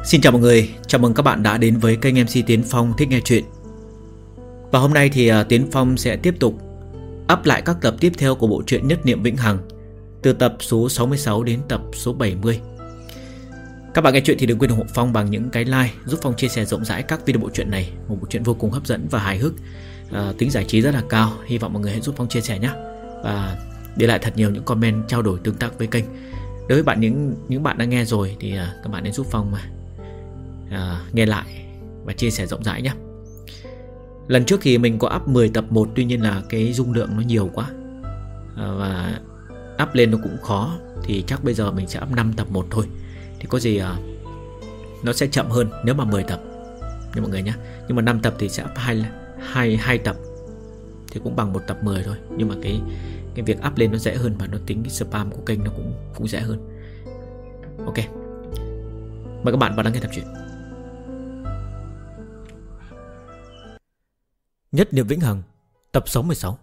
Xin chào mọi người, chào mừng các bạn đã đến với kênh MC Tiến Phong Thích Nghe Chuyện. Và hôm nay thì Tiến Phong sẽ tiếp tục up lại các tập tiếp theo của bộ truyện Nhất Niệm Vĩnh Hằng, từ tập số 66 đến tập số 70. Các bạn nghe chuyện thì đừng quên ủng hộ Phong bằng những cái like, giúp Phong chia sẻ rộng rãi các video bộ truyện này. Một bộ truyện vô cùng hấp dẫn và hài hước, tính giải trí rất là cao. Hy vọng mọi người hãy giúp Phong chia sẻ nhé. Và để lại thật nhiều những comment trao đổi tương tác với kênh. Đối với bạn những bạn đã nghe rồi thì các bạn nên giúp Phong mà nghe lại và chia sẻ rộng rãi nhé. Lần trước thì mình có up 10 tập 1, tuy nhiên là cái dung lượng nó nhiều quá và up lên nó cũng khó. Thì chắc bây giờ mình sẽ up 5 tập 1 thôi. Thì có gì nó sẽ chậm hơn nếu mà 10 tập nha mọi người nhé. Nhưng mà 5 tập thì sẽ up 2 tập thì cũng bằng 1 tập 10 thôi. Nhưng mà cái việc up lên nó dễ hơn và nó tính cái spam của kênh nó cũng dễ hơn. Ok, mời các bạn vào lắng nghe tập truyện Nhất Niệm Vĩnh Hằng, tập 66.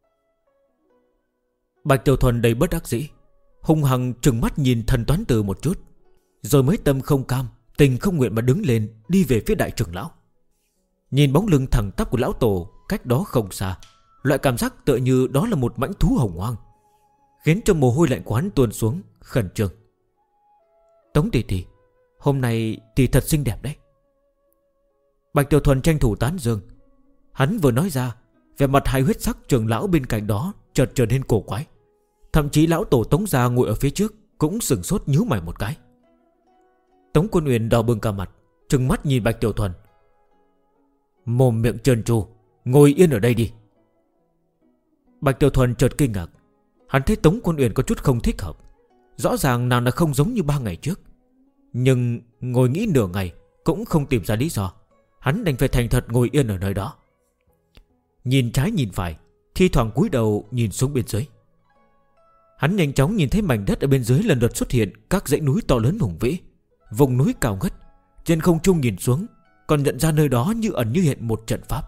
Bạch Tiểu Thuần đầy bất đắc dĩ, hung hăng trừng mắt nhìn Thần Toán Từ một chút, rồi mới tâm không cam, tình không nguyện mà đứng lên đi về phía đại trưởng lão. Nhìn bóng lưng thẳng tắp của lão tổ cách đó không xa, loại cảm giác tựa như đó là một mãnh thú hồng hoang, khiến cho mồ hôi lạnh của hắn tuôn xuống, khẩn trương. Tống tỷ tỷ, hôm nay tỷ thật xinh đẹp đấy. Bạch Tiểu Thuần tranh thủ tán dương. Hắn vừa nói ra, vẻ mặt hai huyết sắc trưởng lão bên cạnh đó chợt trở nên cổ quái. Thậm chí lão tổ Tống gia ngồi ở phía trước cũng sửng sốt nhíu mày một cái. Tống Quân Uyển đỏ bừng cả mặt, trừng mắt nhìn Bạch Tiểu Thuần. Mồm miệng trơn tru, ngồi yên ở đây đi. Bạch Tiểu Thuần chợt kinh ngạc. Hắn thấy Tống Quân Uyển có chút không thích hợp. Rõ ràng nàng đã không giống như 3 ngày trước. Nhưng ngồi nghĩ nửa ngày cũng không tìm ra lý do. Hắn đành phải thành thật ngồi yên ở nơi đó. Nhìn trái nhìn phải, thi thoảng cúi đầu nhìn xuống bên dưới. Hắn nhanh chóng nhìn thấy mảnh đất ở bên dưới lần lượt xuất hiện các dãy núi to lớn hùng vĩ, vùng núi cao ngất. Trên không trung nhìn xuống, còn nhận ra nơi đó như ẩn như hiện một trận pháp.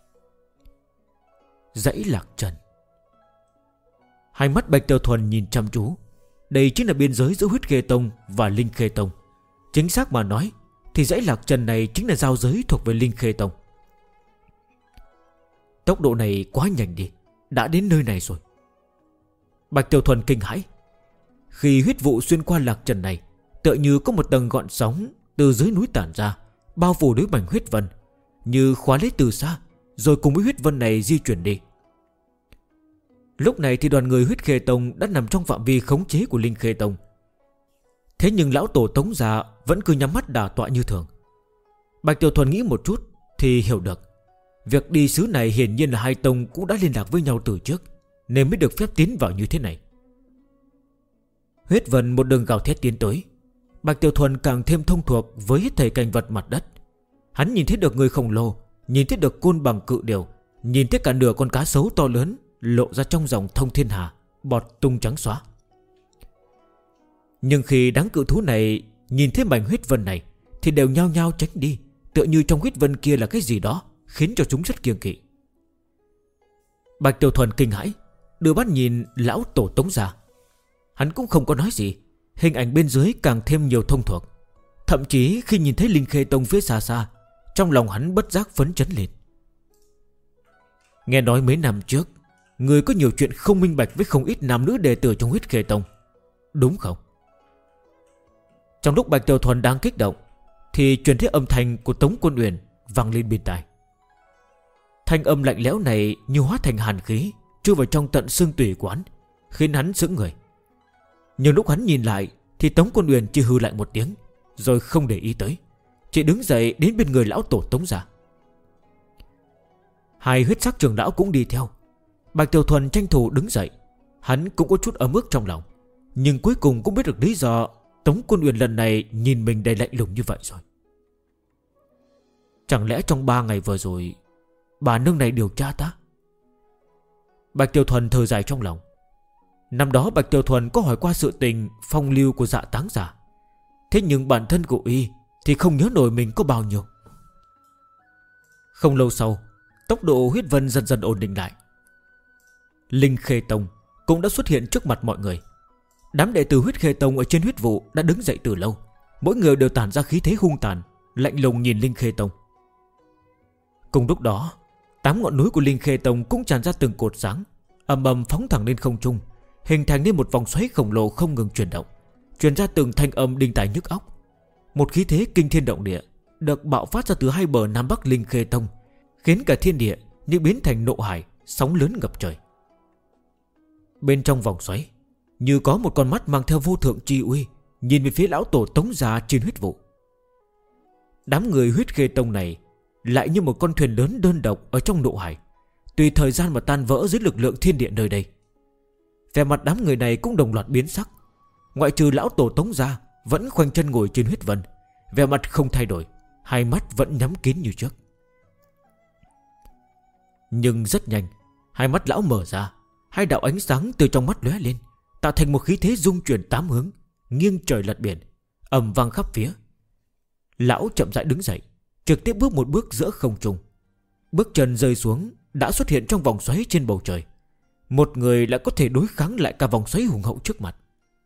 Dãy Lạc Trần. Hai mắt Bạch Tiểu Thuần nhìn chăm chú. Đây chính là biên giới giữa Huyết Khê Tông và Linh Khê Tông. Chính xác mà nói thì dãy Lạc Trần này chính là giao giới thuộc về Linh Khê Tông. Tốc độ này quá nhanh đi, đã đến nơi này rồi. Bạch Tiểu Thuần kinh hãi. Khi huyết vụ xuyên qua Lạc Trần này, tựa như có một tầng gọn sóng từ dưới núi tản ra, bao phủ đối mảnh huyết vân, như khóa lấy từ xa, rồi cùng với huyết vân này di chuyển đi. Lúc này thì đoàn người Huyết Khê Tông đã nằm trong phạm vi khống chế của Linh Khê Tông. Thế nhưng lão tổ Tống gia vẫn cứ nhắm mắt đả tọa như thường. Bạch Tiểu Thuần nghĩ một chút thì hiểu được, việc đi xứ này hiển nhiên là hai tông cũng đã liên lạc với nhau từ trước, nên mới được phép tiến vào như thế này. Huyết vân một đường gào thét tiến tới. Bạch Tiểu Thuần càng thêm thông thuộc với hết thảy cảnh vật mặt đất. Hắn nhìn thấy được người khổng lồ, nhìn thấy được côn bằng cự điểu, nhìn thấy cả nửa con cá sấu to lớn lộ ra trong dòng thông thiên hà, bọt tung trắng xóa. Nhưng khi đám cự thú này nhìn thấy mảnh huyết vân này thì đều nhao nhao tránh đi, tựa như trong huyết vân kia là cái gì đó khiến cho chúng rất kiêng kỵ. Bạch Tiểu Thuần kinh hãi, đưa mắt nhìn lão tổ Tống gia. Hắn cũng không có nói gì. Hình ảnh bên dưới càng thêm nhiều thông thuộc. Thậm chí khi nhìn thấy Linh Khê Tông phía xa xa, trong lòng hắn bất giác phấn chấn lên. Nghe nói mấy năm trước người có nhiều chuyện không minh bạch với không ít nam nữ đệ tử trong Huyết Khê Tông, đúng không? Trong lúc Bạch Tiểu Thuần đang kích động thì truyền thấy âm thanh của Tống Quân Uyển vang lên bên tai. Thanh âm lạnh lẽo này như hóa thành hàn khí chui vào trong tận xương tủy của hắn, khiến hắn sững người. Nhưng lúc hắn nhìn lại thì Tống Quân Uyển chỉ hừ lại một tiếng, rồi không để ý tới, chỉ đứng dậy đến bên người lão tổ Tống gia. Hai huyết sắc trưởng lão cũng đi theo. Bạch Tiểu Thuần tranh thủ đứng dậy. Hắn cũng có chút ấm ức trong lòng, nhưng cuối cùng cũng biết được lý do Tống Quân Uyển lần này nhìn mình đầy lạnh lùng như vậy rồi. Chẳng lẽ trong 3 ngày vừa rồi bà nương này điều tra ta? Bạch Tiểu Thuần thở dài trong lòng. Năm đó Bạch Tiểu Thuần có hỏi qua sự tình phong lưu của Dạ Táng giả. Thế nhưng bản thân của y thì không nhớ nổi mình có bao nhiêu. Không lâu sau, tốc độ huyết vân dần dần ổn định lại. Linh Khê Tông cũng đã xuất hiện trước mặt mọi người. Đám đệ tử Huyết Khê Tông ở trên huyết vụ đã đứng dậy từ lâu, mỗi người đều tản ra khí thế hung tàn, lạnh lùng nhìn Linh Khê Tông. Cùng lúc đó, 8 ngọn núi của Linh Khê Tông cũng tràn ra từng cột sáng, ầm ầm phóng thẳng lên không trung, hình thành nên một vòng xoáy khổng lồ không ngừng chuyển động, truyền ra từng thanh âm đinh tai nhức óc. Một khí thế kinh thiên động địa được bạo phát ra từ hai bờ Nam Bắc Linh Khê Tông, khiến cả thiên địa như biến thành nộ hải, sóng lớn ngập trời. Bên trong vòng xoáy, như có một con mắt mang theo vô thượng chi uy nhìn về phía lão tổ Tống Gia trên huyết vụ. Đám người Huyết Khê Tông này lại như một con thuyền lớn đơn độc ở trong nộ hải, tùy thời gian mà tan vỡ dưới lực lượng thiên địa nơi đây. Vẻ mặt đám người này cũng đồng loạt biến sắc. Ngoại trừ lão tổ Tống Gia vẫn khoanh chân ngồi trên huyết vân, vẻ mặt không thay đổi, hai mắt vẫn nhắm kín như trước. Nhưng rất nhanh, hai mắt lão mở ra, hai đạo ánh sáng từ trong mắt lóe lên, tạo thành một khí thế dung chuyển 8 hướng, nghiêng trời lật biển, ầm vang khắp phía. Lão chậm rãi đứng dậy, trực tiếp bước một bước giữa không trung. Bước chân rơi xuống đã xuất hiện trong vòng xoáy trên bầu trời. Một người lại có thể đối kháng lại cả vòng xoáy hùng hậu trước mặt.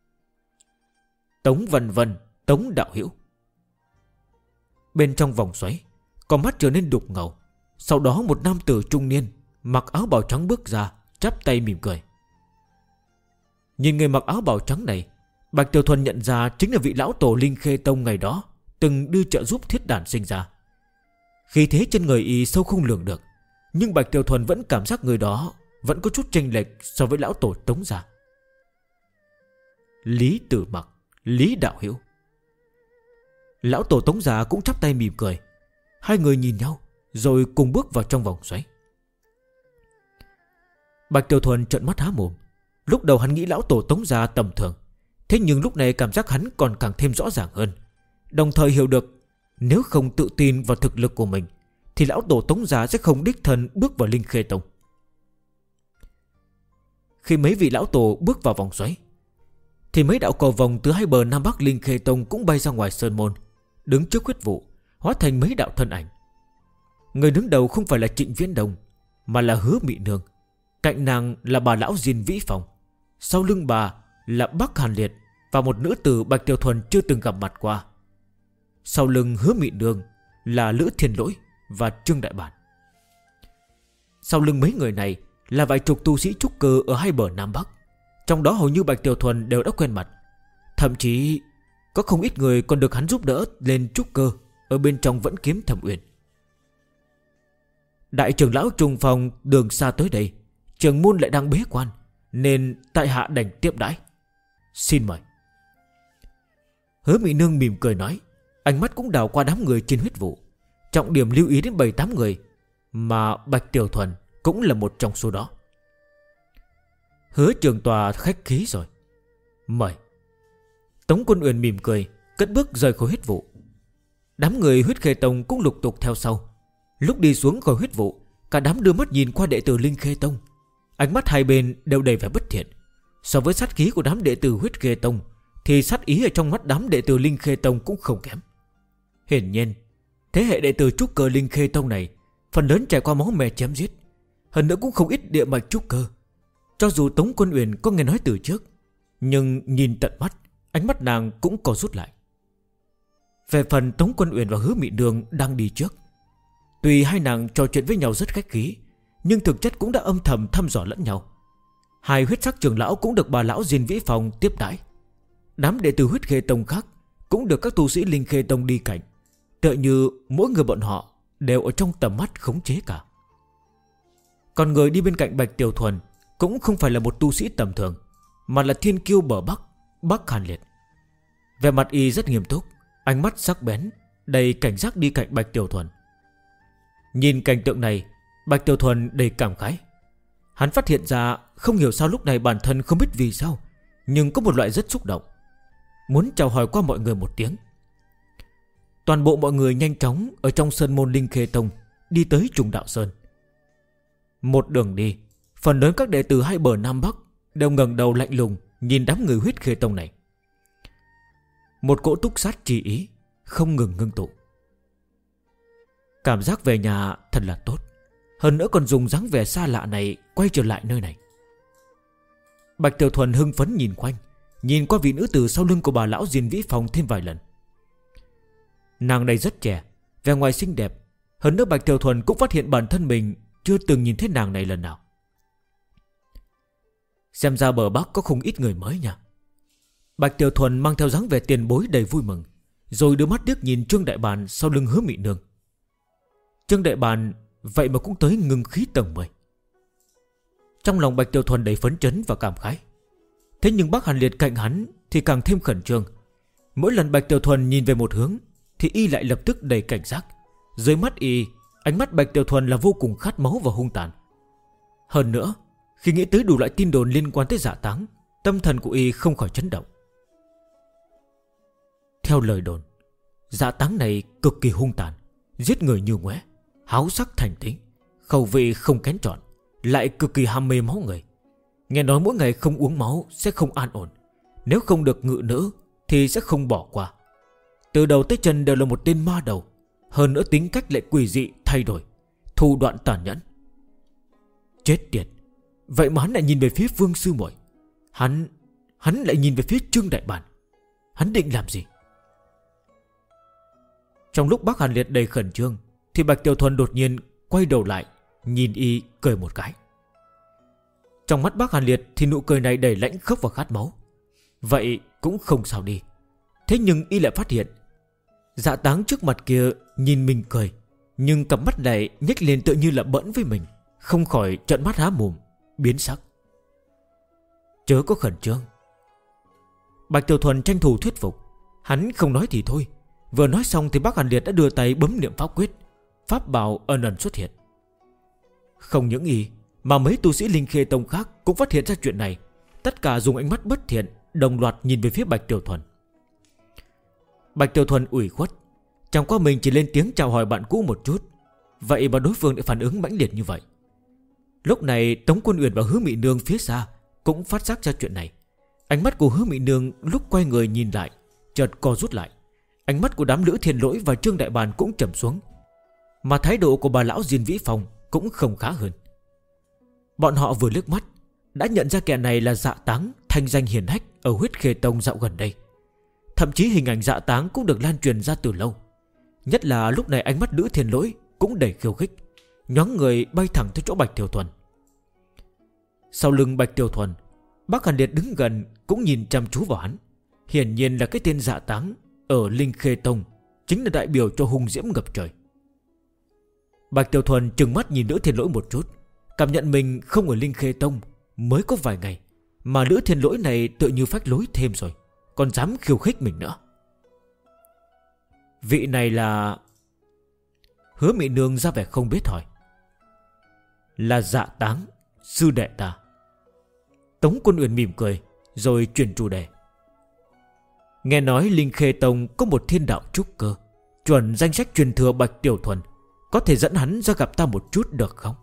Tống Vân Vân, Tống đạo hữu. Bên trong vòng xoáy, con mắt trở nên đục ngầu. Sau đó một nam tử trung niên mặc áo bào trắng bước ra, chắp tay mỉm cười. Nhìn người mặc áo bào trắng này, Bạch Tiểu Thuần nhận ra chính là vị lão tổ Linh Khê Tông ngày đó từng đưa trợ giúp Thiết Đản sinh ra. Khí thế trên người y sâu không lường được, nhưng Bạch Tiểu Thuần vẫn cảm giác người đó vẫn có chút chênh lệch so với lão tổ Tống Gia. Lý Tử Mặc, Lý đạo hữu. Lão tổ Tống Gia cũng chắp tay mỉm cười. Hai người nhìn nhau rồi cùng bước vào trong vòng xoáy. Bạch Tiểu Thuần trợn mắt há mồm. Lúc đầu hắn nghĩ lão tổ Tống Gia tầm thường, thế nhưng lúc này cảm giác hắn còn càng thêm rõ ràng hơn. Đồng thời hiểu được nếu không tự tin vào thực lực của mình thì lão tổ Tống Gia sẽ không đích thân bước vào Linh Khê Tông. Khi mấy vị lão tổ bước vào vòng xoáy thì mấy đạo cầu vòng từ hai bờ Nam Bắc Linh Khê Tông cũng bay ra ngoài sơn môn, đứng trước huyết vụ, hóa thành mấy đạo thân ảnh. Người đứng đầu không phải là Trịnh Viễn Đông, mà là Hứa Mị Nương. Cạnh nàng là bà lão Diên Vĩ Phong, sau lưng bà là Bắc Hàn Liệt và một nữ tử Bạch Tiểu Thuần chưa từng gặp mặt qua. Sau lưng Hứa Mị Nương là Lữ Thiên Lỗi và Trương Đại Bản. Sau lưng mấy người này là vài chục tu sĩ trúc cơ ở hai bờ Nam Bắc, trong đó hầu như Bạch Tiểu Thuần đều đã quen mặt. Thậm chí có không ít người còn được hắn giúp đỡ lên trúc cơ ở bên trong Vẫn Kiếm Thẩm Uyên. Đại trưởng lão Trùng Phong đường xa tới đây, trưởng môn lại đang bế quan, nên tại hạ đành tiếp đãi. Xin mời. Hứa Mị Nương mỉm cười nói, ánh mắt cũng đảo qua đám người trên huyết vụ, trọng điểm lưu ý đến 7-8 người, mà Bạch Tiểu Thuần cũng là một trong số đó. Hứa Trường Tòa khách khí rồi, mời. Tống Quân Uyển mỉm cười, cất bước rời khỏi huyết vụ. Đám người Huyết Khê Tông cũng lục tục theo sau. Lúc đi xuống khỏi huyết vụ, cả đám đưa mắt nhìn qua đệ tử Linh Khê Tông. Ánh mắt hai bên đều đầy vẻ bất thiện. So với sát khí của đám đệ tử Huyết Khê Tông thì sát ý ở trong mắt đám đệ tử Linh Khê Tông cũng không kém. Hiển nhiên, thế hệ đệ tử trúc cơ Linh Khê Tông này phần lớn trải qua máu me chém giết, hơn nữa cũng không ít địa mạch trúc cơ. Cho dù Tống Quân Uyển có nghe nói từ trước, nhưng nhìn tận mắt, ánh mắt nàng cũng co rút lại. Về phần Tống Quân Uyển và Hứa Mị Nương đang đi trước, tuy hai nàng trò chuyện với nhau rất khách khí, nhưng thực chất cũng đã âm thầm thăm dò lẫn nhau. Hai huyết sắc trưởng lão cũng được bà lão Diên Vĩ Phong tiếp đãi. Đám đệ tử Huyết Khê Tông khác cũng được các tu sĩ Linh Khê Tông đi cạnh, tựa như mỗi người bọn họ đều ở trong tầm mắt khống chế cả. Còn người đi bên cạnh Bạch Tiểu Thuần cũng không phải là một tu sĩ tầm thường, mà là thiên kiêu bờ Bắc, Bắc Hàn Liệt. Về mặt y rất nghiêm túc, ánh mắt sắc bén, đầy cảnh giác đi cạnh Bạch Tiểu Thuần. Nhìn cảnh tượng này, Bạch Tiểu Thuần đầy cảm khái. Hắn phát hiện ra không hiểu sao lúc này bản thân không biết vì sao, nhưng có một loại rất xúc động, muốn chào hỏi qua mọi người một tiếng. Toàn bộ mọi người nhanh chóng ở trong sơn môn Linh Khê Tông đi tới Trùng Đạo Sơn. Một đường đi, phần lớn các đệ tử hai bờ Nam Bắc đều ngẩng đầu lạnh lùng nhìn đám người Huyết Khê Tông này. Một cỗ túc sát chi ý không ngừng ngưng tụ. Cảm giác về nhà thật là tốt, hơn nữa còn dùng dáng vẻ xa lạ này quay trở lại nơi này. Bạch Tiểu Thuần hưng phấn nhìn quanh, nhìn qua vị nữ tử sau lưng của bà lão Diên Vĩ Phong thêm vài lần. Nàng này rất trẻ, vẻ ngoài xinh đẹp. Hơn nữa Bạch Tiểu Thuần cũng phát hiện bản thân mình chưa từng nhìn thấy nàng này lần nào. Xem ra bờ Bắc có không ít người mới nha. Bạch Tiểu Thuần mang theo dáng vẻ tiền bối đầy vui mừng, rồi đưa mắt liếc nhìn Trương Đại Bàn sau lưng Hứa Mị Nương. Trương Đại Bàn vậy mà cũng tới ngưng khí tầng 10. Trong lòng Bạch Tiểu Thuần đầy phấn chấn và cảm khái. Thế nhưng Bác Hàn Liệt cạnh hắn thì càng thêm khẩn trương. Mỗi lần Bạch Tiểu Thuần nhìn về một hướng thì y lại lập tức đầy cảnh giác. Dưới mắt y, ánh mắt Bạch Tiểu Thuần là vô cùng khát máu và hung tàn. Hơn nữa, khi nghĩ tới đủ loại tin đồn liên quan tới Dạ Táng, tâm thần của y không khỏi chấn động. Theo lời đồn, Dạ Táng này cực kỳ hung tàn, giết người như ngoé, háo sắc thành tính, khẩu vị không kén chọn, lại cực kỳ ham mê máu người. Nghe nói mỗi ngày không uống máu sẽ không an ổn, nếu không được ngự nữ thì sẽ không bỏ qua. Từ đầu tới chân đều là một tên ma đầu, hơn nữa tính cách lại quỷ dị thay đổi, thủ đoạn tàn nhẫn. Chết tiệt, vậy mà hắn lại nhìn về phía Vương sư muội. Hắn lại nhìn về phía Trương Đại Bản. Hắn định làm gì? Trong lúc Bác Hàn Liệt đầy khẩn trương thì Bạch Tiểu Thuần đột nhiên quay đầu lại, nhìn y cười một cái. Trong mắt Bác Hàn Liệt thì nụ cười này đầy lãnh khốc và khát máu. Vậy cũng không sao đi. Thế nhưng y lại phát hiện Dạ Táng trước mặt kia nhìn mình cười, nhưng cặp mắt này nhếch lên tự như là bỡn với mình, không khỏi trợn mắt há mồm, biến sắc. Chớ có khẩn trương. Bạch Tiểu Thuần tranh thủ thuyết phục. Hắn không nói thì thôi. Vừa nói xong thì Bác Hàn Liệt đã đưa tay bấm niệm pháp quyết. Pháp bảo ẩn ẩn xuất hiện. Không những y mà mấy tu sĩ Linh Khê Tông khác cũng phát hiện ra chuyện này. Tất cả dùng ánh mắt bất thiện đồng loạt nhìn về phía Bạch Tiểu Thuần. Bạch Tiểu Thuần ủy khuất, chẳng qua mình chỉ lên tiếng chào hỏi bạn cũ một chút, vậy mà đối phương lại phản ứng mãnh liệt như vậy. Lúc này Tống Quân Uyển và Hứa Mị Nương phía xa cũng phát giác ra chuyện này. Ánh mắt của Hứa Mị Nương lúc quay người nhìn lại chợt co rút lại. Ánh mắt của đám Lữ Thiên Lỗi và Trương Đại Bàn cũng trầm xuống. Mà thái độ của bà lão Diên Vĩ Phong cũng không khá hơn. Bọn họ vừa liếc mắt đã nhận ra kẻ này là Dạ Táng, thanh danh hiển hách ở Huyết Khê Tông dạo gần đây. Thậm chí hình ảnh Dạ Táng cũng được lan truyền ra từ lâu. Nhất là lúc này ánh mắt Lữ Thiên Lỗi cũng đầy khiêu khích, nhoáng người bay thẳng tới chỗ Bạch Tiểu Thuần. Sau lưng Bạch Tiểu Thuần, Bác Hàn Liệt đứng gần cũng nhìn chăm chú vào hắn. Hiển nhiên là cái tên Dạ Táng ở Linh Khê Tông chính là đại biểu cho hung diễm ngập trời. Bạch Tiểu Thuần trừng mắt nhìn Lữ Thiên Lỗi một chút, cảm nhận mình không ở Linh Khê Tông mới có vài ngày mà Lữ Thiên Lỗi này tự như phách lối thêm rồi, còn dám khiêu khích mình nữa. Vị này là... Hứa Mị Nương ra vẻ không biết hỏi. Là Dạ Táng, sư đệ ta. Tống Quân Uyển mỉm cười rồi chuyển chủ đề. Nghe nói Linh Khê Tông có một thiên đạo trúc cơ, chuẩn danh sách truyền thừa Bạch Tiểu Thuần, có thể dẫn hắn ra gặp ta một chút được không?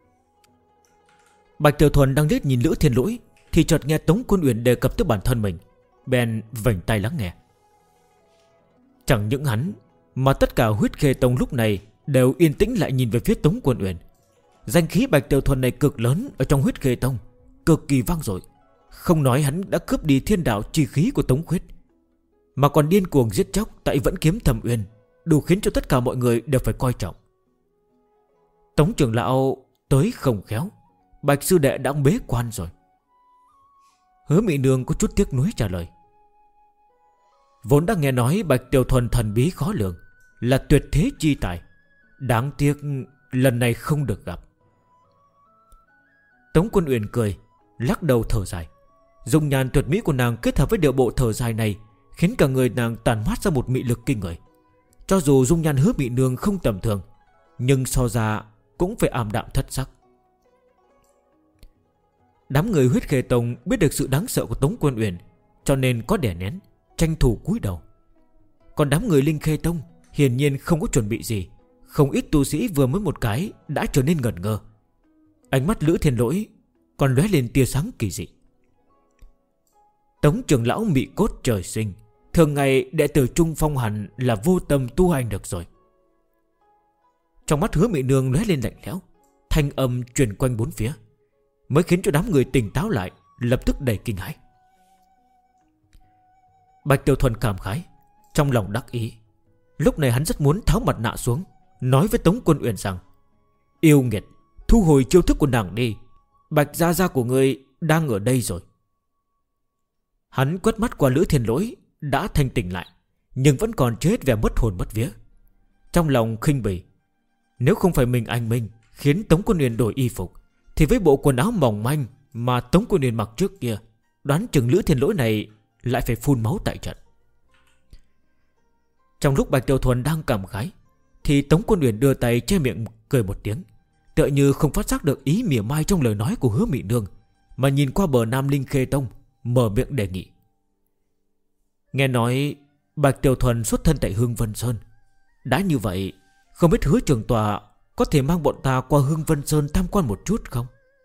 Bạch Tiểu Thuần đang liếc nhìn Lữ Thiên Lỗi thì chợt nghe Tống Quân Uyển đề cập tới bản thân mình, bèn vành tay lắng nghe. Chẳng những hắn mà tất cả Huyết Khê Tông lúc này đều yên tĩnh lại nhìn về phía Tống Quân Uyển. Danh khí Bạch Tiểu Thuần này cực lớn ở trong Huyết Khê Tông, cực kỳ vang dội. Không nói hắn đã cướp đi thiên đạo chi khí của Tống Khuyết, mà còn điên cuồng giết chóc tại Vẫn Kiếm Thâm Uyên, đủ khiến cho tất cả mọi người đều phải coi trọng. Tống trưởng lão tới không khéo, Bạch sư đệ đã bế quan rồi. Hứa Mị Nương có chút tiếc nuối trả lời. Vốn đã nghe nói Bạch Tiểu Thuần thần bí khó lường, là tuyệt thế chi tài, đáng tiếc lần này không được gặp. Tống Quân Uyển cười, lắc đầu thở dài. Dung nhan tuyệt mỹ của nàng kết hợp với điệu bộ thở dài này khiến cả người nàng tàn mát ra một mị lực kinh người. Cho dù dung nhan Hứa Mị Nương không tầm thường, nhưng so ra cũng phải ảm đạm thất sắc. Đám người Huyết Khê Tông biết được sự đáng sợ của Tống Quân Uyển, cho nên có đè nén, tranh thủ cúi đầu. Còn đám người Linh Khê Tông hiển nhiên không có chuẩn bị gì. Không ít tu sĩ vừa mới một cái đã trở nên ngẩn ngơ. Ánh mắt Lữ Thiên Lỗi còn lóe lên tia sáng kỳ dị. Tống trưởng lão mị cốt trời sinh, thường ngày đệ tử Trung Phong hẳn là vô tâm tu hành được rồi. Trong mắt Hứa Mị Nương lóe lên lạnh lẽo, thanh âm truyền quanh bốn phía, mới khiến cho đám người tỉnh táo lại, lập tức đầy kinh hãi. Bạch Tiểu Thuần cảm khái, trong lòng đắc ý. Lúc này hắn rất muốn tháo mặt nạ xuống, nói với Tống Quân Uyển rằng: Yêu nghiệt, thu hồi chiêu thức của nàng đi. Bạch gia gia của ngươi đang ở đây rồi. Hắn quét mắt qua Lữ Thiên Lỗi đã thanh tỉnh lại, nhưng vẫn còn chết vẻ mất hồn mất vía. Trong lòng khinh bỉ, nếu không phải mình anh Minh khiến Tống Quân Uyển đổi y phục, thì với bộ quần áo mỏng manh mà Tống Quân Uyển mặc trước kia, đoán chừng Lữ Thiên Lỗi này lại phải phun máu tại trận. Trong lúc Bạch Tiểu Thuần đang cảm khái, thì Tống Quân Uyển đưa tay che miệng cười một tiếng, tựa như không phát giác được ý mỉa mai trong lời nói của Hứa Mị Nương, mà nhìn qua bờ Nam Linh Khê Tông, mở miệng đề nghị. Nghe nói Bạch Tiểu Thuần xuất thân tại Hương Vân Sơn. Đã như vậy, không biết Hứa trưởng tòa có thể mang bọn ta qua Hương Vân Sơn tham quan một chút không?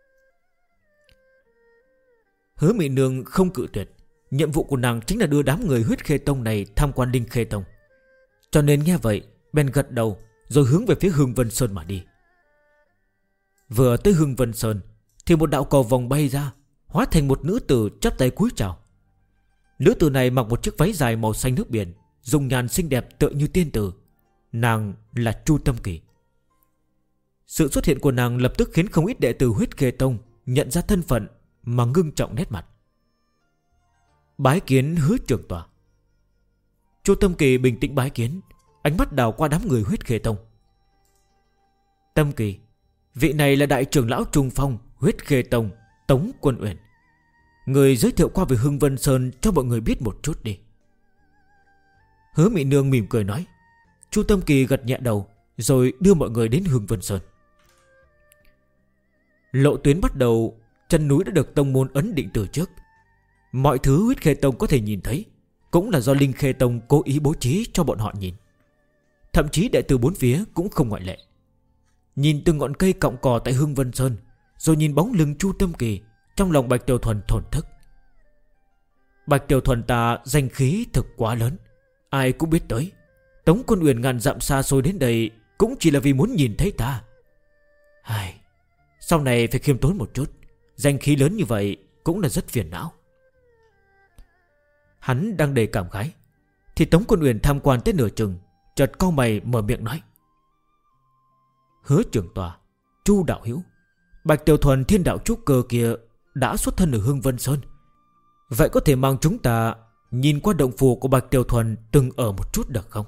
Hứa Mị Nương không cự tuyệt. Nhiệm vụ của nàng chính là đưa đám người Huyết Khê Tông này tham quan Linh Khê Tông. Cho nên nghe vậy, bèn gật đầu, rồi hướng về phía Hương Vân Sơn mà đi. Vừa tới Hương Vân Sơn, thì một đạo cầu vòng bay ra, hóa thành một nữ tử chắp tay cúi chào. Nữ tử này mặc một chiếc váy dài màu xanh nước biển, dung nhan xinh đẹp tựa như tiên tử. Nàng là Chu Tâm Kỳ. Sự xuất hiện của nàng lập tức khiến không ít đệ tử Huyết Khê Tông nhận ra thân phận mà ngưng trọng nét mặt. Bái kiến Hứa trưởng tòa. Chu Tâm Kỳ bình tĩnh bái kiến, ánh mắt đảo qua đám người Huyết Khê Tông. Tâm Kỳ, vị này là đại trưởng lão trung phong Huyết Khê Tông Tống Quân Uyển. Người giới thiệu qua về Hưng Vân Sơn cho mọi người biết một chút đi. Hứa Mị Nương mỉm cười nói. Chu Tâm Kỳ gật nhẹ đầu, rồi đưa mọi người đến Hưng Vân Sơn. Lộ tuyến bắt đầu, chân núi đã được tông môn ấn định từ trước. Mọi thứ Huyết Khê Tông có thể nhìn thấy cũng là do Linh Khê Tông cố ý bố trí cho bọn họ nhìn. Thậm chí đệ tử bốn phía cũng không ngoại lệ. Nhìn từng ngọn cây cọng cỏ tại Hưng Vân Sơn, rồi nhìn bóng lưng Chu Tâm Kỳ, trong lòng Bạch Tiểu Thuần thổn thức. Bạch Tiểu Thuần ta danh khí thực quá lớn, ai cũng biết tới. Tống Quân Uyển ngàn dặm xa xôi đến đây cũng chỉ là vì muốn nhìn thấy ta. Sau này phải khiêm tốn một chút. Danh khí lớn như vậy cũng là rất phiền não. Hắn đang đầy cảm khái, thì Tống Quân Uyển tham quan tới nửa chừng, chợt cau mày mở miệng nói. Hứa trưởng tòa, Chu đạo hữu, Bạch Tiểu Thuần thiên đạo trúc cơ kia đã xuất thân ở Hương Vân Sơn. Vậy có thể mang chúng ta nhìn qua động phủ của Bạch Tiểu Thuần từng ở một chút được không?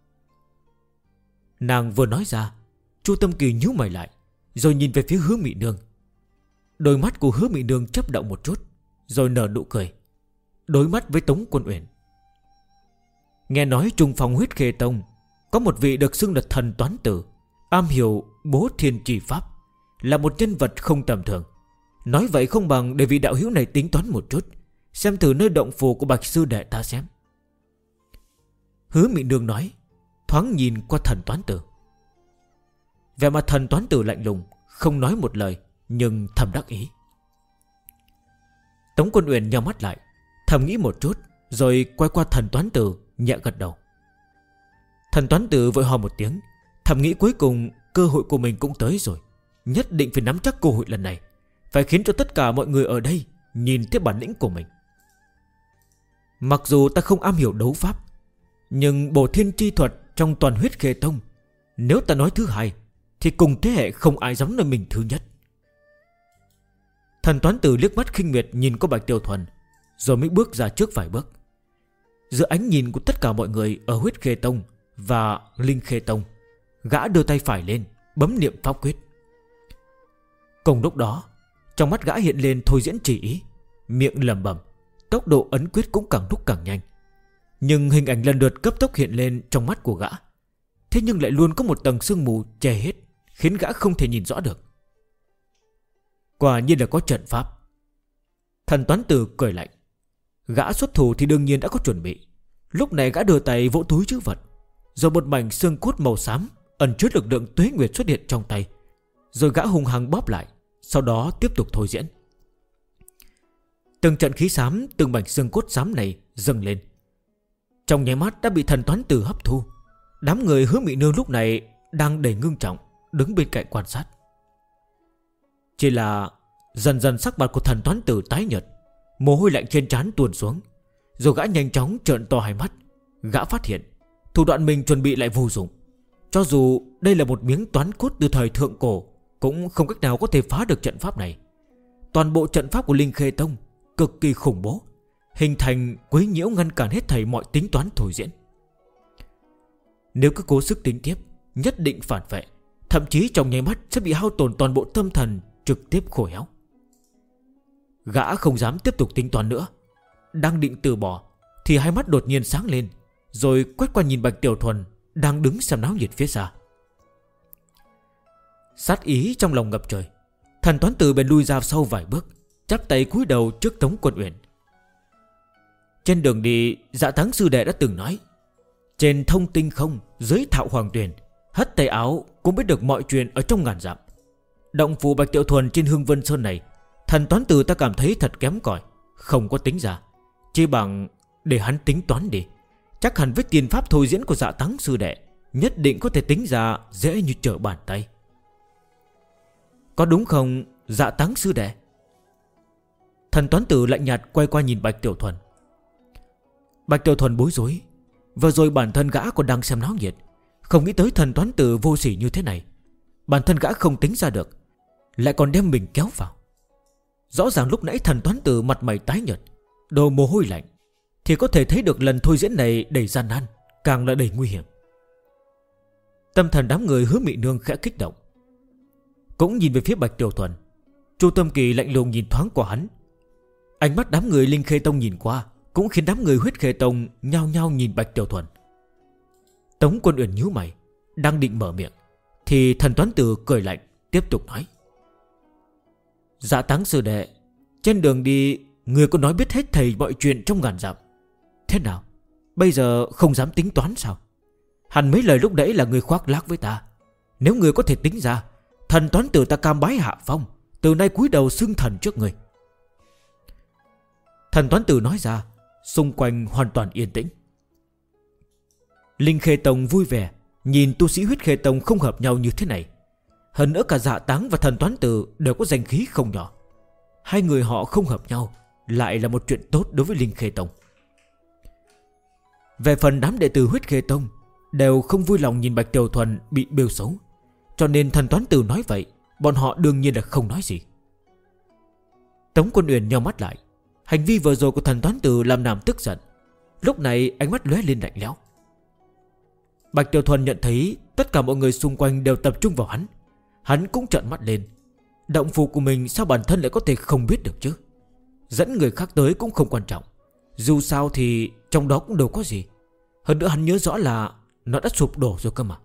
Nàng vừa nói ra, Chu Tâm Kỳ nhíu mày lại, rồi nhìn về phía Hứa Mị Nương. Đôi mắt của Hứa Mị Nương chớp động một chút, rồi nở nụ cười, đối mắt với Tống Quân Uyển. Nghe nói trung phong Huyết Khê Tông có một vị được xưng là thần toán tử, am hiểu bố thiên trì pháp, là một nhân vật không tầm thường. Nói vậy không bằng để vị đạo hữu này tính toán một chút, xem thử nơi động phủ của Bạch sư đệ ta xem. Hứa Mị Nương nói, thoáng nhìn qua thần toán tử. Vẻ mặt thần toán tử lạnh lùng, không nói một lời, nhưng thầm đắc ý. Tống Quân Uyển nhắm mắt lại, thầm nghĩ một chút, rồi quay qua thần toán tử, nhẹ gật đầu. Thần toán tử vội hò một tiếng, thầm nghĩ cuối cùng cơ hội của mình cũng tới rồi, nhất định phải nắm chắc cơ hội lần này, phải khiến cho tất cả mọi người ở đây nhìn thấy bản lĩnh của mình. Mặc dù ta không am hiểu đấu pháp, nhưng bổ thiên chi thuật trong toàn Huyết Khê Tông, nếu ta nói thứ hai thì cùng thế hệ không ai dám nói mình thứ nhất. Thần toán tử liếc mắt khinh miệt nhìn qua Bạch Tiểu Thuần, rồi mới bước ra trước vài bước. Giữa ánh nhìn của tất cả mọi người ở Huyết Khê Tông và Linh Khê Tông, gã đưa tay phải lên, bấm niệm pháp quyết. Cùng lúc đó, trong mắt gã hiện lên thôi diễn chỉ ý, miệng lẩm bẩm, tốc độ ấn quyết cũng càng lúc càng nhanh. Nhưng hình ảnh lần lượt cấp tốc hiện lên trong mắt của gã, thế nhưng lại luôn có một tầng sương mù che hết, khiến gã không thể nhìn rõ được. Quả nhiên là có trận pháp. Thần toán tử cười lạnh. Gã xuất thủ thì đương nhiên đã có chuẩn bị. Lúc này gã đưa tay vỗ túi trữ vật, rồi một mảnh xương cốt màu xám ẩn chứa lực lượng tuế nguyệt xuất hiện trong tay, rồi gã hùng hăng bóp lại, sau đó tiếp tục thôi diễn. Từng trận khí xám, từng mảnh xương cốt xám này dâng lên, trong nháy mắt đã bị thần toán tử hấp thu. Đám người Hứa Mị Nương lúc này đang đầy ngưng trọng, đứng bên cạnh quan sát. Chỉ là dần dần sắc mặt của thần toán tử tái nhợt, mồ hôi lạnh trên trán tuôn xuống, rồi gã nhanh chóng trợn to hai mắt. Gã phát hiện Thủ đoạn mình chuẩn bị lại vô dụng. Cho dù đây là một miếng toán cốt từ thời thượng cổ, cũng không cách nào có thể phá được trận pháp này. Toàn bộ trận pháp của Linh Khê Tông cực kỳ khủng bố, hình thành quấy nhiễu ngăn cản hết thảy mọi tính toán thôi diễn. Nếu cứ cố sức tính tiếp, nhất định phản vệ, thậm chí trong nháy mắt sẽ bị hao tổn toàn bộ tâm thần, trực tiếp khổ héo. Gã không dám tiếp tục tính toán nữa, đang định từ bỏ thì hai mắt đột nhiên sáng lên, rồi quét qua nhìn Bạch Tiểu Thuần đang đứng xem náo nhiệt phía xa. Sát ý trong lòng ngập trời, Thần Toán Tử bèn lui ra sau vài bước, chắp tay cúi đầu trước Tống Quân Uyển. Trên đường đi, Dạ Táng sư đệ đã từng nói, trên thông tinh không, dưới thạo hoàng tuyền, hất tay áo cũng biết được mọi chuyện ở trong ngàn dặm. Động phủ Bạch Tiểu Thuần trên Hương Vân Sơn này, Thần Toán Tử ta cảm thấy thật kém cỏi, không có tính ra. Chỉ bằng để hắn tính toán đi, chắc hẳn với tiền pháp thôi diễn của Dạ Táng sư đệ, nhất định có thể tính ra dễ như trở bàn tay. Có đúng không Dạ Táng sư đệ? Thần Toán Tử lạnh nhạt quay qua nhìn Bạch Tiểu Thuần. Bạch Tiểu Thuần bối rối. Vừa rồi bản thân gã còn đang xem náo nhiệt, không nghĩ tới Thần Toán Tử vô sỉ như thế này. Bản thân gã không tính ra được, lại còn đem mình kéo vào. Rõ ràng lúc nãy Thần Toán Tử mặt mày tái nhợt, đổ mồ hôi lạnh, thì có thể thấy được lần thôi diễn này đầy gian nan, càng là đầy nguy hiểm. Tâm thần đám người Hứa Mị Nương khẽ kích động, cũng nhìn về phía Bạch Tiểu Thuần. Chu Tâm Kỳ lạnh lùng nhìn thoáng qua hắn. Ánh mắt đám người Linh Khê Tông nhìn qua cũng khiến đám người Huyết Khê Tông nhao nhao nhìn Bạch Tiểu Thuần. Tống Quân Uyển nhíu mày, đang định mở miệng thì Thần Toán Tử cười lạnh tiếp tục nói: Dạ Táng sư đệ, trên đường đi người có nói biết hết thầy mọi chuyện trong ngàn dặm. Thế nào, bây giờ không dám tính toán sao? Hẳn mấy lời lúc nãy là người khoác lác với ta. Nếu người có thể tính ra, Thần Toán Tử ta cam bái hạ phong, từ nay cúi đầu xưng thần trước người. Thần Toán Tử nói ra, xung quanh hoàn toàn yên tĩnh. Linh Khê Tông vui vẻ nhìn tu sĩ Huyết Khê Tông không hợp nhau như thế này. Hơn nữa cả Dạ Táng và Thần Toán Tử đều có danh khí không nhỏ. Hai người họ không hợp nhau lại là một chuyện tốt đối với Linh Khê Tông. Về phần đám đệ tử Huyết Khê Tông đều không vui lòng nhìn Bạch Tiểu Thuần bị bêu xấu, cho nên Thần Toán Tử nói vậy, bọn họ đương nhiên là không nói gì. Tống Quân Uyển nheo mắt lại. Hành vi vừa rồi của Thần Toán Tử làm nàng tức giận. Lúc này ánh mắt lóe lên lạnh lẽo. Bạch Tiểu Thuần nhận thấy tất cả mọi người xung quanh đều tập trung vào hắn. Hắn cũng trợn mắt lên. Động phủ của mình sao bản thân lại có thể không biết được chứ? Dẫn người khác tới cũng không quan trọng, dù sao thì trong đó cũng đâu có gì. Hơn nữa hắn nhớ rõ là nó đã sụp đổ rồi cơ mà.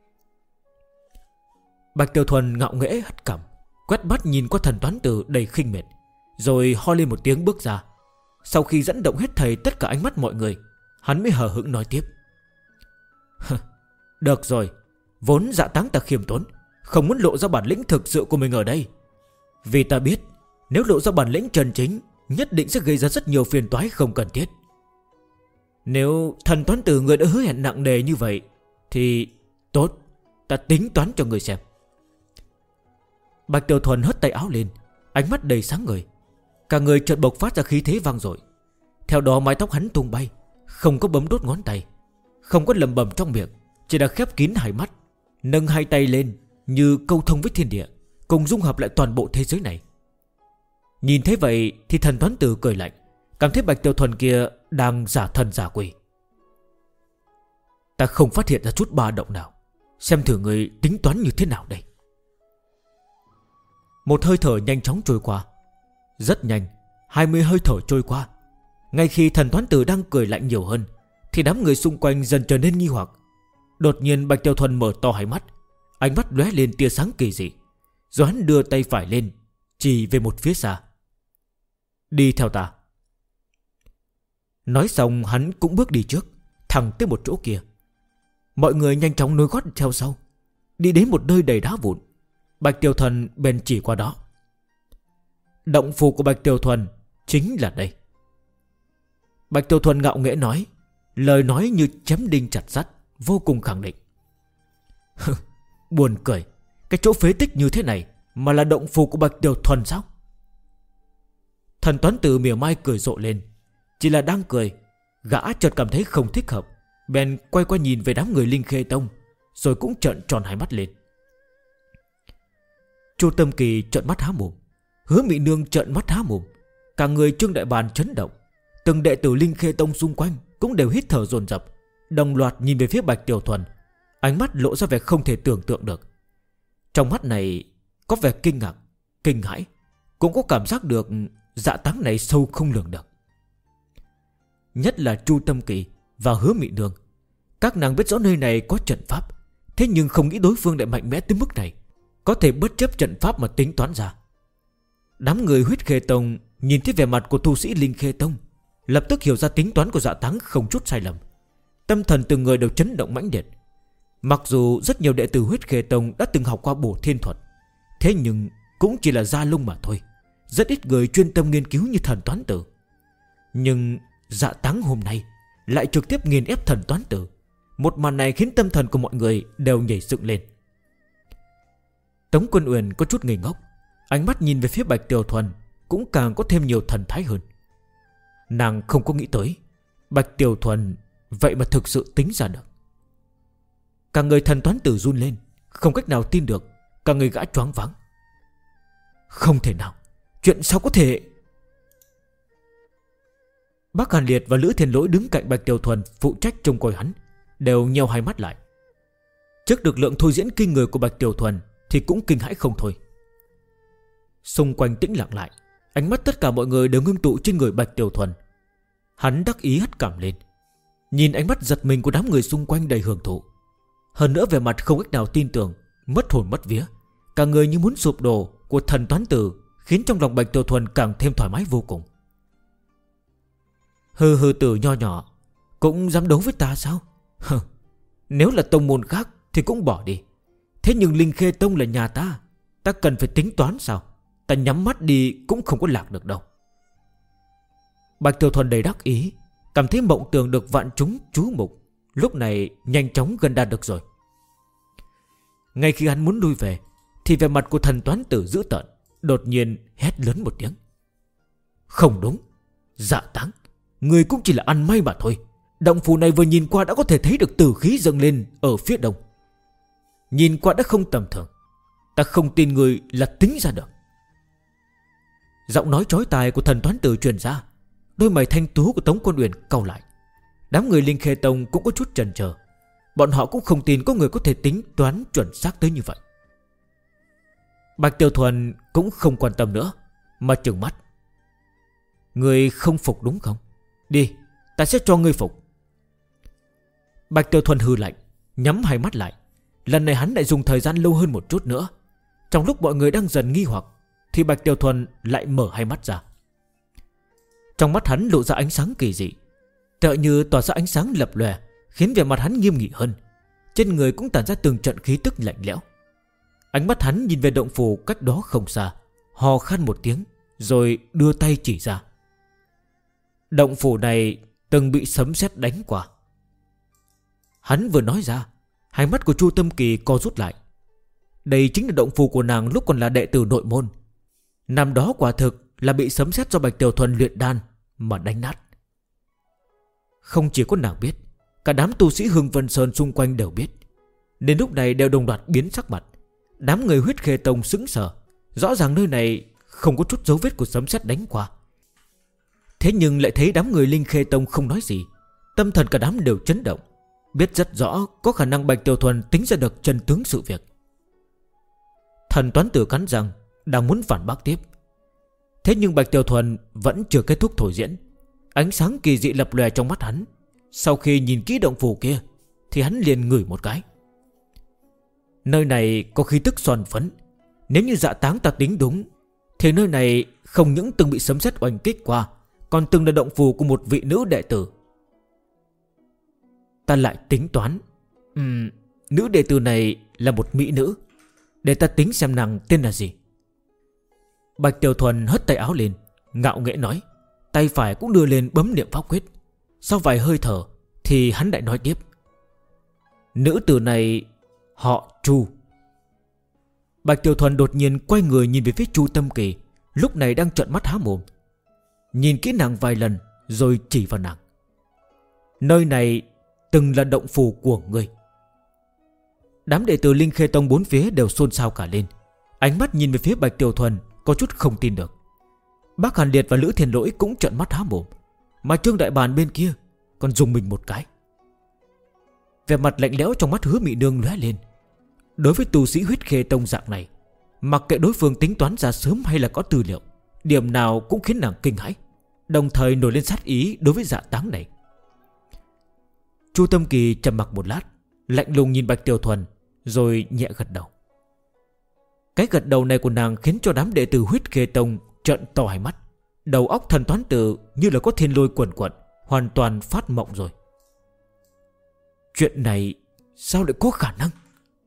Bạch Tiểu Thuần ngạo nghễ hất cằm, quét mắt nhìn qua Thần Toán Tử đầy khinh miệt, rồi ho lên một tiếng bước ra. Sau khi dẫn động hết thầy tất cả ánh mắt mọi người, hắn mới hờ hững nói tiếp: Được rồi, vốn Dạ Táng ta khiêm tốn, không muốn lộ ra bản lĩnh thực sự của mình ở đây. Vì ta biết nếu lộ ra bản lĩnh chân chính, nhất định sẽ gây ra rất nhiều phiền toái không cần thiết. Nếu Thần Toán Tử người đã hứa hẹn nặng nề như vậy thì tốt, ta tính toán cho người xem. Bạch Tiểu Thuần hất tay áo lên, ánh mắt đầy sáng ngời. Cả người chợt bộc phát ra khí thế vang dội. Theo đó mái tóc hắn tung bay, không có bấm đốt ngón tay, không có lẩm bẩm trong miệng, chỉ đã khép kín hai mắt, nâng hai tay lên như câu thông với thiên địa, cùng dung hợp lại toàn bộ thế giới này. Nhìn thấy vậy thì Thần Toán Tử cười lạnh, cảm thấy Bạch Tiểu Thuần kia đang giả thần giả quỷ. Ta không phát hiện ra chút ba động nào, xem thử người tính toán như thế nào đây. Một hơi thở nhanh chóng trôi qua. Rất nhanh 20 hơi thở trôi qua. Ngay khi Thần Toán Tử đang cười lạnh nhiều hơn thì đám người xung quanh dần trở nên nghi hoặc. Đột nhiên Bạch Tiểu Thuần mở to hai mắt, ánh mắt lóe lên tia sáng kỳ dị, rồi hắn đưa tay phải lên chỉ về một phía xa: Đi theo ta. Nói xong hắn cũng bước đi trước, thẳng tới một chỗ kia. Mọi người nhanh chóng nối gót theo sau. Đi đến một nơi đầy đá vụn, Bạch Tiểu Thuần bèn chỉ qua đó: Động phủ của Bạch Tiểu Thuần chính là đây. Bạch Tiểu Thuần ngạo nghễ nói, lời nói như chém đinh chặt sắt, vô cùng khẳng định. Buồn cười, cái chỗ phế tích như thế này mà là động phủ của Bạch Tiểu Thuần sao? Thần Toán Tử mỉa mai cười rộ lên. Chỉ là đang cười, gã chợt cảm thấy không thích hợp, bèn quay qua nhìn về đám người Linh Khê Tông, rồi cũng trợn tròn hai mắt lên. Chu Tâm Kỳ trợn mắt há mồm, Hứa Mị Nương trợn mắt há mồm, cả người Trương Đại Bàn chấn động. Từng đệ tử Linh Khê Tông xung quanh cũng đều hít thở dồn dập, đồng loạt nhìn về phía Bạch Tiểu Thuần, ánh mắt lộ ra vẻ không thể tưởng tượng được. Trong mắt này có vẻ kinh ngạc, kinh hãi, cũng có cảm giác được dạ táng này sâu không lường được. Nhất là Chu Tâm Kỳ và Hứa Mị Nương, các nàng biết rõ nơi này có trận pháp, thế nhưng không nghĩ đối phương lại mạnh mẽ tới mức này, có thể bất chấp trận pháp mà tính toán ra. Đám người Huyết Khê Tông nhìn thấy vẻ mặt của tu sĩ Linh Khê Tông, lập tức hiểu ra tính toán của dạ táng không chút sai lầm. Tâm thần từng người đều chấn động mãnh liệt. Mặc dù rất nhiều đệ tử Huyết Khê Tông đã từng học qua bổ thiên thuật, thế nhưng cũng chỉ là da lông mà thôi. Rất ít người chuyên tâm nghiên cứu như Thần Toán Tử. Nhưng dạ táng hôm nay lại trực tiếp nghiền ép Thần Toán Tử. Một màn này khiến tâm thần của mọi người đều nhảy dựng lên. Tống Quân Uyển có chút ngây ngốc, ánh mắt nhìn về phía Bạch Tiểu Thuần cũng càng có thêm nhiều thần thái hơn. Nàng không có nghĩ tới Bạch Tiểu Thuần vậy mà thực sự tính ra được. Cả người Thần Toán Tử run lên, không cách nào tin được. Cả người gã choáng váng. Không thể nào, chuyện sao có thể? Bác Hàn Liệt và Lữ Thiên Lỗi đứng cạnh Bạch Tiểu Thuần phụ trách trông coi hắn, đều nheo hai mắt lại. Trước được lượng thôi diễn kinh người của Bạch Tiểu Thuần thì cũng kinh hãi không thôi. Xung quanh tĩnh lặng lại, ánh mắt tất cả mọi người đều ngưng tụ trên người Bạch Tiểu Thuần. Hắn đắc ý hất cảm lên, nhìn ánh mắt giật mình của đám người xung quanh đầy hưởng thụ. Hơn nữa về mặt không cách nào tin tưởng, mất hồn mất vía, cả người như muốn sụp đổ của Thần Toán Tử, khiến trong lòng Bạch Tiểu Thuần càng thêm thoải mái vô cùng. Hừ hừ, tử nho nhỏ cũng dám đấu với ta sao? Nếu là tông môn khác thì cũng bỏ đi, thế nhưng Linh Khê Tông là nhà ta, ta cần phải tính toán sao? Ta nhắm mắt đi cũng không có lạc được đâu. Bạch Tiểu Thuần đầy đắc ý, cảm thấy mộng tưởng được vạn chúng chú mục, lúc này nhanh chóng gần đạt được rồi. Ngay khi hắn muốn lui về thì vẻ mặt của Thần Toán Tử dữ tợn, đột nhiên hét lớn một tiếng. Không đúng, dạ táng, người cũng chỉ là ăn may mà thôi. Động phủ này vừa nhìn qua đã có thể thấy được tử khí dâng lên ở phía đông, nhìn qua đã không tầm thường. Ta không tin người là tính ra được. Giọng nói chói tai của Thần Toán Tử truyền ra, đôi mày thanh tú của Tống Quân Uyển cau lại. Đám người Linh Khê Tông cũng có chút chần chờ, bọn họ cũng không tin có người có thể tính toán chuẩn xác tới như vậy. Bạch Tiểu Thuần cũng không quan tâm nữa, mà trừng mắt. Người không phục đúng không? Đi, ta sẽ cho ngươi phục. Bạch Tiểu Thuần hừ lạnh, nhắm hai mắt lại. Lần này hắn lại dùng thời gian lâu hơn một chút nữa. Trong lúc mọi người đang dần nghi hoặc thì Bạch Tiểu Thuần lại mở hai mắt ra. Trong mắt hắn lộ ra ánh sáng kỳ dị, tựa như tỏa ra ánh sáng lập lòe, khiến vẻ mặt hắn nghiêm nghị hơn. Trên người cũng tản ra từng trận khí tức lạnh lẽo. Ánh mắt hắn nhìn về động phủ cách đó không xa, hò khan một tiếng, rồi đưa tay chỉ ra. Động phủ này từng bị sấm sét đánh qua. Hắn vừa nói ra, hai mắt của Chu Tâm Kỳ co rút lại. Đây chính là động phủ của nàng lúc còn là đệ tử nội môn. Năm đó quả thực là bị sấm sét do Bạch Tiểu Thuần luyện đan mà đánh nát. Không chỉ có nàng biết, cả đám tu sĩ Hưng Vân Sơn xung quanh đều biết, nên lúc này đều đồng loạt biến sắc mặt. Đám người Huyết Khê Tông sững sờ, rõ ràng nơi này không có chút dấu vết của sấm sét đánh qua. Thế nhưng lại thấy đám người Linh Khê Tông không nói gì, tâm thần cả đám đều chấn động, biết rất rõ có khả năng Bạch Tiểu Thuần tính ra được chân tướng sự việc. Thần Toán Tử cắn răng đang muốn phản bác tiếp, thế nhưng Bạch Tiểu Thuần vẫn chưa kết thúc thôi diễn. Ánh sáng kỳ dị lập lòe trong mắt hắn. Sau khi nhìn kỹ động phủ kia thì hắn liền ngửi một cái. Nơi này có khí tức son phấn. Nếu như dạ táng ta tính đúng thì nơi này không những từng bị sấm sét oanh kích qua, còn từng là động phủ của một vị nữ đệ tử. Ta lại tính toán, nữ đệ tử này là một mỹ nữ. Để ta tính xem nàng tên là gì. Bạch Tiểu Thuần hất tay áo lên, ngạo nghễ nói, tay phải cũng đưa lên bấm niệm pháp quyết. Sau vài hơi thở thì hắn lại nói tiếp. Nữ tử này họ Chu. Bạch Tiểu Thuần đột nhiên quay người nhìn về phía Chu Tâm Kỳ, lúc này đang trợn mắt há mồm. Nhìn kỹ nàng vài lần rồi chỉ vào nàng. Nơi này từng là động phủ của ngươi. Đám đệ tử Linh Khê Tông bốn phía đều xôn xao cả lên. Ánh mắt nhìn về phía Bạch Tiểu Thuần có chút không tin được. Bác Hàn Liệt và Lữ Thiên Lỗi cũng trợn mắt há mồm. Mà Trương Đại Bàn bên kia còn dùng mình một cái. Vẻ mặt lạnh lẽo trong mắt Hứa Mị Nương lóe lên. Đối với tu sĩ Huyết Khê Tông dạng này, mặc kệ đối phương tính toán ra sớm hay là có tư liệu, điểm nào cũng khiến nàng kinh hãi, đồng thời nổi lên sát ý đối với Dạ Táng này. Chu Tâm Kỳ trầm mặc một lát, lạnh lùng nhìn Bạch Tiểu Thuần, rồi nhẹ gật đầu. Cái gật đầu này của nàng khiến cho đám đệ tử Huyết Khê Tông trợn to hai mắt. Đầu óc thần toán tử như là có thiên lôi quần quật, hoàn toàn phát mộng rồi. Chuyện này sao lại có khả năng?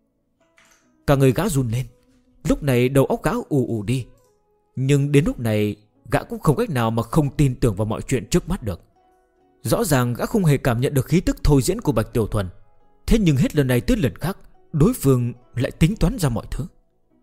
Cả người gã run lên. Lúc này đầu óc gã ù ù đi. Nhưng đến lúc này gã cũng không cách nào mà không tin tưởng vào mọi chuyện trước mắt được. Rõ ràng gã không hề cảm nhận được khí tức thôi diễn của Bạch Tiểu Thuần. Thế nhưng hết lần này tới lần khác, đối phương lại tính toán ra mọi thứ.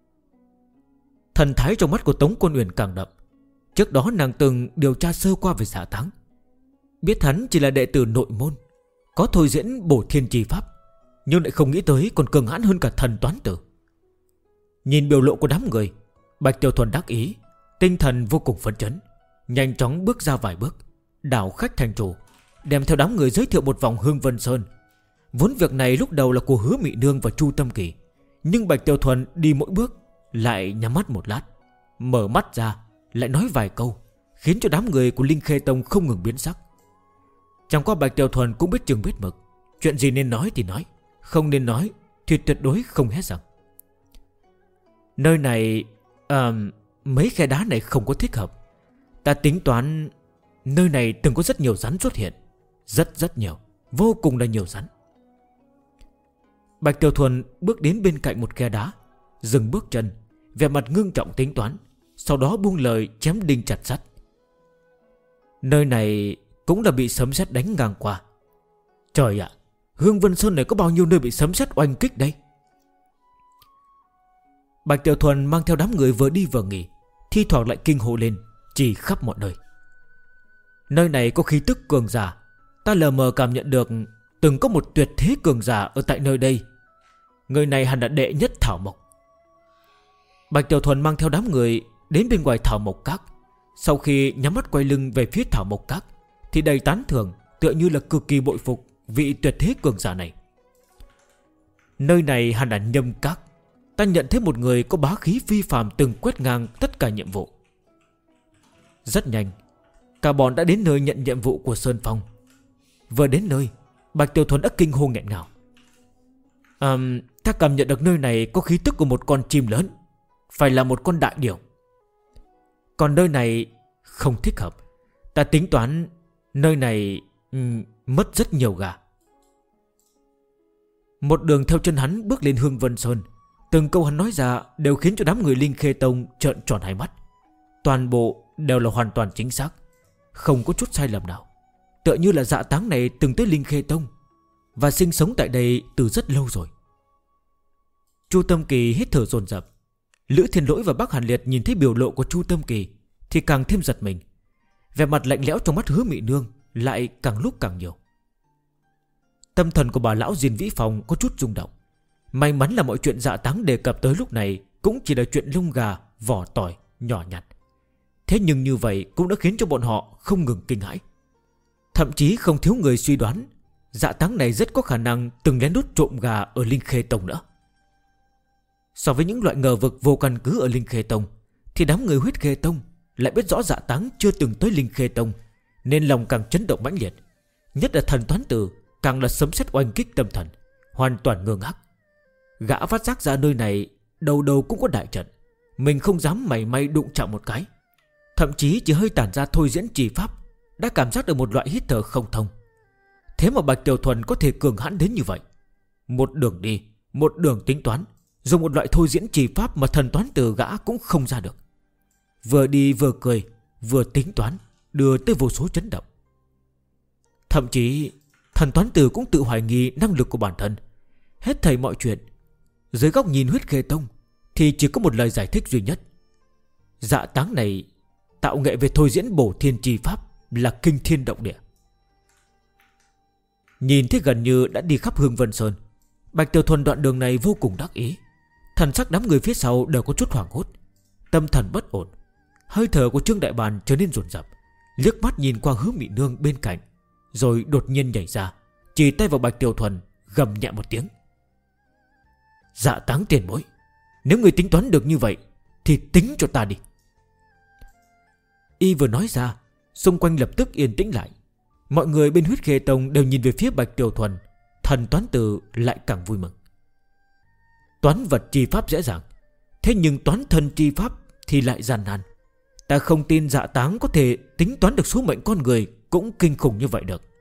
Thần thái trong mắt của Tống Quân Uyển càng đậm. Trước đó nàng từng điều tra sơ qua về Dạ Táng, biết hắn chỉ là đệ tử nội môn, có thôi diễn bổ thiên trì pháp, nhưng lại không nghĩ tới còn cường hãn hơn cả thần toán tử. Nhìn biểu lộ của đám người, Bạch Tiểu Thuần đắc ý, tinh thần vô cùng phấn chấn, nhanh chóng bước ra vài bước, đảo khách thành chủ, đem theo đám người giới thiệu một vòng Hương Vân Sơn. Vốn việc này lúc đầu là của Hứa Mị Nương và Chu Tâm Kỳ, nhưng Bạch Tiểu Thuần đi mỗi bước lại nhắm mắt một lát, mở mắt ra lại nói vài câu, khiến cho đám người của Linh Khê Tông không ngừng biến sắc. Chẳng qua Bạch Tiểu Thuần cũng biết chừng biết mực, chuyện gì nên nói thì nói, không nên nói thì tuyệt đối không hé răng. Nơi này mấy khe đá này không có thích hợp. Ta tính toán nơi này từng có rất nhiều rắn xuất hiện, rất nhiều, vô cùng là nhiều rắn. Bạch Tiểu Thuần bước đến bên cạnh một khe đá, dừng bước chân, vẻ mặt ngưng trọng tính toán, sau đó buông lời chém đinh chặt sắt. Nơi này cũng là bị sấm sét đánh ngang qua. Trời ạ, Hương Vân Sơn này có bao nhiêu nơi bị sấm sét oanh kích đây? Bạch Tiểu Thuần mang theo đám người vừa đi vừa nghỉ, thi thoảng lại kinh hô lên, chỉ khắp mọi nơi. Nơi này có khí tức cường giả, ta lờ mờ cảm nhận được từng có một tuyệt thế cường giả ở tại nơi đây. Người này hẳn là đệ nhất Thảo Mộc. Bạch Tiểu Thuần mang theo đám người đến bên ngoài Thảo Mộc Các. Sau khi nhắm mắt quay lưng về phía Thảo Mộc Các thì đầy tán thưởng, tựa như là cực kỳ bội phục vị tuyệt thế cường giả này. Nơi này hẳn là Nhâm Các. Ta nhận thấy một người có bá khí phi phàm từng quét ngang tất cả nhiệm vụ. Rất nhanh, cả bọn đã đến nơi nhận nhiệm vụ của Sơn Phong. Vừa đến nơi, Bạch Tiểu Thuần đã kinh hô nghẹn ngào. Ta cảm nhận được nơi này có khí tức của một con chim lớn, phải là một con đại điểu. Còn nơi này không thích hợp. Ta tính toán nơi này mất rất nhiều gà. Một đường theo chân hắn bước lên Hương Vân Sơn. Từng câu hắn nói ra đều khiến cho đám người Linh Khê Tông trợn tròn hai mắt. Toàn bộ đều là hoàn toàn chính xác, không có chút sai lầm nào. Tựa như là Dạ Táng này từng tới Linh Khê Tông và sinh sống tại đây từ rất lâu rồi. Chu Tâm Kỳ hít thở dồn dập. Lữ Thiên Lỗi và Bác Hàn Liệt nhìn thấy biểu lộ của Chu Tâm Kỳ thì càng thêm giật mình. Vẻ mặt lạnh lẽo trong mắt Hứa Mị Nương lại càng lúc càng nhiều. Tâm thần của bà lão Diên Vĩ Phòng có chút rung động. May mắn là mọi chuyện Dạ Táng đề cập tới lúc này cũng chỉ là chuyện lông gà, vỏ tỏi, nhỏ nhặt. Thế nhưng như vậy cũng đã khiến cho bọn họ không ngừng kinh hãi. Thậm chí không thiếu người suy đoán Dạ Táng này rất có khả năng từng lén lút trộm gà ở Linh Khê Tông nữa. So với những loại ngờ vực vô căn cứ ở Linh Khê Tông thì đám người Huyết Khê Tông lại biết rõ Dạ Táng chưa từng tới Linh Khê Tông, nên lòng càng chấn động mãnh liệt. Nhất là thần toán tử càng là sấm sét oanh kích tâm thần, hoàn toàn ngơ ngác. Gã phát giác ra nơi này đầu đầu cũng có đại trận, mình không dám mảy may đụng chạm một cái. Thậm chí chỉ hơi tản ra thôi diễn trì pháp đã cảm giác được một loại hít thở không thông. Thế mà Bạch Tiểu Thuần có thể cường hãn đến như vậy. Một đường đi, một đường tính toán, dùng một loại thôi diễn trì pháp mà thần toán tử gã cũng không ra được. Vừa đi vừa cười, vừa tính toán, đưa tới vô số chấn động. Thậm chí thần toán tử cũng tự hoài nghi năng lực của bản thân. Hết thảy mọi chuyện dưới góc nhìn Huyết Khê Tông thì chỉ có một lời giải thích duy nhất: Dạ Táng này tạo nghệ về thôi diễn bổ thiên trì pháp là kinh thiên động địa. Nhìn thấy gần như đã đi khắp Hương Vân Sơn, Bạch Tiểu Thuần đoạn đường này vô cùng đắc ý. Thần sắc đám người phía sau đều có chút hoảng hốt, tâm thần bất ổn. Hơi thở của Trương Đại Bàn trở nên dồn dập, liếc mắt nhìn qua Hứa Mị Nương bên cạnh, rồi đột nhiên nhảy ra, chỉ tay vào Bạch Tiểu Thuần, gầm nhẹ một tiếng: Dạ Táng tiền bối, nếu người tính toán được như vậy thì tính cho ta đi. Y vừa nói ra, xung quanh lập tức yên tĩnh lại. Mọi người bên Huyết Khê Tông đều nhìn về phía Bạch Tiểu Thuần. Thần toán từ lại càng vui mừng. Toán vật chi pháp dễ dàng, thế nhưng toán thân chi pháp thì lại gian nan. Ta không tin Dạ Táng có thể tính toán được số mệnh con người cũng kinh khủng như vậy được.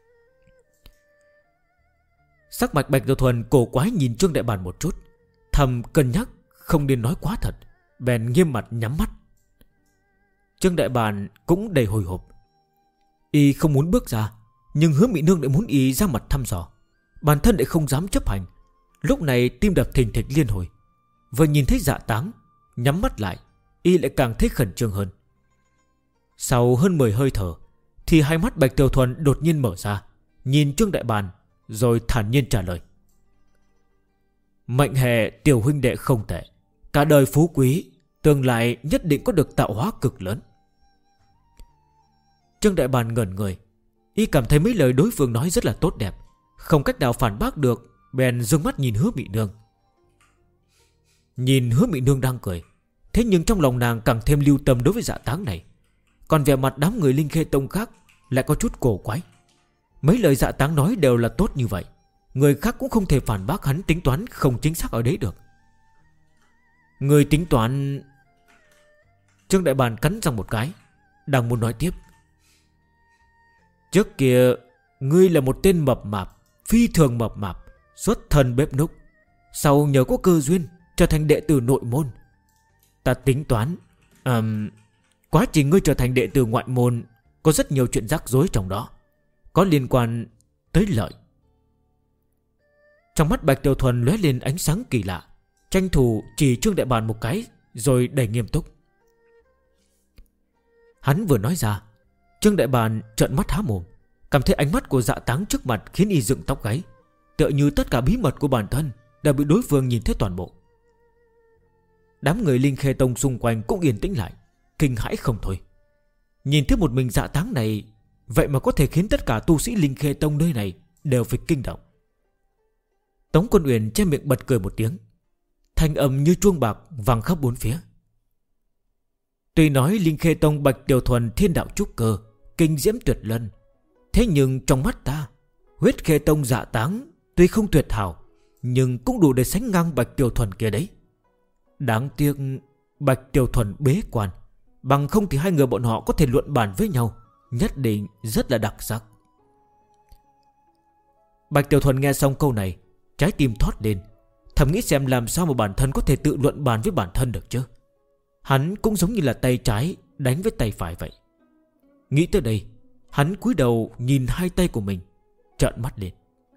Sắc mặt Bạch Tiểu Thuần cổ quái nhìn Trương Đại Bàn một chút, thầm cân nhắc không nên nói quá thật, bèn nghiêm mặt nhắm mắt. Trương Đại Bàn cũng đầy hồi hộp. Y không muốn bước ra, nhưng Hứa Mị Nương lại muốn Y ra mặt thăm dò. Bản thân lại không dám chấp hành. Lúc này tim đập thình thịch liên hồi. Vừa nhìn thấy Dạ Táng, nhắm mắt lại, Y lại càng thấy khẩn trương hơn. Sau hơn 10 hơi thở thì hai mắt Bạch Tiểu Thuần đột nhiên mở ra, nhìn Trương Đại Bàn, rồi thản nhiên trả lời: Mệnh hệ tiểu huynh đệ không tệ, cả đời phú quý, tương lai nhất định có được tạo hóa cực lớn. Trương Đại Bàn ngẩn người. Y cảm thấy mấy lời đối phương nói rất là tốt đẹp, không cách nào phản bác được, bèn dương mắt nhìn Hứa Mị Nương. Nhìn Hứa Mị Nương đang cười, thế nhưng trong lòng nàng càng thêm lưu tâm đối với Dạ Táng này. Còn vẻ mặt đám người Linh Khê Tông khác lại có chút cổ quái. Mấy lời Dạ Táng nói đều là tốt như vậy, người khác cũng không thể phản bác hắn tính toán không chính xác ở đấy được. Người tính toán... Trương Đại Bàn cắn răng một cái, đang muốn nói tiếp. Trước kia ngươi là một tên mập mạp, phi thường mập mạp, xuất thân bếp núc. Sau nhờ có cơ duyên trở thành đệ tử nội môn. Ta tính toán quá trình ngươi trở thành đệ tử ngoại môn có rất nhiều chuyện rắc rối trong đó, có liên quan tới lợi. Trong mắt Bạch Tiểu Thuần lóe lên ánh sáng kỳ lạ, tranh thủ chỉ Trương Đại Bàn một cái, rồi đầy nghiêm túc. Hắn vừa nói ra, Trương Đại Bàn trợn mắt há mồm, cảm thấy ánh mắt của Dạ Táng trước mặt khiến y dựng tóc gáy, tựa như tất cả bí mật của bản thân đã bị đối phương nhìn thấy toàn bộ. Đám người Linh Khê Tông xung quanh cũng yên tĩnh lại, kinh hãi không thôi. Nhìn thấy một mình Dạ Táng này, vậy mà có thể khiến tất cả tu sĩ Linh Khê Tông nơi này đều phải kinh động. Tống Quân Uyển che miệng bật cười một tiếng, thanh âm như chuông bạc vang khắp bốn phía. Tuy nói Linh Khê Tông Bạch Tiểu Thuần thiên đạo trúc cơ, kinh diễm tuyệt luân, thế nhưng trong mắt ta, Huyết Khê Tông Dạ Táng tuy không tuyệt hảo, nhưng cũng đủ để sánh ngang Bạch Tiểu Thuần kia đấy. Đáng tiếc Bạch Tiểu Thuần bế quan, bằng không thì hai người bọn họ có thể luận bàn với nhau, nhất định rất là đặc sắc. Bạch Tiểu Thuần nghe xong câu này, trái tim thoát lên, thầm nghĩ xem làm sao mà bản thân có thể tự luận bàn với bản thân được chứ. Hắn cũng giống như là tay trái đánh với tay phải vậy. Nghĩ tới đây, hắn cúi đầu nhìn hai tay của mình, trợn mắt lên.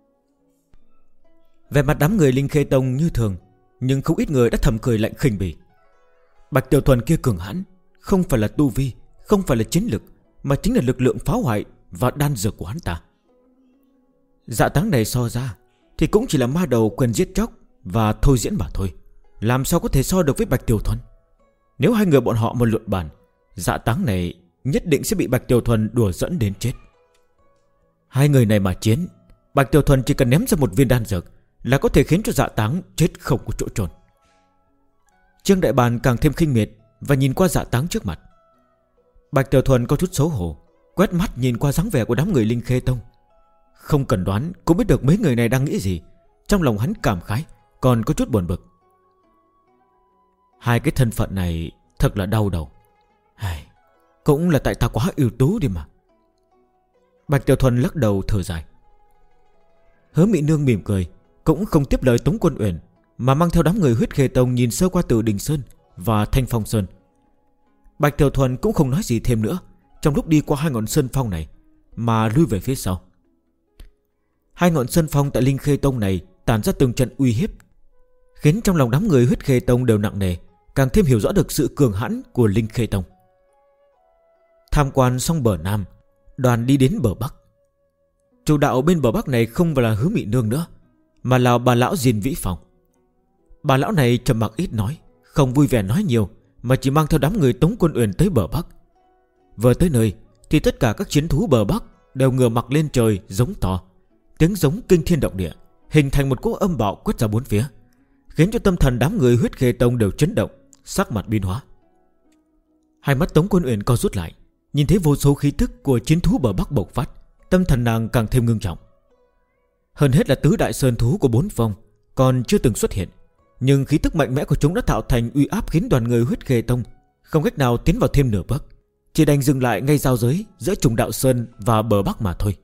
Về mặt đám người Linh Khê Tông như thường, nhưng không ít người đã thầm cười lạnh khinh bỉ. Bạch Tiểu Thuần kia cường hãn, không phải là tu vi, không phải là chiến lực, mà chính là lực lượng phá hoại và đan dược của hắn ta. Dạ Táng này so ra thì cũng chỉ là ma đầu quyền giết chóc và thôi diễn mà thôi, làm sao có thể so được với Bạch Tiểu Thuần. Nếu hai người bọn họ mà luận bàn, Dạ Táng này nhất định sẽ bị Bạch Tiểu Thuần đùa dẫn đến chết. Hai người này mà chiến, Bạch Tiểu Thuần chỉ cần ném ra một viên đan dược là có thể khiến cho Dạ Táng chết không có chỗ trốn. Trương Đại Bàn càng thêm khinh miệt và nhìn qua Dạ Táng trước mặt. Bạch Tiểu Thuần có chút xấu hổ, quét mắt nhìn qua dáng vẻ của đám người Linh Khê Tông. Không cần đoán cũng biết được mấy người này đang nghĩ gì. Trong lòng hắn cảm khái, còn có chút buồn bực. Hai cái thân phận này thật là đau đầu. Cũng là tại ta quá ưu tú đi mà. Bạch Tiểu Thuần lắc đầu thở dài. Hứa Mị Nương mỉm cười, cũng không tiếp lời Tống Quân Uyển, mà mang theo đám người Huyết Khê Tông nhìn sơ qua Từ Đình Sơn và Thanh Phong Sơn. Bạch Tiểu Thuần cũng không nói gì thêm nữa trong lúc đi qua hai ngọn sơn phong này, mà lui về phía sau. Hai ngọn sơn phong tại Linh Khê Tông này tản ra từng trận uy hiếp, khiến trong lòng đám người Huyết Khê Tông đều nặng nề, càng thêm hiểu rõ được sự cường hãn của Linh Khê Tông. Tham quan xong bờ Nam, đoàn đi đến bờ Bắc. Chủ đạo bên bờ bắc này không phải là Hứa Mị Nương nữa, mà là bà lão Diên Vĩ Phong. Bà lão này trầm mặc ít nói, không vui vẻ nói nhiều, mà chỉ mang theo đám người Tống Quân Uyển tới bờ bắc. Vừa tới nơi thì tất cả các chiến thú bờ bắc đều ngửa mặt lên trời giống to, tiếng giống kinh thiên động địa, hình thành một cỗ âm bạo quét ra bốn phía, khiến cho tâm thần đám người Huyết Khê Tông đều chấn động, sắc mặt biến hóa. Hai mắt Tống Quân Uyển co rút lại, nhìn thấy vô số khí tức của chiến thú bờ bắc bộc phát, tâm thần nàng càng thêm ngưng trọng. Hơn hết là tứ đại sơn thú của bốn phong còn chưa từng xuất hiện, nhưng khí tức mạnh mẽ của chúng đã tạo thành uy áp, khiến đoàn người Huyết Khê Tông không cách nào tiến vào thêm nửa bước, chỉ đành dừng lại ngay giao giới giữa Trùng Đạo Sơn và bờ bắc mà thôi.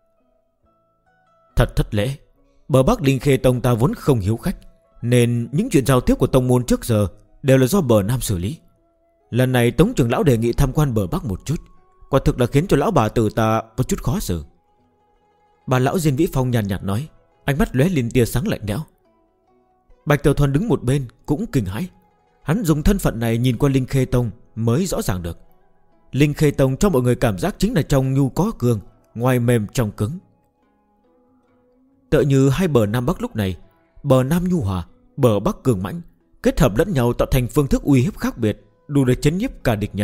Thật thất lễ, bờ bắc Linh Khê Tông ta vốn không hiếu khách, nên những chuyện giao tiếp của tông môn trước giờ đều là do bờ nam xử lý. Lần này Tống trưởng lão đề nghị tham quan bờ bắc một chút, quả thực là khiến cho lão bà tử ta có chút khó xử. Bà lão Diên Vĩ Phong nhàn nhạt nói, ánh mắt lóe lên tia sáng lạnh lẽo. Bạch Tiểu Thuần đứng một bên cũng kinh hãi. Hắn dùng thân phận này nhìn qua Linh Khê Tông mới rõ ràng được. Linh Khê Tông cho mọi người cảm giác chính là trong nhu có cương, ngoài mềm trong cứng. Tựa như hai bờ nam bắc lúc này, bờ nam nhu hòa, bờ bắc cường mãnh, kết hợp lẫn nhau tạo thành phương thức uy hiếp khác biệt, đủ để chấn nhiếp cả địch nhân.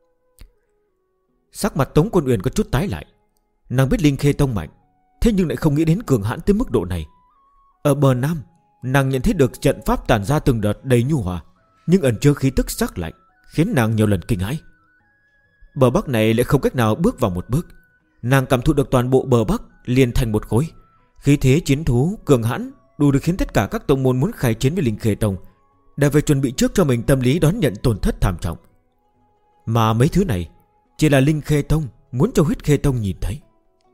Sắc mặt Tống Quân Uyển có chút tái lại. Nàng biết Linh Khê Tông mạnh, thế nhưng lại không nghĩ đến cường hãn tới mức độ này. Ở bờ nam, nàng nhận thấy được trận pháp tản ra từng đợt đầy nhu hòa, nhưng ẩn chứa khí tức sắc lạnh, khiến nàng nhiều lần kinh hãi. Bờ bắc này lại không cách nào bước vào một bước. Nàng cảm thụ được toàn bộ bờ bắc liền thành một khối, khí thế chiến thú cường hãn đủ để khiến tất cả các tông môn muốn khai chiến với Linh Khê Tông đều phải chuẩn bị trước cho mình tâm lý đón nhận tổn thất thảm trọng. Mà mấy thứ này chỉ là Linh Khê Tông muốn cho Huyết Khê Tông nhìn thấy.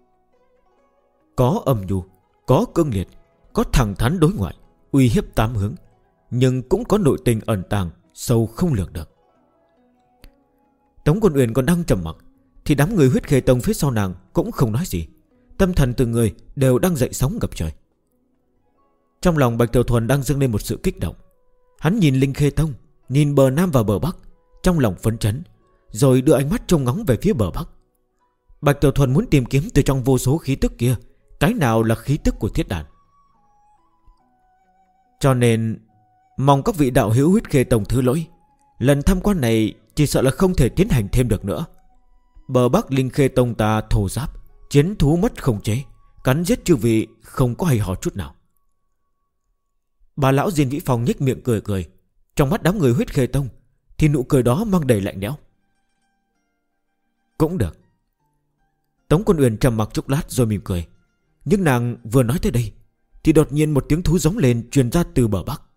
Có âm nhu, có cương liệt, có thẳng thắn đối ngoại, uy hiếp tám hướng, nhưng cũng có nội tình ẩn tàng sâu không lường được. Tống Quân Uyển còn đang trầm mặc thì đám người Huyết Khê Tông phía sau nàng cũng không nói gì, tâm thần từng người đều đang dậy sóng ngập trời. Trong lòng Bạch Tiểu Thuần đang dâng lên một sự kích động. Hắn nhìn Linh Khê Tông, nhìn bờ nam và bờ bắc, trong lòng phấn chấn, rồi đưa ánh mắt trông ngóng về phía bờ bắc. Bạch Tiểu Thuần muốn tìm kiếm từ trong vô số khí tức kia, cái nào là khí tức của thiết đàn. Cho nên mong các vị đạo hữu Huyết Khê Tông thứ lỗi, lần tham quan này chỉ sợ là không thể tiến hành thêm được nữa. Bờ bắc Linh Khê Tông ta thô giáp, chiến thú mất không chế, cắn giết chư vị không có hay ho chút nào. Bà lão Diên Vĩ Phong nhếch miệng cười cười. Trong mắt đám người Huyết Khê Tông thì nụ cười đó mang đầy lạnh lẽo. Cũng được. Tống Quân Uyển trầm mặc chốc lát rồi mỉm cười. Nhưng nàng vừa nói tới đây thì đột nhiên một tiếng thú giống lên truyền ra từ bờ bắc.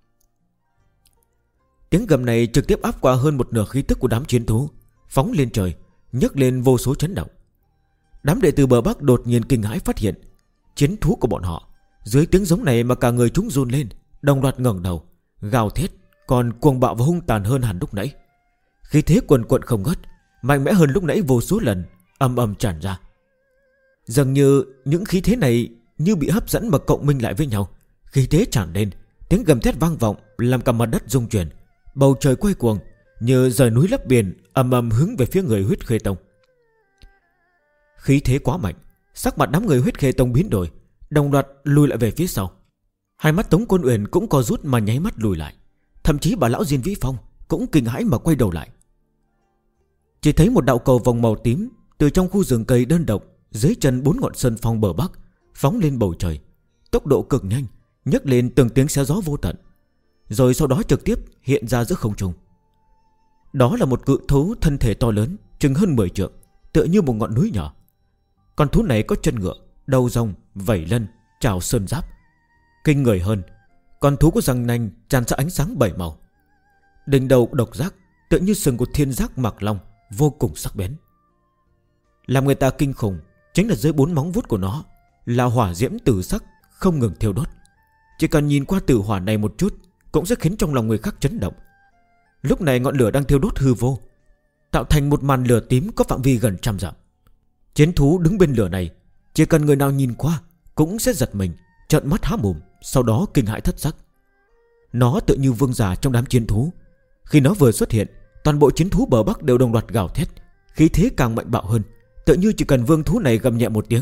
Tiếng gầm này trực tiếp áp qua hơn một nửa khí tức của đám chiến thú, phóng lên trời, nhấc lên vô số chấn động. Đám đệ tử bờ bắc đột nhiên kinh hãi phát hiện chiến thú của bọn họ dưới tiếng giống này mà cả người chúng run lên, đồng loạt ngẩng đầu, gào thét, còn cuồng bạo và hung tàn hơn hẳn lúc nãy. Khí thế quần quận không ngớt, mạnh mẽ hơn lúc nãy vô số lần, ầm ầm tràn ra. Dường như những khí thế này như bị hấp dẫn mà cộng minh lại với nhau, khí thế tràn lên, tiếng gầm thét vang vọng làm cả mặt đất rung chuyển, bầu trời quay cuồng như rời núi lấp biển, ầm ầm hướng về phía người Huyết Khê Tông. Khí thế quá mạnh, sắc mặt đám người Huyết Khê Tông biến đổi, đồng loạt lùi lại về phía sau. Hai mắt Tống Quân Uyển cũng co rút mà nháy mắt lùi lại. Thậm chí bà lão Diên Vĩ Phong cũng kinh hãi mà quay đầu lại. Chỉ thấy một đạo cầu vòng màu tím từ trong khu rừng cây đơn độc dưới chân 4 ngọn sơn phong bờ bắc phóng lên bầu trời, tốc độ cực nhanh, nhấc lên từng tiếng xé gió vô tận, rồi sau đó trực tiếp hiện ra giữa không trung. Đó là một cự thú thân thể to lớn, chừng hơn 10 trượng, tựa như một ngọn núi nhỏ. Con thú này có chân ngựa, đầu rồng, vảy lân, trảo sơn giáp. Kinh người hơn, con thú có răng nanh tràn ra ánh sáng 7 màu. Đỉnh đầu độc giác tựa như sừng của thiên giác mạc long, vô cùng sắc bén. Làm người ta kinh khủng chính là dưới 4 móng vuốt của nó là hỏa diễm tử sắc không ngừng thiêu đốt. Chỉ cần nhìn qua tử hỏa này một chút cũng sẽ khiến trong lòng người khác chấn động. Lúc này ngọn lửa đang thiêu đốt hư vô, tạo thành một màn lửa tím có phạm vi gần 100 dặm. Chiến thú đứng bên lửa này, chỉ cần người nào nhìn qua cũng sẽ giật mình, trợn mắt há mồm, sau đó kinh hãi thất sắc. Nó tựa như vương giả trong đám chiến thú. Khi nó vừa xuất hiện, toàn bộ chiến thú bờ bắc đều đồng loạt gào thét, khí thế càng mạnh bạo hơn, tựa như chỉ cần vương thú này gầm nhẹ một tiếng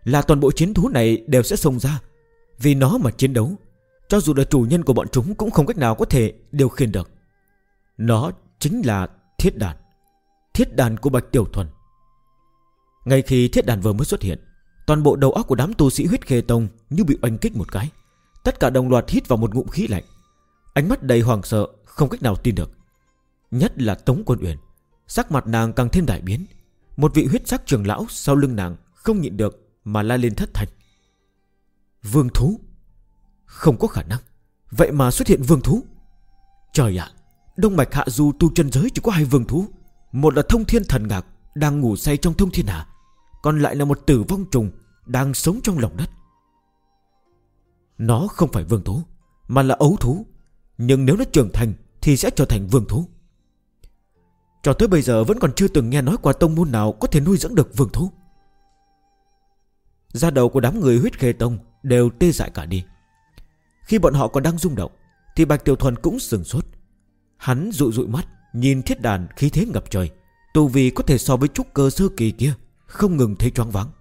là toàn bộ chiến thú này đều sẽ xông ra. Vì nó mà chiến đấu, cho dù là chủ nhân của bọn chúng cũng không cách nào có thể điều khiển được. Nó chính là thiết đàn. Thiết đàn của Bạch Tiểu Thuần. Ngay khi thiết đàn vừa mới xuất hiện, toàn bộ đầu óc của đám tu sĩ Huyết Khê Tông như bị oanh kích một cái. Tất cả đồng loạt hít vào một ngụm khí lạnh, ánh mắt đầy hoảng sợ, không cách nào tin được. Nhất là Tống Quân Uyển, sắc mặt nàng càng thêm đại biến. Một vị huyết sắc trưởng lão sau lưng nàng không nhịn được mà la lên thất thanh. Vương thú? Không có khả năng. Vậy mà xuất hiện vương thú. Trời ạ, Đông Mạch Hạ Du tu chân giới chỉ có 2 vương thú. Một là Thông Thiên Thần Ngạc đang ngủ say trong Thông Thiên Hà, còn lại là một tử vong trùng đang sống trong lòng đất. Nó không phải vương thú mà là ấu thú, nhưng nếu nó trưởng thành thì sẽ trở thành vương thú. Cho tới bây giờ vẫn còn chưa từng nghe nói qua tông môn nào có thể nuôi dưỡng được vương thú. Da đầu của đám người Huyết Khê Tông đều tê dại cả đi. Khi bọn họ còn đang rung động thì Bạch Tiểu Thuần cũng sửng sốt. Hắn dụi dụi mắt nhìn thiết đàn khí thế ngập trời, tu vi có thể so với trúc cơ sơ kỳ kia, không ngừng thấy choáng váng.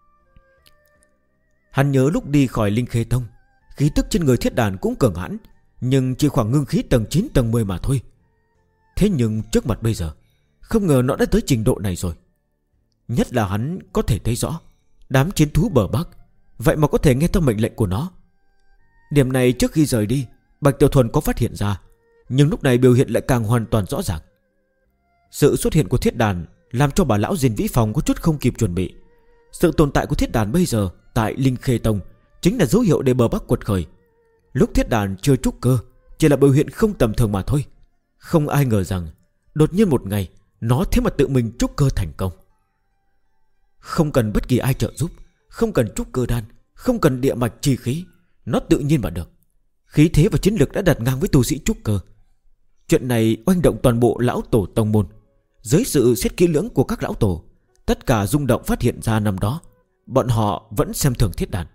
Hắn nhớ lúc đi khỏi Linh Khê Tông, khí tức trên người thiết đàn cũng cường hãn, nhưng chỉ khoảng ngưng khí tầng 9 tầng 10 mà thôi. Thế nhưng trước mặt bây giờ, không ngờ nó đã tới trình độ này rồi. Nhất là hắn có thể thấy rõ đám chiến thú bờ Bắc vậy mà có thể nghe theo mệnh lệnh của nó. Điểm này trước khi rời đi Bạch Tiểu Thuần có phát hiện ra, nhưng lúc này biểu hiện lại càng hoàn toàn rõ ràng. Sự xuất hiện của thiết đàn làm cho bà lão Diên Vĩ Phòng có chút không kịp chuẩn bị. Sự tồn tại của thiết đàn bây giờ tại Linh Khê Tông chính là dấu hiệu để bờ Bắc quật khởi. Lúc thiết đàn chưa trúc cơ chỉ là biểu hiện không tầm thường mà thôi. Không ai ngờ rằng đột nhiên một ngày nó thế mà tự mình trúc cơ thành công. Không cần bất kỳ ai trợ giúp, không cần trúc cơ đan, không cần địa mạch chi khí, nó tự nhiên mà được. Khí thế và chiến lược đã đặt ngang với tu sĩ trúc cơ. Chuyện này oanh động toàn bộ lão tổ tông môn. Dưới sự xét kỹ lưỡng của các lão tổ, tất cả rung động phát hiện ra năm đó, bọn họ vẫn xem thường thiết đàn.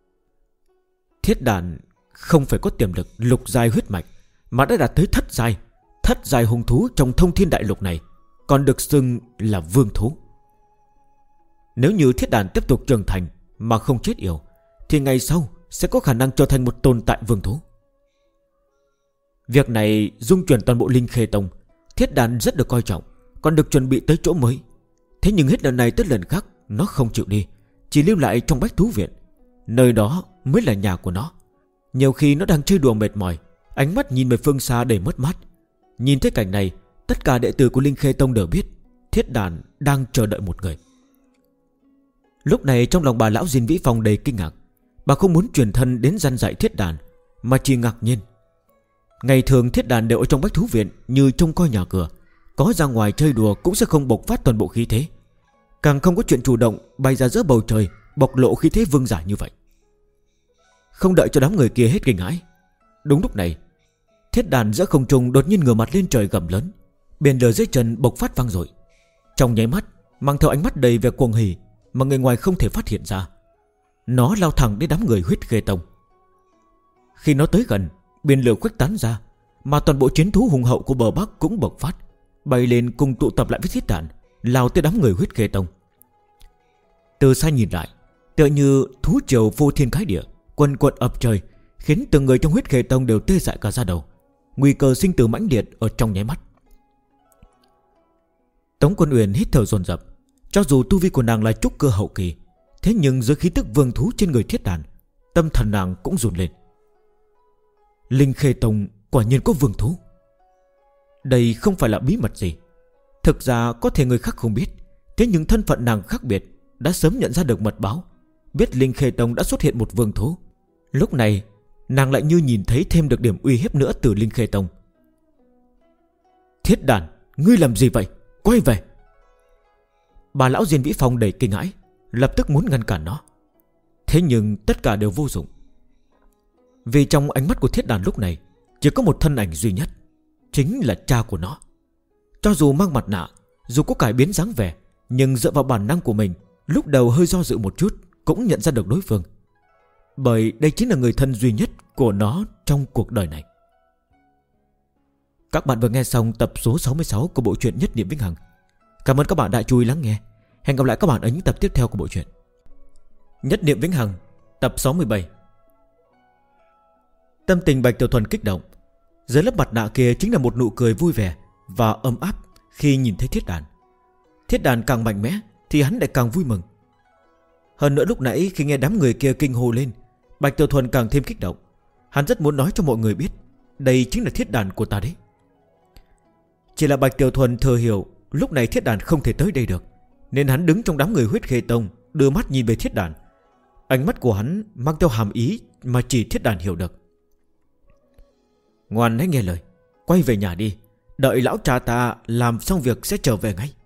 Thiết đàn không phải có tiềm lực lục giai huyết mạch, mà đã đạt tới thất giai hung thú trong Thông Thiên Đại Lục này, còn được xưng là vương thú. Nếu như thiết đàn tiếp tục trưởng thành mà không chết yểu, thì ngày sau sẽ có khả năng trở thành một tồn tại vương thú. Việc này dung chuyển toàn bộ Linh Khê Tông. Thiết đàn rất được coi trọng, còn được chuẩn bị tới chỗ mới. Thế nhưng hết lần này tới lần khác nó không chịu đi, chỉ lưu lại trong Bách Thú Viện. Nơi đó mới là nhà của nó. Nhiều khi nó đang chơi đùa mệt mỏi, ánh mắt nhìn về phương xa đầy mất mát. Nhìn thấy cảnh này, tất cả đệ tử của Linh Khê Tông đều biết thiết đàn đang chờ đợi một người. Lúc này trong lòng bà lão Diên Vĩ Phong đầy kinh ngạc. Bà không muốn truyền thân đến răn dạy thiết đàn, mà chỉ ngạc nhiên. Ngày thường thiết đàn đều ở trong Bách Thú Viện như trông coi nhà cửa, có ra ngoài chơi đùa cũng sẽ không bộc phát toàn bộ khí thế, càng không có chuyện chủ động bay ra giữa bầu trời bộc lộ khí thế vương giả như vậy. Không đợi cho đám người kia hết kinh hãi, đúng lúc này thiết đàn giữa không trung đột nhiên ngửa mặt lên trời gầm lớn, biển lửa dưới chân bộc phát vang dội. Trong nháy mắt mang theo ánh mắt đầy vẻ cuồng hỉ mà người ngoài không thể phát hiện ra, nó lao thẳng đến đám người Huyết Khê Tông. Khi nó tới gần, biển lửa khuếch tán ra, mà toàn bộ chiến thú hùng hậu của bờ Bắc cũng bộc phát, bay lên cùng tụ tập lại với thiết đàn, lao tới đám người Huyết Khê Tông. Từ xa nhìn lại, tựa như thú triều vô thiên khái địa, quần quật ập trời, khiến từng người trong Huyết Khê Tông đều tê dại cả da đầu. Nguy cơ sinh tử mãnh liệt ở trong nháy mắt. Tống Quân Uyển hít thở dồn dập. Cho dù tu vi của nàng là trúc cơ hậu kỳ, thế nhưng dưới khí tức vương thú trên người thiết đàn, tâm thần nàng cũng run lên. Linh Khê Tông quả nhiên có vương thú. Đây không phải là bí mật gì. Thực ra có thể người khác không biết, thế nhưng thân phận nàng khác biệt, đã sớm nhận ra được mật báo, biết Linh Khê Tông đã xuất hiện một vương thú. Lúc này nàng lại như nhìn thấy thêm được điểm uy hiếp nữa từ Linh Khê Tông. Thiết đàn, ngươi làm gì vậy? Quay về! Bà lão Diên Vĩ Phong đầy kinh hãi, lập tức muốn ngăn cản nó. Thế nhưng tất cả đều vô dụng. Vì trong ánh mắt của thiết đàn lúc này chỉ có một thân ảnh duy nhất, chính là cha của nó. Cho dù mang mặt nạ, dù có cải biến dáng vẻ, nhưng dựa vào bản năng của mình, lúc đầu hơi do dự một chút cũng nhận ra được đối phương. Bởi đây chính là người thân duy nhất của nó trong cuộc đời này. Các bạn vừa nghe xong tập số 66 của bộ truyện Nhất Niệm Vĩnh Hằng. Cảm ơn các bạn đã chú ý lắng nghe. Hẹn gặp lại các bạn ở những tập tiếp theo của bộ truyện. Nhất niệm vĩnh hằng. Tập 67. Tâm tình Bạch Tiểu Thuần kích động. Dưới lớp mặt nạ kia chính là một nụ cười vui vẻ và ấm áp khi nhìn thấy thiết đàn. Thiết đàn càng mạnh mẽ thì hắn lại càng vui mừng. Hơn nữa lúc nãy khi nghe đám người kia kinh hô lên, Bạch Tiểu Thuần càng thêm kích động. Hắn rất muốn nói cho mọi người biết đây chính là thiết đàn của ta đấy. Chỉ là Bạch Tiểu Thuần thừa hiểu lúc này thiết đàn không thể tới đây được, nên hắn đứng trong đám người Huyết Khê Tông, đưa mắt nhìn về thiết đàn. Ánh mắt của hắn mang theo hàm ý mà chỉ thiết đàn hiểu được. Ngoan hãy nghe lời, quay về nhà đi. Đợi lão cha ta làm xong việc sẽ trở về ngay.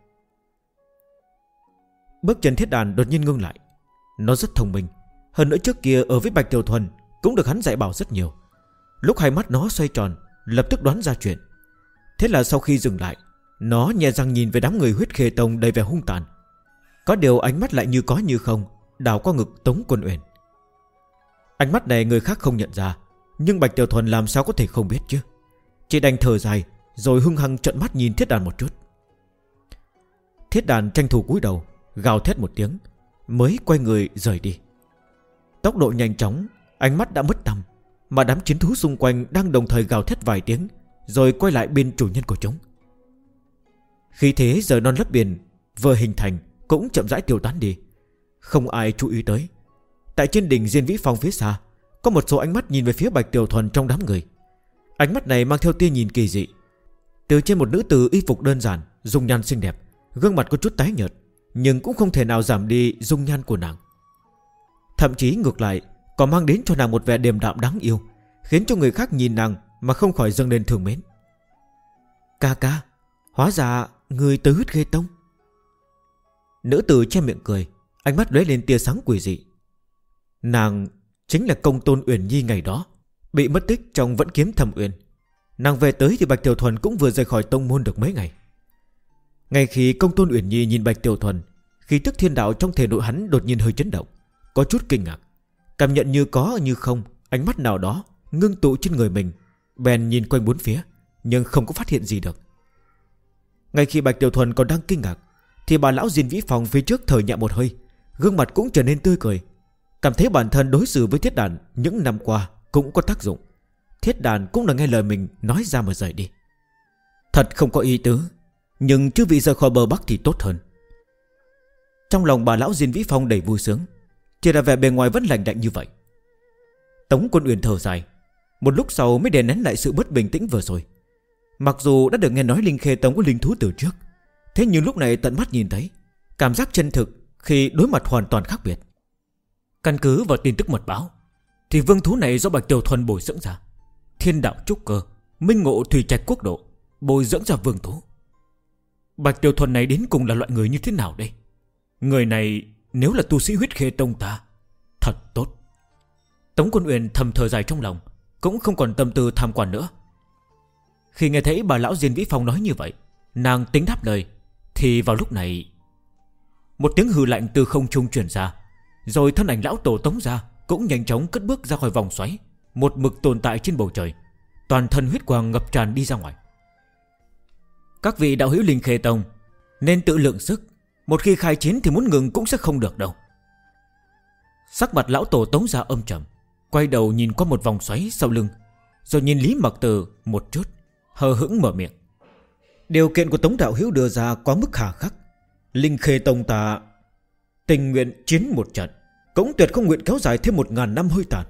Bước chân thiết đàn đột nhiên ngưng lại. Nó rất thông minh. Hơn nữa trước kia ở với Bạch Tiểu Thuần cũng được hắn dạy bảo rất nhiều. Lúc hai mắt nó xoay tròn, lập tức đoán ra chuyện. Thế là sau khi dừng lại, nó nhẹ răng nhìn về đám người Huyết Khê Tông đầy vẻ hung tàn. Có điều ánh mắt lại như có như không đảo qua ngực Tống Quân Uyển. Ánh mắt này người khác không nhận ra, nhưng Bạch Tiểu Thuần làm sao có thể không biết chứ. Chỉ đành thở dài rồi hung hăng trợn mắt nhìn thiết đàn một chút. Thiết đàn tranh thủ cúi đầu, gào thét một tiếng, mới quay người rời đi. Tốc độ nhanh chóng, ánh mắt đã mất tăm, mà đám chiến thú xung quanh đang đồng thời gào thét vài tiếng, rồi quay lại bên chủ nhân của chúng. Khi thế giờ non lấp biển vừa hình thành cũng chậm rãi tiêu tán đi. Không ai chú ý tới. Tại trên đỉnh Diên Vĩ Phong phía xa, có một số ánh mắt nhìn về phía Bạch Tiểu Thuần trong đám người. Ánh mắt này mang theo tia nhìn kỳ dị. Từ trên một nữ tử y phục đơn giản, dung nhan xinh đẹp, gương mặt có chút tái nhợt, nhưng cũng không thể nào giảm đi dung nhan của nàng. Thậm chí ngược lại còn mang đến cho nàng một vẻ điềm đạm đáng yêu, khiến cho người khác nhìn nàng mà không khỏi dâng lên thương mến. Ca ca, hóa ra người tới Huyết Khê Tông. Nữ tử che miệng cười, ánh mắt lóe lên tia sáng quỷ dị. Nàng chính là Công Tôn Uyển Nhi ngày đó bị mất tích trong Vẫn Kiếm Thâm Uyên. Nàng về tới thì Bạch Tiểu Thuần cũng vừa rời khỏi tông môn được mấy ngày. Ngay khi Công Tôn Uyển Nhi nhìn Bạch Tiểu Thuần, khí tức thiên đạo trong thể nội hắn đột nhiên hơi chấn động, có chút kinh ngạc, cảm nhận như có như không ánh mắt nào đó ngưng tụ trên người mình, bèn nhìn quanh bốn phía nhưng không có phát hiện gì được. Ngay khi Bạch Tiểu Thuần còn đang kinh ngạc thì bà lão Diên Vĩ Phong phía trước thở nhẹ một hơi, gương mặt cũng trở nên tươi cười, cảm thấy bản thân đối xử với thiết đàn những năm qua cũng có tác dụng. Thiết đàn cũng là nghe lời mình nói ra mà rời đi. Thật không có ý tứ, nhưng chứ vì rời khỏi bờ Bắc thì tốt hơn. Trong lòng bà lão Diên Vĩ Phong đầy vui sướng, chỉ là vẻ bề ngoài vẫn lạnh lạnh như vậy. Tống Quân Uyển thở dài, một lúc sau mới đè nén lại sự bất bình tĩnh vừa rồi. Mặc dù đã được nghe nói Linh Khê Tông có linh thú từ trước, thế nhưng lúc này tận mắt nhìn thấy, cảm giác chân thực khi đối mặt hoàn toàn khác biệt. Căn cứ vào tin tức mật báo thì vương thú này do Bạch Tiểu Thuần bồi dưỡng ra, thiên đạo trúc cơ, minh ngộ thủy trạch quốc độ, bồi dưỡng ra vương thú. Bạch Tiểu Thuần này đến cùng là loại người như thế nào đây? Người này nếu là tu sĩ Huyết Khê Tông ta, thật tốt. Tống Quân Uyển thầm thở dài trong lòng, cũng không còn tâm tư tham quan nữa. Khi nghe thấy bà lão Diên Vĩ Phong nói như vậy, nàng tính đáp lời, thì vào lúc này một tiếng hừ lạnh từ không trung truyền ra, rồi thân ảnh lão tổ Tống gia cũng nhanh chóng cất bước ra khỏi vòng xoáy, một mực tồn tại trên bầu trời, toàn thân huyết quang ngập tràn đi ra ngoài. Các vị đạo hữu Linh Khê Tông nên tự lượng sức, một khi khai chiến thì muốn ngừng cũng sẽ không được đâu. Sắc mặt lão tổ Tống gia âm trầm, quay đầu nhìn qua một vòng xoáy sau lưng, rồi nhìn Lý Mặc Tử một chút, hờ hững mở miệng. Điều kiện của Tống đạo hữu đưa ra quá mức hà khắc. Linh Khê Tông ta tình nguyện chiến một trận, cũng tuyệt không nguyện kéo dài thêm 1000 năm hơi tàn.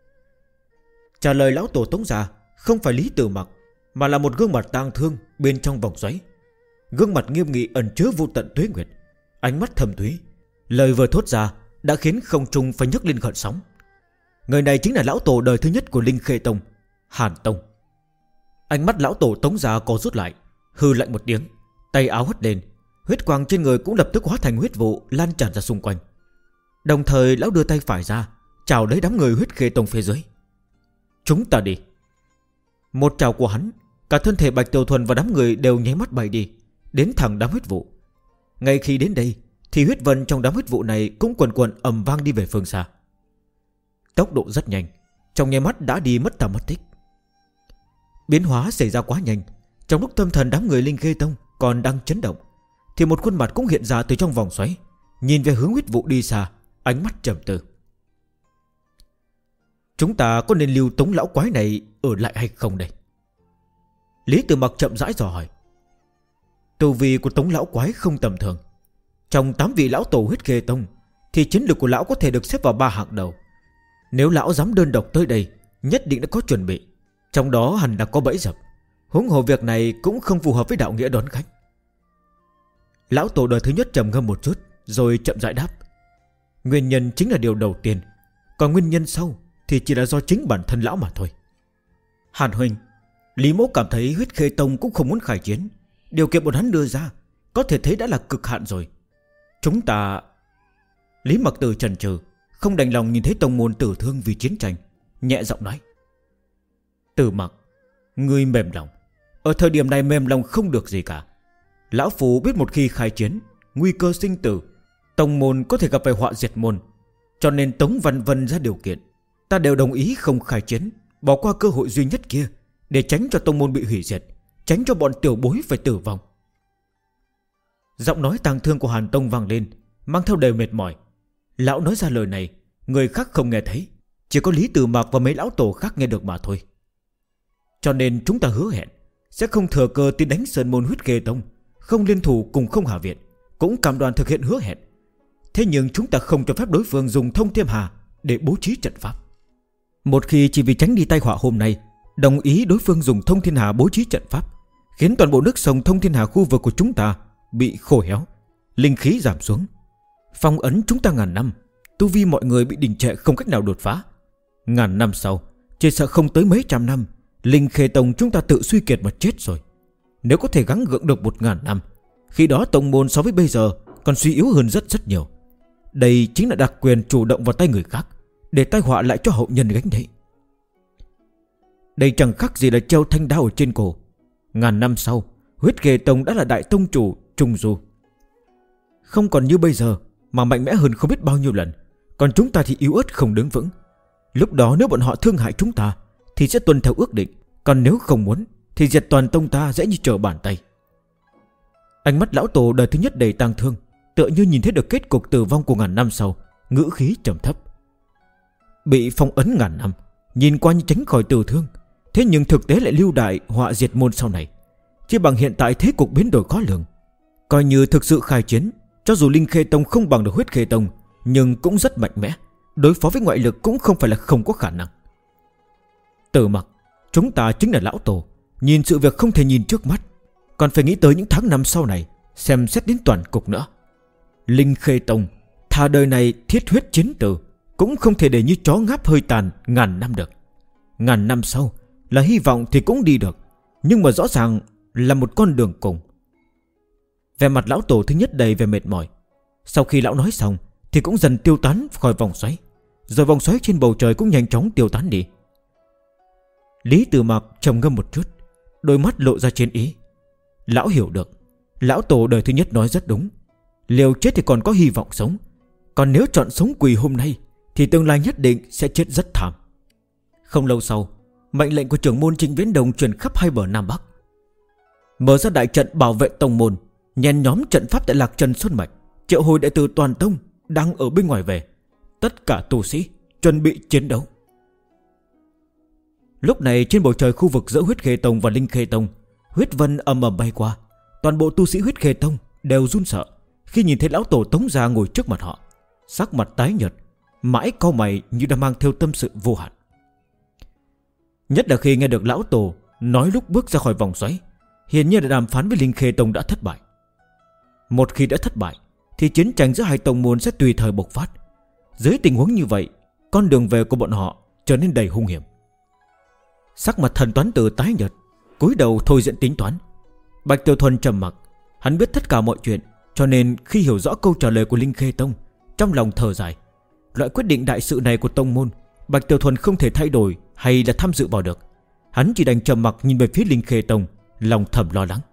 Trả lời lão tổ Tống gia không phải Lý Tử Mặc, mà là một gương mặt tang thương bên trong vòng xoáy. Gương mặt nghiêm nghị ẩn chứa vô tận tuế nguyệt, ánh mắt thâm thúy. Lời vừa thốt ra đã khiến không trung phải nhấc lên gợn sóng. Người này chính là lão tổ đời thứ nhất của Linh Khê Tông, Hàn Tông. Ánh mắt lão tổ Tống gia co rút lại, hư lạnh một tiếng, tay áo hất lên, huyết quang trên người cũng lập tức hóa thành huyết vụ lan tràn ra xung quanh. Đồng thời lão đưa tay phải ra, chào lấy đám người Huyết Khê Tông phía dưới. Chúng ta đi. Một chào của hắn, cả thân thể Bạch Tiểu Thuần và đám người đều nháy mắt bay đi, đến thẳng đám huyết vụ. Ngay khi đến đây thì huyết vân trong đám huyết vụ này cũng quần quần ầm vang đi về phương xa. Tốc độ rất nhanh, trong nháy mắt đã đi mất tầm mất tích. Biến hóa xảy ra quá nhanh. Trong lúc tâm thần đám người Linh Khê Tông còn đang chấn động, thì một khuôn mặt cũng hiện ra từ trong vòng xoáy, nhìn về hướng huyết vụ đi xa, ánh mắt trầm tư. Chúng ta có nên lưu Tống lão quái này ở lại hay không đây? Lý Tử Mặc chậm rãi dò hỏi. Tu vi của Tống lão quái không tầm thường. Trong 8 vị lão tổ huyết khê tông thì chiến lược của lão có thể được xếp vào 3 hạng đầu. Nếu lão dám đơn độc tới đây, nhất định đã có chuẩn bị. Trong đó hẳn đã có bẫy dập. Huống hồ việc này cũng không phù hợp với đạo nghĩa đón khách. Lão tổ đời thứ nhất trầm ngâm một chút, rồi chậm rãi đáp. Nguyên nhân chính là điều đầu tiên, còn nguyên nhân sau thì chỉ là do chính bản thân lão mà thôi. Hàn huynh, Lý mỗ cảm thấy huyết khê tông cũng không muốn khai chiến. Điều kiện bọn hắn đưa ra có thể thấy đã là cực hạn rồi. Chúng ta... Lý Mặc Tử chần chừ, không đành lòng nhìn thấy tông môn tử thương vì chiến tranh, nhẹ giọng nói. Tử Mặc, ngươi mềm lòng. Ở thời điểm này mềm lòng không được gì cả. Lão Phù biết một khi khai chiến, nguy cơ sinh tử, tông môn có thể gặp phải họa diệt môn. Cho nên Tống Văn Vân ra điều kiện, ta đều đồng ý không khai chiến, bỏ qua cơ hội duy nhất kia, để tránh cho tông môn bị hủy diệt, tránh cho bọn tiểu bối phải tử vong. Giọng nói tang thương của Hàn Tông vang lên, mang theo đầy mệt mỏi. Lão nói ra lời này, người khác không nghe thấy, chỉ có Lý Tử Mặc và mấy lão tổ khác nghe được mà thôi. Cho nên chúng ta hứa hẹn sẽ không thừa cơ tiến đánh Sơn Môn huyết khê tông, không liên thủ cùng không Hà Viện, cũng cam đoan thực hiện hứa hẹn. Thế nhưng chúng ta không cho phép đối phương dùng Thông Thiên Hà để bố trí trận pháp. Một khi chỉ vì tránh đi tai họa hôm nay, đồng ý đối phương dùng Thông Thiên Hà bố trí trận pháp, khiến toàn bộ nước sông Thông Thiên Hà khu vực của chúng ta bị khô héo, linh khí giảm xuống, phong ấn chúng ta ngàn năm, tu vi mọi người bị đình trệ không cách nào đột phá. Ngàn năm sau, chỉ sợ không tới mấy trăm năm, Linh Khê Tông chúng ta tự suy kiệt mà chết rồi. Nếu có thể gắng gượng được 1000 năm, khi đó tông môn so với bây giờ còn suy yếu hơn rất rất nhiều. Đây chính là đặc quyền chủ động vào tay người khác, để tai họa lại cho hậu nhân gánh đấy. Đây chẳng khác gì là treo thanh đao ở trên cổ. Ngàn năm sau, huyết khê tông đã là đại tông chủ Trung Du, không còn như bây giờ mà mạnh mẽ hơn không biết bao nhiêu lần. Còn chúng ta thì yếu ớt không đứng vững. Lúc đó nếu bọn họ thương hại chúng ta thì sẽ tuân theo ước định, còn nếu không muốn thì diệt toàn tông ta dễ như trở bàn tay. Ánh mắt lão tổ đời thứ nhất đầy tang thương, tựa như nhìn thấy được kết cục tử vong của ngàn năm sau, ngữ khí trầm thấp. Bị phong ấn ngàn năm, nhìn qua như tránh khỏi tử thương, thế nhưng thực tế lại lưu đại họa diệt môn sau này. Chỉ bằng hiện tại thế cục biến đổi khó lường, coi như thực sự khai chiến, cho dù Linh Khê Tông không bằng được huyết khê tông, nhưng cũng rất mạnh mẽ, đối phó với ngoại lực cũng không phải là không có khả năng. Tử Mặc, chúng ta chính là lão tổ, nhìn sự việc không thể nhìn trước mắt, còn phải nghĩ tới những tháng năm sau này, xem xét đến toàn cục nữa. Linh Khê Tông thà đời này thiết huyết chiến tử, cũng không thể để như chó ngáp hơi tàn ngàn năm được. Ngàn năm sau là hy vọng thì cũng đi được, nhưng mà rõ ràng là một con đường cùng. Vẻ mặt lão tổ thứ nhất đầy vẻ mệt mỏi. Sau khi lão nói xong thì cũng dần tiêu tán khỏi vòng xoáy, rồi vòng xoáy trên bầu trời cũng nhanh chóng tiêu tán đi. Lý Tử Mặc trầm ngâm một chút, đôi mắt lộ ra chiến ý. Lão hiểu được, lão tổ đời thứ nhất nói rất đúng. Liều chết thì còn có hy vọng sống, còn nếu chọn sống quỳ hôm nay thì tương lai nhất định sẽ chết rất thảm. Không lâu sau, mệnh lệnh của trưởng môn Trịnh Viễn Đồng truyền khắp hai bờ Nam Bắc, mở ra đại trận bảo vệ tông môn, nhen nhóm trận pháp tại Lạc Trần Xuân Mạch, triệu hồi đệ tử toàn tông đang ở bên ngoài về. Tất cả tu sĩ chuẩn bị chiến đấu. Lúc này trên bầu trời khu vực giữa huyết khê tông và Linh Khê Tông, huyết vân ầm ầm bay qua. Toàn bộ tu sĩ huyết khê tông đều run sợ khi nhìn thấy lão tổ Tống Gia ngồi trước mặt họ, sắc mặt tái nhợt, mãi cau mày như đang mang theo tâm sự vô hạn. Nhất là khi nghe được lão tổ nói lúc bước ra khỏi vòng xoáy, hiển nhiên là đàm phán với Linh Khê Tông đã thất bại. Một khi đã thất bại thì chiến tranh giữa hai tông môn sẽ tùy thời bộc phát. Dưới tình huống như vậy, con đường về của bọn họ trở nên đầy hung hiểm. Sắc mặt Thần Toán Tử tái nhợt, cúi đầu thôi diễn tính toán. Bạch Tiểu Thuần trầm mặc, hắn biết tất cả mọi chuyện, cho nên khi hiểu rõ câu trả lời của Linh Khê Tông, trong lòng thở dài. Loại quyết định đại sự này của tông môn, Bạch Tiểu Thuần không thể thay đổi hay là tham dự vào được. Hắn chỉ đành trầm mặc nhìn về phía Linh Khê Tông, lòng thầm lo lắng.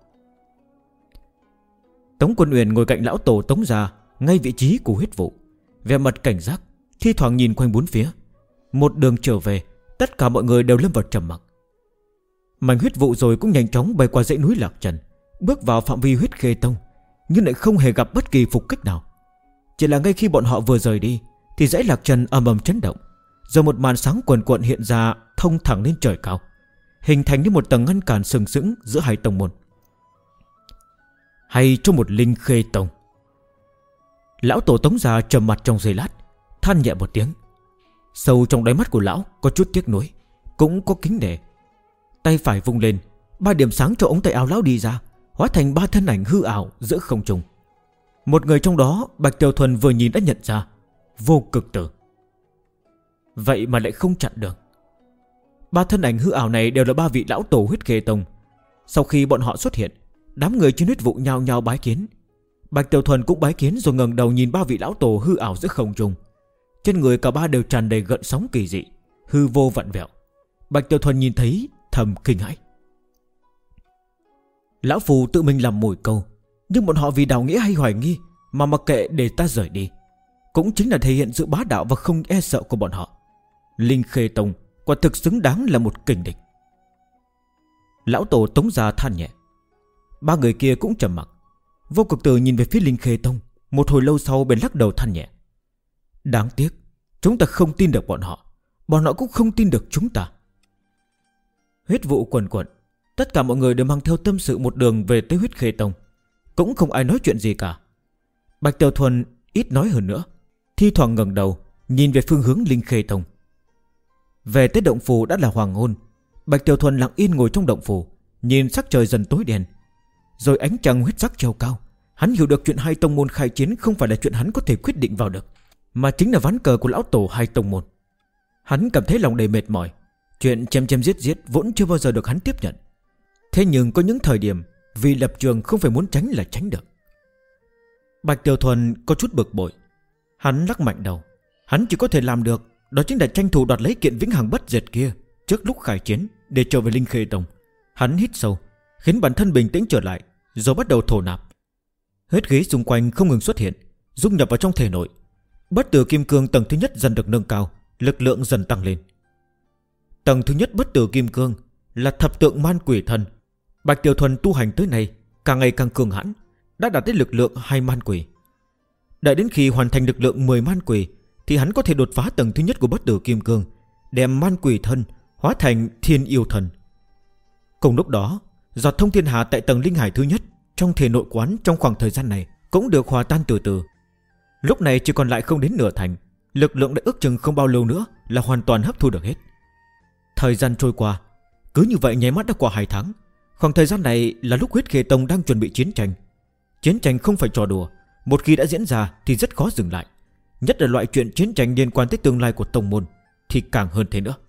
Tống Quân Uyển ngồi cạnh lão tổ Tống Gia, ngay vị trí của huyết vụ, vẻ mặt cảnh giác, thi thoảng nhìn quanh bốn phía. Một đường trở về, tất cả mọi người đều lâm vào trầm mặc. Mảnh huyết vụ rồi cũng nhanh chóng bay qua dãy núi Lạc Trần, bước vào phạm vi huyết khê tông, nhưng lại không hề gặp bất kỳ phục kích nào. Chỉ là ngay khi bọn họ vừa rời đi thì dãy lạc trần ầm ầm chấn động, rồi một màn sáng quần quận hiện ra thông thẳng lên trời cao, hình thành như một tầng ngăn cản sừng sững giữa hai tông môn. Hay cho một Linh Khê Tông. Lão tổ Tống Gia trầm mặt trong giây lát, than nhẹ một tiếng. Sâu trong đáy mắt của lão có chút tiếc nuối, cũng có kính nể. Tay phải vung lên, 3 điểm sáng cho ống tay áo lão đi ra, hóa thành 3 thân ảnh hư ảo giữa không trung. Một người trong đó Bạch Tiểu Thuần vừa nhìn đã nhận ra, Vô Cực Tử. Vậy mà lại không chặn được. 3 thân ảnh hư ảo này đều là 3 vị lão tổ Huyết Khê Tông. Sau khi bọn họ xuất hiện, đám người trên huyết vụ nhao nhao bái kiến. Bạch Tiểu Thuần cũng bái kiến, rồi ngẩng đầu nhìn 3 vị lão tổ hư ảo giữa không trung. Trên người cả 3 đều tràn đầy gợn sóng kỳ dị, hư vô vặn vẹo. Bạch Tiểu Thuần nhìn thấy thầm kinh hãi. Lão phù tự mình làm mồi câu, nhưng bọn họ vì đạo nghĩa hay hoài nghi mà mặc kệ để ta rời đi, cũng chính là thể hiện sự bá đạo và không e sợ của bọn họ. Linh Khê Tông quả thực xứng đáng là một kình địch. Lão tổ Tống Gia than nhẹ. 3 người kia cũng trầm mặc. Vô Cực Tử nhìn về phía Linh Khê Tông, một hồi lâu sau bèn lắc đầu than nhẹ. Đáng tiếc, chúng ta không tin được bọn họ, bọn họ cũng không tin được chúng ta. Huyết vụ quần quần, tất cả mọi người đều mang theo tâm sự một đường về tới Huyết Khê Tông, cũng không ai nói chuyện gì cả. Bạch Tiểu Thuần ít nói hơn nữa, thi thoảng ngẩng đầu nhìn về phương hướng Linh Khê Tông. Về tới động phủ đã là hoàng hôn. Bạch Tiểu Thuần lặng yên ngồi trong động phủ, nhìn sắc trời dần tối đen, rồi ánh trăng huyết sắc treo cao. Hắn hiểu được chuyện hai tông môn khai chiến không phải là chuyện hắn có thể quyết định vào được, mà chính là ván cờ của lão tổ hai tông môn. Hắn cảm thấy lòng đầy mệt mỏi. Chuyện chém chém giết giết vốn chưa bao giờ được hắn tiếp nhận. Thế nhưng có những thời điểm vì lập trường không phải muốn tránh là tránh được. Bạch Tiểu Thuần có chút bực bội. Hắn lắc mạnh đầu. Hắn chỉ có thể làm được đó chính là tranh thủ đoạt lấy kiện vĩnh hằng bất diệt kia trước lúc khai chiến để trở về Linh Khê Tông. Hắn hít sâu, khiến bản thân bình tĩnh trở lại, rồi bắt đầu thổ nạp. Huyết khí xung quanh không ngừng xuất hiện, dung nhập vào trong thể nội. Bất tử kim cương tầng thứ nhất dần được nâng cao, lực lượng dần tăng lên. Tầng thứ nhất bất tử kim cương là thập tượng man quỷ thần. Bạch Tiểu Thuần tu hành tới nay càng ngày càng cường hãn, đã đạt đến lực lượng 2 man quỷ. Đợi đến khi hoàn thành lực lượng 10 man quỷ thì hắn có thể đột phá tầng thứ nhất của bất tử kim cương, đem man quỷ thân hóa thành thiên yêu thần. Cùng lúc đó, giọt thông thiên hà tại tầng linh hải thứ nhất trong thể nội quán trong khoảng thời gian này cũng được hòa tan từ từ. Lúc này chỉ còn lại không đến nửa thành, lực lượng đã ước chừng không bao lâu nữa là hoàn toàn hấp thu được hết. Thời gian trôi qua, cứ như vậy nháy mắt đã qua 2 tháng. Khoảng thời gian này là lúc Huyết Khê Tông đang chuẩn bị chiến tranh. Chiến tranh không phải trò đùa, một khi đã diễn ra thì rất khó dừng lại. Nhất là loại chuyện chiến tranh liên quan tới tương lai của tông môn thì càng hơn thế nữa.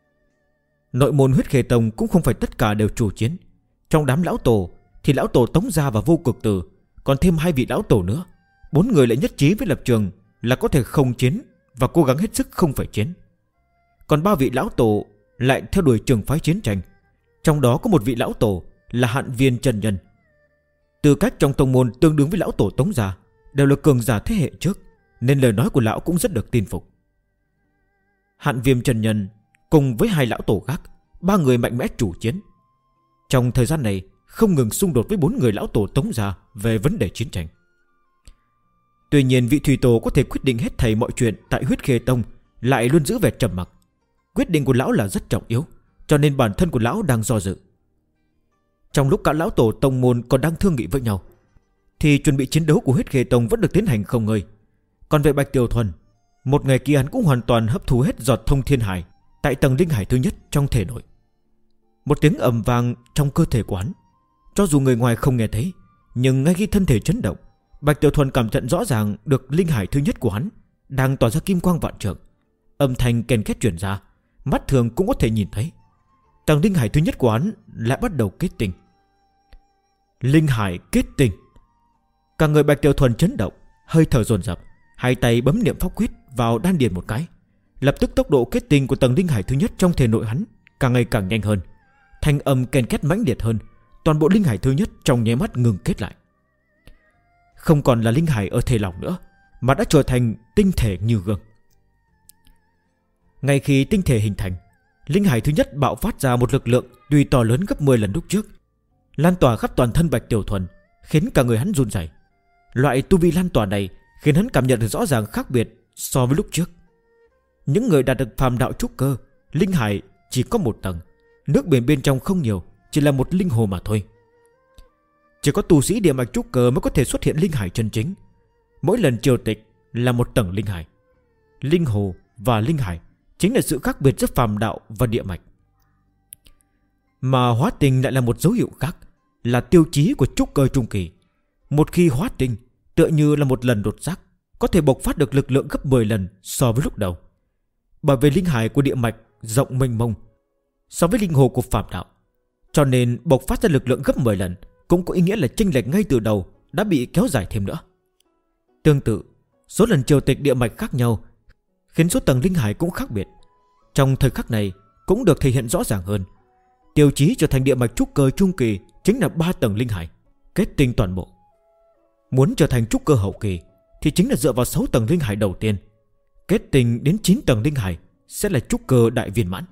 Nội môn Huyết Khê Tông cũng không phải tất cả đều chủ chiến. Trong đám lão tổ thì lão tổ Tống Gia và Vô Cực Tử, còn thêm 2 vị lão tổ nữa. 4 người lại nhất trí với lập trường là có thể không chiến và cố gắng hết sức không phải chiến. Còn 3 vị lão tổ lại theo đuổi trường phái chiến tranh. Trong đó có một vị lão tổ là Hạn Viên Chân Nhân. Tư cách trong tông môn tương đương với lão tổ Tống Gia, đều là cường giả thế hệ trước, nên lời nói của lão cũng rất được tin phục. Hạn Viêm Chân Nhân cùng với 2 lão tổ khác, 3 người mạnh mẽ chủ chiến. Trong thời gian này không ngừng xung đột với 4 người lão tổ Tống Gia về vấn đề chiến tranh. Tuy nhiên vị thủy tổ có thể quyết định hết thảy mọi chuyện tại Huyết Khê Tông lại luôn giữ vẻ trầm mặc. Quyết định của lão là rất trọng yếu, cho nên bản thân của lão đang do dự. Trong lúc cả lão tổ tông môn còn đang thương nghị với nhau thì chuẩn bị chiến đấu của Huyết Khê Tông vẫn được tiến hành không ngơi. Còn về Bạch Tiểu Thuần, một ngày kia hắn cũng hoàn toàn hấp thu hết giọt thông thiên hải tại tầng linh hải thứ nhất trong thể nội. Một tiếng ầm vang trong cơ thể của hắn, cho dù người ngoài không nghe thấy, nhưng ngay khi thân thể chấn động, Bạch Tiểu Thuần cảm nhận rõ ràng được linh hải thứ nhất của hắn đang tỏa ra kim quang vạn trượng. Âm thanh ken két truyền ra, mắt thường cũng có thể nhìn thấy. Tầng linh hải thứ nhất của hắn lại bắt đầu kết tinh. Linh hải kết tinh. Cả người Bạch Tiểu Thuần chấn động, hơi thở dồn dập, hai tay bấm niệm pháp quyết vào đan điền một cái. Lập tức tốc độ kết tinh của tầng linh hải thứ nhất trong thể nội hắn càng ngày càng nhanh hơn. Thanh âm ken két mãnh liệt hơn, toàn bộ linh hải thứ nhất trong nháy mắt ngừng kết lại. Không còn là linh hải ở thể lỏng nữa, mà đã trở thành tinh thể như gương. Ngay khi tinh thể hình thành, linh hải thứ nhất bạo phát ra một lực lượng tuy to lớn gấp 10 lần lúc trước, lan tỏa khắp toàn thân Bạch Tiểu Thuần, khiến cả người hắn run rẩy. Loại tu vi lan tỏa này khiến hắn cảm nhận được rõ ràng khác biệt so với lúc trước. Những người đạt được phàm đạo trúc cơ, linh hải chỉ có một tầng, nước biển bên trong không nhiều, chỉ là một linh hồ mà thôi. Chỉ có tu sĩ địa mạch trúc cơ mới có thể xuất hiện linh hải chân chính. Mỗi lần triều tịch là một tầng linh hải. Linh hồ và linh hải chính là sự khác biệt giữa phàm đạo và địa mạch. Mà hóa tinh lại là một dấu hiệu khác, là tiêu chí của trúc cơ trung kỳ. Một khi hóa tinh, tựa như là một lần đột giác, có thể bộc phát được lực lượng gấp 10 lần so với lúc đầu. Bởi vì linh hải của địa mạch rộng mênh mông so với linh hồ của phàm đạo, cho nên bộc phát ra lực lượng gấp 10 lần cũng có ý nghĩa là chênh lệch ngay từ đầu đã bị kéo dài thêm nữa. Tương tự, số lần triều tịch địa mạch khác nhau khiến số tầng linh hải cũng khác biệt. Trong thời khắc này cũng được thể hiện rõ ràng hơn. Tiêu chí trở thành địa mạch trúc cơ trung kỳ chính là 3 tầng linh hải kết tinh toàn bộ. Muốn trở thành trúc cơ hậu kỳ thì chính là dựa vào 6 tầng linh hải đầu tiên, kết tinh đến 9 tầng linh hải sẽ là trúc cơ đại viên mãn.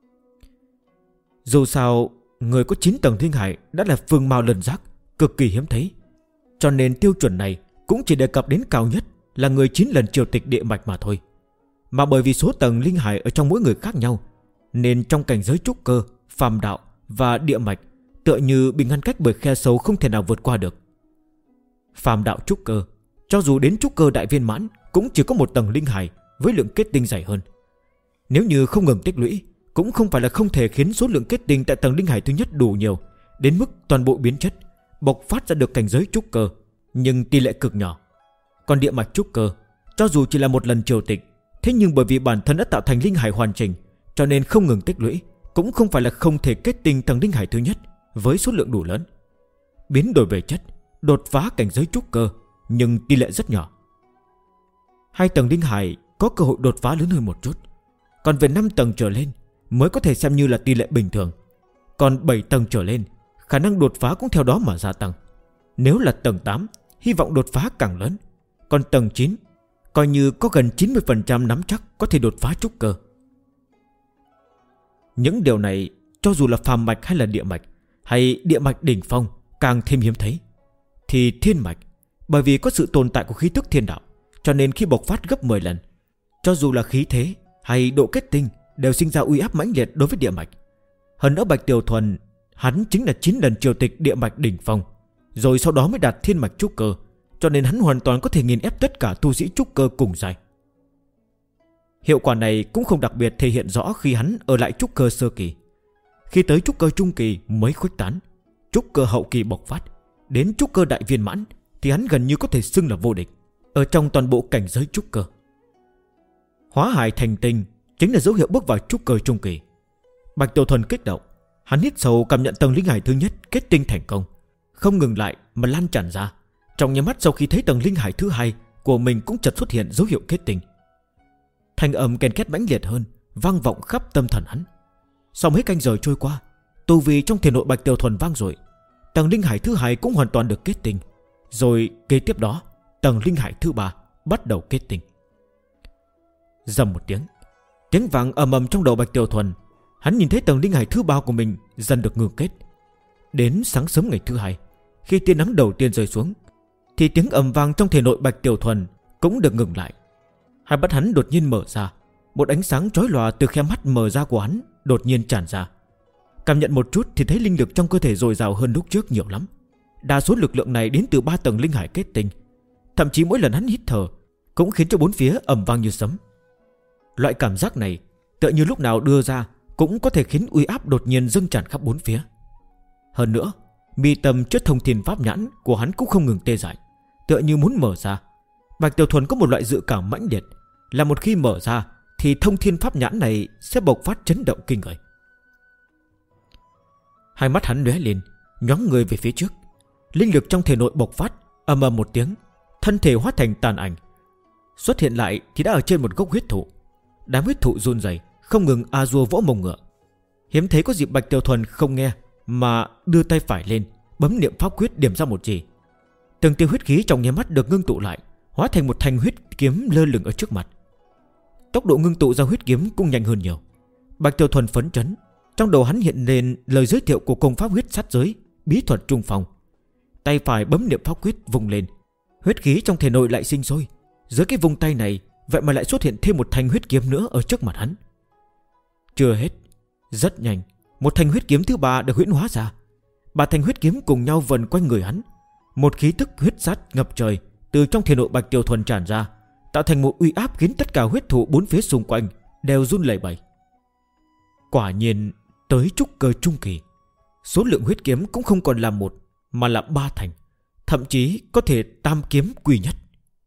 Dù sao, người có 9 tầng linh hải đã là phương mao lân giác, cực kỳ hiếm thấy, cho nên tiêu chuẩn này cũng chỉ đề cập đến cao nhất là người 9 lần triều tịch địa mạch mà thôi. Mà bởi vì số tầng linh hải ở trong mỗi người khác nhau, nên trong cảnh giới trúc cơ, phàm đạo và địa mạch tựa như bị ngăn cách bởi khe sâu không thể nào vượt qua được. Phàm đạo trúc cơ, cho dù đến trúc cơ đại viên mãn cũng chỉ có một tầng linh hải với lượng kết tinh dày hơn. Nếu như không ngừng tích lũy, cũng không phải là không thể khiến số lượng kết tinh tại tầng linh hải thứ nhất đủ nhiều đến mức toàn bộ biến chất, bộc phát ra được cảnh giới trúc cơ, nhưng tỷ lệ cực nhỏ. Còn địa mạch trúc cơ, cho dù chỉ là một lần triều tịch, thế nhưng bởi vì bản thân đã tạo thành linh hải hoàn chỉnh, cho nên không ngừng tích lũy, cũng không phải là không thể kết tinh tầng linh hải thứ nhất với số lượng đủ lớn. Biến đổi về chất, đột phá cảnh giới trúc cơ, nhưng tỷ lệ rất nhỏ. 2 tầng linh hải có cơ hội đột phá lớn hơn một chút, còn về 5 tầng trở lên mới có thể xem như là tỷ lệ bình thường. Còn 7 tầng trở lên, khả năng đột phá cũng theo đó mà gia tăng. Nếu là tầng 8, hy vọng đột phá càng lớn. Còn tầng 9, coi như có gần 90% nắm chắc có thể đột phá trúc cơ. Những điều này cho dù là phàm mạch hay là địa mạch, hay địa mạch đỉnh phong càng thêm hiếm thấy. Thì thiên mạch, bởi vì có sự tồn tại của khí tức thiên đạo, cho nên khi bộc phát gấp 10 lần, cho dù là khí thế hay độ kết tinh đều sinh ra uy áp mãnh liệt đối với địa mạch. Hơn nữa Bạch Tiểu Thuần, hắn chính là 9 lần triều tịch địa mạch đỉnh phong, rồi sau đó mới đạt thiên mạch trúc cơ, cho nên hắn hoàn toàn có thể nghiền ép tất cả tu sĩ trúc cơ cùng giai. Hiệu quả này cũng không đặc biệt thể hiện rõ khi hắn ở lại trúc cơ sơ kỳ. Khi tới trúc cơ trung kỳ mới khuếch tán, trúc cơ hậu kỳ bộc phát, đến trúc cơ đại viên mãn thì hắn gần như có thể xưng là vô địch ở trong toàn bộ cảnh giới trúc cơ. Hóa hải thành tinh chính là dấu hiệu bước vào trúc cơ trung kỳ. Bạch Tiểu Thuần kích động, hắn hít sâu cảm nhận tầng linh hải thứ nhất kết tinh thành công, không ngừng lại mà lan tràn ra. Trong nháy mắt sau khi thấy tầng linh hải thứ hai của mình cũng chợt xuất hiện dấu hiệu kết tinh. Thanh âm ken két mãnh liệt hơn vang vọng khắp tâm thần hắn. Sau mấy canh giờ trôi qua, tu vi trong thể nội Bạch Tiểu Thuần vang dội, tầng linh hải thứ hai cũng hoàn toàn được kết tinh. Rồi kế tiếp đó, tầng linh hải thứ ba bắt đầu kết tinh. Rầm một tiếng vang ầm ầm trong đầu Bạch Tiểu Thuần. Hắn nhìn thấy tầng linh hải thứ ba của mình dần được ngưng kết. Đến sáng sớm ngày thứ hai, khi tia nắng đầu tiên rơi xuống, thì tiếng ầm vang trong thể nội Bạch Tiểu Thuần cũng được ngừng lại. Hai mắt hắn đột nhiên mở ra, một ánh sáng chói lòa từ khe mắt mở ra của hắn đột nhiên tràn ra. Cảm nhận một chút thì thấy linh lực trong cơ thể dồi dào hơn lúc trước nhiều lắm. Đa số lực lượng này đến từ 3 tầng linh hải kết tinh. Thậm chí mỗi lần hắn hít thở cũng khiến cho bốn phía ầm vang như sấm. Loại cảm giác này tựa như lúc nào đưa ra cũng có thể khiến uy áp đột nhiên dâng tràn khắp bốn phía. Hơn nữa, mi tâm chất thông thiên pháp nhãn của hắn cũng không ngừng tê dại, tựa như muốn mở ra. Bạch Tiểu Thuần có một loại dự cảm mãnh liệt, là một khi mở ra thì thông thiên pháp nhãn này sẽ bộc phát chấn động kinh người. Hai mắt hắn lóe lên, nhón người về phía trước. Linh lực trong thể nội bộc phát, ầm ầm một tiếng, thân thể hóa thành tàn ảnh. Xuất hiện lại thì đã ở trên một gốc huyết thụ. Đám huyết thụ run rẩy, không ngừng a dua vỗ mông ngựa. Hiếm thấy có dịp Bạch Tiểu Thuần không nghe mà đưa tay phải lên, bấm niệm pháp quyết điểm ra một chỉ. Từng tia huyết khí trong nháy mắt được ngưng tụ lại, hóa thành một thanh huyết kiếm lơ lửng ở trước mặt. Tốc độ ngưng tụ ra huyết kiếm cũng nhanh hơn nhiều. Bạch Tiểu Thuần phấn chấn, trong đầu hắn hiện lên lời giới thiệu của công pháp huyết sát giới, bí thuật trung phong. Tay phải bấm niệm pháp quyết vung lên, huyết khí trong thể nội lại sinh sôi. Dưới cái vung tay này vậy mà lại xuất hiện thêm một thanh huyết kiếm nữa ở trước mặt hắn. Chưa hết, rất nhanh một thanh huyết kiếm thứ ba được huyễn hóa ra. 3 thanh huyết kiếm cùng nhau vần quanh người hắn. Một khí tức huyết sát ngập trời từ trong thể nội Bạch Tiểu Thuần tràn ra, tạo thành một uy áp khiến tất cả huyết thủ 4 phía xung quanh đều run lẩy bẩy. Quả nhiên tới trúc cơ trung kỳ, số lượng huyết kiếm cũng không còn là 1 mà là 3 thành, thậm chí có thể tam kiếm quy nhất.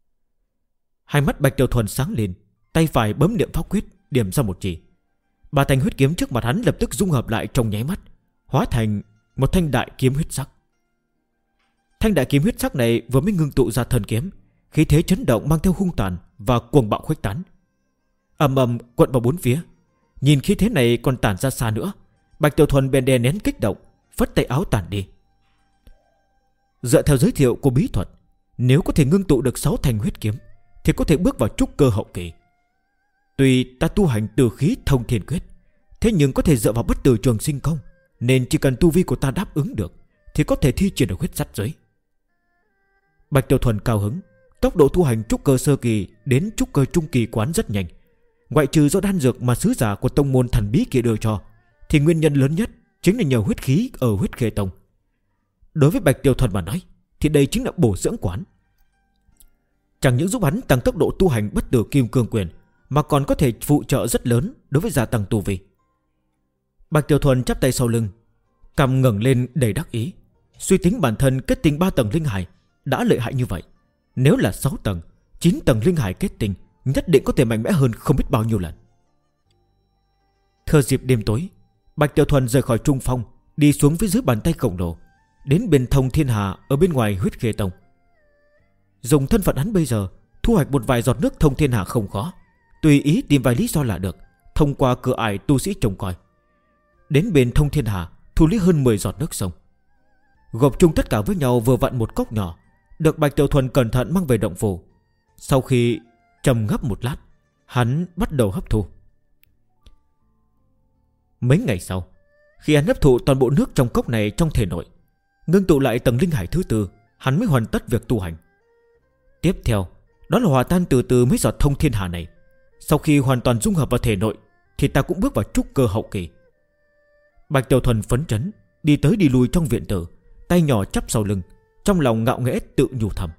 Hai mắt Bạch Tiểu Thuần sáng lên, tay phải bấm niệm pháp quyết điểm ra một chỉ. 3 thanh huyết kiếm trước mặt hắn lập tức dung hợp lại trong nháy mắt, hóa thành một thanh đại kiếm huyết sắc. Thanh đại kiếm huyết sắc này vừa mới ngưng tụ ra thần kiếm, khí thế chấn động mang theo hung tàn và cuồng bạo khuếch tán, ầm ầm quận vào 4 phía. Nhìn khí thế này còn tản ra xa nữa, Bạch Tiểu Thuần bèn đè nén kích động, phất tay áo tản đi. Dựa theo giới thiệu của bí thuật, nếu có thể ngưng tụ được 6 thanh huyết kiếm thì có thể bước vào trúc cơ hậu kỳ. Tuy ta tu hành từ khí thông thiên quyết, thế nhưng có thể dựa vào bất tử trường sinh công, nên chỉ cần tu vi của ta đáp ứng được thì có thể thi triển được huyết sát giới. Bạch Tiểu Thuần cao hứng. Tốc độ tu hành trúc cơ sơ kỳ đến trúc cơ trung kỳ quán rất nhanh. Ngoại trừ do đan dược mà sứ giả của tông môn thần bí kia đưa cho, thì nguyên nhân lớn nhất chính là nhờ huyết khí ở huyết khê tông. Đối với Bạch Tiểu Thuần mà nói, thì đây chính là bổ dưỡng quán. Chẳng những giúp hắn tăng tốc độ tu hành bất tử kim cương quyền, mà còn có thể phụ trợ rất lớn đối với gia tăng tu vi. Bạch Tiểu Thuần chắp tay sau lưng, cằm ngẩng lên đầy đắc ý, suy tính bản thân kết tinh 3 tầng linh hải đã lợi hại như vậy, nếu là 6 tầng, 9 tầng linh hải kết tinh nhất định có thể mạnh mẽ hơn không biết bao nhiêu lần. Thừa dịp đêm tối, Bạch Tiểu Thuần rời khỏi trung phong, đi xuống phía dưới bàn tay khổng lồ, đến bên thông thiên hà ở bên ngoài huyết khê tông. Dùng thân phận hắn bây giờ, thu hoạch một vài giọt nước thông thiên hà không khó, tùy ý tìm vài lý do là được, thông qua cửa ải tu sĩ trông coi. Đến bên thông thiên hà, thu lấy hơn 10 giọt nước sông, gộp chung tất cả với nhau vừa vặn một cốc nhỏ, được Bạch Tiểu Thuần cẩn thận mang về động phủ. Sau khi trầm ngâm một lát, hắn bắt đầu hấp thu. Mấy ngày sau, khi hắn hấp thụ toàn bộ nước trong cốc này trong thể nội, ngưng tụ lại tầng linh hải thứ 4, hắn mới hoàn tất việc tu hành. Tiếp theo, đó là hòa tan từ từ mấy giọt thông thiên hà này. Sau khi hoàn toàn dung hợp vào thể nội, thì ta cũng bước vào trúc cơ hậu kỳ. Bạch Tiểu Thuần phấn chấn, đi tới đi lui trong viện tử, tay nhỏ chắp sau lưng, trong lòng ngạo nghễ tự nhủ thầm: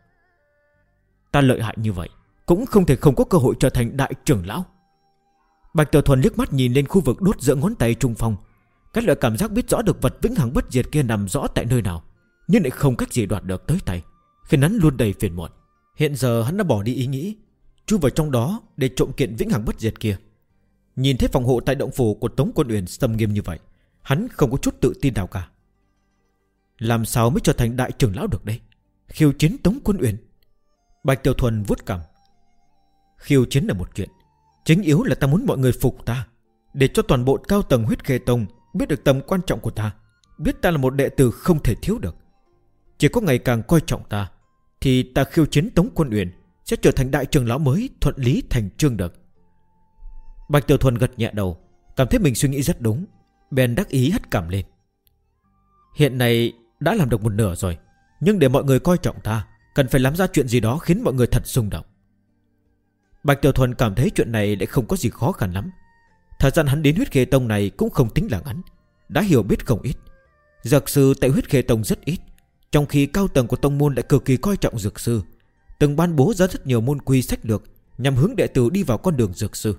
ta lợi hại như vậy, cũng không thể không có cơ hội trở thành đại trưởng lão. Bạch Tiểu Thuần liếc mắt nhìn lên khu vực đốt giữa ngón tay trung phong. Cái loại cảm giác biết rõ được vật vĩnh hằng bất diệt kia nằm rõ tại nơi nào, nhưng lại không cách gì đoạt được tới tay, khiến hắn luôn đầy phiền muộn. Hiện giờ hắn đã bỏ đi ý nghĩ chui vào trong đó để trộm kiện vĩnh hằng bất diệt kia. Nhìn thấy phòng hộ tại động phủ của Tống Quân Uyển xâm nghiêm như vậy, hắn không có chút tự tin nào cả. Làm sao mới trở thành đại trưởng lão được đây? Khiêu chiến Tống Quân Uyển? Bạch Tiểu Thuần vuốt cằm. Khiêu chiến là một chuyện, chính yếu là ta muốn mọi người phục ta, để cho toàn bộ cao tầng huyết khê tông biết được tầm quan trọng của ta, biết ta là một đệ tử không thể thiếu được. Chỉ có ngày càng coi trọng ta, thì ta khiêu chiến Tống Quân Uyển sẽ trở thành đại trưởng lão mới thuận lý thành chương được. Bạch Tiểu Thuần gật nhẹ đầu, cảm thấy mình suy nghĩ rất đúng, bèn đắc ý hất cằm lên. Hiện nay đã làm được một nửa rồi, nhưng để mọi người coi trọng ta, cần phải làm ra chuyện gì đó khiến mọi người thật rung động. Bạch Tiểu Thuần cảm thấy chuyện này lại không có gì khó khăn lắm. Thời gian hắn đến huyết khê tông này cũng không tính là ngắn, đã hiểu biết không ít. Dược sư tại huyết khê tông rất ít, trong khi cao tầng của tông môn lại cực kỳ coi trọng dược sư, từng ban bố ra rất nhiều môn quy sách lược nhằm hướng đệ tử đi vào con đường dược sư.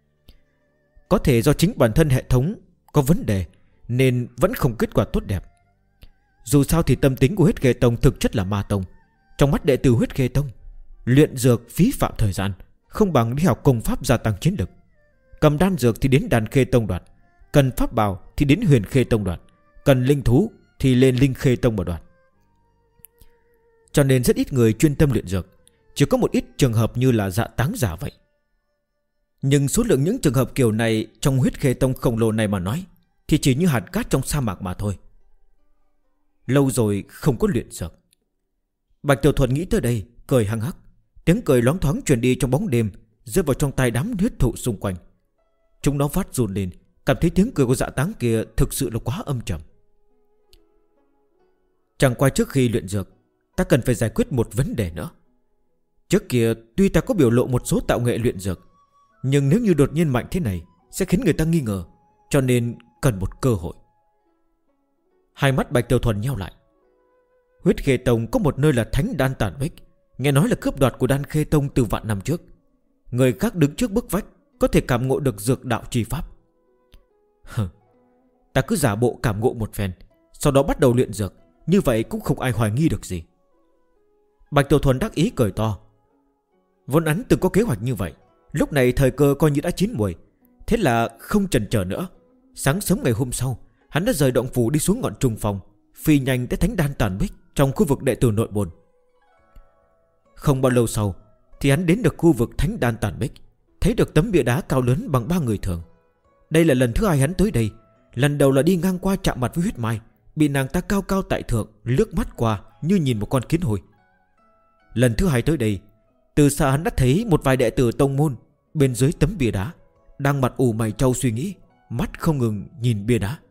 Có thể do chính bản thân hệ thống có vấn đề nên vẫn không kết quả tốt đẹp. Dù sao thì tâm tính của huyết khê tông thực chất là ma tông. Trong mắt đệ tử huyết khê tông, luyện dược phí phạm thời gian, không bằng đi học công pháp gia tăng chiến lực. Cầm đan dược thì đến đan khê tông đoạt, cần pháp bảo thì đến huyền khê tông đoạt, cần linh thú thì lên linh khê tông mà đoạt. Cho nên rất ít người chuyên tâm luyện dược, chỉ có một ít trường hợp như là dạ táng giả vậy. Nhưng số lượng những trường hợp kiểu này trong huyết khê tông khổng lồ này mà nói, thì chỉ như hạt cát trong sa mạc mà thôi. Lâu rồi không có luyện dược. Bạch Tiểu Thuần nghĩ tới đây, cười hăng hắc. Tiếng cười loáng thoáng truyền đi trong bóng đêm, rơi vào trong tai đám huyết thụ xung quanh. Chúng nó phát run lên, cảm thấy tiếng cười của dạ táng kia thực sự là quá âm trầm. Chẳng qua trước khi luyện dược, ta cần phải giải quyết một vấn đề nữa. Trước kia tuy ta có biểu lộ một số tạo nghệ luyện dược, nhưng nếu như đột nhiên mạnh thế này sẽ khiến người ta nghi ngờ, cho nên cần một cơ hội. Hai mắt Bạch Tiểu Thuần nheo lại. Huyết Khê Tông có một nơi là Thánh Đan Tản Bích, nghe nói là cướp đoạt của Đan Khê Tông từ vạn năm trước. Người khác đứng trước bức vách có thể cảm ngộ được dược đạo chi pháp. Ta cứ giả bộ cảm ngộ một phen, sau đó bắt đầu luyện dược, như vậy cũng không ai hoài nghi được gì. Bạch Tiểu Thuần đắc ý cười to. Vốn hắn từng có kế hoạch như vậy, lúc này thời cơ coi như đã chín muồi. Thế là không chần chờ nữa, sáng sớm ngày hôm sau, hắn đã rời động phủ đi xuống ngọn trùng phòng, phi nhanh tới Thánh Đan Tản Bích trong khu vực đệ tử nội môn. Không bao lâu sau thì hắn đến được khu vực Thánh Đan Tản Bích, thấy được tấm bia đá cao lớn bằng 3 người thường. Đây là lần thứ hai hắn tới đây. Lần đầu là đi ngang qua chạm mặt với Huyết Mai, bị nàng ta cao cao tại thượng lướt mắt qua như nhìn một con kiến hôi. Lần thứ hai tới đây, từ xa hắn đã thấy một vài đệ tử tông môn bên dưới tấm bia đá, đang mặt ủ mày trâu suy nghĩ, mắt không ngừng nhìn bia đá.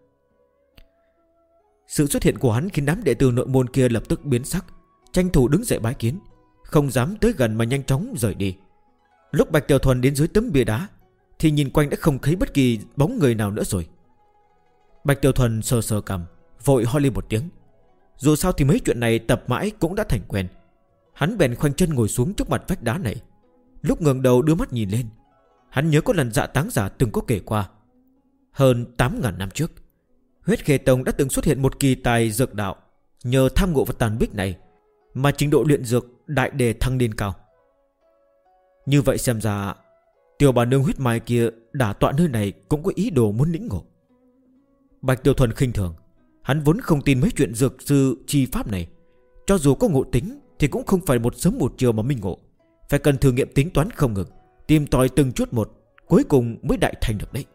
Sự xuất hiện của hắn khiến đám đệ tử nội môn kia lập tức biến sắc, tranh thủ đứng dậy bái kiến, không dám tới gần mà nhanh chóng rời đi. Lúc Bạch Tiểu Thuần đến dưới tấm bia đá thì nhìn quanh đã không thấy bất kỳ bóng người nào nữa rồi. Bạch Tiểu Thuần sờ sờ cằm, vội ho lên một tiếng. Dù sao thì mấy chuyện này tập mãi cũng đã thành quen. Hắn bèn khoanh chân ngồi xuống trước mặt vách đá này. Lúc ngẩng đầu đưa mắt nhìn lên, hắn nhớ có lần Dạ Táng Giả từng có kể qua. Hơn 8.000 năm trước, Huyết Khê Tông đã từng xuất hiện một kỳ tài dược đạo, nhờ tham ngộ vào tàn bích này mà trình độ luyện dược đại đề thăng lên cao. Như vậy xem ra tiểu bà nương Huyết Mai kia đả tọa nơi này cũng có ý đồ muốn lĩnh ngộ. Bạch Tiểu Thuần khinh thường, hắn vốn không tin mấy chuyện dược sư chi pháp này. Cho dù có ngộ tính thì cũng không phải một sớm một chiều mà minh ngộ, phải cần thử nghiệm tính toán không ngừng, tìm tòi từng chút một, cuối cùng mới đại thành được đấy.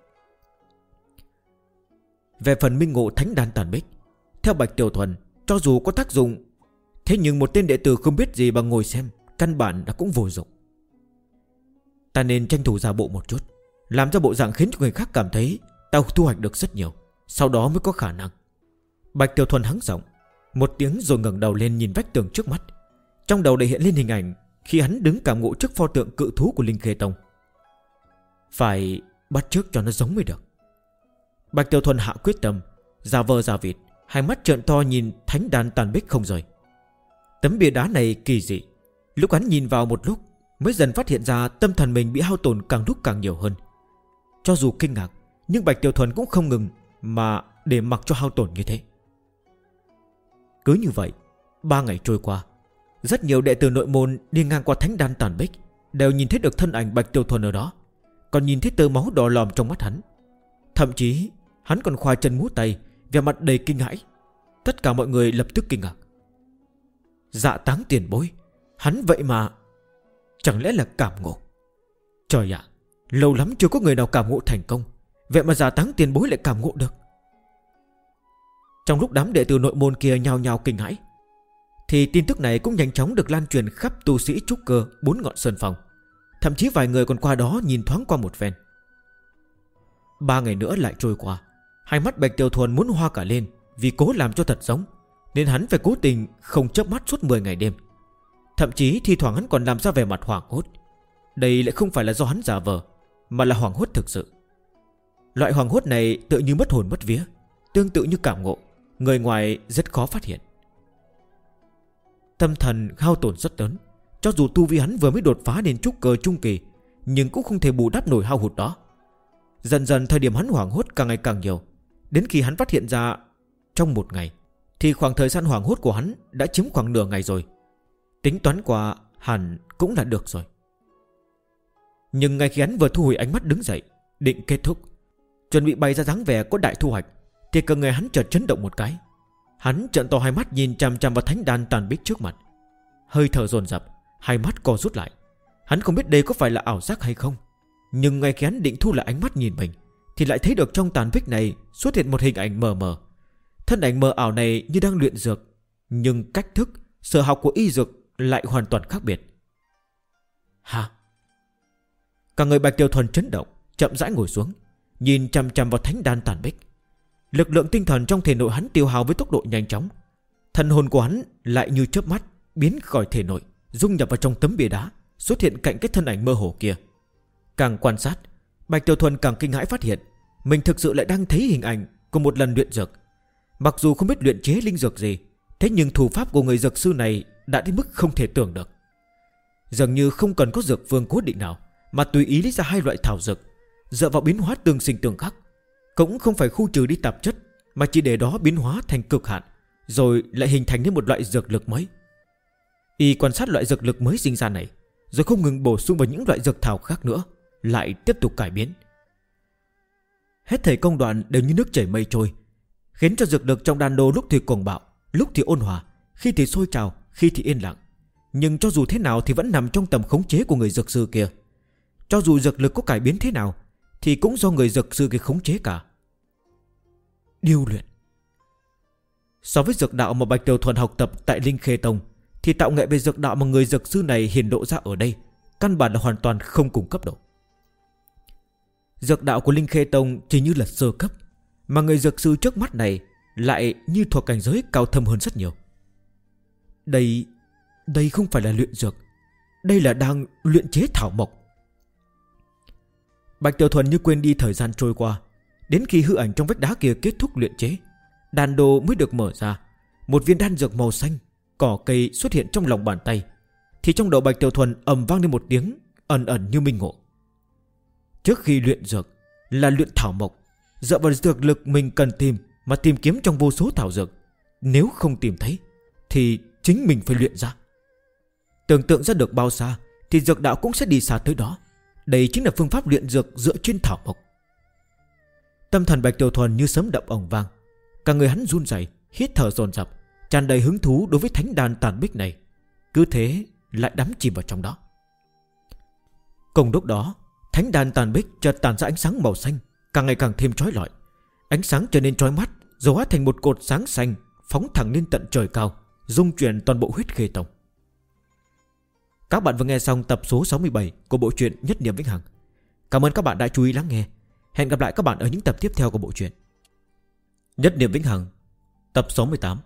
Về phần minh ngộ Thánh Đan Tản Bích, theo Bạch Tiểu Thuần, cho dù có tác dụng, thế nhưng một tên đệ tử không biết gì bằng ngồi xem, căn bản đã cũng vô dụng. Ta nên tranh thủ giả bộ một chút, làm ra bộ dạng khiến cho người khác cảm thấy ta thu hoạch được rất nhiều, sau đó mới có khả năng. Bạch Tiểu Thuần hắng giọng một tiếng rồi ngẩng đầu lên nhìn vách tường trước mắt. Trong đầu lại hiện lên hình ảnh khi hắn đứng cảm ngộ trước pho tượng cự thú của Linh Khê Tông. Phải bắt chước cho nó giống mới được. Bạch Tiểu Thuần hạ quyết tâm, giả vờ giả vịt, hai mắt trợn to nhìn Thánh Đan Tản Bích không rời. Tấm bia đá này kỳ dị. Lúc hắn nhìn vào một lúc mới dần phát hiện ra tâm thần mình bị hao tổn càng lúc càng nhiều hơn. Cho dù kinh ngạc, nhưng Bạch Tiểu Thuần cũng không ngừng mà để mặc cho hao tổn như thế. Cứ như vậy 3 ngày trôi qua, rất nhiều đệ tử nội môn đi ngang qua Thánh Đan Tản Bích đều nhìn thấy được thân ảnh Bạch Tiểu Thuần ở đó, còn nhìn thấy tơ máu đỏ lòm trong mắt hắn. Thậm chí hắn còn khoa chân múa tay, vẻ mặt đầy kinh hãi. Tất cả mọi người lập tức kinh ngạc. Dạ Táng tiền bối, hắn vậy mà chẳng lẽ là cảm ngộ? Trời ạ, lâu lắm chưa có người nào cảm ngộ thành công, vậy mà Dạ Táng tiền bối lại cảm ngộ được. Trong lúc đám đệ tử nội môn kia nhao nhao kinh hãi, thì tin tức này cũng nhanh chóng được lan truyền khắp tu sĩ trúc cơ 4 ngọn sơn phong. Thậm chí vài người còn qua đó nhìn thoáng qua một phen. 3 ngày nữa lại trôi qua, hai mắt Bạch Tiểu Thuần muốn hoa cả lên, vì cố làm cho thật giống, nên hắn phải cố tình không chớp mắt suốt 10 ngày đêm. Thậm chí thi thoảng hắn còn làm ra vẻ mặt hoảng hốt. Đây lại không phải là do hắn giả vờ, mà là hoảng hốt thực sự. Loại hoảng hốt này tựa như mất hồn mất vía, tương tự như cảm ngộ, người ngoài rất khó phát hiện. Tâm thần hao tổn rất lớn. Cho dù tu vi hắn vừa mới đột phá đến trúc cơ trung kỳ, nhưng cũng không thể bù đắp nổi hao hụt đó. Dần dần thời điểm hắn hoảng hốt càng ngày càng nhiều, đến khi hắn phát hiện ra trong một ngày thì khoảng thời gian hoảng hốt của hắn đã chiếm khoảng nửa ngày rồi. Tính toán qua hẳn cũng là được rồi. Nhưng ngay khi hắn vừa thu hồi ánh mắt đứng dậy định kết thúc, chuẩn bị bày ra dáng vẻ có đại thu hoạch, thì cả người hắn chợt chấn động một cái. Hắn trợn to hai mắt nhìn chằm chằm vào Thánh Đan Tản Bích trước mặt, hơi thở dồn dập, hai mắt co rút lại. Hắn không biết đây có phải là ảo giác hay không, nhưng ngay khi hắn định thu lại ánh mắt nhìn mình, thì lại thấy được trong tàn bích này xuất hiện một hình ảnh mờ mờ. Thân ảnh mờ ảo này như đang luyện dược, nhưng cách thức, sở học của y dược lại hoàn toàn khác biệt. Hả? Cả người Bạch Tiểu Thuần chấn động, chậm rãi ngồi xuống, nhìn chằm chằm vào Thánh Đan Tản Bích. Lực lượng tinh thần trong thể nội hắn tiêu hao với tốc độ nhanh chóng. Thần hồn của hắn lại như chớp mắt biến khỏi thể nội, dung nhập vào trong tấm bia đá, xuất hiện cạnh cái thân ảnh mơ hồ kia. Càng quan sát, Bạch Tiểu Thuần càng kinh hãi phát hiện mình thực sự lại đang thấy hình ảnh của một lần luyện dược. Mặc dù không biết luyện chế linh dược gì, thế nhưng thủ pháp của người dược sư này đã đến mức không thể tưởng được. Dường như không cần có dược phương cố định nào, mà tùy ý lấy ra hai loại thảo dược, dựa vào biến hóa tương sinh tương khắc. Cũng không phải khu trừ đi tạp chất, mà chỉ để đó biến hóa thành cực hạn, rồi lại hình thành nên một loại dược lực mới. Y quan sát loại dược lực mới sinh ra này, rồi không ngừng bổ sung vào những loại dược thảo khác nữa, lại tiếp tục cải biến. Hết thảy công đoạn đều như nước chảy mây trôi, khiến cho dược lực trong đan đô lúc thì cuồng bạo, lúc thì ôn hòa, khi thì sôi trào, khi thì yên lặng. Nhưng cho dù thế nào thì vẫn nằm trong tầm khống chế của người dược sư kia. Cho dù dược lực có cải biến thế nào thì cũng do người dược sư kia khống chế cả. Điêu luyện. So với dược đạo mà Bạch Tiểu Thuần học tập tại Linh Khê Tông, thì tạo nghệ về dược đạo mà người dược sư này hiển lộ ra ở đây căn bản là hoàn toàn không cùng cấp độ. Dược đạo của Linh Khê Tông chỉ như là sơ cấp, mà người dược sư trước mắt này lại như thuộc cảnh giới cao thâm hơn rất nhiều. Đây không phải là luyện dược, đây là đang luyện chế thảo mộc. Bạch Tiểu Thuần như quên đi thời gian trôi qua. Đến khi hư ảnh trong vách đá kia kết thúc luyện chế, đan đô mới được mở ra. Một viên đan dược màu xanh, cỏ cây xuất hiện trong lòng bàn tay, thì trong đầu Bạch Tiểu Thuần ầm vang lên một tiếng ẩn ẩn như minh ngộ. Trước khi luyện dược là luyện thảo mộc, dựa vào dược lực mình cần tìm mà tìm kiếm trong vô số thảo dược. Nếu không tìm thấy thì chính mình phải luyện ra. Tưởng tượng ra được bao xa thì dược đạo cũng sẽ đi xa tới đó. Đây chính là phương pháp luyện dược dựa trên thảo mộc. Tâm thần Bạch Tiểu Thuần như sấm động ầm vang, cả người hắn run rẩy, hít thở dồn dập, tràn đầy hứng thú đối với thánh đan tàn bích này. Cứ thế lại đắm chìm vào trong đó. Cùng lúc đó, thánh đan tàn bích chợt tản ra ánh sáng màu xanh, càng ngày càng thêm chói lọi. Ánh sáng trở nên chói mắt, rồi hóa thành một cột sáng xanh phóng thẳng lên tận trời cao, dung chuyển toàn bộ Huyết Khê Tông. Các bạn vừa nghe xong tập số 67 của bộ truyện Nhất Niệm Vĩnh Hằng. Cảm ơn các bạn đã chú ý lắng nghe. Hẹn gặp lại các bạn ở những tập tiếp theo của bộ truyện Nhất Niệm Vĩnh Hằng, tập 68.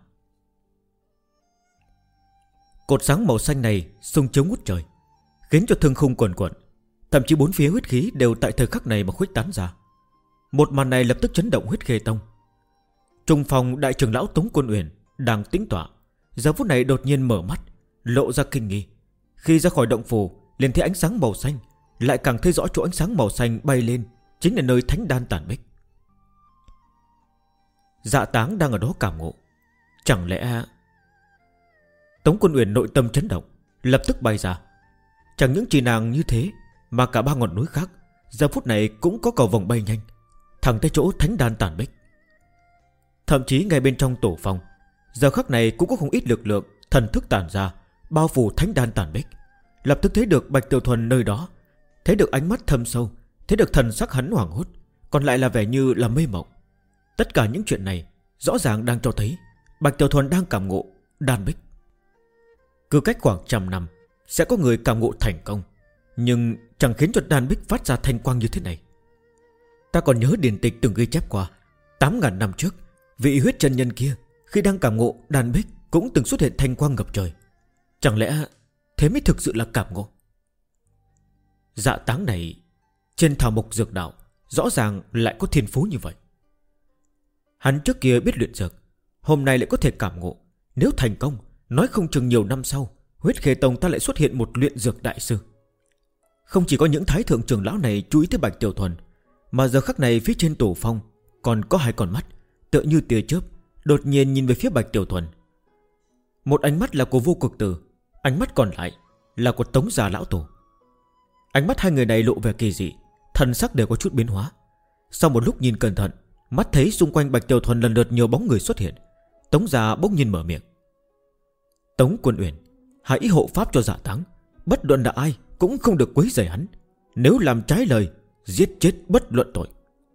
Cột sáng màu xanh này xung chiếu ngút trời, khiến cho thương khung quần quần, thậm chí bốn phía huyết khí đều tại thời khắc này mà khuếch tán ra. Một màn này lập tức chấn động Huyết Khê Tông. Trung phòng đại trưởng lão Tống Quân Uyển đang tĩnh tọa, giờ phút này đột nhiên mở mắt, lộ ra kinh nghi. Khi ra khỏi động phủ, liền thấy ánh sáng màu xanh, lại càng thấy rõ chỗ ánh sáng màu xanh bay lên chính là nơi thánh đan tàn bích. Dạ Táng đang ở đó cảm ngộ. Chẳng lẽ... Tống Quân Uyển nội tâm chấn động, lập tức bay ra. Chẳng những chỉ nàng như thế, mà cả ba ngọn núi khác giờ phút này cũng có cầu vòng bay nhanh, thẳng tới chỗ thánh đan tàn bích. Thậm chí ngay bên trong tổ phòng, giờ khắc này cũng có không ít lực lượng thần thức tản ra, bao phủ thánh đan tàn bích. Lập tức thấy được Bạch Tiểu Thuần nơi đó, thấy được ánh mắt thâm sâu, thấy được thần sắc hắn hoảng hốt, còn lại là vẻ như là mê mộng. Tất cả những chuyện này rõ ràng đang cho thấy Bạch Tiểu Thuần đang cảm ngộ đan bích. Cứ cách khoảng 100 năm sẽ có người cảm ngộ thành công, nhưng chẳng khiến cho đan bích phát ra thanh quang như thế này. Ta còn nhớ điển tịch từng ghi chép qua 8.000 năm trước, vị huyết chân nhân kia khi đang cảm ngộ đan bích cũng từng xuất hiện thanh quang ngập trời. Chẳng lẽ thế mới thực sự là cảm ngộ? Dạ Táng này trên thảo mộc dược đạo rõ ràng lại có thiên phú như vậy. Hắn trước kia biết luyện dược, hôm nay lại có thể cảm ngộ. Nếu thành công, nói không chừng nhiều năm sau Huyết Khê Tông ta lại xuất hiện một luyện dược đại sư. Không chỉ có những thái thượng trưởng lão này chú ý tới Bạch Tiểu Thuần, mà giờ khắc này phía trên tổ phong còn có hai con mắt tựa như tia chớp đột nhiên nhìn về phía Bạch Tiểu Thuần. Một ánh mắt là của Vô Cực Tử, ánh mắt còn lại là của Tống Gia lão tổ. Ánh mắt hai người này lộ vẻ kỳ dị, thần sắc đều có chút biến hóa. Sau một lúc nhìn cẩn thận, mắt thấy xung quanh Bạch Tiểu Thuần lần lượt nhiều bóng người xuất hiện. Tống Gia bỗng nhiên mở miệng: Tống Quân Uyển, hãy hộ pháp cho Dạ Táng, bất luận là ai cũng không được quấy rầy hắn. Nếu làm trái lời, giết chết bất luận tội.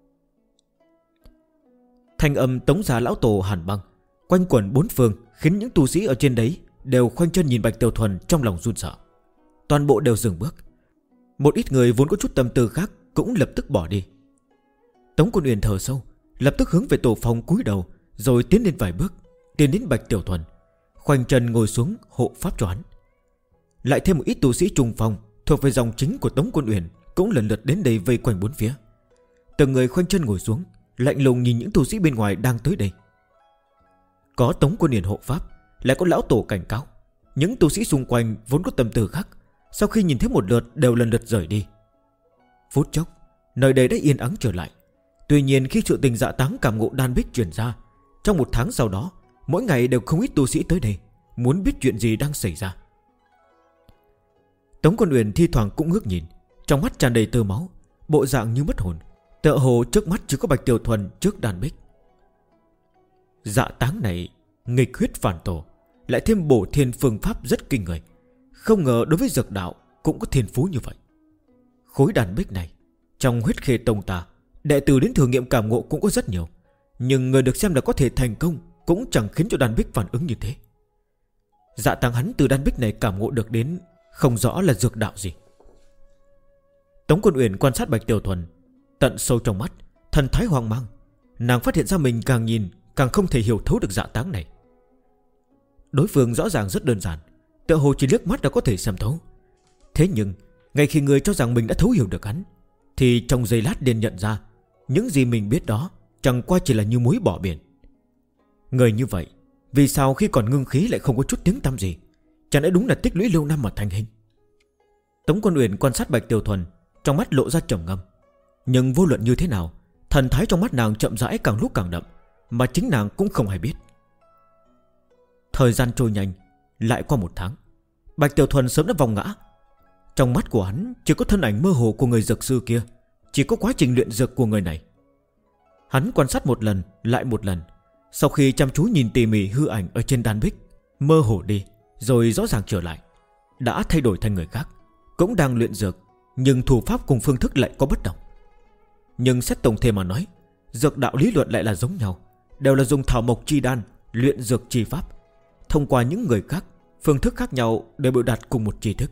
Thanh âm Tống Gia lão tổ hàn băng quanh quẩn bốn phương, khiến những tu sĩ ở trên đấy đều khoanh chân nhìn Bạch Tiểu Thuần trong lòng run sợ. Toàn bộ đều dừng bước. Một ít người vốn có chút tâm tư khác cũng lập tức bỏ đi. Tống Quân Uyển thở sâu, lập tức hướng về tổ phòng cúi đầu, rồi tiến lên vài bước, tiến đến Bạch Tiểu Thuần, khoanh chân ngồi xuống hộ pháp cho hắn. lại thêm một ít tu sĩ trùng phong thuộc về dòng chính của Tống Quân Uyển cũng lần lượt đến đây vây quanh bốn phía. Từng người khoanh chân ngồi xuống, lạnh lùng nhìn những tu sĩ bên ngoài đang tới đây. Có Tống Quân Uyển hộ pháp, lại có lão tổ cảnh cáo. Những tu sĩ xung quanh vốn có tâm tư khác, sau khi nhìn thấy một lượt đều lần lượt rời đi. Phút chốc, nơi đây đã yên ắng trở lại. Tuy nhiên khi sự tình Dạ Táng cảm ngộ đan bích truyền ra, trong một tháng sau đó, mỗi ngày đều không ít tu sĩ tới đây, muốn biết chuyện gì đang xảy ra. Tống Quân Uyển thi thoảng cũng ngước nhìn, trong mắt tràn đầy tơ máu, bộ dạng như mất hồn, tựa hồ trước mắt chỉ có Bạch Tiểu Thuần trước đàn bích. Dạ Táng này nghịch huyết phản tổ, lại thêm bổ thiên phương pháp rất kinh người, không ngờ đối với dược đạo cũng có thiên phú như vậy. Khối đàn bích này, trong huyết khê tông ta, đệ tử đến thử nghiệm cảm ngộ cũng có rất nhiều, nhưng người được xem là có thể thành công cũng chẳng khiến cho đàn bích phản ứng như thế. Dạ Táng hắn từ đan bích này cảm ngộ được đến không rõ là dược đạo gì. Tống Quân Uyển quan sát Bạch Tiểu Thuần, tận sâu trong mắt thần thái hoang mang. Nàng phát hiện ra mình càng nhìn càng không thể hiểu thấu được Dạ Táng này. Đối phương rõ ràng rất đơn giản, tựa hồ chỉ liếc mắt đã có thể xem thấu. Thế nhưng ngay khi người cho rằng mình đã thấu hiểu được hắn, thì trong giây lát liền nhận ra những gì mình biết đó chẳng qua chỉ là như muối bỏ biển. Người như vậy, vì sao khi còn ngưng khí lại không có chút tiếng tăm gì? Chẳng lẽ đúng là tích lũy lâu năm mà thành hình? Tống Quân Uyển quan sát Bạch Tiểu Thuần, trong mắt lộ ra trầm ngâm. Nhưng vô luận như thế nào, thần thái trong mắt nàng chậm rãi càng lúc càng đậm, mà chính nàng cũng không hay biết. Thời gian trôi nhanh, lại qua một tháng. Bạch Tiểu Thuần sớm đã vòng ngã. Trong mắt của hắn chỉ có thân ảnh mơ hồ của người dược sư kia, chỉ có quá trình luyện dược của người này. Hắn quan sát một lần lại một lần, sau khi chăm chú nhìn tỉ mỉ hư ảnh ở trên đan bích, mơ hồ đi rồi rõ ràng trở lại, đã thay đổi thành người khác, cũng đang luyện dược, nhưng thủ pháp cùng phương thức lại có bất đồng. Nhưng xét tổng thể mà nói, dược đạo lý luận lại là giống nhau, đều là dùng thảo mộc chi đan luyện dược chi pháp. Thông qua những người khác, phương thức khác nhau để biểu đạt cùng một tri thức.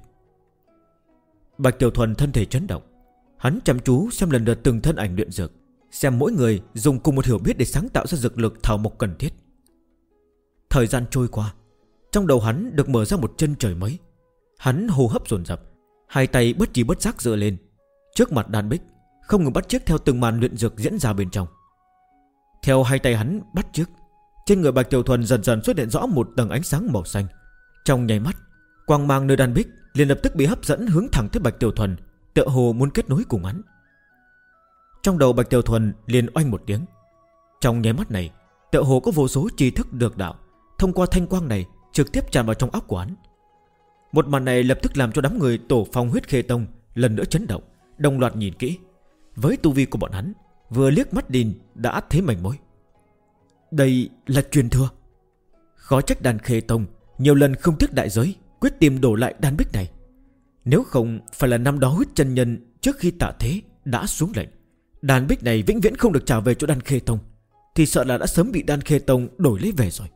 Bạch Tiểu Thuần thân thể chấn động, hắn chăm chú xem lần lượt từng thân ảnh luyện dược, xem mỗi người dùng cùng một hiểu biết để sáng tạo ra dược lực thảo mộc cần thiết. Thời gian trôi qua, trong đầu hắn được mở ra một chân trời mới. Hắn hô hấp dồn dập, hai tay bất chi bất giác giơ lên trước mặt đan bích, không ngừng bắt chước theo từng màn luyện dược diễn ra bên trong. Theo hai tay hắn bắt chước, trên người Bạch Tiểu Thuần dần dần xuất hiện rõ một tầng ánh sáng màu xanh. Trong nháy mắt, quang mang nơi đan bích liền lập tức bị hấp dẫn hướng thẳng tới Bạch Tiểu Thuần, tựa hồ muốn kết nối cùng hắn. Trong đầu Bạch Tiểu Thuần liền oanh một tiếng. Trong nháy mắt này, tựa hồ có vô số tri thức được đạo thông qua thanh quang này trực tiếp tràn vào trong óc của hắn. Một màn này lập tức làm cho đám người tổ phong huyết khê tông lần nữa chấn động, đồng loạt nhìn kỹ. Với tu vi của bọn hắn, vừa liếc mắt nhìn đã thấy manh mối. Đây là truyền thừa. Khó trách đàn khê tông nhiều lần không tiếc đại giới quyết tìm đổ lại đan bích này. Nếu không phải là năm đó huyết chân nhân trước khi tạ thế đã xuống lệnh đan bích này vĩnh viễn không được trả về chỗ đan khê tông, thì sợ là đã sớm bị đan khê tông đổi lấy về rồi.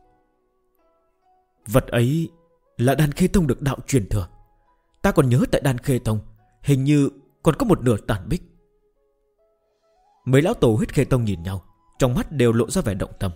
Vật ấy là đan khê tông được đạo truyền thừa. Ta còn nhớ tại đan khê tông hình như còn có một nửa đan bích. Mấy lão tổ huyết khê tông nhìn nhau, trong mắt đều lộ ra vẻ động tâm.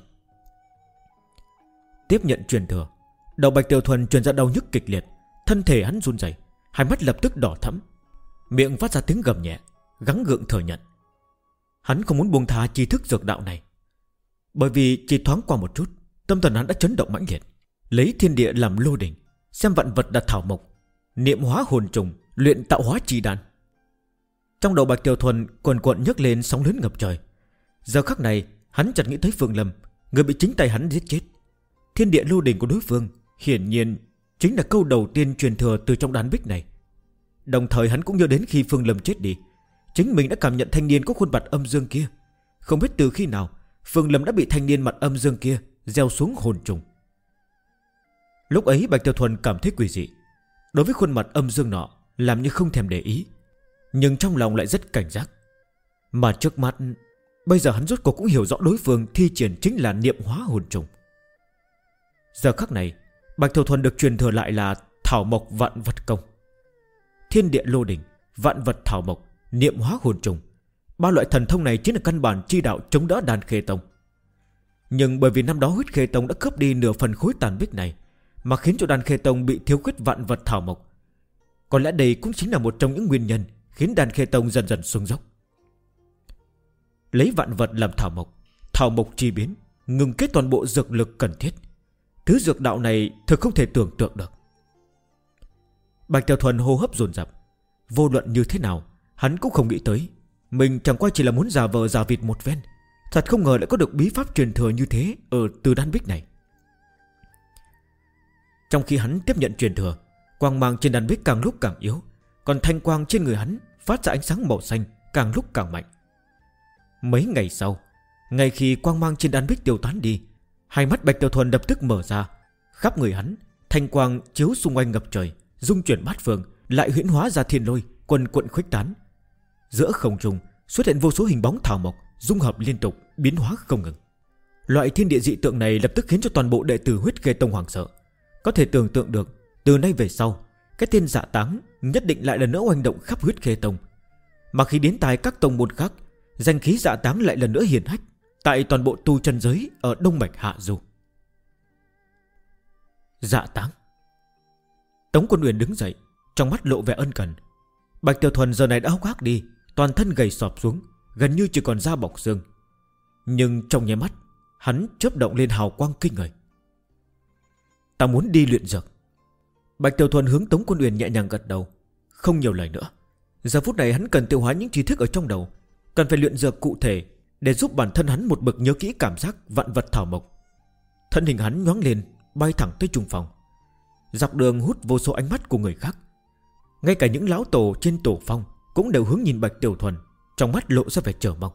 Tiếp nhận truyền thừa, đầu Bạch Tiểu Thuần truyền ra đau nhức kịch liệt, thân thể hắn run rẩy, hai mắt lập tức đỏ thẫm, miệng phát ra tiếng gầm nhẹ, gắng gượng thừa nhận. Hắn không muốn buông tha tri thức dược đạo này, bởi vì chỉ thoáng qua một chút, tâm thần hắn đã chấn động mãnh liệt. Lấy thiên địa làm lô đỉnh, xem vạn vật là thảo mộc, niệm hóa hồn trùng, luyện tạo hóa chi đan. Trong đầu Bạch Tiểu Thuần quần quận nhấc lên sóng lớn ngập trời. Giờ khắc này hắn chợt nghĩ tới Phương Lâm, người bị chính tay hắn giết chết. Thiên địa lô đỉnh của đối phương hiển nhiên chính là câu đầu tiên truyền thừa từ trong đan bích này. Đồng thời hắn cũng nhớ đến khi Phương Lâm chết đi, chính mình đã cảm nhận thanh niên có khuôn mặt âm dương kia. Không biết từ khi nào Phương Lâm đã bị thanh niên mặt âm dương kia gieo xuống hồn trùng. Lúc ấy Bạch Tiểu Thuần cảm thấy quỷ dị, đối với khuôn mặt âm dương nọ làm như không thèm để ý, nhưng trong lòng lại rất cảnh giác. Mà trước mắt bây giờ hắn rốt cuộc cũng hiểu rõ đối phương thi triển chính là niệm hóa hồn trùng. Giờ khắc này Bạch Tiểu Thuần được truyền thừa lại là thảo mộc vạn vật công. Thiên địa lô đỉnh, vạn vật thảo mộc, niệm hóa hồn trùng, ba loại thần thông này chính là căn bản chi đạo chống đỡ đan khê tông. Nhưng bởi vì năm đó huyết khê tông đã cướp đi nửa phần khối tàn bích này, mà khiến cho đan khê tông bị thiếu khuyết vạn vật thảo mộc, Có lẽ đây cũng chính là một trong những nguyên nhân khiến Đan Khê Tông dần dần xuống dốc. Lấy vạn vật làm thảo mộc chi biến, ngừng kết toàn bộ dược lực cần thiết. Thứ dược đạo này thực không thể tưởng tượng được. Bạch Tiểu Thuần hô hấp dồn dập. Vô luận như thế nào, hắn cũng không nghĩ tới mình chẳng qua chỉ là muốn giả vờ giả vịt một ven. Thật không ngờ lại có được bí pháp truyền thừa như thế ở từ đan bích này. Trong khi hắn tiếp nhận truyền thừa, quang mang trên đan bích càng lúc càng yếu, còn thanh quang trên người hắn phát ra ánh sáng màu xanh càng lúc càng mạnh. Mấy ngày sau, ngay khi quang mang trên đan bích tiêu tán đi, hai mắt Bạch Tiểu Thuần lập tức mở ra. Khắp người hắn, thanh quang chiếu xung quanh ngập trời, dung chuyển bát phương, lại huyễn hóa ra thiên lôi quần quận khuếch tán. Giữa không trung xuất hiện vô số hình bóng thảo mộc, dung hợp liên tục, biến hóa không ngừng. Loại thiên địa dị tượng này lập tức khiến cho toàn bộ đệ tử Huyết Khê Tông hoảng sợ. Có thể tưởng tượng được, từ nay về sau, cái tên Dạ Táng nhất định lại lần nữa oanh động khắp Huyết Khê Tông. Mà khi đến tai các tông môn khác, danh khí Dạ Táng lại lần nữa hiển hách tại toàn bộ tu chân giới ở Đông Mạch Hạ Du. Dạ Táng. Tống Quân Uyển đứng dậy, trong mắt lộ vẻ ân cần. Bạch Tiểu Thuần giờ này đã hốc hác đi, toàn thân gầy sọp xuống, gần như chỉ còn da bọc xương. Nhưng trong nháy mắt, hắn chớp động lên hào quang kinh người. Ta muốn đi luyện dược. Bạch Tiểu Thuần hướng Tống Quân Uyển nhẹ nhàng gật đầu, không nhiều lời nữa. Giờ phút này hắn cần tiêu hóa những tri thức ở trong đầu, cần phải luyện dược cụ thể để giúp bản thân hắn một bậc nhớ kỹ cảm giác vạn vật thảo mộc. Thân hình hắn nhoáng lên, bay thẳng tới trung phòng. Dọc đường hút vô số ánh mắt của người khác. Ngay cả những lão tổ trên tổ phong cũng đều hướng nhìn Bạch Tiểu Thuần, trong mắt lộ ra vẻ chờ mong.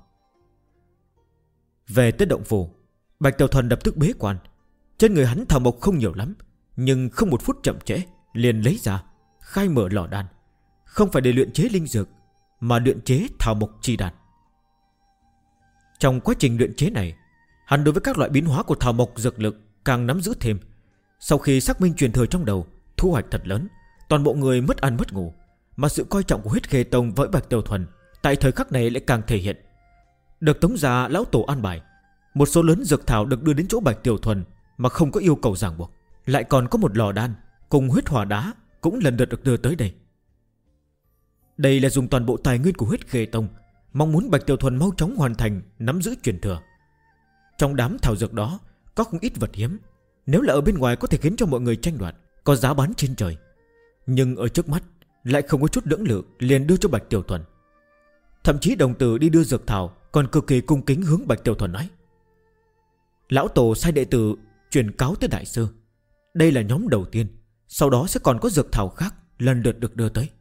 Về tới động phủ, Bạch Tiểu Thuần lập tức bế quan. Trên người hắn thảo mộc không nhiều lắm, nhưng không một phút chậm trễ, liền lấy ra, khai mở lò đan. Không phải để luyện chế linh dược, mà luyện chế thảo mộc chi đan. Trong quá trình luyện chế này, hắn đối với các loại biến hóa của thảo mộc dược lực càng nắm giữ thêm. Sau khi xác minh truyền thừa trong đầu, thu hoạch thật lớn, toàn bộ người mất ăn mất ngủ. Mà sự coi trọng của Huyết Khê Tông với Bạch Tiểu Thuần tại thời khắc này lại càng thể hiện. Được Tống gia lão tổ an bài, một số lớn dược thảo được đưa đến chỗ Bạch Tiểu Thuần mà không có yêu cầu ràng buộc. Lại còn có một lò đan cùng huyết hỏa đá cũng lần lượt được đưa tới đây. Đây là dùng toàn bộ tài nguyên của Huyết Khê Tông, mong muốn Bạch Tiểu Thuần mau chóng hoàn thành nắm giữ truyền thừa. Trong đám thảo dược đó có không ít vật hiếm, nếu là ở bên ngoài có thể khiến cho mọi người tranh đoạt, có giá bán trên trời. Nhưng ở trước mắt lại không có chút lưỡng lự, liền đưa cho Bạch Tiểu Thuần. Thậm chí đồng tử đi đưa dược thảo còn cực kỳ cung kính hướng Bạch Tiểu Thuần nói: lão tổ sai đệ tử truyền cáo tới đại sư, đây là nhóm đầu tiên, sau đó sẽ còn có dược thảo khác lần lượt được đưa tới.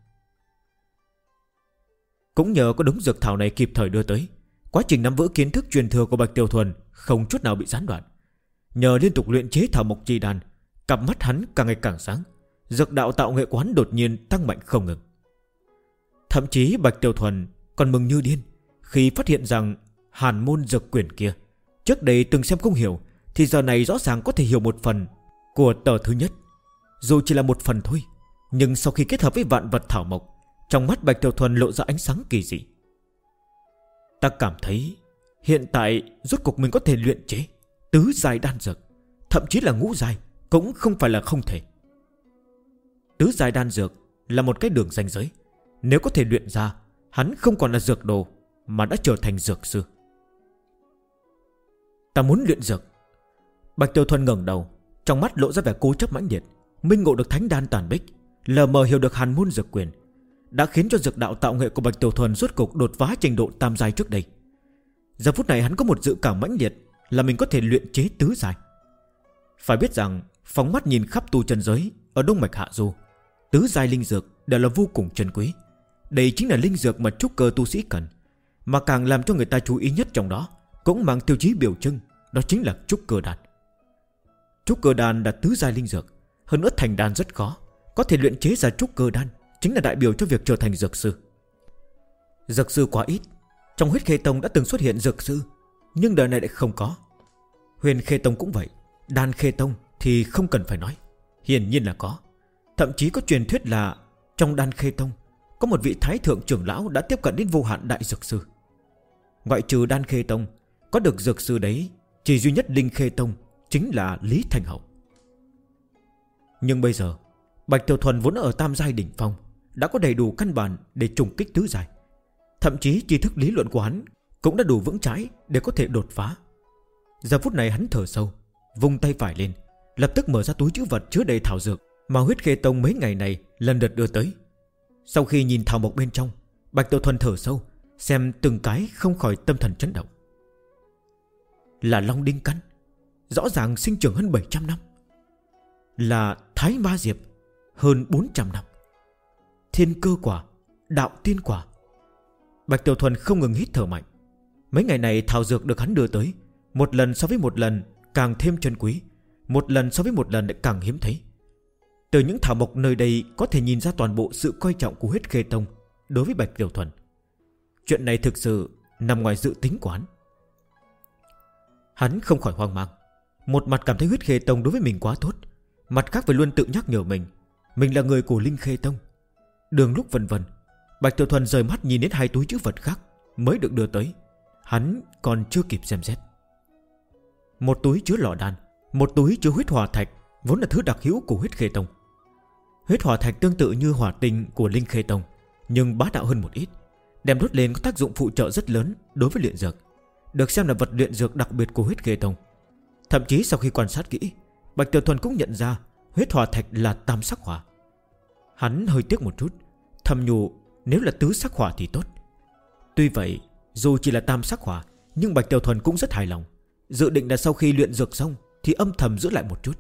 Cũng nhờ có đống dược thảo này kịp thời đưa tới, quá trình nắm vững kiến thức truyền thừa của Bạch Tiểu Thuần không chút nào bị gián đoạn. Nhờ liên tục luyện chế thảo mộc chi đan, cặp mắt hắn càng ngày càng sáng, dược đạo tạo nghệ của hắn đột nhiên tăng mạnh không ngừng. Thậm chí Bạch Tiểu Thuần còn mừng như điên khi phát hiện rằng hàn môn dược quyển kia, trước đây từng xem không hiểu, thì giờ này rõ ràng có thể hiểu một phần của tờ thứ nhất. Dù chỉ là một phần thôi, nhưng sau khi kết hợp với vạn vật thảo mộc, trong mắt Bạch Tiểu Thuần lộ ra ánh sáng kỳ dị. Ta cảm thấy hiện tại rốt cuộc mình có thể luyện chế tứ giai đan dược, thậm chí là ngũ giai cũng không phải là không thể. Tứ giai đan dược là một cái đường ranh giới, nếu có thể luyện ra, hắn không còn là dược đồ mà đã trở thành dược sư. Ta muốn luyện dược. Bạch Tiểu Thuần ngẩng đầu, trong mắt lộ ra vẻ cố chấp mãnh liệt. Minh ngộ được thánh đan tàn bích, lờ mờ hiểu được hàn môn dược quyền, đã khiến cho dược đạo tạo nghệ của Bạch Tiểu Thuần rốt cục đột phá trình độ tam giai trước đây. Giờ phút này hắn có một dự cảm mãnh liệt là mình có thể luyện chế tứ giai. Phải biết rằng phóng mắt nhìn khắp tu chân giới ở Đông Mạch Hạ Du, tứ giai linh dược đều là vô cùng chân quý. Đây chính là linh dược mà trúc cơ tu sĩ cần. Mà càng làm cho người ta chú ý nhất trong đó, cũng mang tiêu chí biểu trưng, đó chính là trúc cơ đan. Trúc cơ đan là tứ giai linh dược, hơn nữa thành đan rất khó. Có thể luyện chế ra trúc cơ đan chính là đại biểu cho việc trở thành dược sư. Dược sư quá ít. Trong Huyết Khê Tông đã từng xuất hiện dược sư, nhưng đời này lại không có. Huyền Khê Tông cũng vậy, Đan Khê Tông thì không cần phải nói, hiển nhiên là có. Thậm chí có truyền thuyết là trong Đan Khê Tông có một vị thái thượng trưởng lão đã tiếp cận đến vô hạn đại dược sư. Ngoại trừ Đan Khê Tông, có được dược sư đấy chỉ duy nhất Linh Khê Tông, chính là Lý Thành Hậu. Nhưng bây giờ Bạch Tiểu Thuần vốn ở tam giai đỉnh phong, đã có đầy đủ căn bản để trùng kích tứ giai. Thậm chí tri thức lý luận của hắn cũng đã đủ vững chãi để có thể đột phá. Giờ phút này hắn thở sâu, vung tay phải lên, lập tức mở ra túi trữ vật chứa đầy thảo dược mà Huyết Khê Tông mấy ngày này lần lượt đưa tới. Sau khi nhìn thảo mộc bên trong, Bạch Tiểu Thuần thở sâu, xem từng cái không khỏi tâm thần chấn động. Là Long Đinh Căn, rõ ràng sinh trưởng hơn 700 năm. Là Thái Ma Diệp, hơn 400 năm. Thiên Cơ Quả, Đạo Tiên Quả. Bạch Tiểu Thuần không ngừng hít thở mạnh. Mấy ngày này thảo dược được hắn đưa tới, một lần so với một lần càng thêm chân quý, một lần so với một lần lại càng hiếm thấy. Từ những thảo mộc nơi đây có thể nhìn ra toàn bộ sự coi trọng của Huyết Khê Tông đối với Bạch Tiểu Thuần. Chuyện này thực sự nằm ngoài dự tính của hắn. Hắn không khỏi hoang mang. Một mặt cảm thấy Huyết Khê Tông đối với mình quá tốt, mặt khác phải luôn tự nhắc nhở mình là người của Linh Khê Tông. Đường lúc vân vân, Bạch Tiểu Thuần rời mắt nhìn đến hai túi trữ vật khác mới được đưa tới. Hắn còn chưa kịp xem xét. Một túi chứa lọ đan, một túi chứa huyết hỏa thạch, vốn là thứ đặc hữu của Huyết Khê Tông. Huyết hỏa thạch tương tự như hỏa tinh của Linh Khê Tông, nhưng bá đạo hơn một ít. Đem đốt lên có tác dụng phụ trợ rất lớn đối với luyện dược, được xem là vật luyện dược đặc biệt của Huyết Khê Tông. Thậm chí sau khi quan sát kỹ, Bạch Tiểu Thuần cũng nhận ra huyết hỏa thạch là tam sắc hỏa. Hắn hơi tiếc một chút, thầm nhủ nếu là tứ sắc hỏa thì tốt. Tuy vậy, dù chỉ là tam sắc hỏa, nhưng Bạch Tiểu Thuần cũng rất hài lòng, dự định là sau khi luyện dược xong thì âm thầm giữ lại một chút.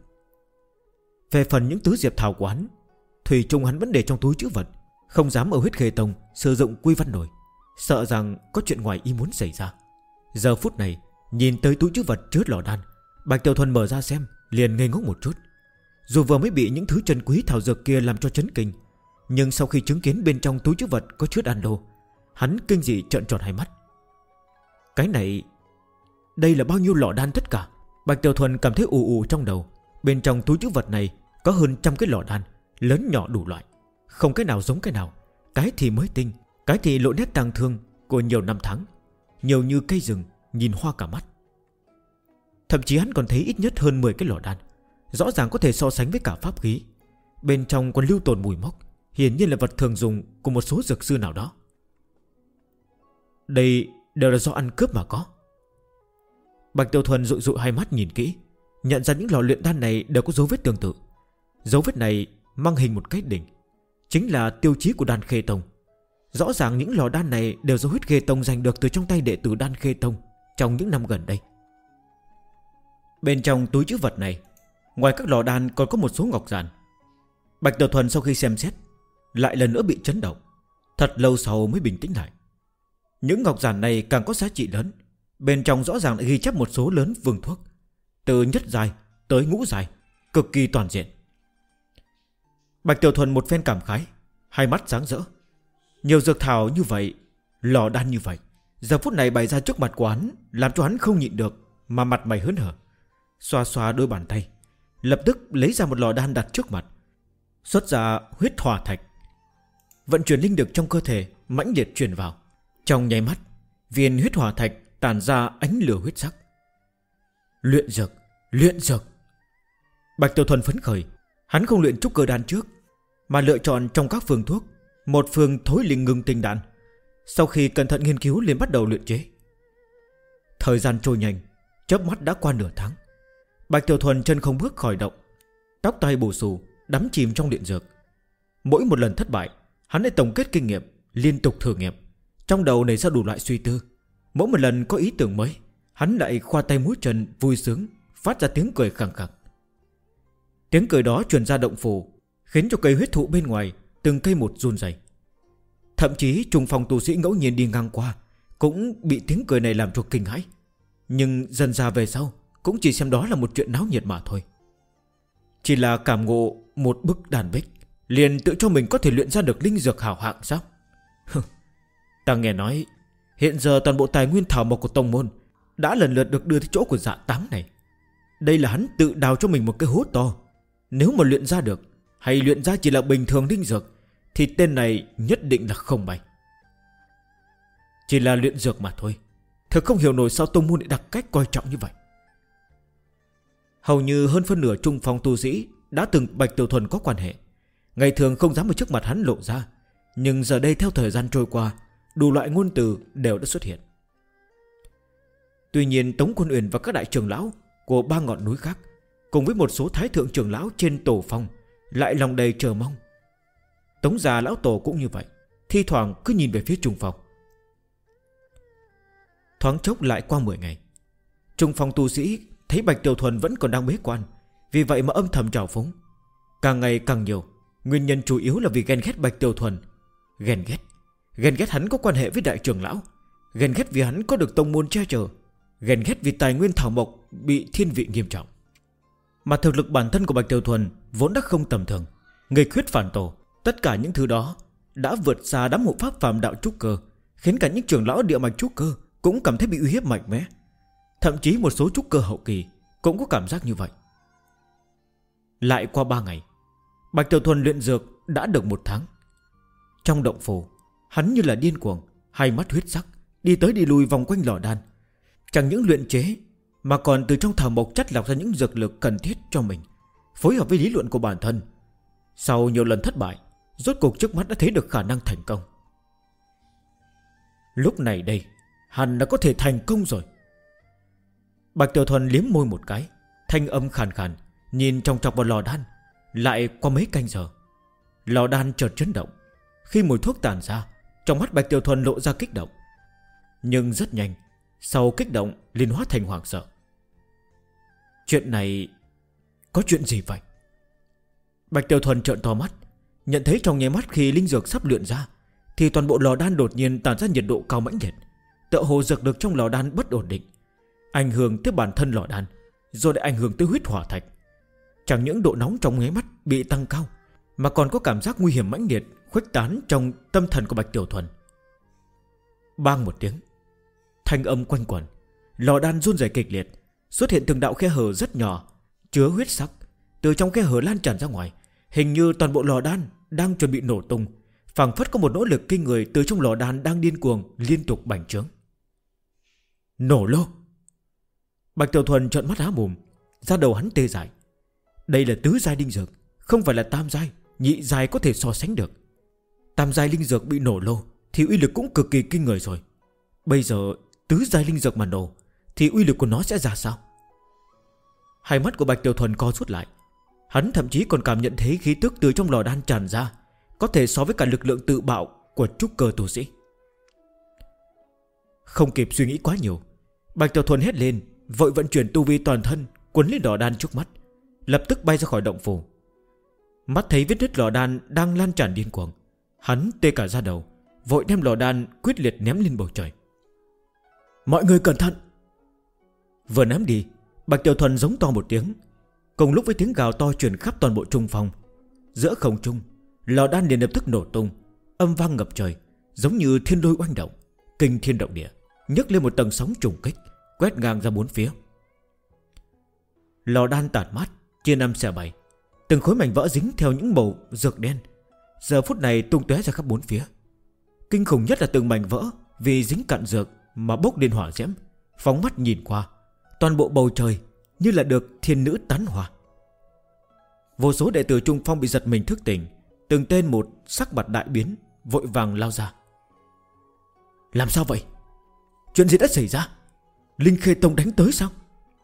Về phần những tứ diệp thảo của hắn, thủy chung hắn vẫn để trong túi trữ vật, không dám ở Huyết Khê Tông sử dụng quy văn nổi, sợ rằng có chuyện ngoài ý muốn xảy ra. Giờ phút này nhìn tới túi trữ vật chứa lọ đan, Bạch Tiểu Thuần mở ra xem, liền ngây ngốc một chút. Dù vừa mới bị những thứ chân quý thảo dược kia làm cho chấn kinh, nhưng sau khi chứng kiến bên trong túi trữ vật có chứa đan lô, hắn kinh dị trợn tròn hai mắt. Cái này, đây là bao nhiêu lọ đan tất cả? Bạch Tiểu Thuần cảm thấy ù ù trong đầu. Bên trong túi trữ vật này có hơn trăm cái lọ đan, lớn nhỏ đủ loại, không cái nào giống cái nào. Cái thì mới tinh, cái thì lộ nét tang thương của nhiều năm tháng, nhiều như cây rừng, nhìn hoa cả mắt. Thậm chí hắn còn thấy ít nhất hơn 10 cái lọ đan, rõ ràng có thể so sánh với cả pháp khí. Bên trong còn lưu tồn mùi mốc, hiển nhiên là vật thường dùng của một số dược sư nào đó. Đây đều là do ăn cướp mà có. Bạch Tiểu Thuần dụi dụi hai mắt nhìn kỹ, nhận ra những lò luyện đan này đều có dấu vết tương tự. Dấu vết này mang hình một cái đỉnh, chính là tiêu chí của Đan Khê Tông. Rõ ràng những lò đan này đều do Huyết Khê Tông giành được từ trong tay đệ tử Đan Khê Tông trong những năm gần đây. Bên trong túi trữ vật này, ngoài các lò đan còn có một số ngọc giản. Bạch Tiểu Thuần sau khi xem xét, lại lần nữa bị chấn động. Thật lâu sau mới bình tĩnh lại. Những ngọc giản này càng có giá trị lớn. Bên trong rõ ràng đã ghi chép một số lớn phương thuốc, từ nhất giai tới ngũ giai, cực kỳ toàn diện. Bạch Tiểu Thuần một phen cảm khái, hai mắt sáng rỡ. Nhiều dược thảo như vậy, lò đan như vậy, giờ phút này bày ra trước mặt của hắn, làm cho hắn không nhịn được mà mặt mày hớn hở. Xoa xoa đôi bàn tay, lập tức lấy ra một lò đan đặt trước mặt, xuất ra huyết hỏa thạch. Vận chuyển linh lực trong cơ thể mãnh liệt truyền vào. Trong nháy mắt, viên huyết hỏa thạch tàn ra ánh lửa huyết sắc. Luyện dược, luyện dược. Bạch Tiểu Thuần phấn khởi. Hắn không luyện trúc cơ đan trước, mà lựa chọn trong các phương thuốc một phương thối linh ngưng tinh đan. Sau khi cẩn thận nghiên cứu liền bắt đầu luyện chế. Thời gian trôi nhanh, chớp mắt đã qua nửa tháng. Bạch Tiểu Thuần chân không bước khỏi động, tóc tai bù xù, đắm chìm trong luyện dược. Mỗi một lần thất bại, hắn lại tổng kết kinh nghiệm, liên tục thử nghiệm. Trong đầu nảy ra đủ loại suy tư. Mỗi một lần có ý tưởng mới, hắn lại khoa tay múa chân vui sướng, phát ra tiếng cười khẳng khặc. Tiếng cười đó truyền ra động phủ, khiến cho cây huyết thụ bên ngoài từng cây một run rẩy. Thậm chí trùng phòng tu sĩ ngẫu nhiên đi ngang qua cũng bị tiếng cười này làm cho kinh hãi. Nhưng dần ra về sau cũng chỉ xem đó là một chuyện náo nhiệt mà thôi. Chỉ là cảm ngộ một bức đàn bích, liền tự cho mình có thể luyện ra được linh dược hảo hạng sao? Ta nghe nói hiện giờ toàn bộ tài nguyên thảo mộc của tông môn đã lần lượt được đưa tới chỗ của Dạ Táng này. Đây là hắn tự đào cho mình một cái hố to. Nếu mà luyện ra được, hay luyện ra chỉ là bình thường linh dược, thì tên này nhất định là không bay. Chỉ là luyện dược mà thôi. Thật không hiểu nổi sao tông môn lại đặt cách coi trọng như vậy. Hầu như hơn phân nửa trung phong tu sĩ đã từng Bạch Tiểu Thuần có quan hệ, ngày thường không dám ở trước mặt hắn lộ ra, Nhưng giờ đây theo thời gian trôi qua, đủ loại ngôn từ đều đã xuất hiện. Tuy nhiên Tống Quân Uyển và các đại trưởng lão của 3 ngọn núi khác, cùng với một số thái thượng trưởng lão trên tổ phong, lại lòng đầy chờ mong. Tống già lão tổ cũng như vậy, thi thoảng cứ nhìn về phía Trung Phong. Thoáng chốc lại qua 10 ngày, Trung Phong tu sĩ thấy Bạch Tiểu Thuần vẫn còn đang bế quan, vì vậy mà âm thầm trào phúng. Càng ngày càng nhiều. Nguyên nhân chủ yếu là vì ghen ghét Bạch Tiểu Thuần. Ghen ghét hắn có quan hệ với đại trưởng lão, ghen ghét vì hắn có được tông môn che chở, ghen ghét vì tài nguyên thảo mộc bị thiên vị nghiêm trọng. Mà thực lực bản thân của Bạch Tiểu Thuần vốn đã không tầm thường, người khuyết phản tổ. Tất cả những thứ đó đã vượt xa đám hộ pháp phàm đạo trúc cơ, khiến cả những trưởng lão địa mạch trúc cơ cũng cảm thấy bị uy hiếp mạnh mẽ. Thậm chí một số trúc cơ hậu kỳ cũng có cảm giác như vậy. Lại qua 3 ngày, Bạch Tiểu Thuần luyện dược đã được 1 tháng. Trong động phủ, hắn như là điên cuồng, hai mắt huyết sắc, đi tới đi lui vòng quanh lò đan. Chẳng những luyện chế, mà còn từ trong thảo mộc chắt lọc ra những dược lực cần thiết cho mình, phối hợp với lý luận của bản thân. Sau nhiều lần thất bại, rốt cuộc trước mắt đã thấy được khả năng thành công. Lúc này đây, hắn đã có thể thành công rồi. Bạch Tiểu Thuần liếm môi một cái, thanh âm khàn khàn, nhìn trong chọc vào lò đan. Lại qua mấy canh giờ, lò đan chợt chấn động. Khi mùi thuốc tàn ra, trong mắt Bạch Tiểu Thuần lộ ra kích động. Nhưng rất nhanh, sau kích động liền hóa thành hoảng sợ. Chuyện này có chuyện gì vậy? Bạch Tiểu Thuần trợn to mắt, nhận thấy trong nháy mắt khi linh dược sắp luyện ra, thì toàn bộ lò đan đột nhiên tản ra nhiệt độ cao mãnh liệt. Tựa hồ dược lực trong lò đan bất ổn định, ảnh hưởng tới bản thân lò đan, rồi lại ảnh hưởng tới huyết hỏa thạch. Chẳng những độ nóng trong nháy mắt bị tăng cao, mà còn có cảm giác nguy hiểm mãnh liệt khuếch tán trong tâm thần của Bạch Tiểu Thuần. Bang một tiếng, thanh âm quanh quẩn, lò đan run rẩy kịch liệt, xuất hiện từng đạo khe hở rất nhỏ chứa huyết sắc. Từ trong khe hở lan tràn ra ngoài, hình như toàn bộ lò đan đang chuẩn bị nổ tung, phảng phất có một nỗ lực kinh người từ trong lò đan đang điên cuồng liên tục bành trướng. Nổ lô! Bạch Tiểu Thuần trợn mắt há mồm, da đầu hắn tê dại. Đây là tứ giai linh dược, không phải là tam giai, nhị giai có thể so sánh được. Tam giai linh dược bị nổ lô thì uy lực cũng cực kỳ kinh người rồi. Bây giờ tứ giai linh dược mà nổ thì uy lực của nó sẽ ra sao? Hai mắt của Bạch Tiểu Thuần co rút lại. Hắn thậm chí còn cảm nhận thấy khí tức từ trong lò đan tràn ra, có thể so với cả lực lượng tự bạo của trúc cơ tu sĩ. Không kịp suy nghĩ quá nhiều, Bạch Tiểu Thuần hét lên, vội vận chuyển tu vi toàn thân cuốn lên lò đan trước mắt, lập tức bay ra khỏi động phủ. Mắt thấy vết nứt lò đan đang lan tràn điên cuồng, hắn tê cả da đầu, vội đem lò đan quyết liệt ném lên bầu trời. Mọi người cẩn thận! Vừa ném đi, Bạch Tiểu Thuần giống to một tiếng. Cùng lúc với tiếng gào to truyền khắp toàn bộ trung phong, giữa không trung, lò đan liền lập tức nổ tung, âm vang ngập trời, giống như thiên lôi oanh động, kinh thiên động địa, nhấc lên một tầng sóng trùng kích, quét ngang ra bốn phía. Lò đan tản mát, chia năm xẻ bảy, từng khối mảnh vỡ dính theo những màu dược đen, giờ phút này tung tóe ra khắp bốn phía. Kinh khủng nhất là từng mảnh vỡ vì dính cặn dược mà bốc lên hỏa diễm, phóng mắt nhìn qua, toàn bộ bầu trời như là được thiên nữ tán hỏa. Vô số đệ tử Trung Phong bị giật mình thức tỉnh, từng tên một sắc mặt đại biến, vội vàng lao ra. Làm sao vậy? Chuyện gì đã xảy ra? Linh Khê Tông đánh tới sao?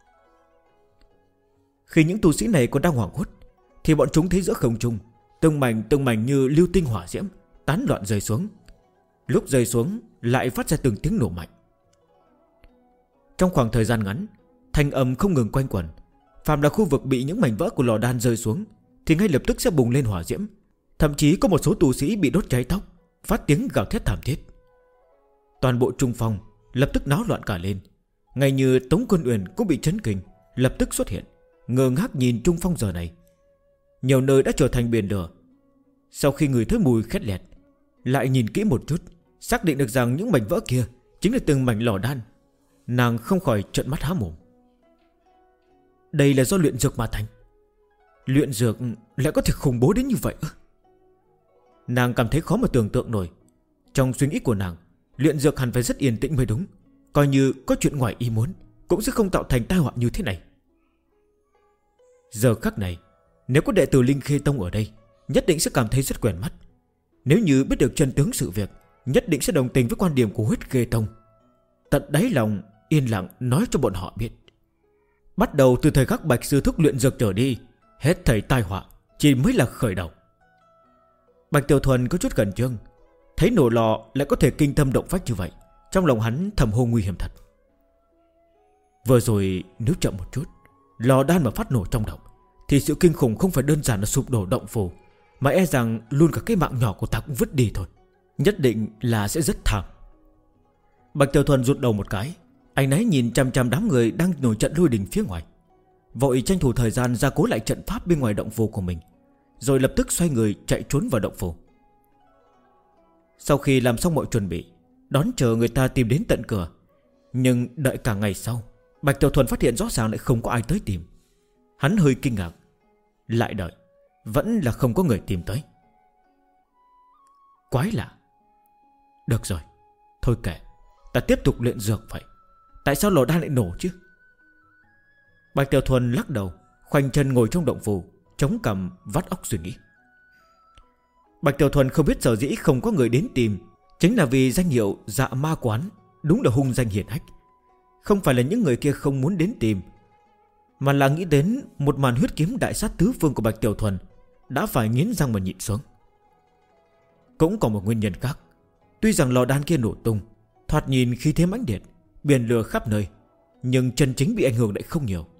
Khi những tu sĩ này còn đang hoảng hốt, thì bọn chúng thấy giữa không trung từng mảnh như lưu tinh hỏa diễm tán loạn rơi xuống. Lúc rơi xuống lại phát ra từng tiếng nổ mạnh. Trong khoảng thời gian ngắn, thanh âm không ngừng quanh quẩn. Phàm là khu vực bị những mảnh vỡ của lò đan rơi xuống thì ngay lập tức sẽ bùng lên hỏa diễm. Thậm chí có một số tu sĩ bị đốt cháy tóc, phát tiếng gào thét thảm thiết. Toàn bộ Trung Phong lập tức náo loạn cả lên. Ngay như Tống Quân Uyển cũng bị chấn kinh, lập tức xuất hiện, ngơ ngác nhìn Trung Phong giờ này. Nhiều nơi đã trở thành biển lửa. Sau khi ngửi thấy mùi khét lẹt, lại nhìn kỹ một chút, xác định được rằng những mảnh vỡ kia chính là từng mảnh lò đan. Nàng không khỏi trợn mắt há mồm. Đây là do luyện dược mà thành. Luyện dược lại có thể khủng bố đến như vậy ư? Nàng cảm thấy khó mà tưởng tượng nổi. Trong suy nghĩ của nàng, luyện dược hẳn phải rất yên tĩnh mới đúng. Coi như có chuyện ngoài ý muốn cũng sẽ không tạo thành tai họa như thế này. Giờ khắc này, nếu có đệ tử Linh Khê Tông ở đây, nhất định sẽ cảm thấy rất quen mắt. Nếu như biết được chân tướng sự việc, nhất định sẽ đồng tình với quan điểm của Huyết Ghê Tông. Tận đáy lòng yên lặng nói cho bọn họ biết, bắt đầu từ thời khắc Bạch Sư Thúc luyện dược trở đi, hết thảy tai họa chỉ mới là khởi đầu. Bạch Tiểu Thuần có chút gần trương, thấy nổ lò lại có thể kinh tâm động phách như vậy, trong lòng hắn thầm hô nguy hiểm thật. Vừa rồi nếu chậm một chút, lò đan mà phát nổ trong động, thì sự kinh khủng không phải đơn giản là sụp đổ động phủ, mà e rằng luôn cả cái mạng nhỏ của ta cũng vứt đi thôi. Nhất định là sẽ rất thảm. Bạch Tiểu Thuần rụt đầu một cái, anh ấy nhìn chăm chăm đám người đang nổi trận lôi đình phía ngoài, vội tranh thủ thời gian gia cố lại trận pháp bên ngoài động phủ của mình, rồi lập tức xoay người chạy trốn vào động phủ. Sau khi làm xong mọi chuẩn bị, đón chờ người ta tìm đến tận cửa, nhưng đợi cả ngày sau, Bạch Tiểu Thuần phát hiện rõ ràng lại không có ai tới tìm. Hắn hơi kinh ngạc, lại đợi, vẫn là không có người tìm tới. Quái lạ. Được rồi, thôi kệ, ta tiếp tục luyện dược vậy. Tại sao lò đan lại nổ chứ? Bạch Tiểu Thuần lắc đầu, khoanh chân ngồi trong động phủ, chống cằm vắt óc suy nghĩ. Bạch Tiểu Thuần không biết sở dĩ không có người đến tìm, chính là vì danh hiệu Dạ Ma Quán đúng là hung danh hiển hách. Không phải là những người kia không muốn đến tìm, mà là nghĩ đến một màn huyết kiếm đại sát tứ phương của Bạch Tiểu Thuần, đã phải nghiến răng mà nhịn xuống. Cũng còn một nguyên nhân khác. Tuy rằng lò đan kia nổ tung, thoạt nhìn khí thế mãnh liệt, biển lửa khắp nơi, nhưng chân chính bị ảnh hưởng lại không nhiều.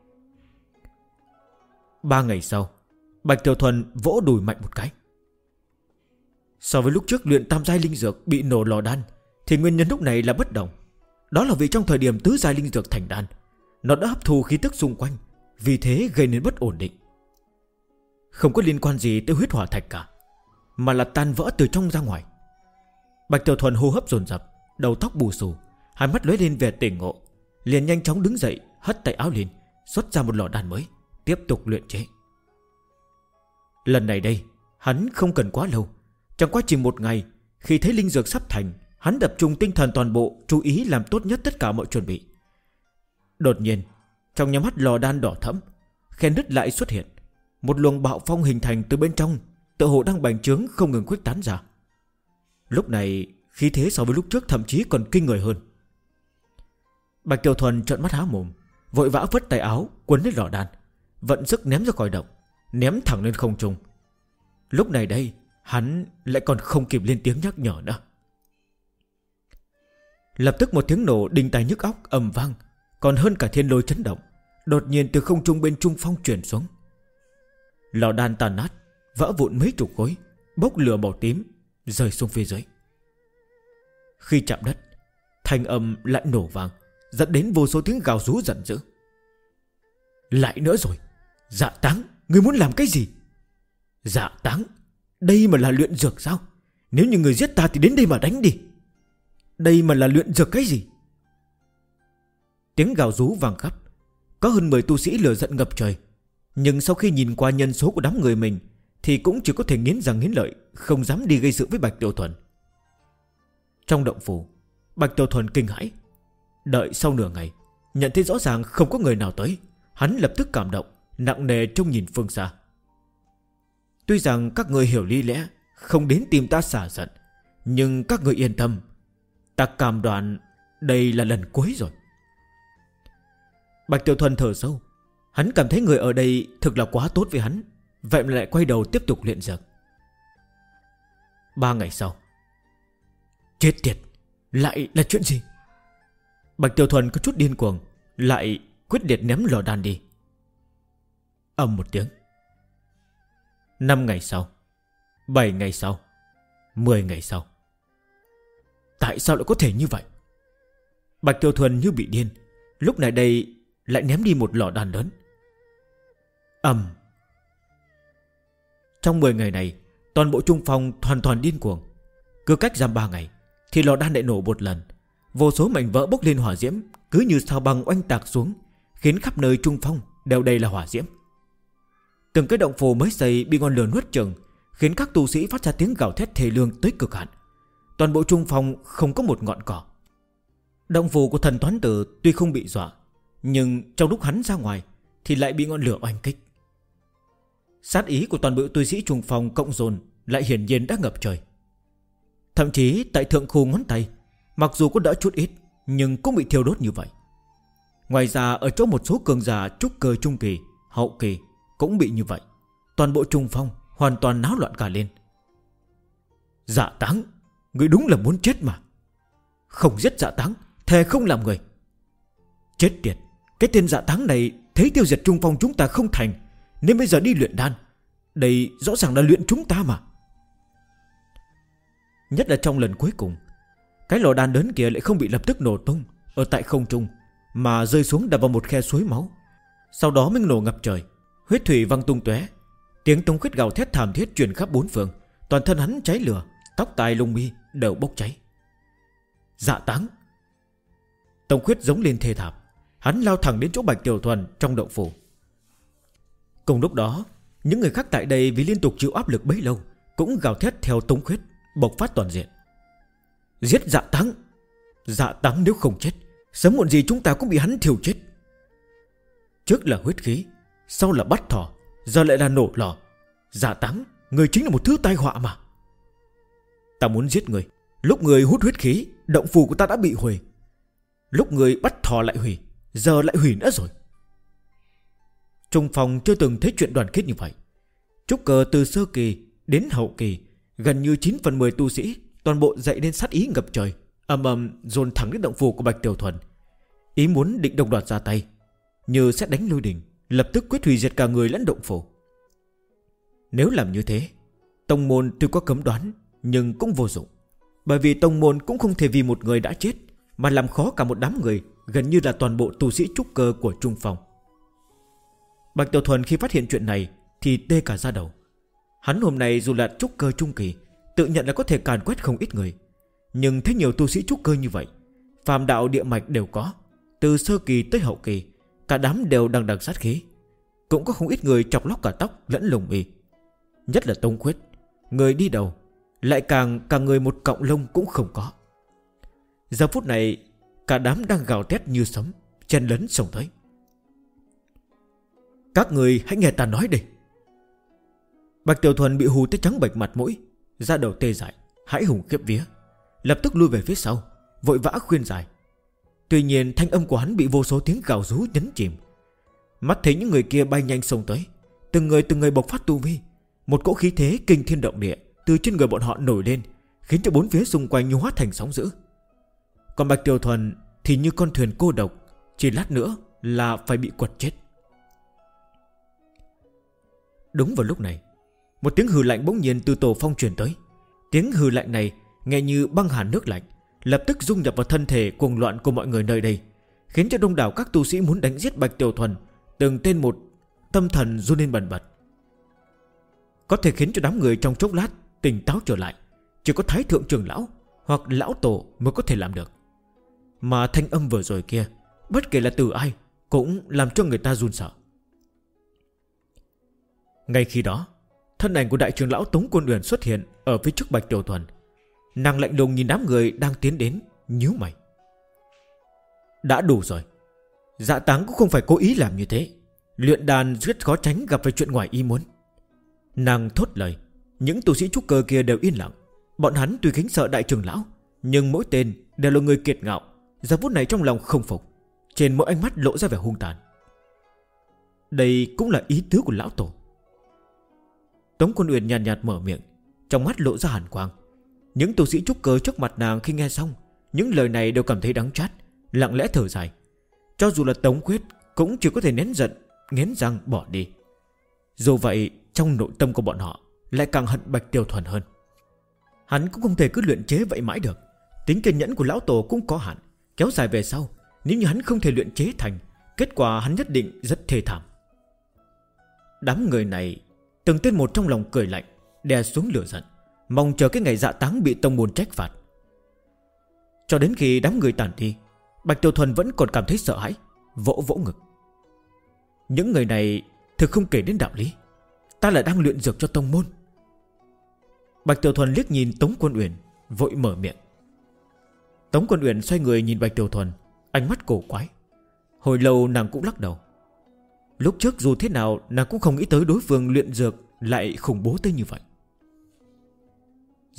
3 ngày sau, Bạch Tiểu Thuần vỗ đùi mạnh một cái. So với lúc trước luyện tam giai linh dược bị nổ lò đan, thì nguyên nhân lúc này là bất đồng. Đó là vì trong thời điểm tứ giai linh dược thành đan, nó đã hấp thu khí tức xung quanh, vì thế gây nên bất ổn định. Không có liên quan gì tới huyết hỏa thạch cả, mà là tan vỡ từ trong ra ngoài. Bạch Tiểu Thuần hô hấp dồn dập, đầu tóc bù xù, hai mắt lóe lên vẻ tỉnh ngộ, liền nhanh chóng đứng dậy, hất tay áo lên, xuất ra một lò đan mới, tiếp tục luyện chế. Lần này đây, hắn không cần quá lâu. Trong quá trình một ngày, khi thấy linh dược sắp thành, hắn tập trung tinh thần toàn bộ, chú ý làm tốt nhất tất cả mọi chuẩn bị. Đột nhiên, trong nhắm mắt lò đan đỏ thẫm, khe nứt lại xuất hiện. Một luồng bạo phong hình thành từ bên trong, tựa hồ đang bành trướng không ngừng khuếch tán ra. Lúc này, khí thế so với lúc trước thậm chí còn kinh người hơn. Bạch Tiểu Thuần trợn mắt há mồm, vội vã vứt tay áo quấn lấy lò đan, vận sức ném ra khỏi động, ném thẳng lên không trung. Lúc này đây, hắn lại còn không kịp lên tiếng nhắc nhở nữa. Lập tức một tiếng nổ đinh tai nhức óc ầm vang, còn hơn cả thiên lôi chấn động, đột nhiên từ không trung bên trung phong truyền xuống. Lò đan tàn nát, vỡ vụn mấy chục khối, bốc lửa màu tím rơi xuống phía dưới. Khi chạm đất, thanh âm lại nổ vang, dẫn đến vô số tiếng gào rú giận dữ. Lại nữa rồi, Dạ Táng, ngươi muốn làm cái gì? Dạ Táng, đây mà là luyện dược sao? Nếu như người giết ta thì đến đây mà đánh đi. Đây mà là luyện dược cái gì? Tiếng gào rú vang khắp, có hơn 10 tu sĩ lửa giận ngập trời. Nhưng sau khi nhìn qua nhân số của đám người mình, thì cũng chỉ có thể nghiến răng nghiến lợi, không dám đi gây sự với Bạch Tiểu Thuần. Trong động phủ, Bạch Tiểu Thuần kinh hãi. Đợi sau nửa ngày, nhận thấy rõ ràng không có người nào tới, hắn lập tức cảm động, nặng nề trông nhìn phương xa. Tuy rằng các người hiểu lý lẽ, không đến tìm ta xả giận, nhưng các người yên tâm, ta cam đoan đây là lần cuối rồi. Bạch Tiểu Thuần thở sâu, hắn cảm thấy người ở đây thực là quá tốt với hắn, vậy mà lại quay đầu tiếp tục luyện dược. 3 ngày sau. Chết tiệt, lại là chuyện gì? Bạch Tiểu Thuần có chút điên cuồng, lại quyết liệt ném lò đan đi. Ầm một tiếng. 5 ngày sau, 7 ngày sau, 10 ngày sau. Tại sao lại có thể như vậy? Bạch Tiểu Thuần như bị điên, lúc này đây lại ném đi một lò đan lớn. Ầm. Trong 10 ngày này, toàn bộ trung phong hoàn toàn điên cuồng. Cứ cách giam 3 ngày thì lò đan lại nổ một lần. Vô số mảnh vỡ bốc lên hỏa diễm, cứ như sao băng oanh tạc xuống, khiến khắp nơi trung phong đều đầy là hỏa diễm. Từng cái động phủ mới xây bị ngọn lửa nuốt chửng, khiến các tu sĩ phát ra tiếng gào thét thê lương tới cực hạn. Toàn bộ trung phong không có một ngọn cỏ. Động phủ của thần toán tử tuy không bị dọa, nhưng trong lúc hắn ra ngoài thì lại bị ngọn lửa oanh kích. Sát ý của toàn bộ tu sĩ trung phong cộng dồn lại hiển nhiên đã ngập trời. Thậm chí tại thượng khu ngón tay, mặc dù có đỡ chút ít nhưng cũng bị thiêu đốt như vậy. Ngoài ra ở chỗ một số cường giả trúc cơ trung kỳ, hậu kỳ cũng bị như vậy. Toàn bộ trung phong hoàn toàn náo loạn cả lên. Dạ Táng, người đúng là muốn chết mà. Không giết Dạ Táng, thề không làm người. Chết tiệt, cái tên Dạ Táng này thấy tiêu diệt trung phong chúng ta không thành, nên bây giờ đi luyện đan. Đây rõ ràng là luyện chúng ta mà. Nhất là trong lần cuối cùng, cái lò đan lớn kia lại không bị lập tức nổ tung ở tại không trung, mà rơi xuống đập vào một khe suối máu. Sau đó mới nổ ngập trời, huyết thủy văng tung tóe. Tiếng Tông Khuyết gào thét thảm thiết truyền khắp bốn phương. Toàn thân hắn cháy lửa, tóc tai lông mi đều bốc cháy. Dạ Táng. Tông Khuyết giống lên thê thảm. Hắn lao thẳng đến chỗ Bạch Tiểu Thuần trong động phủ. Cùng lúc đó, những người khác tại đây vì liên tục chịu áp lực bấy lâu cũng gào thét theo Tông Khuyết, bộc phát toàn diện. Giết Dạ Táng. Dạ Táng nếu không chết, sớm muộn gì chúng ta cũng bị hắn thiêu chết. Trước là huyết khí, sau là bắt thỏ, giờ lại là nổ lò. Dạ Táng, người chính là một thứ tai họa mà. Ta muốn giết người. Lúc người hút huyết khí, động phủ của ta đã bị hủy. Lúc người bắt thỏ lại hủy, giờ lại hủy nữa rồi. Trung phòng chưa từng thấy chuyện đoàn kết như vậy. Trúc cơ từ sơ kỳ đến hậu kỳ, gần như 9/10 tu sĩ toàn bộ dậy đến sát ý ngập trời, ầm ầm dồn thẳng đến động phủ của Bạch Tiểu Thuần. Ý muốn định đồng loạt ra tay, như xét đánh lôi đình, lập tức quyết hủy diệt cả người lẫn động phủ. Nếu làm như thế, tông môn tuy có cấm đoán nhưng cũng vô dụng, bởi vì tông môn cũng không thể vì một người đã chết mà làm khó cả một đám người, gần như là toàn bộ tu sĩ trúc cơ của Trung Phong. Bạch Tiểu Thuần khi phát hiện chuyện này thì tê cả da đầu. Hắn hôm nay dù là trúc cơ trung kỳ, tự nhận là có thể càn quét không ít người, nhưng thấy nhiều tu sĩ trúc cơ như vậy, phàm đạo địa mạch đều có, từ sơ kỳ tới hậu kỳ, cả đám đều đằng đằng sát khí. Cũng có không ít người chọc lóc cả tóc lẫn lồng mi. Nhất là Tông Khuyết, người đi đầu, lại cả người một cọng lông cũng không có. Giờ phút này cả đám đang gào thét như sấm, chen lấn xông tới. Các người hãy nghe ta nói đây. Bạch Tiểu Thuần bị hù tới trắng bệch mặt mũi, da đầu tê dại, hãi hùng khiếp vía, lập tức lui về phía sau, vội vã khuyên giải. Tuy nhiên thanh âm của hắn bị vô số tiếng gào rú nhấn chìm. Mắt thấy những người kia bay nhanh xông tới, từng người bộc phát tu vi, một cỗ khí thế kinh thiên động địa từ trên người bọn họ nổi lên, khiến cho bốn phía xung quanh như hóa thành sóng dữ. Còn Bạch Tiểu Thuần thì như con thuyền cô độc, chỉ lát nữa là phải bị quật chết. Đúng vào lúc này, một tiếng hừ lạnh bỗng nhiên từ tổ phong truyền tới. Tiếng hừ lạnh này nghe như băng hàn nước lạnh, lập tức dung nhập vào thân thể cuồng loạn của mọi người nơi đây, khiến cho đông đảo các tu sĩ muốn đánh giết Bạch Tiểu Thuần từng tên một, tâm thần run lên bần bật. Có thể khiến cho đám người trong chốc lát tỉnh táo trở lại, chỉ có Thái Thượng Trưởng Lão hoặc Lão Tổ mới có thể làm được. Mà thanh âm vừa rồi kia, bất kể là từ ai, cũng làm cho người ta run sợ. Ngay khi đó, thân ảnh của Đại Trưởng Lão Tống Quân Uyển xuất hiện ở phía trước Bạch Tiểu Thuần. Nàng lạnh lùng nhìn đám người đang tiến đến, nhíu mày. Đã đủ rồi. Dạ Táng cũng không phải cố ý làm như thế. Luyện đàn rất khó tránh gặp phải chuyện ngoài ý muốn. Nàng thốt lời. Những tu sĩ trúc cơ kia đều yên lặng. Bọn hắn tuy kính sợ Đại Trưởng Lão, nhưng mỗi tên đều là người kiệt ngạo, giờ phút này trong lòng không phục, trên mỗi ánh mắt lộ ra vẻ hung tàn. Đây cũng là ý tứ của Lão Tổ. Tống Quân Uyển nhàn nhạt mở miệng, trong mắt lộ ra hàn quang. Những tu sĩ trúc cơ trước mặt nàng khi nghe xong những lời này đều cảm thấy đắng chát, lặng lẽ thở dài. Cho dù là Tống Khuyết cũng chỉ có thể nén giận, nghiến răng bỏ đi. Dù vậy, trong nội tâm của bọn họ lại càng hận Bạch Tiểu Thuần hơn. Hắn cũng không thể cứ luyện chế vậy mãi được. Tính kiên nhẫn của Lão Tổ cũng có hạn, kéo dài về sau, nếu như hắn không thể luyện chế thành, kết quả hắn nhất định rất thê thảm. Đám người này từng tên một trong lòng cười lạnh, đè xuống lửa giận, mong chờ cái ngày Dạ Táng bị tông môn trách phạt. Cho đến khi đám người tàn đi, Bạch Tiểu Thuần vẫn còn cảm thấy sợ hãi, vỗ vỗ ngực. Những người này thực không kể đến đạo lý, ta là đang luyện dược cho tông môn. Bạch Tiểu Thuần liếc nhìn Tống Quân Uyển, vội mở miệng. Tống Quân Uyển xoay người nhìn Bạch Tiểu Thuần, ánh mắt cổ quái. Hồi lâu nàng cũng lắc đầu. Lúc trước dù thế nào nàng cũng không nghĩ tới đối phương luyện dược lại khủng bố tới như vậy.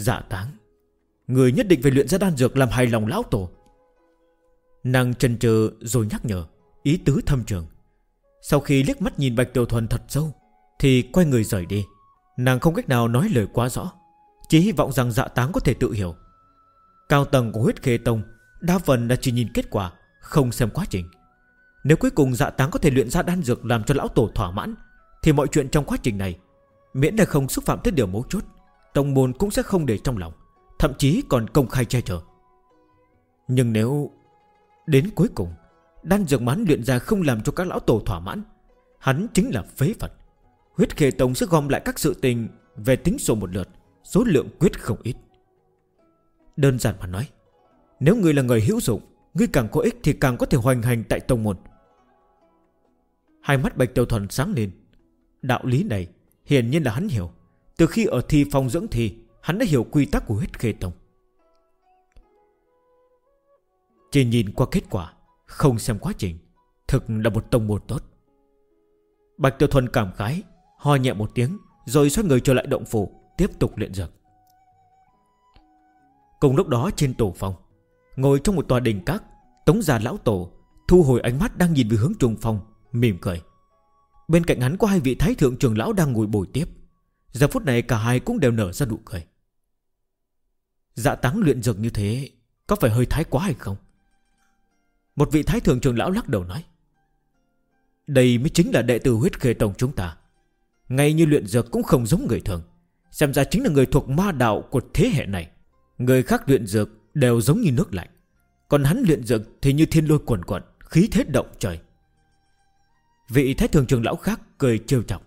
Dạ Táng, người nhất định phải luyện ra đan dược làm hài lòng lão tổ. Nàng chần chừ rồi nhắc nhở, ý tứ thâm trường. Sau khi liếc mắt nhìn Bạch Tiểu Thuần thật sâu thì quay người rời đi. Nàng không cách nào nói lời quá rõ, chỉ hy vọng rằng Dạ Táng có thể tự hiểu. Cao tầng của Huyết Khê Tông đa phần là chỉ nhìn kết quả, không xem quá trình. Nếu cuối cùng Dạ Táng có thể luyện ra đan dược làm cho lão tổ thỏa mãn, thì mọi chuyện trong quá trình này, miễn là không xúc phạm tới điều mấu chốt, tông môn cũng sẽ không để trong lòng, thậm chí còn công khai che chở. Nhưng nếu đến cuối cùng đan dược mán luyện ra không làm cho các lão tổ thỏa mãn, hắn chính là phế vật. Huyết Khê Tông sẽ gom lại các sự tình về tính sổ một lượt, số lượng quyết không ít. Đơn giản mà nói, nếu ngươi là người hữu dụng, ngươi càng có ích thì càng có thể hoành hành tại tông môn. Hai mắt Bạch Tiểu Thuần sáng lên. Đạo lý này hiển nhiên là hắn hiểu. Từ khi ở thi phong dưỡng thi, hắn đã hiểu quy tắc của Huyết Khê Tông. Chỉ nhìn qua kết quả, không xem quá trình, thực là một tông môn tốt. Bạch Tiểu Thuần cảm khái, ho nhẹ một tiếng, rồi xoay người trở lại động phủ, tiếp tục luyện dược. Cùng lúc đó trên tổ phong, ngồi trong một tòa đình các, Tống gia lão tổ thu hồi ánh mắt đang nhìn về hướng Trung Phong, mỉm cười. Bên cạnh hắn có hai vị thái thượng trưởng lão đang ngồi bồi tiếp. Giờ phút này cả hai cũng đều nở ra nụ cười. Dạ Táng luyện dược như thế có phải hơi thái quá hay không? Một vị thái thượng trưởng lão lắc đầu nói, đây mới chính là đệ tử Huyết Khê Tông chúng ta. Ngay như luyện dược cũng không giống người thường, xem ra chính là người thuộc ma đạo của thế hệ này. Người khác luyện dược đều giống như nước lạnh, còn hắn luyện dược thì như thiên lôi quần quật, khí thế động trời. Vị thái thượng trưởng lão khác cười trêu chọc.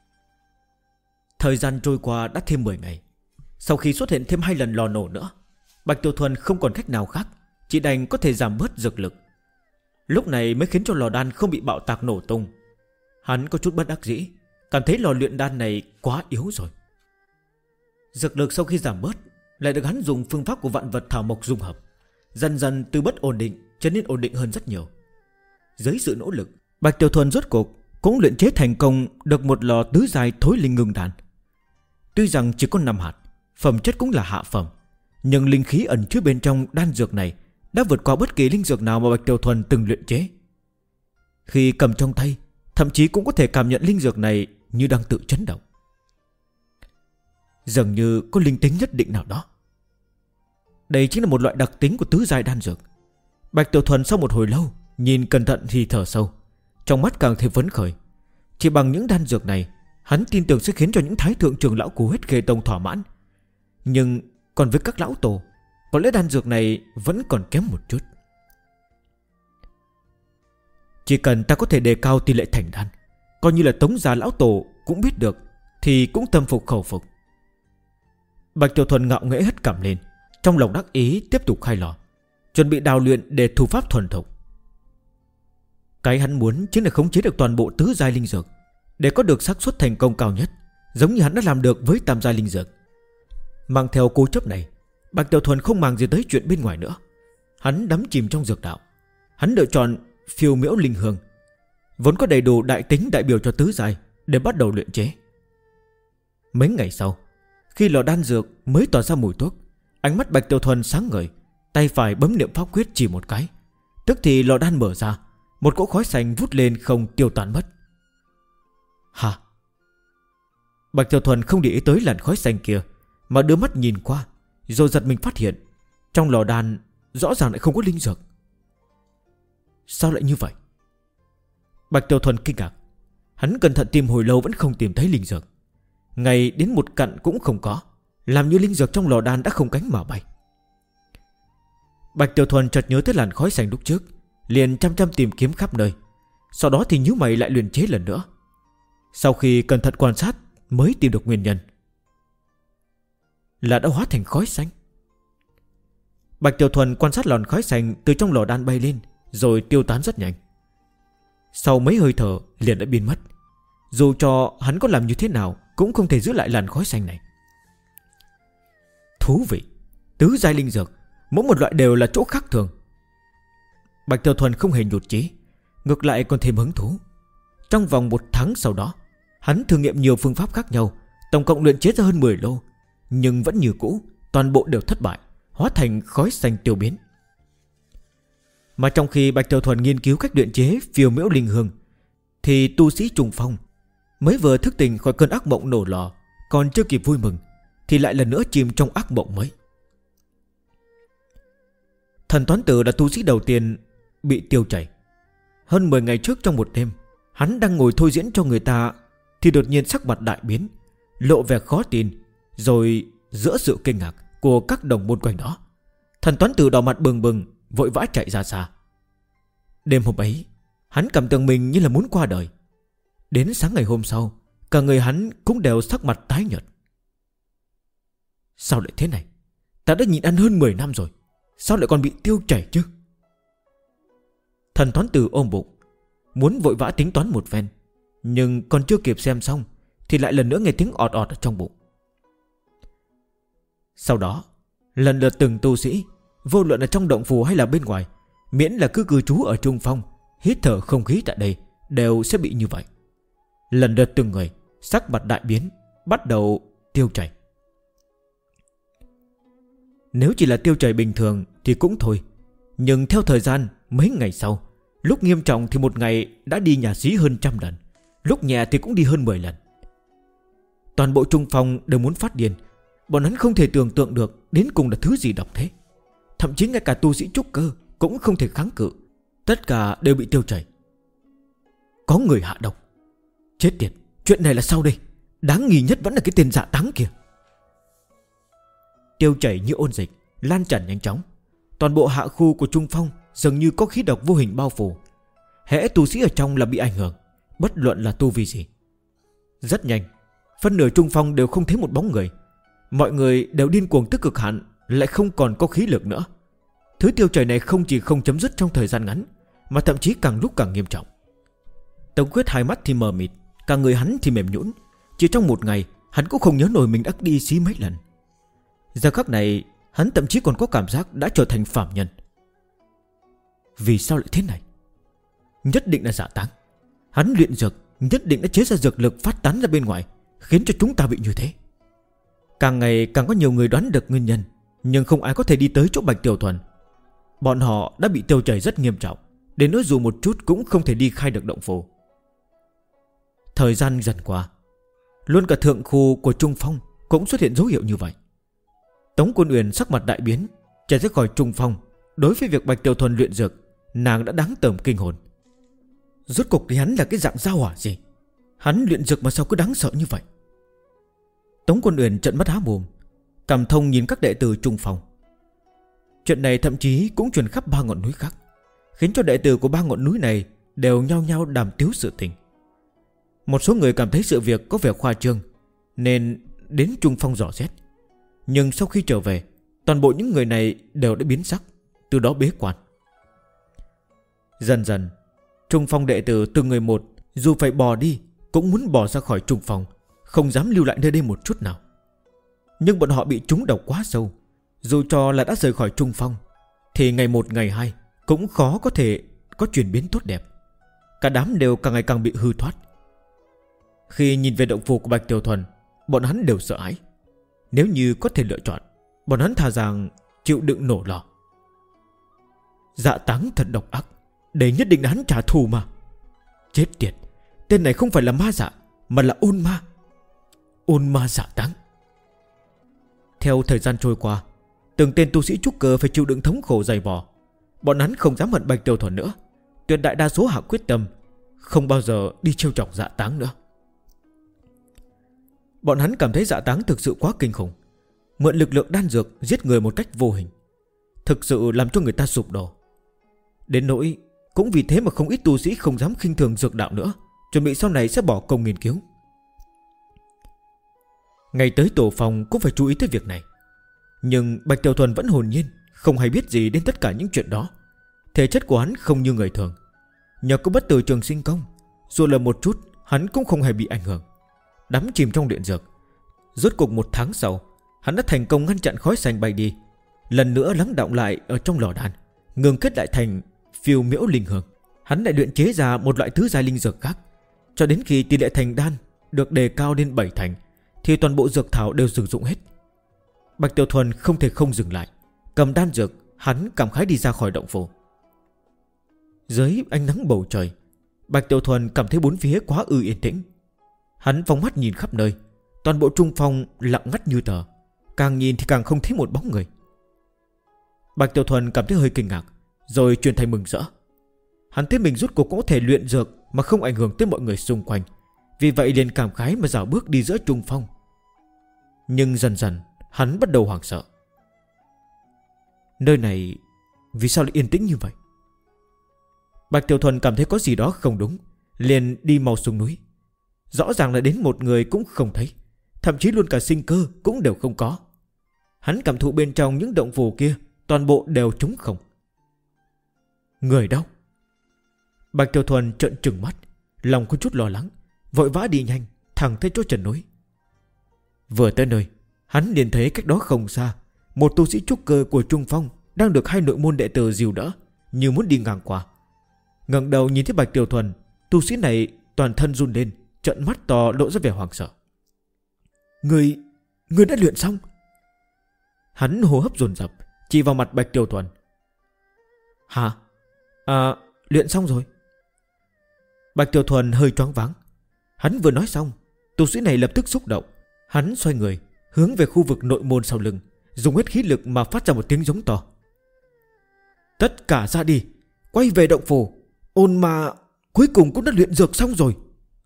Thời gian trôi qua đã thêm 10 ngày. Sau khi xuất hiện thêm 2 lần lò nổ nữa, Bạch Tiểu Thuần không còn cách nào khác, chỉ đành có thể giảm bớt dược lực. Lúc này mới khiến cho lò đan không bị bạo tạc nổ tung. Hắn có chút bất đắc dĩ, cảm thấy lò luyện đan này quá yếu rồi. Dược lực sau khi giảm bớt, lại được hắn dùng phương pháp của vạn vật thảo mộc dung hợp, dần dần từ bất ổn định trở nên ổn định hơn rất nhiều. Dưới sự nỗ lực, Bạch Tiểu Thuần rốt cuộc cũng luyện chế thành công được một lò tứ giai thối linh ngưng đan. Tuy rằng chỉ có 5 hạt, phẩm chất cũng là hạ phẩm, nhưng linh khí ẩn chứa bên trong đan dược này đã vượt qua bất kỳ linh dược nào mà Bạch Tiểu Thuần từng luyện chế. Khi cầm trong tay, thậm chí cũng có thể cảm nhận linh dược này như đang tự chấn động, dường như có linh tính nhất định nào đó. Đây chính là một loại đặc tính của tứ giai đan dược. Bạch Tiểu Thuần sau một hồi lâu nhìn cẩn thận thì thở sâu, trong mắt càng thêm phấn khởi. Chỉ bằng những đan dược này, hắn tin tưởng sẽ khiến cho những thái thượng trưởng lão của Huyết Khê Tông thỏa mãn. Nhưng còn với các lão tổ, có lẽ đan dược này vẫn còn kém một chút. Chỉ cần ta có thể đề cao tỷ lệ thành đan, coi như là Tống gia lão tổ cũng biết được, thì cũng tâm phục khẩu phục. Bạch Tiểu Thuần ngạo nghễ hất cằm lên, trong lòng đắc ý tiếp tục khai lò, chuẩn bị đào luyện để thủ pháp thuần thục. Cái hắn muốn chính là khống chế được toàn bộ tứ giai linh dược, để có được xác suất thành công cao nhất, giống như hắn đã làm được với tam giai linh dược. Mang theo cố chấp này, Bạch Tiểu Thuần không màng gì tới chuyện bên ngoài nữa. Hắn đắm chìm trong dược đạo. Hắn lựa chọn phiêu miễu linh hương, vốn có đầy đủ đại tính đại biểu cho tứ giai, để bắt đầu luyện chế. Mấy ngày sau, khi lò đan dược mới tỏa ra mùi thuốc, ánh mắt Bạch Tiểu Thuần sáng ngời, tay phải bấm niệm pháp quyết chỉ một cái, tức thì lò đan mở ra, một cỗ khói xanh vút lên không tiêu tán mất. Hả? Bạch Tiểu Thuần không để ý tới làn khói xanh kia, mà đưa mắt nhìn qua, rồi giật mình phát hiện trong lò đan rõ ràng lại không có linh dược. Sao lại như vậy? Bạch Tiểu Thuần kinh ngạc. Hắn cẩn thận tìm hồi lâu vẫn không tìm thấy linh dược, ngay đến một cặn cũng không có, làm như linh dược trong lò đan đã không cánh mà bay. Bạch Tiểu Thuần chợt nhớ tới làn khói xanh lúc trước, liền chăm chăm tìm kiếm khắp nơi. Sau đó thì nhíu mày lại luyện chế lần nữa. Sau khi cẩn thận quan sát mới tìm được nguyên nhân, là đã hóa thành khói xanh. Bạch Tiểu Thuần quan sát làn khói xanh từ trong lò đan bay lên, rồi tiêu tán rất nhanh. Sau mấy hơi thở liền đã biến mất. Dù cho hắn có làm như thế nào cũng không thể giữ lại làn khói xanh này. Thú vị. Tứ giai linh dược, mỗi một loại đều là chỗ khác thường. Bạch Tiểu Thuần không hề nhụt chí, ngược lại còn thêm hứng thú. Trong vòng 1 tháng sau đó, hắn thử nghiệm nhiều phương pháp khác nhau, tổng cộng luyện chế ra hơn 10 lô, nhưng vẫn như cũ, toàn bộ đều thất bại, hóa thành khói xanh tiêu biến. Mà trong khi Bạch Tiểu Thuần nghiên cứu cách luyện chế phiêu miễu linh hương, thì tu sĩ trùng phong mới vừa thức tỉnh khỏi cơn ác mộng nổ lò, còn chưa kịp vui mừng thì lại lần nữa chìm trong ác mộng mới. Thần Toán Tử là tu sĩ đầu tiên bị tiêu chảy. Hơn 10 ngày trước trong một đêm, hắn đang ngồi thôi diễn cho người ta thì đột nhiên sắc mặt đại biến, lộ vẻ khó tin. Rồi giữa sự kinh ngạc của các đồng môn quanh đó, Thần Toán Tử đỏ mặt bừng bừng, vội vã chạy ra xa. Đêm hôm ấy, hắn cảm tưởng mình như là muốn qua đời. Đến sáng ngày hôm sau, cả người hắn cũng đều sắc mặt tái nhợt. Sao lại thế này? Ta đã nhịn ăn hơn 10 năm rồi, sao lại còn bị tiêu chảy chứ? Thần Toán Tử ôm bụng, muốn vội vã tính toán một phen, nhưng còn chưa kịp xem xong thì lại lần nữa nghe tiếng ọt ọt ở trong bụng. Sau đó, lần lượt từng tu sĩ, vô luận ở trong động phủ hay là bên ngoài, miễn là cứ cư trú ở trung phong, hít thở không khí tại đây, đều sẽ bị như vậy. Lần lượt từng người sắc mặt đại biến, bắt đầu tiêu chảy. Nếu chỉ là tiêu chảy bình thường thì cũng thôi, nhưng theo thời gian mấy ngày sau, lúc nghiêm trọng thì một ngày đã đi nhà xí hơn 100 lần, lúc nhẹ thì cũng đi hơn 10 lần. Toàn bộ trung phong đều muốn phát điên. Bọn hắn không thể tưởng tượng được đến cùng là thứ gì độc thế. Thậm chí ngay cả tu sĩ trúc cơ cũng không thể kháng cự, tất cả đều bị tiêu chảy. Có người hạ độc. Chết tiệt, chuyện này là sao đây? Đáng nghi nhất vẫn là cái tên Dạ Táng kia. Tiêu chảy như ôn dịch, lan tràn nhanh chóng. Toàn bộ hạ khu của trung phong dường như có khí độc vô hình bao phủ. Hễ tu sĩ ở trong là bị ảnh hưởng, bất luận là tu vi gì. Rất nhanh, phân nửa trung phong đều không thấy một bóng người. Mọi người đều điên cuồng tức cực hạn, lại không còn có khí lực nữa. Thứ tiêu chảy này không chỉ không chấm dứt trong thời gian ngắn, mà thậm chí càng lúc càng nghiêm trọng. Tống Quyết hai mắt thì mờ mịt, cả người hắn thì mềm nhũn. Chỉ trong một ngày, hắn cũng không nhớ nổi mình đã đi xí mấy lần. Giờ khắc này, hắn thậm chí còn có cảm giác đã trở thành phàm nhân. Vì sao lại thế này? Nhất định là Dạ Táng. Hắn luyện dược, nhất định đã chế ra dược lực phát tán ra bên ngoài, khiến cho chúng ta bị như thế. Càng ngày càng có nhiều người đoán được nguyên nhân, nhưng không ai có thể đi tới chỗ Bạch Tiểu Thuần. Bọn họ đã bị tiêu chảy rất nghiêm trọng, đến nỗi dù một chút cũng không thể đi khai được động phủ. Thời gian dần qua, luôn cả thượng khu của trung phong cũng xuất hiện dấu hiệu như vậy. Tống Quân Uyển sắc mặt đại biến, chạy ra khỏi trung phong. Đối với việc Bạch Tiểu Thuần luyện dược, nàng đã đáng tởm kinh hồn. Rốt cục thì hắn là cái dạng giao hỏa gì? Hắn luyện dược mà sao cứ đáng sợ như vậy? Tống Quân Uyển trợn mắt há mồm, cảm thông nhìn các đệ tử trung phong. Chuyện này thậm chí cũng truyền khắp 3 ngọn núi khác, khiến cho đệ tử của 3 ngọn núi này đều nhao nhao đàm tiếu sự tình. Một số người cảm thấy sự việc có vẻ khoa trương, nên đến trung phong dò xét. Nhưng sau khi trở về, toàn bộ những người này đều đã biến sắc, từ đó bế quan. Dần dần, trung phong đệ tử từng người một, dù phải bỏ đi cũng muốn bỏ ra khỏi trung phong, không dám lưu lại nơi đây một chút nào. Nhưng bọn họ bị trúng độc quá sâu, dù cho là đã rời khỏi trung phong thì ngày 1 ngày 2 cũng khó có thể có chuyển biến tốt đẹp. Cả đám đều càng ngày càng bị hư thoát. Khi nhìn về động phủ của Bạch Tiểu Thuần, bọn hắn đều sợ hãi. Nếu như có thể lựa chọn, bọn hắn thà rằng chịu đựng nổ lò. Dạ Táng thật độc ác, đây nhất định là hắn trả thù mà. Chết tiệt, tên này không phải là ma dạ, mà là ôn ma. Ôn ma Dạ Táng. Theo thời gian trôi qua, từng tên tu sĩ trúc cơ phải chịu đựng thống khổ dày vò. Bọn hắn không dám hận Bạch Tiểu Thuần nữa. Tuyệt đại đa số hạ quyết tâm không bao giờ đi trêu chọc Dạ Táng nữa. Bọn hắn cảm thấy Dạ Táng thực sự quá kinh khủng, mượn lực lượng đan dược giết người một cách vô hình, thực sự làm cho người ta sụp đổ. Đến nỗi cũng vì thế mà không ít tu sĩ không dám khinh thường dược đạo nữa, chuẩn bị sau này sẽ bỏ công nghiên cứu. Ngày tới tổ phòng cũng phải chú ý tới việc này. Nhưng Bạch Tiểu Thuần vẫn hồn nhiên, không hay biết gì đến tất cả những chuyện đó. Thể chất của hắn không như người thường. Nhờ có bất tử trường sinh công, dù là một chút hắn cũng không hề bị ảnh hưởng, đắm chìm trong luyện dược. Rốt cuộc 1 tháng sau, hắn đã thành công ngăn chặn khói xanh bay đi, lần nữa lắng đọng lại ở trong lò đan, ngừng kết lại thành phiêu miễu linh hương. Hắn lại luyện chế ra một loại thứ giai linh dược khác. Cho đến khi tỷ lệ thành đan được đề cao lên 7 thành thì toàn bộ dược thảo đều sử dụng hết. Bạch Tiểu Thuần không thể không dừng lại. Cầm đan dược, hắn cảm khái đi ra khỏi động phủ. Dưới ánh nắng bầu trời, Bạch Tiểu Thuần cảm thấy bốn phía quá yên tĩnh. Hắn phóng mắt nhìn khắp nơi, toàn bộ trung phong lặng ngắt như tờ. Càng nhìn thì càng không thấy một bóng người. Bạch Tiểu Thuần cảm thấy hơi kinh ngạc, rồi chuyển thành mừng rỡ. Hắn thấy mình rút cuộc có thể luyện dược mà không ảnh hưởng tới mọi người xung quanh. Vì vậy liền cảm khái mà dạo bước đi giữa trung phong. Nhưng dần dần hắn bắt đầu hoảng sợ. Nơi này vì sao lại yên tĩnh như vậy? Bạch Tiểu Thuần cảm thấy có gì đó không đúng, liền đi mau xuống núi. Rõ ràng là đến một người cũng không thấy, thậm chí luôn cả sinh cơ cũng đều không có. Hắn cảm thụ bên trong những động phủ kia, toàn bộ đều trống không. Người đâu? Bạch Tiểu Thuần trợn trừng mắt, lòng có chút lo lắng, vội vã đi nhanh thẳng tới chỗ trần núi. Vừa tới nơi, hắn liền thấy cách đó không xa, một tu sĩ trúc cơ của Trung Phong đang được hai nội môn đệ tử dìu đỡ, như muốn đi ngang qua. Ngẩng đầu nhìn thấy Bạch Tiểu Thuần, tu sĩ này toàn thân run lên, trợn mắt to lộ ra vẻ hoảng sợ. Người đã luyện xong? Hắn hô hấp dồn dập, chỉ vào mặt Bạch Tiểu Thuần. Hả? Luyện xong rồi. Bạch Tiểu Thuần hơi choáng váng. Hắn vừa nói xong, tu sĩ này lập tức xúc động. Hắn xoay người hướng về khu vực nội môn sau lưng, dùng hết khí lực mà phát ra một tiếng giống to. Tất cả ra đi, quay về động phủ. Ôn mà cuối cùng cũng đã luyện dược xong rồi.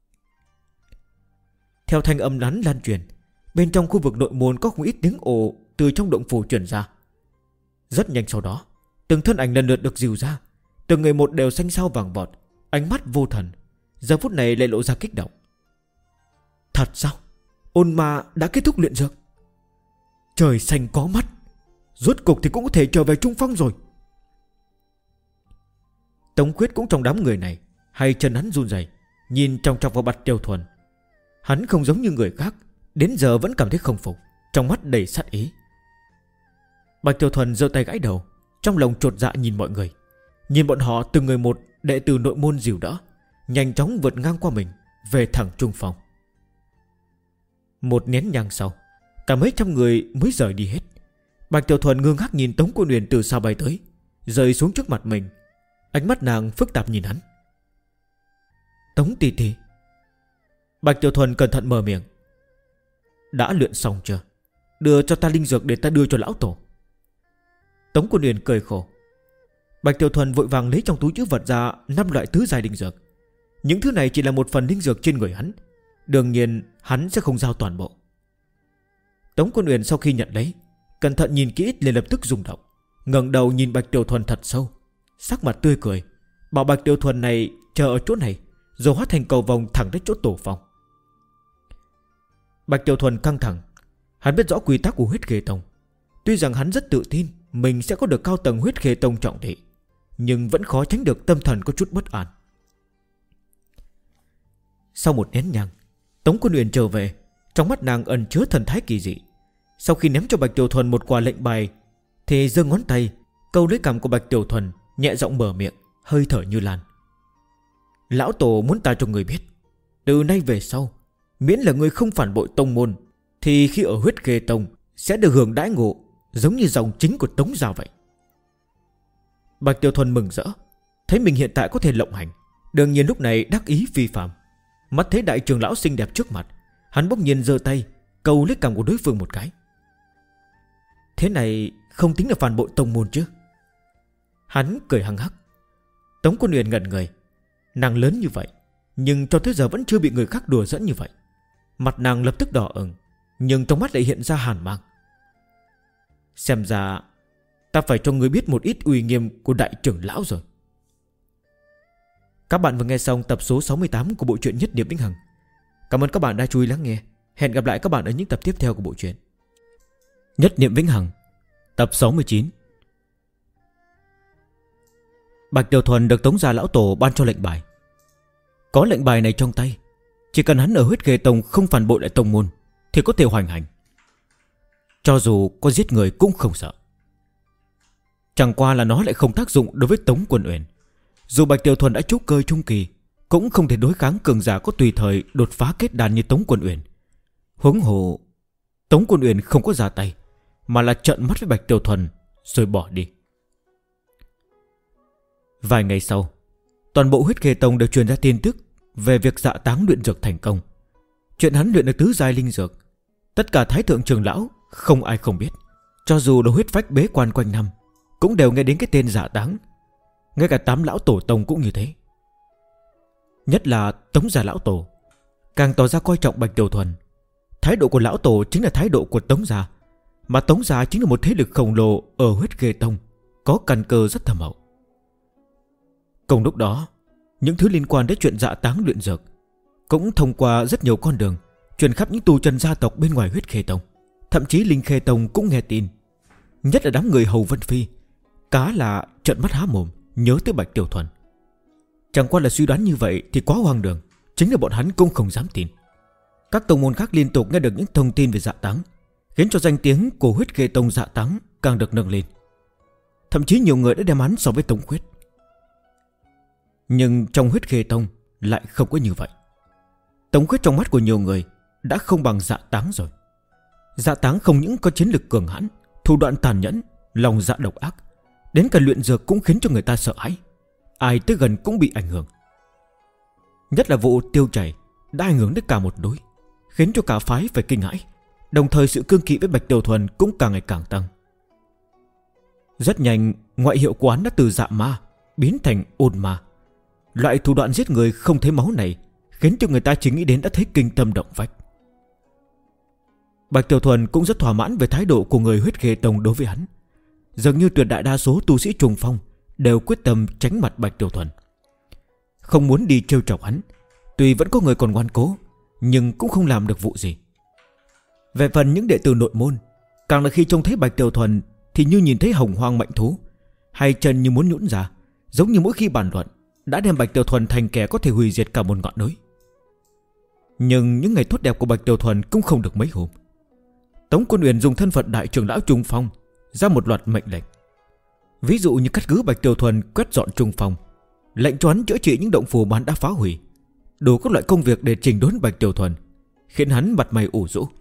Theo thanh âm hắn lan truyền, bên trong khu vực nội môn có không ít tiếng ồ từ trong động phủ truyền ra. Rất nhanh sau đó, từng thân ảnh lần lượt được dìu ra, từng người một đều xanh xao vàng vọt, ánh mắt vô thần, giờ phút này lại lộ ra kích động. Thật sao? Ôn ma đã kết thúc luyện dược? Trời xanh có mắt, rốt cục thì cũng có thể trở về Trung Phong rồi. Tống Khuyết cũng trong đám người này, hai chân hắn run rẩy, nhìn trong vào Bạch Tiểu Thuần. Hắn không giống như người khác, đến giờ vẫn cảm thấy không phục, trong mắt đầy sát ý. Bạch Tiểu Thuần giơ tay gãi đầu, trong lòng chột dạ nhìn mọi người, nhìn bọn họ từng người một đệ tử nội môn dìu đỡ, nhanh chóng vượt ngang qua mình, về thẳng Trung Phong. Một nén nhang sau, cả mấy trăm người mới rời đi hết. Bạch Tiểu Thuần ngơ ngác nhìn Tống Quân Huyền từ xa bay tới, rơi xuống trước mặt mình. Ánh mắt nàng phức tạp nhìn hắn. Tống tỷ tỷ. Bạch Tiểu Thuần cẩn thận mở miệng. Đã luyện xong chưa? Đưa cho ta linh dược để ta đưa cho lão tổ. Tống Quân Huyền cười khổ. Bạch Tiểu Thuần vội vàng lấy trong túi trữ vật ra 5 loại tứ giai linh dược. Những thứ này chỉ là một phần linh dược trên người hắn, đương nhiên hắn sẽ không giao toàn bộ. Tống Quân Huyền sau khi nhận lấy, cẩn thận nhìn kỹ liền lập tức rung động, ngẩng đầu nhìn Bạch Tiểu Thuần thật sâu, sắc mặt tươi cười, bảo Bạch Tiểu Thuần này chờ ở chỗ này, rồi hóa thành cầu vòng thẳng đến chỗ tổ phong. Bạch Tiểu Thuần căng thẳng. Hắn biết rõ quy tắc của Huyết Khê Tông. Tuy rằng hắn rất tự tin mình sẽ có được cao tầng Huyết Khê Tông trọng thị, nhưng vẫn khó tránh được tâm thần có chút bất an. Sau một nén nhang, Tống Quân Huyền trở về, trong mắt nàng ẩn chứa thần thái kỳ dị. Sau khi ném cho Bạch Tiểu Thuần một quả lệnh bài, thì giơ ngón tay câu lấy cằm của Bạch Tiểu Thuần, nhẹ giọng mở miệng, hơi thở như lan. Lão tổ muốn ta cho người biết, từ nay về sau, miễn là người không phản bội tông môn, thì khi ở Huyết Khê Tông sẽ được hưởng đãi ngộ giống như dòng chính của Tống gia vậy. Bạch Tiểu Thuần mừng rỡ, thấy mình hiện tại có thể lộng hành, đương nhiên lúc này đắc ý phi phàm. Mắt thấy đại trưởng lão xinh đẹp trước mặt, hắn bỗng nhiên giơ tay câu lấy cằm của đối phương một cái. Thế này không tính là phản bội tông môn chứ? Hắn cười hăng hắc. Tống Quân Huyền ngẩn người. Nàng lớn như vậy, nhưng cho tới giờ vẫn chưa bị người khác đùa dẫn như vậy. Mặt nàng lập tức đỏ ửng, nhưng trong mắt lại hiện ra hàn mang. Xem ra ta phải cho người biết một ít uy nghiêm của đại trưởng lão rồi. Các bạn vừa nghe xong tập số 68 của bộ truyện Nhất Niệm Vĩnh Hằng. Cảm ơn các bạn đã chú ý lắng nghe. Hẹn gặp lại các bạn ở những tập tiếp theo của bộ truyện Nhất Niệm Vĩnh Hằng, tập 69. Bạch Tiểu Thuần được Tống gia lão tổ ban cho lệnh bài. Có lệnh bài này trong tay, chỉ cần hắn ở Huyết Khê Tông không phản bội lại tông môn thì có thể hoành hành, cho dù có giết người cũng không sợ. Chẳng qua là nó lại không tác dụng đối với Tống Quân Uyển. Dù Bạch Tiểu Thuần đã trúc cơ trung kỳ, cũng không thể đối kháng cường giả có tùy thời đột phá kết đan như Tống Quân Uyển. Huống hồ Tống Quân Uyển không có ra tay, mà là trợn mắt với Bạch Tiểu Thuần rồi bỏ đi. Vài ngày sau, toàn bộ Huyết Khê Tông đều truyền ra tin tức về việc Dạ Táng luyện dược thành công. Chuyện hắn luyện được tứ giai linh dược, tất cả thái thượng trưởng lão không ai không biết. Cho dù là huyết phách bế quan quanh năm cũng đều nghe đến cái tên Dạ Táng. Ngay cả 8 lão tổ tông cũng như thế. Nhất là Tống gia lão tổ càng tỏ ra coi trọng Bạch Tiểu Thuần. Thái độ của lão tổ chính là thái độ của Tống gia, mà Tống gia chính là một thế lực khổng lồ ở Huyết Khê Tông, có căn cơ rất thâm hậu. Cùng lúc đó, những thứ liên quan đến chuyện Dạ Táng luyện dược cũng thông qua rất nhiều con đường truyền khắp những tu chân gia tộc bên ngoài Huyết Khê Tông. Thậm chí Linh Khê Tông cũng nghe tin. Nhất là đám người Hầu Vân Phi, cá là trợn mắt há mồm nhớ tới Bạch Tiểu Thuần. Chẳng qua là suy đoán như vậy thì quá hoang đường, chính là bọn hắn cũng không dám tin. Các tông môn khác liên tục nghe được những thông tin về Dạ Táng, khiến cho danh tiếng của Huyết Khê Tông Dạ Táng càng được nâng lên. Thậm chí nhiều người đã đem hắn so với Tống Khuyết. Nhưng trong Huyết Khê Tông lại không có như vậy. Tống Khuyết trong mắt của nhiều người đã không bằng Dạ Táng rồi. Dạ Táng không những có chiến lực cường hãn, thủ đoạn tàn nhẫn, lòng dạ độc ác, đến cả luyện dược cũng khiến cho người ta sợ hãi. Ai tới gần cũng bị ảnh hưởng. Nhất là vụ tiêu chảy đã ảnh hưởng đến cả một đối, khiến cho cả phái phải kinh hãi. Đồng thời sự cương kỵ với Bạch Tiểu Thuần cũng càng ngày càng tăng. Rất nhanh, ngoại hiệu của hắn đã từ Dạ Ma biến thành Ôn Ma. Loại thủ đoạn giết người không thấy máu này khiến cho người ta chỉ nghĩ đến đã thấy kinh tâm động phách. Bạch Tiểu Thuần cũng rất thỏa mãn về thái độ của người Huyết Khê Tông đối với hắn. Dường như tuyệt đại đa số tu sĩ trùng phong đều quyết tâm tránh mặt Bạch Tiểu Thuần, không muốn đi trêu chọc hắn. Tuy vẫn có người còn ngoan cố, nhưng cũng không làm được vụ gì. Về phần những đệ tử nội môn, càng là khi trông thấy Bạch Tiểu Thuần thì như nhìn thấy hồng hoang mạnh thú, hai chân như muốn nhũn ra, giống như mỗi khi bàn luận đã đem Bạch Tiểu Thuần thành kẻ có thể hủy diệt cả một ngọn núi. Nhưng những ngày tốt đẹp của Bạch Tiểu Thuần cũng không được mấy hôm. Tống Quân Uyển dùng thân phận đại trưởng lão Trung Phong ra một loạt mệnh lệnh. Ví dụ như cắt cứ Bạch Tiểu Thuần quét dọn Trung Phong, lệnh cho hắn chữa trị những động phủ mà hắn đã phá hủy, đủ các loại công việc để chỉnh đốn Bạch Tiểu Thuần, khiến hắn mặt mày ủ rũ.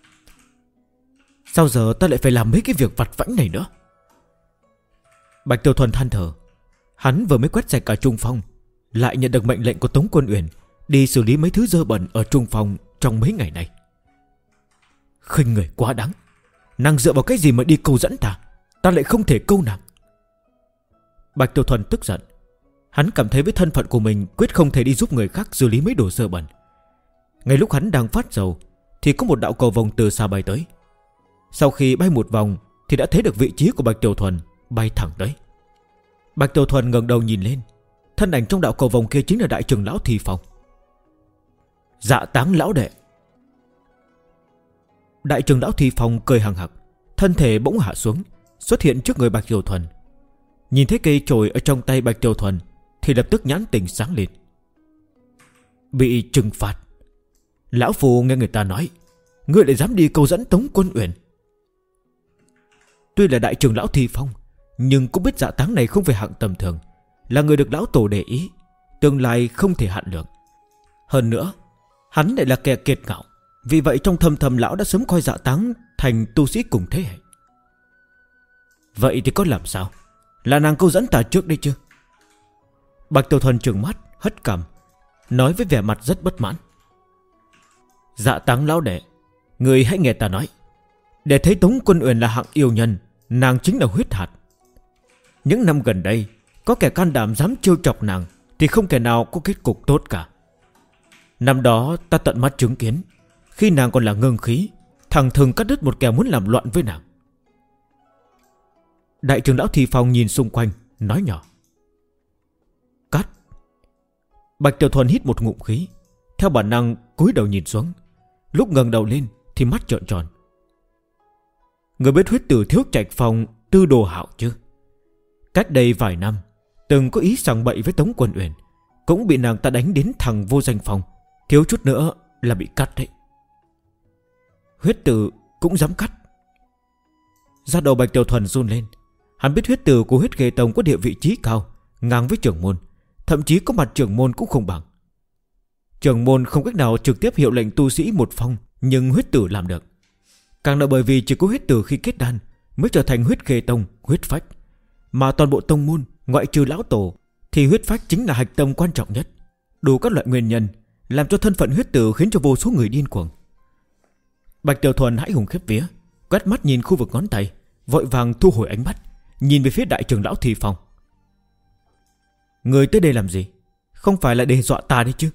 Sao giờ ta lại phải làm mấy cái việc vặt vãnh này nữa? Bạch Tiểu Thuần than thở. Hắn vừa mới quét sạch cả Trung Phong, lại nhận được mệnh lệnh của Tống Quân Uyển đi xử lý mấy thứ dơ bẩn ở Trung Phong trong mấy ngày này. Khinh người quá đáng. Nàng dựa vào cái gì mà đi câu dẫn ta? Ta lại không thể câu nàng. Bạch Tiểu Thuần tức giận. Hắn cảm thấy với thân phận của mình quyết không thể đi giúp người khác xử lý mấy đồ dơ bẩn. Ngay lúc hắn đang phát dầu thì có một đạo cầu vồng từ xa bay tới. Sau khi bay một vòng thì đã thấy được vị trí của Bạch Tiểu Thuần bay thẳng tới. Bạch Tiểu Thuần ngẩng đầu nhìn lên. Thân ảnh trong đạo cầu vồng kia chính là đại trưởng lão Thi Phong. Dạ Táng lão đệ. Đại trưởng lão Thi Phong cười hằng hặc, thân thể bỗng hạ xuống, xuất hiện trước người Bạch Tiểu Thuần. Nhìn thấy cây chổi ở trong tay Bạch Tiểu Thuần thì lập tức nhãn tình sáng lên. Bị trừng phạt. Lão phù nghe người ta nói ngươi lại dám đi câu dẫn Tống Quân Uyển. Tuy là đại trưởng lão Thi Phong, nhưng cũng biết Dạ Táng này không phải hạng tầm thường, là người được lão tổ để ý, tương lai không thể hạn lượng. Hơn nữa, hắn lại là kẻ kiệt ngạo, vì vậy trong thâm thầm lão đã sớm coi Dạ Táng thành tu sĩ cùng thế hệ. Vậy thì có làm sao? Là nàng câu dẫn ta trước đây chưa? Bạch Tiểu Thuần trừng mắt, hất cằm, nói với vẻ mặt rất bất mãn. Dạ Táng lão đệ, người hãy nghe ta nói. Để thấy Tống Quân Uyển là hạng yêu nhân, nàng chính là huyết hạt. Những năm gần đây, có kẻ can đảm dám trêu chọc nàng thì không kẻ nào có kết cục tốt cả. Năm đó ta tận mắt chứng kiến, khi nàng còn là ngưng khí, thằng thường cắt đứt một kẻ muốn làm loạn với nàng. Đại trưởng lão Thi Phong nhìn xung quanh, nói nhỏ. Cắt. Bạch Tiểu Thuần hít một ngụm khí, theo bản năng cúi đầu nhìn xuống. Lúc ngẩng đầu lên thì mắt trợn tròn. Người biết huyết tử Thiếu Trạch Phong Tư Đồ Hạo chứ? Cách đây vài năm từng có ý sằng bậy với Tống Quân Uyển, cũng bị nàng ta đánh đến thằng vô danh phòng, thiếu chút nữa là bị cắt đấy. Huyết tử cũng dám cắt? Da đầu Bạch Tiểu Thuần run lên. Hắn biết huyết tử của Huyết Khê Tông có địa vị trí cao, ngang với trưởng môn, thậm chí có mặt trưởng môn cũng không bằng. Trưởng môn không cách nào trực tiếp hiệu lệnh tu sĩ một phong, nhưng huyết tử làm được. Càng là bởi vì chỉ có huyết tử khi kết đan mới trở thành huyết khê tông, huyết phách. Mà toàn bộ tông môn ngoại trừ lão tổ thì huyết phách chính là hạch tâm quan trọng nhất. Đủ các loại nguyên nhân làm cho thân phận huyết tử khiến cho vô số người điên cuồng. Bạch Tiểu Thuần hãi hùng khiếp vía, quét mắt nhìn khu vực ngón tay, vội vàng thu hồi ánh mắt, nhìn về phía đại trưởng lão Thi Phong. Người tới đây làm gì? Không phải là để dọa ta đấy chứ?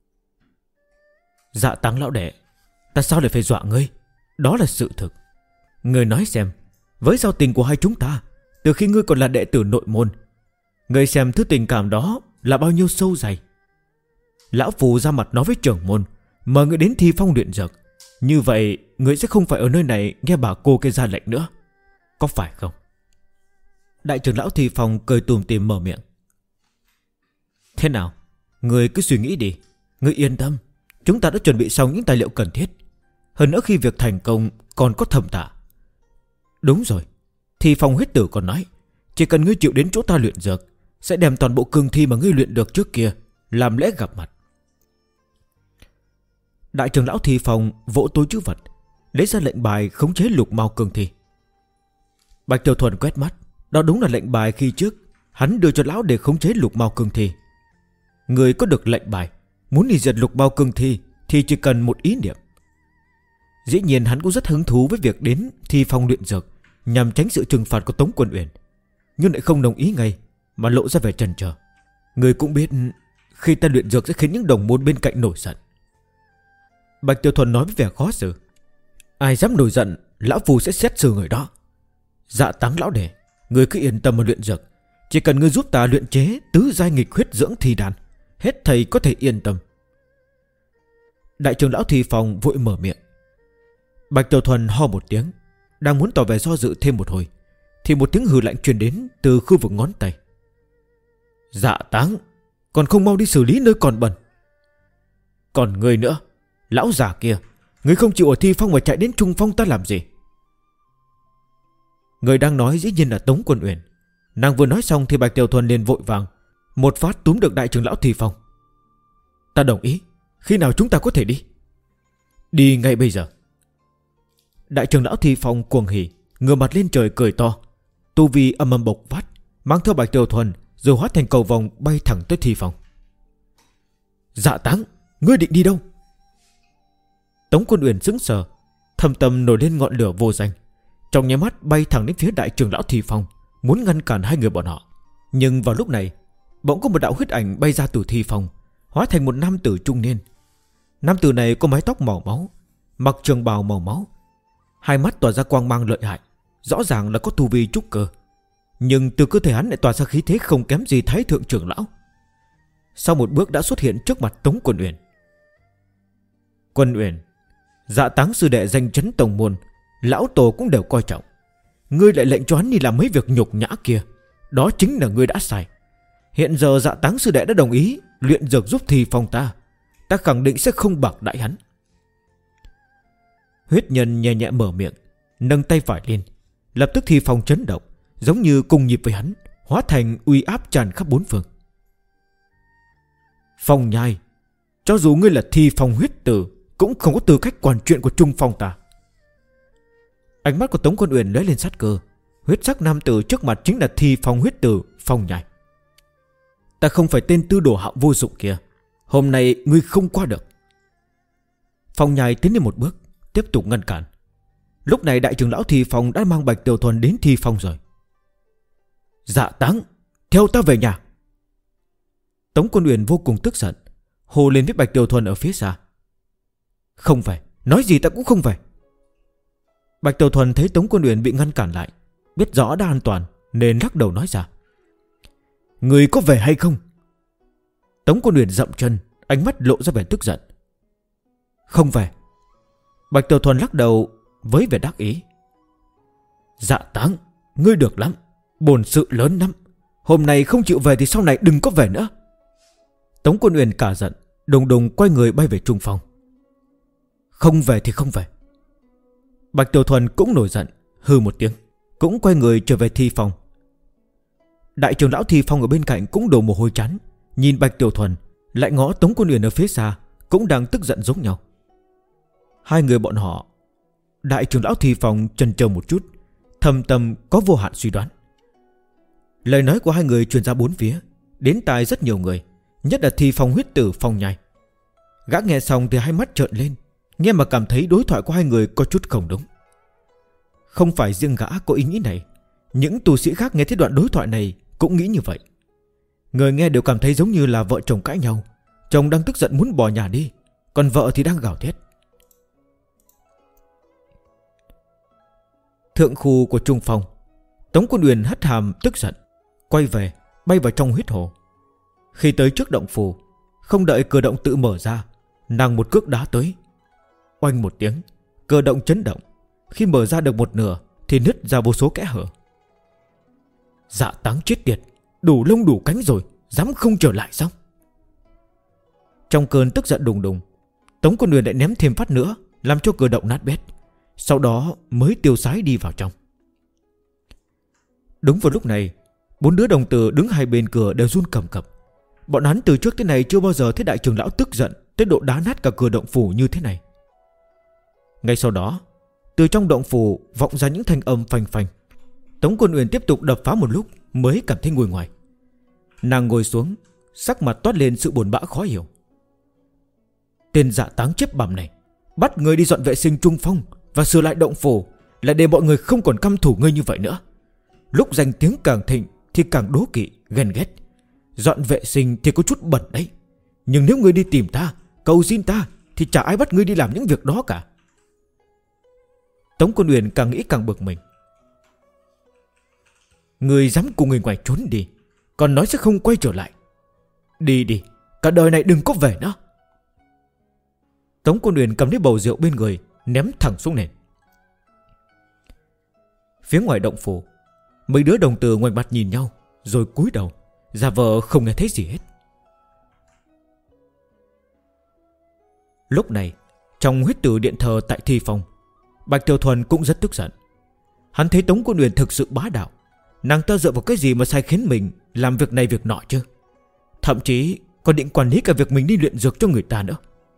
Dạ Táng lão đệ, ta sao lại phải dọa ngươi? Đó là sự thực. Ngươi nói xem, với giao tình của hai chúng ta từ khi ngươi còn là đệ tử nội môn, ngươi xem thứ tình cảm đó là bao nhiêu sâu dày. Lão phù ra mặt nói với trưởng môn mời ngươi đến Thi Phong luyện dược. Như vậy ngươi sẽ không phải ở nơi này nghe bà cô kia ra lệnh nữa, có phải không? Đại trưởng lão Thi Phong cười tủm tỉm mở miệng. Thế nào, ngươi cứ suy nghĩ đi. Ngươi yên tâm, chúng ta đã chuẩn bị xong những tài liệu cần thiết. Hơn nữa khi việc thành công còn có thẩm tả. Đúng rồi, Thi Phong huyết tử còn nói chỉ cần ngươi chịu đến chỗ ta luyện dược, sẽ đem toàn bộ cương thi mà ngươi luyện được trước kia làm lễ gặp mặt. Đại trưởng lão Thi Phong vỗ túi trữ vật, lấy ra lệnh bài khống chế lục mao cương thi. Bạch Tiểu Thuần quét mắt, đó đúng là lệnh bài khi trước hắn đưa cho lão để khống chế lục mao cương thi. Người có được lệnh bài, muốn đi diệt lục mao cương thi thì chỉ cần một ý niệm. Dĩ nhiên hắn cũng rất hứng thú với việc đến Thi Phong luyện dược nhằm tránh sự trừng phạt của Tống Quân Uyển, nhưng lại không đồng ý ngay mà lộ ra vẻ chần chờ. Người cũng biết khi ta luyện dược sẽ khiến những đồng môn bên cạnh nổi giận. Bạch Tiểu Thuần nói với vẻ khó xử. Ai dám nổi giận, lão phù sẽ xét xử người đó. Dạ Táng lão đệ, người cứ yên tâm mà luyện dược. Chỉ cần ngươi giúp ta luyện chế tứ giai nghịch huyết dưỡng thi đan, hết thầy có thể yên tâm. Đại trưởng lão Thi Phong vội mở miệng. Bạch Tiểu Thuần ho một tiếng, đang muốn tỏ vẻ do dự thêm một hồi, thì một tiếng hừ lạnh truyền đến từ khu vực ngón tay. Dạ Táng, còn không mau đi xử lý nơi còn bẩn. Còn ngươi nữa, lão già kia, ngươi không chịu ở Thi Phong mà chạy đến Trung Phong ta làm gì? Người đang nói dĩ nhiên là Tống Quân Uyển. Nàng vừa nói xong thì Bạch Tiểu Thuần liền vội vàng một phát túm được đại trưởng lão Thi Phong. Ta đồng ý, khi nào chúng ta có thể đi? Đi ngay bây giờ. Đại trưởng lão Thi Phong cuồng hỉ, ngửa mặt lên trời cười to, tu vi âm âm bộc phát, mang theo Bạch Tiểu Thuần rồi hóa thành cầu vòng bay thẳng tới Thi Phong. Dạ Táng, ngươi định đi đâu? Tống Quân Uyển sững sờ, thâm tâm nổi lên ngọn lửa vô danh, trong nháy mắt bay thẳng đến phía đại trưởng lão Thi Phong, muốn ngăn cản hai người bọn họ. Nhưng vào lúc này, bỗng có một đạo huyết ảnh bay ra từ Thi Phong, hóa thành một nam tử trung niên. Nam tử này có mái tóc màu máu, mặc trường bào màu máu, hai mắt tỏa ra quang mang lợi hại, rõ ràng là có tu vi trúc cơ. Nhưng từ cơ thể hắn lại tỏa ra khí thế không kém gì Thái thượng trưởng lão. Sau một bước đã xuất hiện trước mặt Tống Quân Uyển. Quân Uyển, Dạ Táng sư đệ danh chấn tông môn, lão tổ cũng đều coi trọng. Ngươi lại lệnh cho hắn đi làm mấy việc nhục nhã kia, đó chính là ngươi đã sai. Hiện giờ Dạ Táng sư đệ đã đồng ý luyện dược giúp Thi Phong ta khẳng định sẽ không bạc đãi hắn. Huyết nhân nhẹ nhẹ mở miệng, nâng tay phải lên, lập tức Thi Phong chấn động, giống như cùng nhịp với hắn, hóa thành uy áp tràn khắp bốn phương. Phong nhai, cho dù ngươi là Thi Phong huyết tử cũng không có tư cách quản chuyện của Trung Phong ta. Ánh mắt của Tống Quân Uyển lóe lên sát cơ. Huyết sắc nam tử trước mặt chính là Thi Phong huyết tử Phong nhai. Ta không phải tên tư đồ hạo vô dụng kia, hôm nay ngươi không qua được. Phong nhai tiến lên một bước, tiếp tục ngăn cản. Lúc này đại trưởng lão Thi Phong đã mang Bạch Tiểu Thuần đến Thi Phong rồi. Dạ Táng, theo ta về nhà. Tống Quân Uyển vô cùng tức giận, hô lên với Bạch Tiểu Thuần ở phía xa. Không về, nói gì ta cũng không về. Bạch Tiểu Thuần thấy Tống Quân Uyển bị ngăn cản lại, biết rõ đã an toàn nên lắc đầu nói ra. Người có về hay không? Tống Quân Uyển dậm chân, ánh mắt lộ ra vẻ tức giận. Không về. Bạch Tiểu Thuần lắc đầu với vẻ đắc ý. Dạ Táng, ngươi được lắm, bổn sự lớn lắm. Hôm nay không chịu về thì sau này đừng có về nữa. Tống Quân Uyển cả giận, đùng đùng quay người bay về Trung Phong. Không về thì không về. Bạch Tiểu Thuần cũng nổi giận, hừ một tiếng, cũng quay người trở về Thi Phong. Đại trưởng lão Thi Phong ở bên cạnh cũng đổ mồ hôi chán, nhìn Bạch Tiểu Thuần, lại ngó Tống Quân Uyển ở phía xa, cũng đang tức giận giống nhau. Hai người bọn họ đại trưởng lão Thi Phong chần chờ một chút, thầm tâm có vô hạn suy đoán. Lời nói của hai người truyền ra bốn phía, đến tai rất nhiều người, nhất là Thi Phong huyết tử Phong Nhai. Gã nghe xong thì hai mắt trợn lên, nghe mà cảm thấy đối thoại của hai người có chút không đúng. Không phải riêng gã có ý nghĩ này, những tu sĩ khác nghe thấy đoạn đối thoại này cũng nghĩ như vậy. Người nghe đều cảm thấy giống như là vợ chồng cãi nhau, chồng đang tức giận muốn bỏ nhà đi, còn vợ thì đang gào thét. Thượng khu của Trung Phong, Tống Quân Uyển hất hàm tức giận, quay về bay vào trong huyết hồ. Khi tới trước động phủ, không đợi cửa động tự mở ra, nàng một cước đá tới. Oanh một tiếng, cửa động chấn động. Khi mở ra được một nửa thì nứt ra vô số kẽ hở. Dạ Táng chết tiệt, đủ lông đủ cánh rồi, dám không trở lại sao? Trong cơn tức giận đùng đùng, Tống Quân Uyển lại ném thêm phát nữa, làm cho cửa động nát bét. Sau đó mới tiêu sái đi vào trong. Đúng vào lúc này, bốn đứa đồng tử đứng hai bên cửa đều run cầm cập. Bọn hắn từ trước tới nay chưa bao giờ thấy đại trưởng lão tức giận tới độ đá nát cả cửa động phủ như thế này. Ngay sau đó, từ trong động phủ vọng ra những thanh âm phanh phanh. Tống Quân Uyển tiếp tục đập phá một lúc mới cảm thấy nguôi ngoài. Nàng ngồi xuống, sắc mặt toát lên sự buồn bã khó hiểu. Tên Dạ Táng chết bầm này bắt người đi dọn vệ sinh Trung Phong và sửa lại động phủ, là để mọi người không còn căm thù ngươi như vậy nữa. Lúc danh tiếng càng thịnh thì càng đố kỵ, ghen ghét. Dọn vệ sinh thì có chút bẩn đấy, nhưng nếu ngươi đi tìm ta, cầu xin ta, thì chả ai bắt ngươi đi làm những việc đó cả. Tống Quân Uyển càng nghĩ càng bực mình. Ngươi dám cùng người ngoài trốn đi, còn nói sẽ không quay trở lại. Đi đi, cả đời này đừng có về nữa. Tống Quân Uyển cầm lấy bầu rượu bên người, ném thẳng xuống nền. Phía ngoài động phủ, mấy đứa đồng tử ngoảnh mặt nhìn nhau, rồi cúi đầu, giả vờ không nghe thấy gì hết. Lúc này, trong huyết tử điện thờ tại Thi Phong, Bạch Tiểu Thuần cũng rất tức giận. Hắn thấy Tống Quân Uyển thực sự bá đạo. Nàng ta dựa vào cái gì mà sai khiến mình làm việc này việc nọ chứ? Thậm chí còn định quản lý cả việc mình đi luyện dược cho người ta nữa.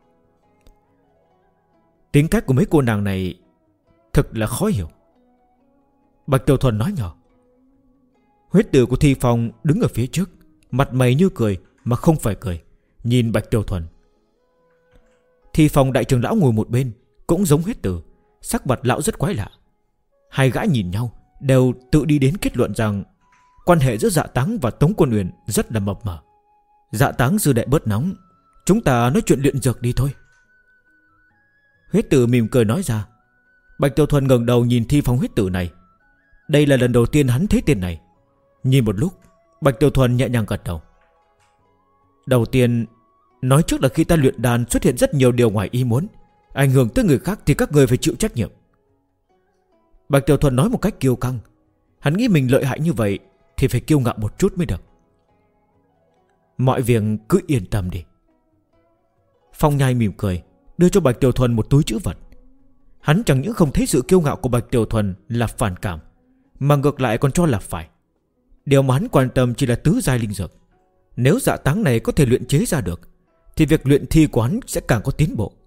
Tính cách của mấy cô nàng này thật là khó hiểu. Bạch Tiểu Thuần nói nhỏ. Huyết tử của Thi Phong đứng ở phía trước, mặt mày như cười mà không phải cười, nhìn Bạch Tiểu Thuần. Thi Phong đại trưởng lão ngồi một bên, cũng giống huyết tử, sắc mặt lão rất quái lạ. Hai gã nhìn nhau, đều tự đi đến kết luận rằng quan hệ giữa Dạ Táng và Tống Quân Uyển rất là mập mờ. Dạ Táng dư đệ bớt nóng, chúng ta nói chuyện luyện dược đi thôi. Huyết tử mỉm cười nói ra. Bạch Tiểu Thuần ngẩng đầu nhìn Thi Phong huyết tử này. Đây là lần đầu tiên hắn thấy tên này. Nhìn một lúc, Bạch Tiểu Thuần nhẹ nhàng gật đầu. Đầu tiên, nói trước là khi ta luyện đan xuất hiện rất nhiều điều ngoài ý muốn, ảnh hưởng tới người khác thì các người phải chịu trách nhiệm. Bạch Tiểu Thuần nói một cách kiêu căng. Hắn nghĩ mình lợi hại như vậy thì phải kiêu ngạo một chút mới được. Mọi việc cứ yên tâm đi. Phong Nhai mỉm cười, đưa cho Bạch Tiểu Thuần một túi trữ vật. Hắn chẳng những không thấy sự kiêu ngạo của Bạch Tiểu Thuần là phản cảm, mà ngược lại còn cho là phải. Điều mà hắn quan tâm chỉ là tứ giai linh dược. Nếu Dạ Táng này có thể luyện chế ra được, thì việc luyện thi của hắn sẽ càng có tiến bộ.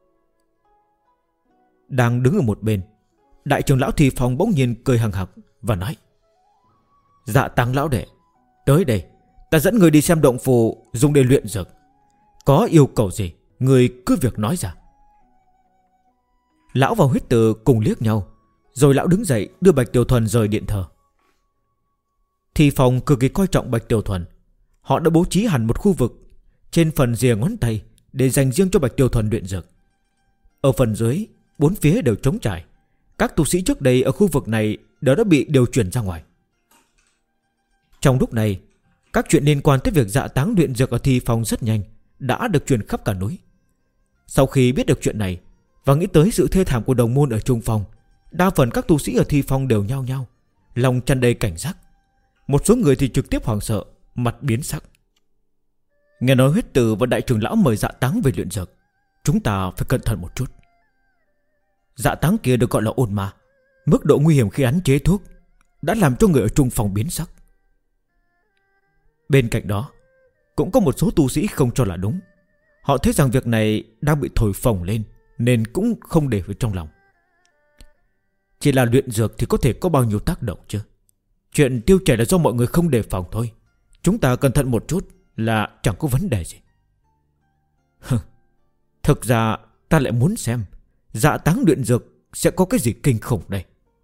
Đang đứng ở một bên, đại trưởng lão Thi Phong bỗng nhiên cười hằng hặc và nói. Dạ Táng lão đệ, tới đây, ta dẫn người đi xem động phủ dùng để luyện dược. Có yêu cầu gì, người cứ việc nói ra. Lão và huyết tử cùng liếc nhau, rồi lão đứng dậy đưa Bạch Tiểu Thuần rời điện thờ. Thi Phong cực kỳ coi trọng Bạch Tiểu Thuần. Họ đã bố trí hẳn một khu vực trên phần rìa ngón tay để dành riêng cho Bạch Tiểu Thuần luyện dược. Ở phần dưới, bốn phía đều trống trải. Các tu sĩ trước đây ở khu vực này đã bị điều chuyển ra ngoài. Trong lúc này, các chuyện liên quan tới việc Dạ Táng luyện dược ở Thi Phong rất nhanh đã được truyền khắp cả núi. Sau khi biết được chuyện này và nghĩ tới sự thê thảm của đồng môn ở Trung Phong, đa phần các tu sĩ ở Thi Phong đều nhao nhao, lòng tràn đầy cảnh giác. Một số người thì trực tiếp hoảng sợ, mặt biến sắc. Nghe nói huyết tử và đại trưởng lão mời Dạ Táng về luyện dược, chúng ta phải cẩn thận một chút. Dạ Táng kia được gọi là ôn ma, mức độ nguy hiểm khi hắn chế thuốc đã làm cho người ở Trung Phong biến sắc. Bên cạnh đó, cũng có một số tu sĩ không cho là đúng. Họ thấy rằng việc này đang bị thổi phồng lên, nên cũng không để vào trong lòng. Chỉ là luyện dược thì có thể có bao nhiêu tác động chứ. Chuyện tiêu chảy là do mọi người không đề phòng thôi. Chúng ta cẩn thận một chút là chẳng có vấn đề gì. Thực ra ta lại muốn xem dạ táng luyện dược sẽ có cái gì kinh khủng đây.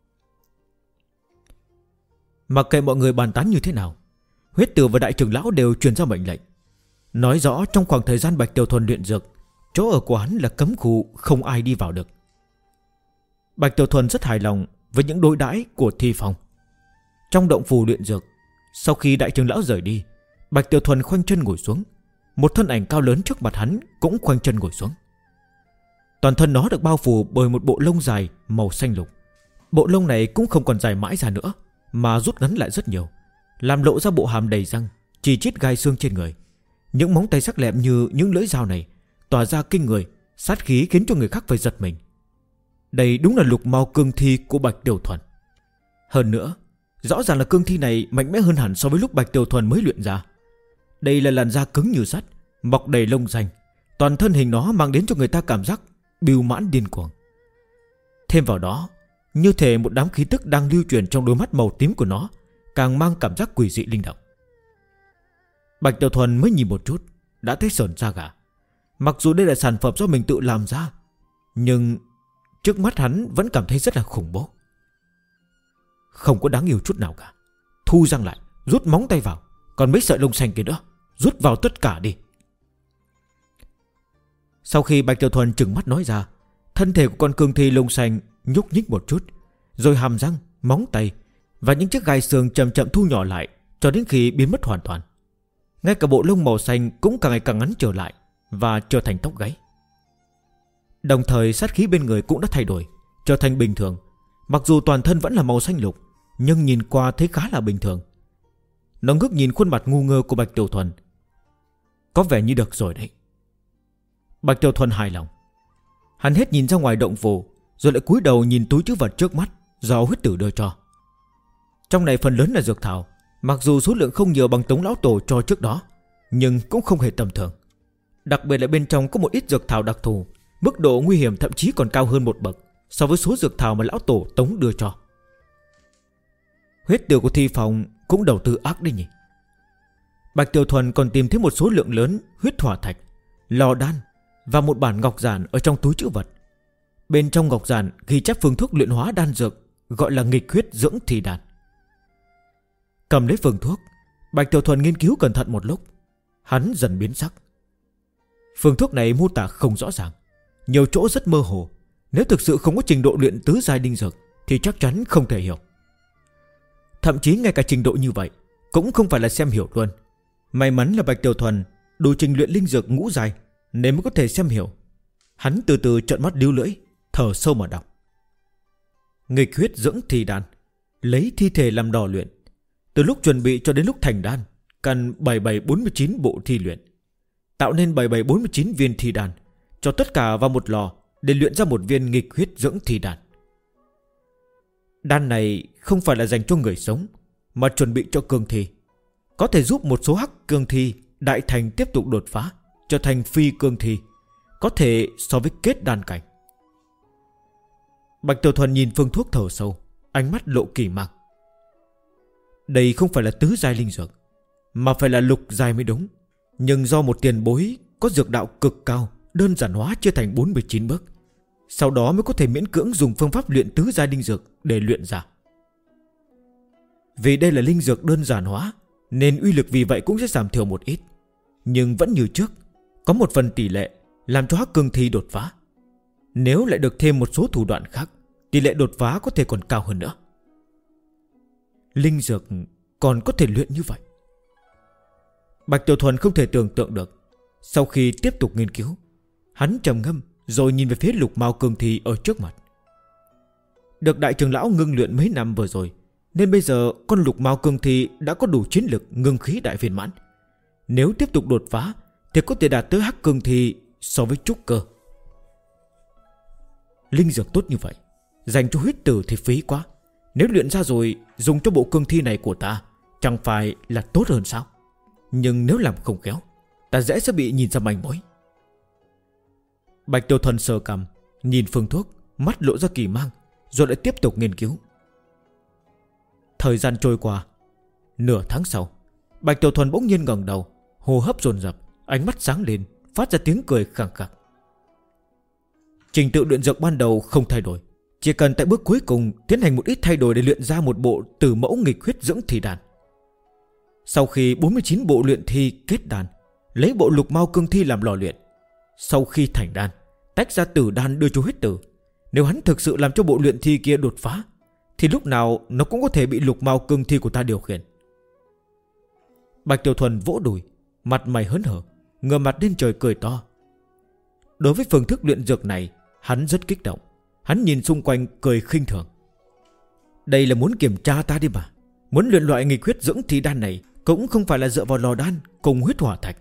Mặc kệ mọi người bàn tán như thế nào, Huyết Tử và Đại trưởng lão đều truyền ra mệnh lệnh, nói rõ trong khoảng thời gian Bạch Tiểu Thuần luyện dược, chỗ ở của hắn là cấm khu, không ai đi vào được. Bạch Tiểu Thuần rất hài lòng với những đối đãi của Thi Phong. Trong động phủ luyện dược, sau khi Đại trưởng lão rời đi, Bạch Tiểu Thuần khoanh chân ngồi xuống. Một thân ảnh cao lớn trước mặt hắn cũng khoanh chân ngồi xuống. Toàn thân nó được bao phủ bởi một bộ lông dài màu xanh lục. Bộ lông này cũng không còn dài mãi ra nữa, mà rút ngắn lại rất nhiều, làm lộ ra bộ hàm đầy răng, chỉ chít gai xương trên người. Những móng tay sắc lẹm như những lưỡi dao này tỏa ra kinh người, sát khí khiến cho người khác phải giật mình. Đây đúng là lục mao cương thi của Bạch Tiểu Thuần. Hơn nữa, rõ ràng là cương thi này mạnh mẽ hơn hẳn so với lúc Bạch Tiểu Thuần mới luyện ra. Đây là làn da cứng như sắt, mọc đầy lông xanh. Toàn thân hình nó mang đến cho người ta cảm giác bưu mãn điên cuồng. Thêm vào đó, như thể một đám khí tức đang lưu truyền trong đôi mắt màu tím của nó, càng mang cảm giác quỷ dị linh động. Bạch Tiểu Thuần mới nhìn một chút đã thấy sởn da gà. Mặc dù đây là sản phẩm do mình tự làm ra, nhưng trước mắt hắn vẫn cảm thấy rất là khủng bố. Không có đáng yêu chút nào cả. Thu răng lại, rút móng tay vào, còn mấy sợi lông xanh kia nữa, rút vào tất cả đi. Sau khi Bạch Tiểu Thuần trừng mắt nói ra, thân thể của con cương thi lông xanh nhúc nhích một chút, rồi hàm răng, móng tay và những chiếc gai xương chậm chậm thu nhỏ lại, cho đến khi biến mất hoàn toàn. Ngay cả bộ lông màu xanh cũng càng ngày càng ngắn trở lại và trở thành tóc gáy. Đồng thời sát khí bên người cũng đã thay đổi, trở thành bình thường. Mặc dù toàn thân vẫn là màu xanh lục, nhưng nhìn qua thấy khá là bình thường. Nó ngước nhìn khuôn mặt ngu ngơ của Bạch Tiểu Thuần. Có vẻ như được rồi đấy. Bạch Tiểu Thuần hài lòng. Hắn hết nhìn ra ngoài động phủ, rồi lại cúi đầu nhìn túi trữ vật trước mắt do Huyết Tử đưa cho. Trong này phần lớn là dược thảo. Mặc dù số lượng không nhiều bằng Tống lão tổ cho trước đó, nhưng cũng không hề tầm thường. Đặc biệt là bên trong có một ít dược thảo đặc thù, mức độ nguy hiểm thậm chí còn cao hơn một bậc so với số dược thảo mà lão tổ Tống đưa cho. Huyết Tử của Thi Phong cũng đầu tư ác đấy nhỉ. Bạch Tiểu Thuần còn tìm thấy một số lượng lớn huyết hỏa thạch, lò đan và một bản ngọc giản ở trong túi trữ vật. Bên trong ngọc giản ghi chép phương thuốc luyện hóa đan dược, gọi là nghịch huyết dưỡng thi đan. Cầm lấy phương thuốc, Bạch Tiểu Thuần nghiên cứu cẩn thận một lúc, hắn dần biến sắc. Phương thuốc này mô tả không rõ ràng, nhiều chỗ rất mơ hồ. Nếu thực sự không có trình độ luyện tứ giai đinh dược thì chắc chắn không thể hiểu. Thậm chí ngay cả trình độ như vậy cũng không phải là xem hiểu luôn. May mắn là Bạch Tiểu Thuần đủ trình luyện linh dược ngũ giai nên mới có thể xem hiểu. Hắn từ từ trợn mắt điêu lưỡi, thở sâu mà đọc. Nghịch huyết dưỡng thi đan, lấy thi thể làm đò luyện. Từ lúc chuẩn bị cho đến lúc thành đan, cần 7749 bộ thi luyện. Tạo nên 7749 viên thi đan, cho tất cả vào một lò để luyện ra một viên nghịch huyết dưỡng thi đan. Đan này không phải là dành cho người sống, mà chuẩn bị cho cương thi. Có thể giúp một số hắc cương thi đại thành tiếp tục đột phá, trở thành phi cương thi, có thể so với kết đan cảnh. Bạch Tiểu Thuần nhìn phương thuốc thở sâu, ánh mắt lộ kỳ mang. Đây không phải là tứ giai linh dược, mà phải là lục giai mới đúng. Nhưng do một tiền bối có dược đạo cực cao, đơn giản hóa chia thành 49 bước, sau đó mới có thể miễn cưỡng dùng phương pháp luyện tứ giai linh dược để luyện ra. Vì đây là linh dược đơn giản hóa, nên uy lực vì vậy cũng sẽ giảm thiểu một ít. Nhưng vẫn như trước, có một phần tỷ lệ làm cho hắc cương thi đột phá. Nếu lại được thêm một số thủ đoạn khác, tỷ lệ đột phá có thể còn cao hơn nữa. Linh dược còn có thể luyện như vậy. Bạch Tiểu Thuần không thể tưởng tượng được. Sau khi tiếp tục nghiên cứu, hắn trầm ngâm rồi nhìn về phía lục mao cương thi ở trước mặt. Được đại trưởng lão ngưng luyện mấy năm vừa rồi, nên bây giờ con lục mao cương thi đã có đủ chiến lực ngưng khí đại viên mãn. Nếu tiếp tục đột phá thì có thể đạt tới hắc cương thi so với trúc cơ. Linh dược tốt như vậy, dành cho huyết tử thì phí quá. Nếu luyện ra rồi dùng cho bộ cương thi này của ta, chẳng phải là tốt hơn sao? Nhưng nếu làm không khéo, ta dễ sẽ bị nhìn ra manh mối. Bạch Tiểu Thuần sờ cằm, nhìn phương thuốc, mắt lộ ra kỳ mang, rồi lại tiếp tục nghiên cứu. Thời gian trôi qua. Nửa tháng sau, Bạch Tiểu Thuần bỗng nhiên ngẩng đầu, hô hấp dồn dập, ánh mắt sáng lên, phát ra tiếng cười khẳng khặc. Trình tự luyện dược ban đầu không thay đổi, chỉ cần tại bước cuối cùng tiến hành một ít thay đổi để luyện ra một bộ tử mẫu nghịch huyết dưỡng thi đan. Sau khi 49 bộ luyện thi kết đan, lấy bộ lục mao cương thi làm lò luyện. Sau khi thành đan, tách ra tử đan đưa cho huyết tử. Nếu hắn thực sự làm cho bộ luyện thi kia đột phá, thì lúc nào nó cũng có thể bị lục mao cương thi của ta điều khiển. Bạch Tiểu Thuần vỗ đùi, mặt mày hớn hở, ngửa mặt lên trời cười to. Đối với phương thức luyện dược này, hắn rất kích động. Hắn nhìn xung quanh cười khinh thường. Đây là muốn kiểm tra ta đi mà. Muốn luyện loại nghịch huyết dưỡng thi đan này cũng không phải là dựa vào lò đan cùng huyết hỏa thạch.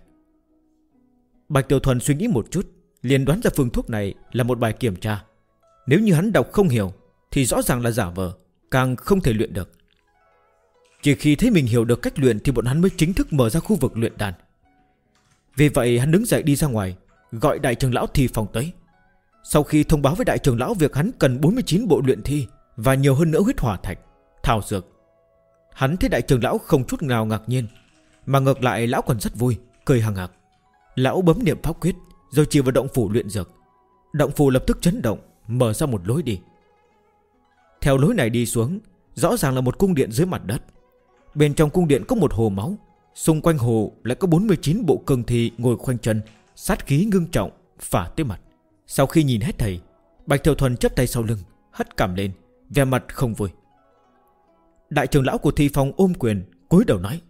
Bạch Tiểu Thuần suy nghĩ một chút, liền đoán ra phương thuốc này là một bài kiểm tra. Nếu như hắn đọc không hiểu thì rõ ràng là giả vờ, càng không thể luyện được. Chỉ khi thấy mình hiểu được cách luyện thì bọn hắn mới chính thức mở ra khu vực luyện đan. Vì vậy hắn đứng dậy đi ra ngoài, gọi đại trưởng lão Thi Phong tới. Sau khi thông báo với đại trưởng lão việc hắn cần 49 bộ luyện thi và nhiều hơn nữa huyết hỏa thạch, thảo dược, hắn thấy đại trưởng lão không chút nào ngạc nhiên, mà ngược lại lão còn rất vui, cười hằng hạc. Lão bấm niệm pháp quyết, rồi chỉ vào động phủ luyện dược. Động phủ lập tức chấn động, mở ra một lối đi. Theo lối này đi xuống, rõ ràng là một cung điện dưới mặt đất. Bên trong cung điện có một hồ máu, xung quanh hồ lại có 49 bộ cương thi ngồi khoanh chân, sát khí ngưng trọng phả tới mặt. Sau khi nhìn hết thầy, Bạch Tiểu Thuần chắp tay sau lưng, hất cằm lên, vẻ mặt không vui. Đại trưởng lão của Thi Phong ôm quyền, cúi đầu nói: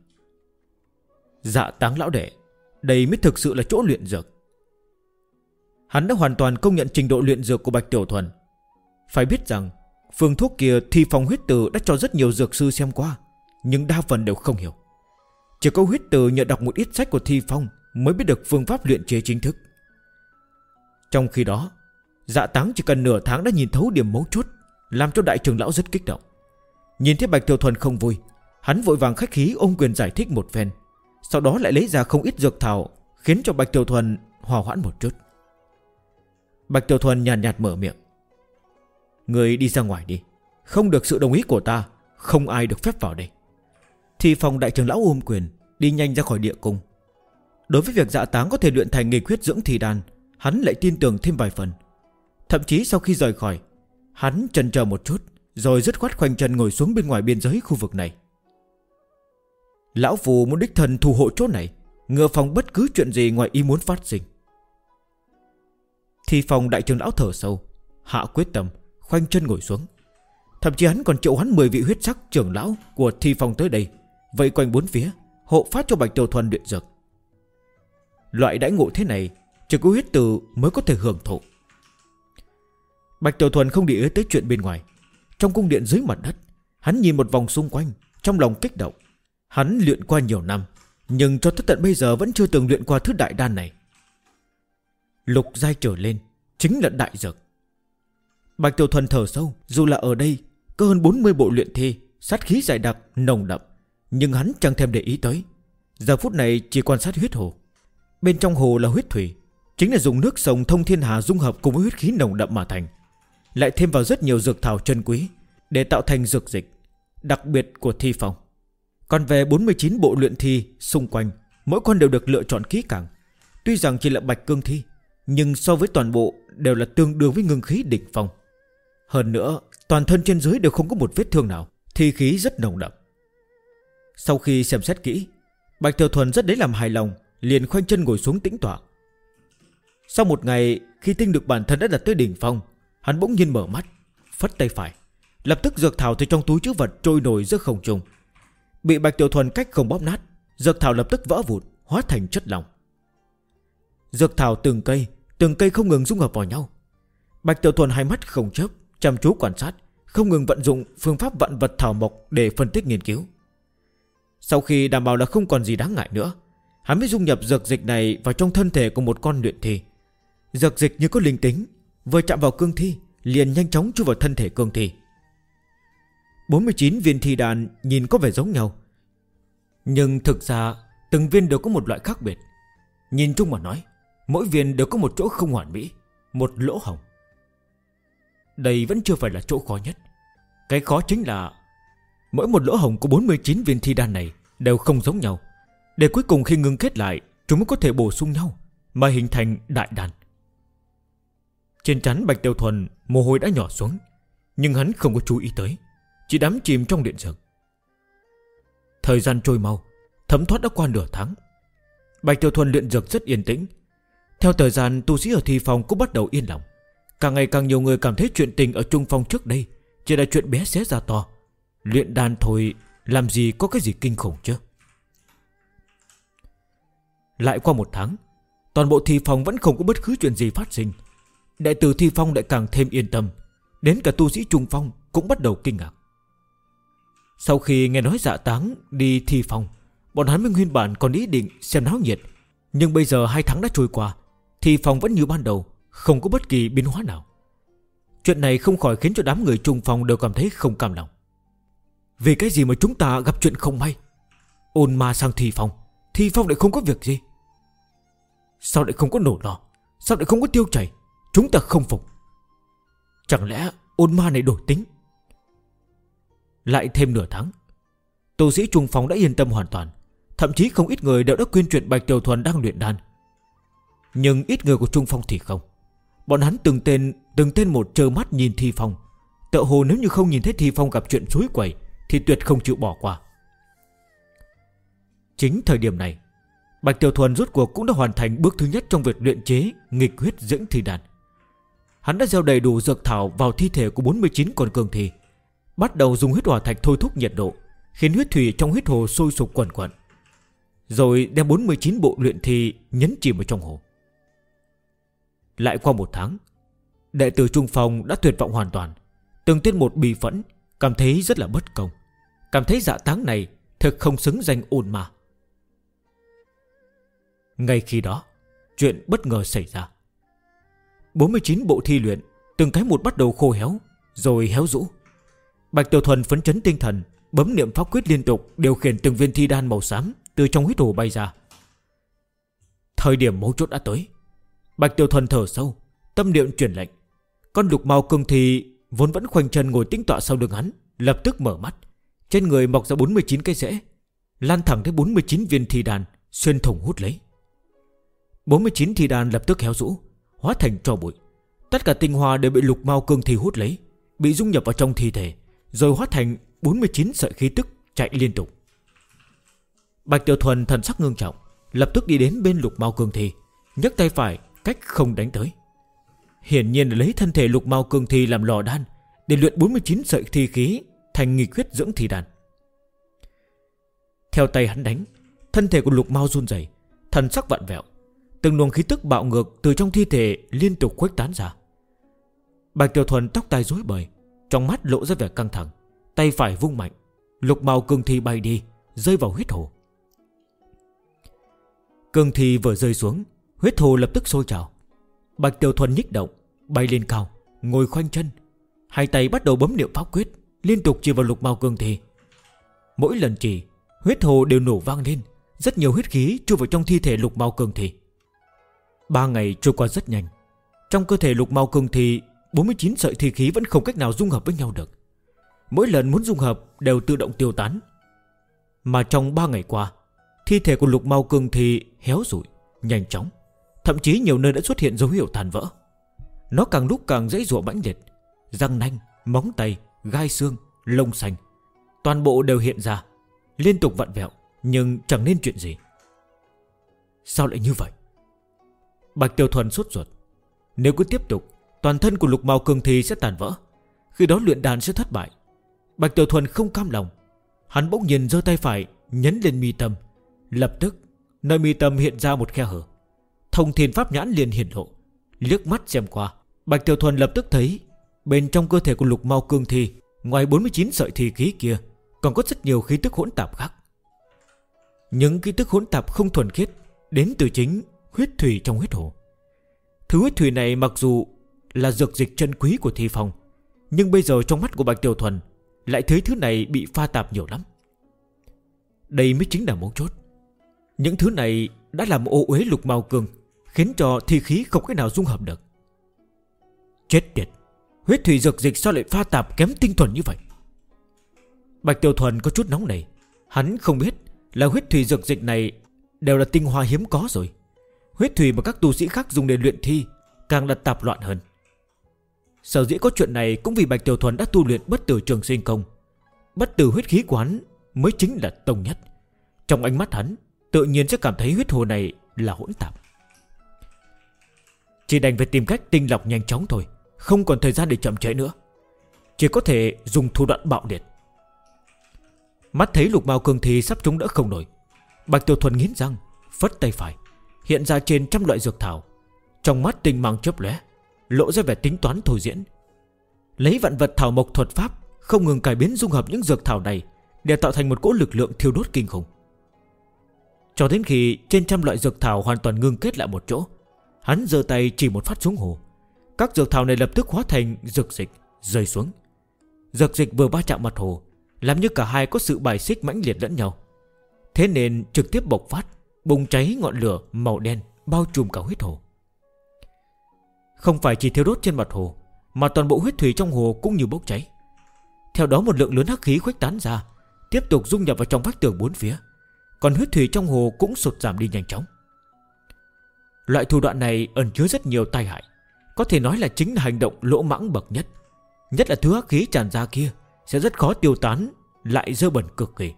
Dạ Táng lão đệ, đây mới thực sự là chỗ luyện dược. Hắn đã hoàn toàn công nhận trình độ luyện dược của Bạch Tiểu Thuần. Phải biết rằng phương thuốc kia Thi Phong huyết tử đã cho rất nhiều dược sư xem qua, nhưng đa phần đều không hiểu. Chỉ có huyết tử nhờ đọc một ít sách của Thi Phong mới biết được phương pháp luyện chế chính thức. Trong khi đó, Dạ Táng chỉ cần nửa tháng đã nhìn thấu điểm mấu chốt, làm cho đại trưởng lão rất kích động. Nhìn thấy Bạch Tiểu Thuần không vui, hắn vội vàng khách khí ôm quyền giải thích một phen, sau đó lại lấy ra không ít dược thảo, khiến cho Bạch Tiểu Thuần hòa hoãn một chút. Bạch Tiểu Thuần nhàn nhạt mở miệng: Người đi ra ngoài đi, không được sự đồng ý của ta, không ai được phép vào đây. Thì phòng đại trưởng lão ôm quyền, đi nhanh ra khỏi địa cung. Đối với việc Dạ Táng có thể luyện thành nghịch huyết dưỡng thi đan, hắn lại tin tưởng thêm vài phần. Thậm chí sau khi rời khỏi, hắn chần chờ một chút, rồi dứt khoát khoanh chân ngồi xuống bên ngoài biên giới khu vực này. Lão Phù muốn đích thân thủ hộ chỗ này, ngừa phòng bất cứ chuyện gì ngoài ý muốn phát sinh. Thì phòng đại trưởng lão thở sâu, hạ quyết tâm, khoanh chân ngồi xuống. Thậm chí hắn còn triệu hắn 10 vị huyết sắc trưởng lão của Thi Phong tới đây, vây quanh bốn phía, hộ phát cho Bạch Tiểu Thuần luyện dược. Loại đãi ngộ thế này chỉ có huyết tử mới có thể hưởng thụ. Bạch Tiểu Thuần không để ý tới chuyện bên ngoài. Trong cung điện dưới mặt đất, hắn nhìn một vòng xung quanh, trong lòng kích động. Hắn luyện qua nhiều năm, nhưng cho tới tận bây giờ vẫn chưa từng luyện qua thứ đại đan này. Lục giai trở lên chính là đại dược. Bạch Tiểu Thuần thở sâu. Dù là ở đây có hơn 40 bộ luyện thi, sát khí dày đặc, nồng đậm, nhưng hắn chẳng thèm để ý tới. Giờ phút này chỉ quan sát huyết hồ. Bên trong hồ là huyết thủy, chính là dùng nước sông Thông Thiên Hà dung hợp cùng với huyết khí nồng đậm mà thành, lại thêm vào rất nhiều dược thảo chân quý để tạo thành dược dịch đặc biệt của Thi Phong. Còn về 49 bộ luyện thi xung quanh, mỗi con đều được lựa chọn kỹ càng. Tuy rằng chỉ là bạch cương thi, nhưng so với toàn bộ đều là tương đương với ngưng khí đỉnh phong. Hơn nữa, toàn thân trên dưới đều không có một vết thương nào, thi khí rất nồng đậm. Sau khi xem xét kỹ, Bạch Tiểu Thuần rất lấy làm hài lòng, liền khoanh chân ngồi xuống tĩnh tọa. Sau một ngày, khi tinh lực bản thân đã đạt tới đỉnh phong, hắn bỗng nhiên mở mắt, phất tay phải, lập tức dược thảo từ trong túi trữ vật trôi nổi giữa không trung. Bị Bạch Tiểu Thuần cách không bóp nát, dược thảo lập tức vỡ vụn, hóa thành chất lỏng. Dược thảo từng cây không ngừng dung hợp vào nhau. Bạch Tiểu Thuần hai mắt không chớp, chăm chú quan sát, không ngừng vận dụng phương pháp vạn vật thảo mộc để phân tích nghiên cứu. Sau khi đảm bảo là không còn gì đáng ngại nữa, hắn mới dung nhập dược dịch này vào trong thân thể của một con luyện thi. Dược dịch như có linh tính, vừa chạm vào cương thi liền nhanh chóng chui vào thân thể cương thi. 49 viên thi đan nhìn có vẻ giống nhau, nhưng thực ra từng viên đều có một loại khác biệt. Nhìn chung mà nói, mỗi viên đều có một chỗ không hoàn mỹ, một lỗ hổng. đây vẫn chưa phải là chỗ khó nhất. Cái khó chính là mỗi một lỗ hổng của 49 viên thi đan này đều không giống nhau, để cuối cùng khi ngưng kết lại, chúng mới có thể bổ sung nhau mà hình thành đại đan. Trên trán Bạch Tiểu Thuần mồ hôi đã nhỏ xuống, nhưng hắn không có chú ý tới, chỉ đắm chìm trong luyện dược. Thời gian trôi mau, thấm thoát đã qua nửa tháng. Bạch Tiểu Thuần luyện dược rất yên tĩnh. Theo thời gian, tu sĩ ở thi phòng cũng bắt đầu yên lòng. Càng ngày càng nhiều người cảm thấy chuyện tình ở Trung Phong trước đây chỉ là chuyện bé xé ra to. Luyện đan thôi, làm gì có cái gì kinh khủng chứ. Lại qua một tháng, toàn bộ thi phòng vẫn không có bất cứ chuyện gì phát sinh. Đệ tử thi phong lại càng thêm yên tâm. Đến cả tu sĩ Trung Phong cũng bắt đầu kinh ngạc. Sau khi nghe nói Dạ Táng đi thi phong, bọn hắn mới nguyên bản còn ý định xem náo nhiệt. Nhưng bây giờ 2 tháng đã trôi qua, thi phong vẫn như ban đầu, không có bất kỳ biến hóa nào. Chuyện này không khỏi khiến cho đám người Trung Phong đều cảm thấy không cam lòng. Vì cái gì mà chúng ta gặp chuyện không may? Ôn ma sang thi phong lại không có việc gì. Sao lại không có nổ lò? Sao lại không có tiêu chảy? Chúng ta không phục. Chẳng lẽ ôn ma này đổi tính? Lại thêm nửa tháng, tu sĩ Trung Phong đã yên tâm hoàn toàn. Thậm chí không ít người đều đã quên chuyện Bạch Tiểu Thuần đang luyện đan. Nhưng ít người của Trung Phong thì không. Bọn hắn từng tên một trơ mắt nhìn thi phong, tựa hồ nếu như không nhìn thấy thi phong gặp chuyện suối quẩy thì tuyệt không chịu bỏ qua. Chính thời điểm này, Bạch Tiểu Thuần rốt cuộc cũng đã hoàn thành bước thứ nhất trong việc luyện chế nghịch huyết dưỡng thi đan. Hắn đã gieo đầy đủ dược thảo vào thi thể của 49 con cương thi, bắt đầu dùng huyết hỏa thạch thôi thúc nhiệt độ, khiến huyết thủy trong huyết hồ sôi sục quần quần, rồi đem 49 bộ luyện thi nhấn chìm vào trong hồ. Lại qua một tháng, đệ tử Trung Phong đã tuyệt vọng hoàn toàn. Từng tên một bi phẫn, cảm thấy rất là bất công, cảm thấy Dạ Táng này thực không xứng danh ôn ma. Ngay khi đó, chuyện bất ngờ xảy ra. 49 bộ thi luyện từng cái một bắt đầu khô héo, rồi héo rũ. Bạch Tiểu Thuần phấn chấn tinh thần, bấm niệm pháp quyết liên tục, điều khiển từng viên thi đan màu xám từ trong huyết hồ bay ra. Thời điểm mấu chốt đã tới. Bạch Tiểu Thuần thở sâu, tâm niệm truyền lệnh. Con lục mao cương thi vốn vẫn khoanh chân ngồi tĩnh tọa sau lưng hắn, lập tức mở mắt. Trên người mọc ra 49 cái rễ, lan thẳng tới 49 viên thi đan, xuyên thủng hút lấy. 49 thi đan lập tức héo rũ, hóa thành tro bụi. Tất cả tinh hoa đều bị lục mao cương thi hút lấy, bị dung nhập vào trong thi thể, rồi hóa thành 49 sợi khí tức chạy liên tục. Bạch Tiểu Thuần thần sắc ngưng trọng, lập tức đi đến bên lục mao cương thi, nhấc tay phải cách không đánh tới. Hiển nhiên là lấy thân thể lục mao cương thi làm lò đan để luyện 49 sợi thi khí thành nghịch huyết dưỡng thi đan. Theo tay hắn đánh, thân thể của lục mao run rẩy, thần sắc vặn vẹo, từng luồng khí tức bạo ngược từ trong thi thể liên tục khuếch tán ra. Bạch Tiểu Thuần tóc tai rối bời, trong mắt lộ ra vẻ căng thẳng, tay phải vung mạnh, lục mao cương thi bay đi, rơi vào huyết hồ. Cương thi vừa rơi xuống, huyết hồ lập tức sôi trào. Bạch Tiểu Thuần nhích động, bay lên cao, ngồi khoanh chân, hai tay bắt đầu bấm niệm pháp quyết, liên tục chỉ vào lục mao cương thi. Mỗi lần chỉ, huyết hồ đều nổ vang lên, rất nhiều huyết khí chui vào trong thi thể lục mao cương thi. 3 ngày trôi qua rất nhanh. Trong cơ thể lục mao cương thi, 49 sợi thi khí vẫn không cách nào dung hợp với nhau được. Mỗi lần muốn dung hợp đều tự động tiêu tán. Mà trong 3 ngày qua, thi thể của lục mao cương thi héo rụi nhanh chóng, thậm chí nhiều nơi đã xuất hiện dấu hiệu tàn vỡ. Nó càng lúc càng giãy giụa mãnh liệt, răng nanh, móng tay, gai xương, lông xanh, toàn bộ đều hiện ra, liên tục vặn vẹo, nhưng chẳng nên chuyện gì. Sao lại như vậy? Bạch Tiểu Thuần sốt ruột. Nếu cứ tiếp tục, toàn thân của lục mao cương thi sẽ tàn vỡ, khi đó luyện đan sẽ thất bại. Bạch Tiểu Thuần không cam lòng. Hắn bỗng nhiên giơ tay phải nhấn lên mi tâm. Lập tức nơi mi tâm hiện ra một khe hở. Thông thiên pháp nhãn liền hiển lộ. Liếc mắt xem qua, Bạch Tiểu Thuần lập tức thấy bên trong cơ thể của lục mao cương thi, ngoài 49 sợi thi khí kia, còn có rất nhiều khí tức hỗn tạp khác. Những khí tức hỗn tạp không thuần khiết đến từ chính huyết thủy trong huyết hồ. Thứ huyết thủy này mặc dù là dược dịch chân quý của thi phong, nhưng bây giờ trong mắt của Bạch Tiểu Thuần lại thấy thứ này bị pha tạp nhiều lắm. Đây mới chính là mấu chốt. Những thứ này đã làm ô uế lục mao cương, khiến cho thi khí không cách nào dung hợp được. Chết tiệt, Huyết thủy dược dịch sao lại pha tạp kém tinh thuần như vậy? Bạch Tiểu Thuần có chút nóng nảy. Hắn không biết là huyết thủy dược dịch này đều là tinh hoa hiếm có rồi. Huyết thủy mà các tu sĩ khác dùng để luyện thi càng là tạp loạn hơn. Sở dĩ có chuyện này cũng vì Bạch Tiểu Thuần đã tu luyện bất tử trường sinh công. Bất tử huyết khí của hắn mới chính là tông nhất. Trong ánh mắt hắn tự nhiên sẽ cảm thấy huyết hồ này là hỗn tạp. Chỉ đành phải tìm cách tinh lọc nhanh chóng thôi, không còn thời gian để chậm trễ nữa. Chỉ có thể dùng thủ đoạn bạo liệt. Mắt thấy lục mao cương thi sắp chống đỡ không nổi, Bạch Tiểu Thuần nghiến răng, phất tay phải, hiện ra trên trăm loại dược thảo. Trong mắt tinh mang chớp lóe, lộ ra vẻ tính toán thôi diễn. Lấy vạn vật thảo mộc thuật pháp, không ngừng cải biến dung hợp những dược thảo này để tạo thành một cỗ lực lượng thiêu đốt kinh khủng. Cho đến khi trên trăm loại dược thảo hoàn toàn ngưng kết lại một chỗ, hắn giơ tay chỉ một phát xuống hồ. Các dược thảo này lập tức hóa thành dược dịch rơi xuống. Dược dịch vừa va chạm mặt hồ, làm như cả hai có sự bài xích mãnh liệt lẫn nhau. Thế nên trực tiếp bộc phát, bùng cháy ngọn lửa màu đen bao trùm cả huyết hồ. Không phải chỉ thiêu đốt trên mặt hồ, mà toàn bộ huyết thủy trong hồ cũng như bốc cháy. Theo đó một lượng lớn hắc khí khuếch tán ra, tiếp tục dung nhập vào trong vách tường bốn phía. Còn huyết thủy trong hồ cũng sụt giảm đi nhanh chóng. Loại thủ đoạn này ẩn chứa rất nhiều tai hại, có thể nói là chính là hành động lỗ mãng bậc nhất. Nhất là thứ hắc khí tràn ra kia sẽ rất khó tiêu tán, lại dơ bẩn cực kỳ.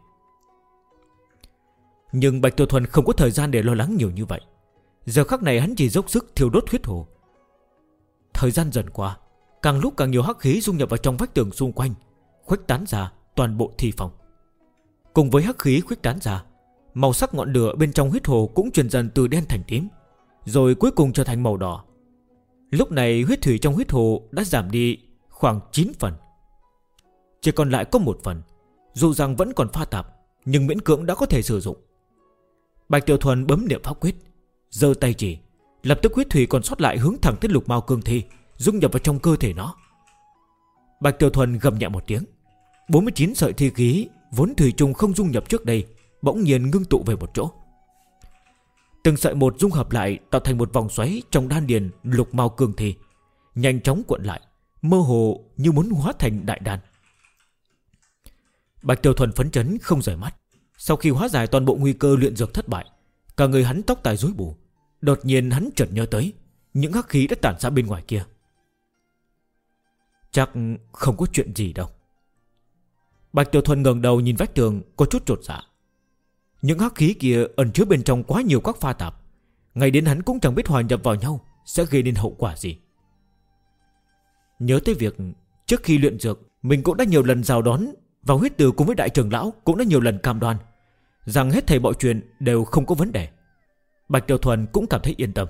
Nhưng Bạch Tiểu Thuần không có thời gian để lo lắng nhiều như vậy. Giờ khắc này hắn chỉ dốc sức thiêu đốt huyết hồ. Thời gian dần qua, càng lúc càng nhiều hắc khí dung nhập vào trong vách tường xung quanh, khuếch tán ra toàn bộ thi phòng. Cùng với hắc khí khuếch tán ra, màu sắc ngọn lửa bên trong huyết hồ cũng chuyển dần từ đen thành tím, rồi cuối cùng trở thành màu đỏ. Lúc này huyết thủy trong huyết hồ đã giảm đi khoảng 9 phần, chỉ còn lại có 1 phần. Dù rằng vẫn còn pha tạp, nhưng miễn cưỡng đã có thể sử dụng. Bạch Tiểu Thuần bấm niệm pháp quyết, giơ tay chỉ, lập tức huyết thủy còn sót lại hướng thẳng tới lục mao cương thi, dung nhập vào trong cơ thể nó. Bạch Tiểu Thuần gầm nhẹ một tiếng, 49 sợi thi khí vốn thủy chung không dung nhập trước đây bỗng nhiên ngưng tụ về một chỗ. Từng sợi một dung hợp lại tạo thành một vòng xoáy trong đan điền lục mao cương thi, nhanh chóng cuộn lại, mơ hồ như muốn hóa thành đại đan. Bạch Tiểu Thuần phấn chấn không rời mắt. Sau khi hóa giải toàn bộ nguy cơ luyện dược thất bại, cả người hắn tóc tai rối bù. Đột nhiên hắn chợt nhớ tới những hắc khí đã tản ra bên ngoài kia. Chắc không có chuyện gì đâu. Bạch Tiểu Thuần ngẩng đầu nhìn vách tường, có chút chột dạ. Những hắc khí kia ẩn chứa bên trong quá nhiều các pha tạp, ngay đến hắn cũng chẳng biết hòa nhập vào nhau sẽ gây nên hậu quả gì. Nhớ tới việc trước khi luyện dược, mình cũng đã nhiều lần rào đón vào huyết tử cùng với đại trưởng lão, cũng đã nhiều lần cam đoan rằng hết thảy mọi chuyện đều không có vấn đề. Bạch Tiểu Thuần cũng cảm thấy yên tâm.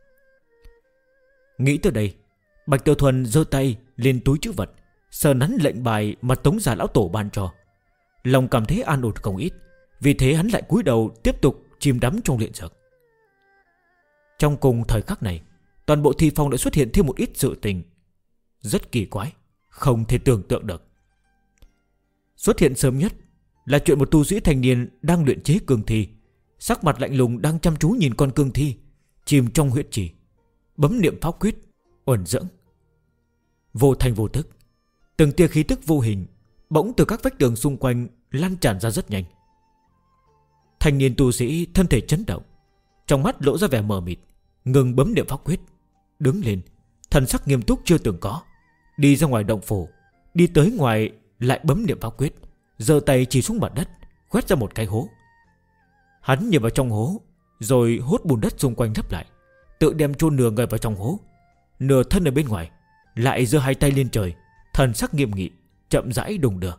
Nghĩ tới đây, Bạch Tiểu Thuần giơ tay lên túi trữ vật, sờ nắn lệnh bài mà Tống Già lão tổ ban cho. Lòng cảm thấy an ổn không ít, vì thế hắn lại cúi đầu tiếp tục chìm đắm trong luyện dược. Trong cùng thời khắc này, toàn bộ thi phong đã xuất hiện thêm một ít sự tình rất kỳ quái, không thể tưởng tượng được. Xuất hiện sớm nhất là chuyện một tu sĩ thanh niên đang luyện chế cương thi, sắc mặt lạnh lùng đang chăm chú nhìn con cương thi chìm trong huyết trì, bấm niệm pháp quyết uẩn dưỡng. Vô thành vô tức, từng tia khí tức vô hình bỗng từ các vách tường xung quanh lan tràn ra rất nhanh. Thanh niên tu sĩ thân thể chấn động, trong mắt lộ ra vẻ mờ mịt, ngừng bấm niệm pháp quyết, đứng lên, thần sắc nghiêm túc chưa từng có, đi ra ngoài động phủ, đi tới ngoài lại bấm niệm pháp quyết, giơ tay chỉ xuống mặt đất, quét ra một cái hố. Hắn nhìn vào trong hố, rồi hốt bùn đất xung quanh lấp lại, tự đem chôn nửa người vào trong hố, nửa thân ở bên ngoài, lại giơ hai tay lên trời, thần sắc nghiêm nghị, chậm rãi đùng đưa.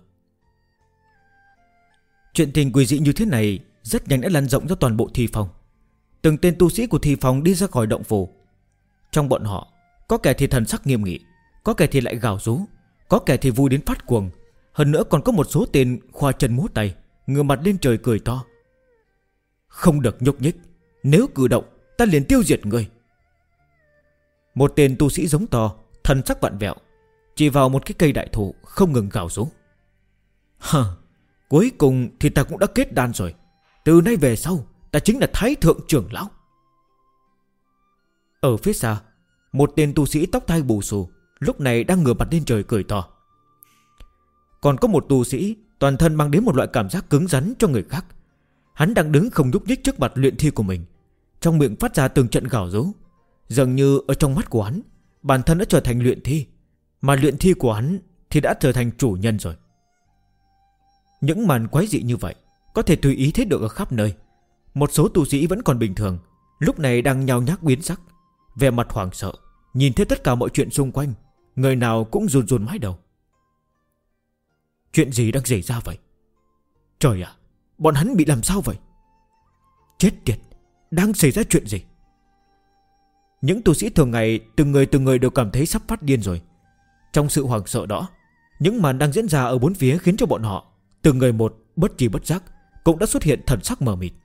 Chuyện tình quỷ dị như thế này rất nhanh đã lan rộng ra toàn bộ thi phòng. Từng tên tu sĩ của thi phòng đi ra khỏi động phủ. Trong bọn họ, có kẻ thì thần sắc nghiêm nghị, có kẻ thì lại gào rú, có kẻ thì vui đến phát cuồng. Hơn nữa còn có một số tên khoa chân múa tay, ngửa mặt lên trời cười to. Không được nhúc nhích, nếu cử động ta liền tiêu diệt người. Một tên tu sĩ giống to, thần sắc vặn vẹo, chỉ vào một cái cây đại thụ không ngừng gào rú. Hờ, cuối cùng thì ta cũng đã kết đan rồi. Từ nay về sau ta chính là Thái Thượng trưởng lão. Ở phía xa, một tên tu sĩ tóc tai bù xù, lúc này đang ngửa mặt lên trời cười to. Còn có một tu sĩ toàn thân mang đến một loại cảm giác cứng rắn cho người khác. Hắn đang đứng không nhúc nhích trước mặt luyện thi của mình, trong miệng phát ra từng trận gào rú. Dường như ở trong mắt của hắn, bản thân đã trở thành luyện thi, mà luyện thi của hắn thì đã trở thành chủ nhân rồi. Những màn quái dị như vậy có thể tùy ý thấy được ở khắp nơi. Một số tu sĩ vẫn còn bình thường, lúc này đang nhao nhác biến sắc, vẻ mặt hoảng sợ, nhìn thấy tất cả mọi chuyện xung quanh, người nào cũng run run mái đầu. Chuyện gì đang xảy ra vậy? Trời ạ, bọn hắn bị làm sao vậy? Chết tiệt, đang xảy ra chuyện gì? Những tu sĩ thường ngày từng người đều cảm thấy sắp phát điên rồi. Trong sự hoảng sợ đó, những màn đang diễn ra ở bốn phía khiến cho bọn họ từng người một bất tri bất giác cũng đã xuất hiện thần sắc mờ mịt.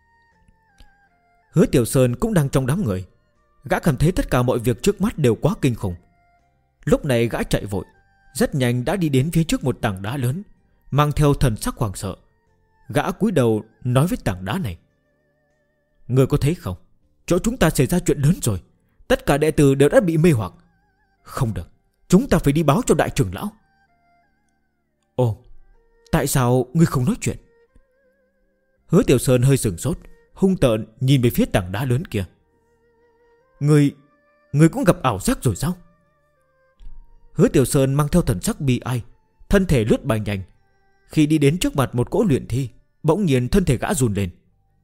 Hứa Tiểu Sơn cũng đang trong đám người. Gã cảm thấy tất cả mọi việc trước mắt đều quá kinh khủng. Lúc này gã chạy vội, rất nhanh đã đi đến phía trước một tảng đá lớn, mang theo thần sắc hoảng sợ. Gã cúi đầu nói với tảng đá này: Người có thấy không, chỗ chúng ta xảy ra chuyện lớn rồi. Tất cả đệ tử đều đã bị mê hoặc. Không được, chúng ta phải đi báo cho đại trưởng lão. Ồ, tại sao ngươi không nói chuyện? Hứa Tiểu Sơn hơi sửng sốt, hung tợn nhìn về phía tảng đá lớn kia. Ngươi cũng gặp ảo giác rồi sao? Hứa Tiểu Sơn mang theo thần sắc bi ai, thân thể lướt bay nhanh. Khi đi đến trước mặt một cỗ luyện thi, bỗng nhiên thân thể gã run lên.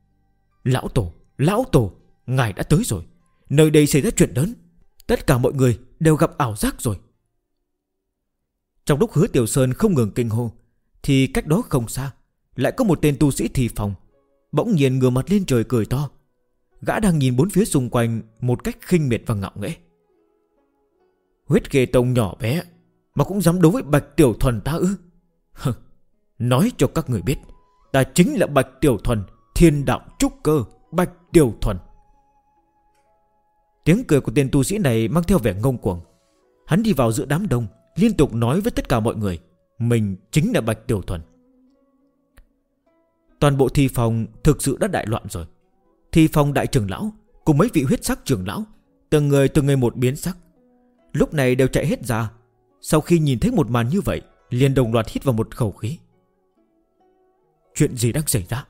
Lão tổ, ngài đã tới rồi. Nơi đây xảy ra chuyện lớn. Tất cả mọi người đều gặp ảo giác rồi. Trong lúc Hứa Tiểu Sơn không ngừng kinh hô, thì cách đó không xa lại có một tên tu sĩ Thi Phong, bỗng nhiên ngửa mặt lên trời cười to. Gã đang nhìn bốn phía xung quanh một cách khinh miệt và ngạo nghễ. Huyết Khê Tông nhỏ bé mà cũng dám đấu với Bạch Tiểu Thuần ta ư? Nói cho các người biết, ta chính là Bạch Tiểu Thuần, thiên đạo trúc cơ Bạch Tiểu Thuần. Tiếng cười của tên tu sĩ này mang theo vẻ ngông cuồng. Hắn đi vào giữa đám đông, liên tục nói với tất cả mọi người mình chính là Bạch Tiểu Thuần. Toàn bộ Thi Phong thực sự đã đại loạn rồi. Thi Phong đại trưởng lão cùng mấy vị huyết sắc trưởng lão, từng người một biến sắc, lúc này đều chạy hết ra. Sau khi nhìn thấy một màn như vậy, liền đồng loạt hít vào một khẩu khí. Chuyện gì đang xảy ra?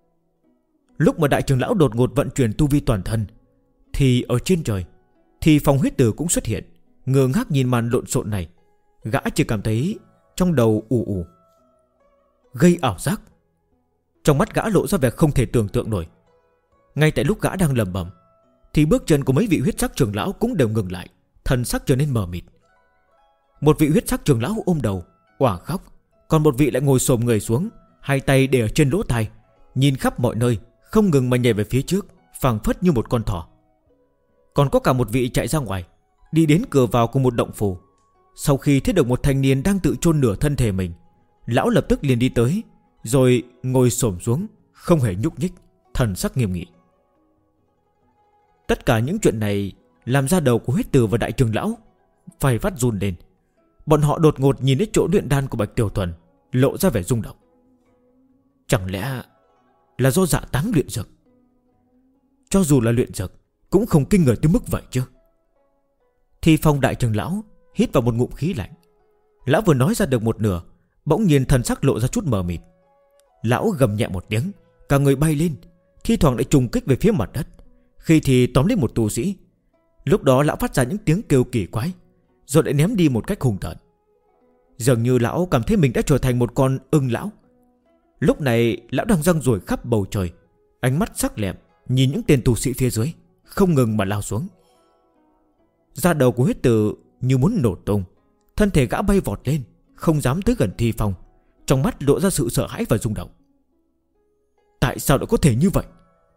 Lúc mà đại trưởng lão đột ngột vận chuyển tu vi toàn thân, thì ở trên trời, Thi Phong huyết tử cũng xuất hiện, ngơ ngác nhìn màn lộn xộn này. Gã chỉ cảm thấy trong đầu ù ù. Gây ảo giác. Trong mắt gã lộ ra vẻ không thể tưởng tượng nổi. Ngay tại lúc gã đang lẩm bẩm, thì bước chân của mấy vị huyết sắc trưởng lão cũng đều ngừng lại, thần sắc trở nên mờ mịt. Một vị huyết sắc trưởng lão ôm đầu oả khóc, còn một vị lại ngồi xổm người xuống, hai tay để ở trên lỗ tai, nhìn khắp mọi nơi, không ngừng mà nhảy về phía trước, phảng phất như một con thỏ. Còn có cả một vị chạy ra ngoài, đi đến cửa vào của một động phủ. Sau khi thấy được một thanh niên đang tự chôn nửa thân thể mình, lão lập tức liền đi tới, rồi ngồi xổm xuống, không hề nhúc nhích, thần sắc nghiêm nghị. Tất cả những chuyện này làm ra đầu của huyết tử và đại trưởng lão phải vắt run lên. Bọn họ đột ngột nhìn đến chỗ luyện đan của Bạch Tiểu Thuần, lộ ra vẻ rung động. Chẳng lẽ là do dạ táng luyện dược? Cho dù là luyện dược cũng không kinh người tới mức vậy chứ. Thi Phong đại trưởng lão hít vào một ngụm khí lạnh. Lão vừa nói ra được một nửa, bỗng nhiên thần sắc lộ ra chút mờ mịt. Lão gầm nhẹ một tiếng, cả người bay lên, thi thoảng lại trùng kích về phía mặt đất, khi thì tóm lấy một tu sĩ. Lúc đó lão phát ra những tiếng kêu kỳ quái, rồi lại ném đi một cách hung tợn. Dường như lão cảm thấy mình đã trở thành một con ưng lão. Lúc này lão đang giăng ruồi khắp bầu trời, ánh mắt sắc lẹm nhìn những tên tu sĩ phía dưới, không ngừng mà lao xuống. Da đầu của huyết tử như muốn nổ tung, thân thể gã bay vọt lên, không dám tới gần Thi Phong, trong mắt lộ ra sự sợ hãi và rung động. Tại sao lại có thể như vậy?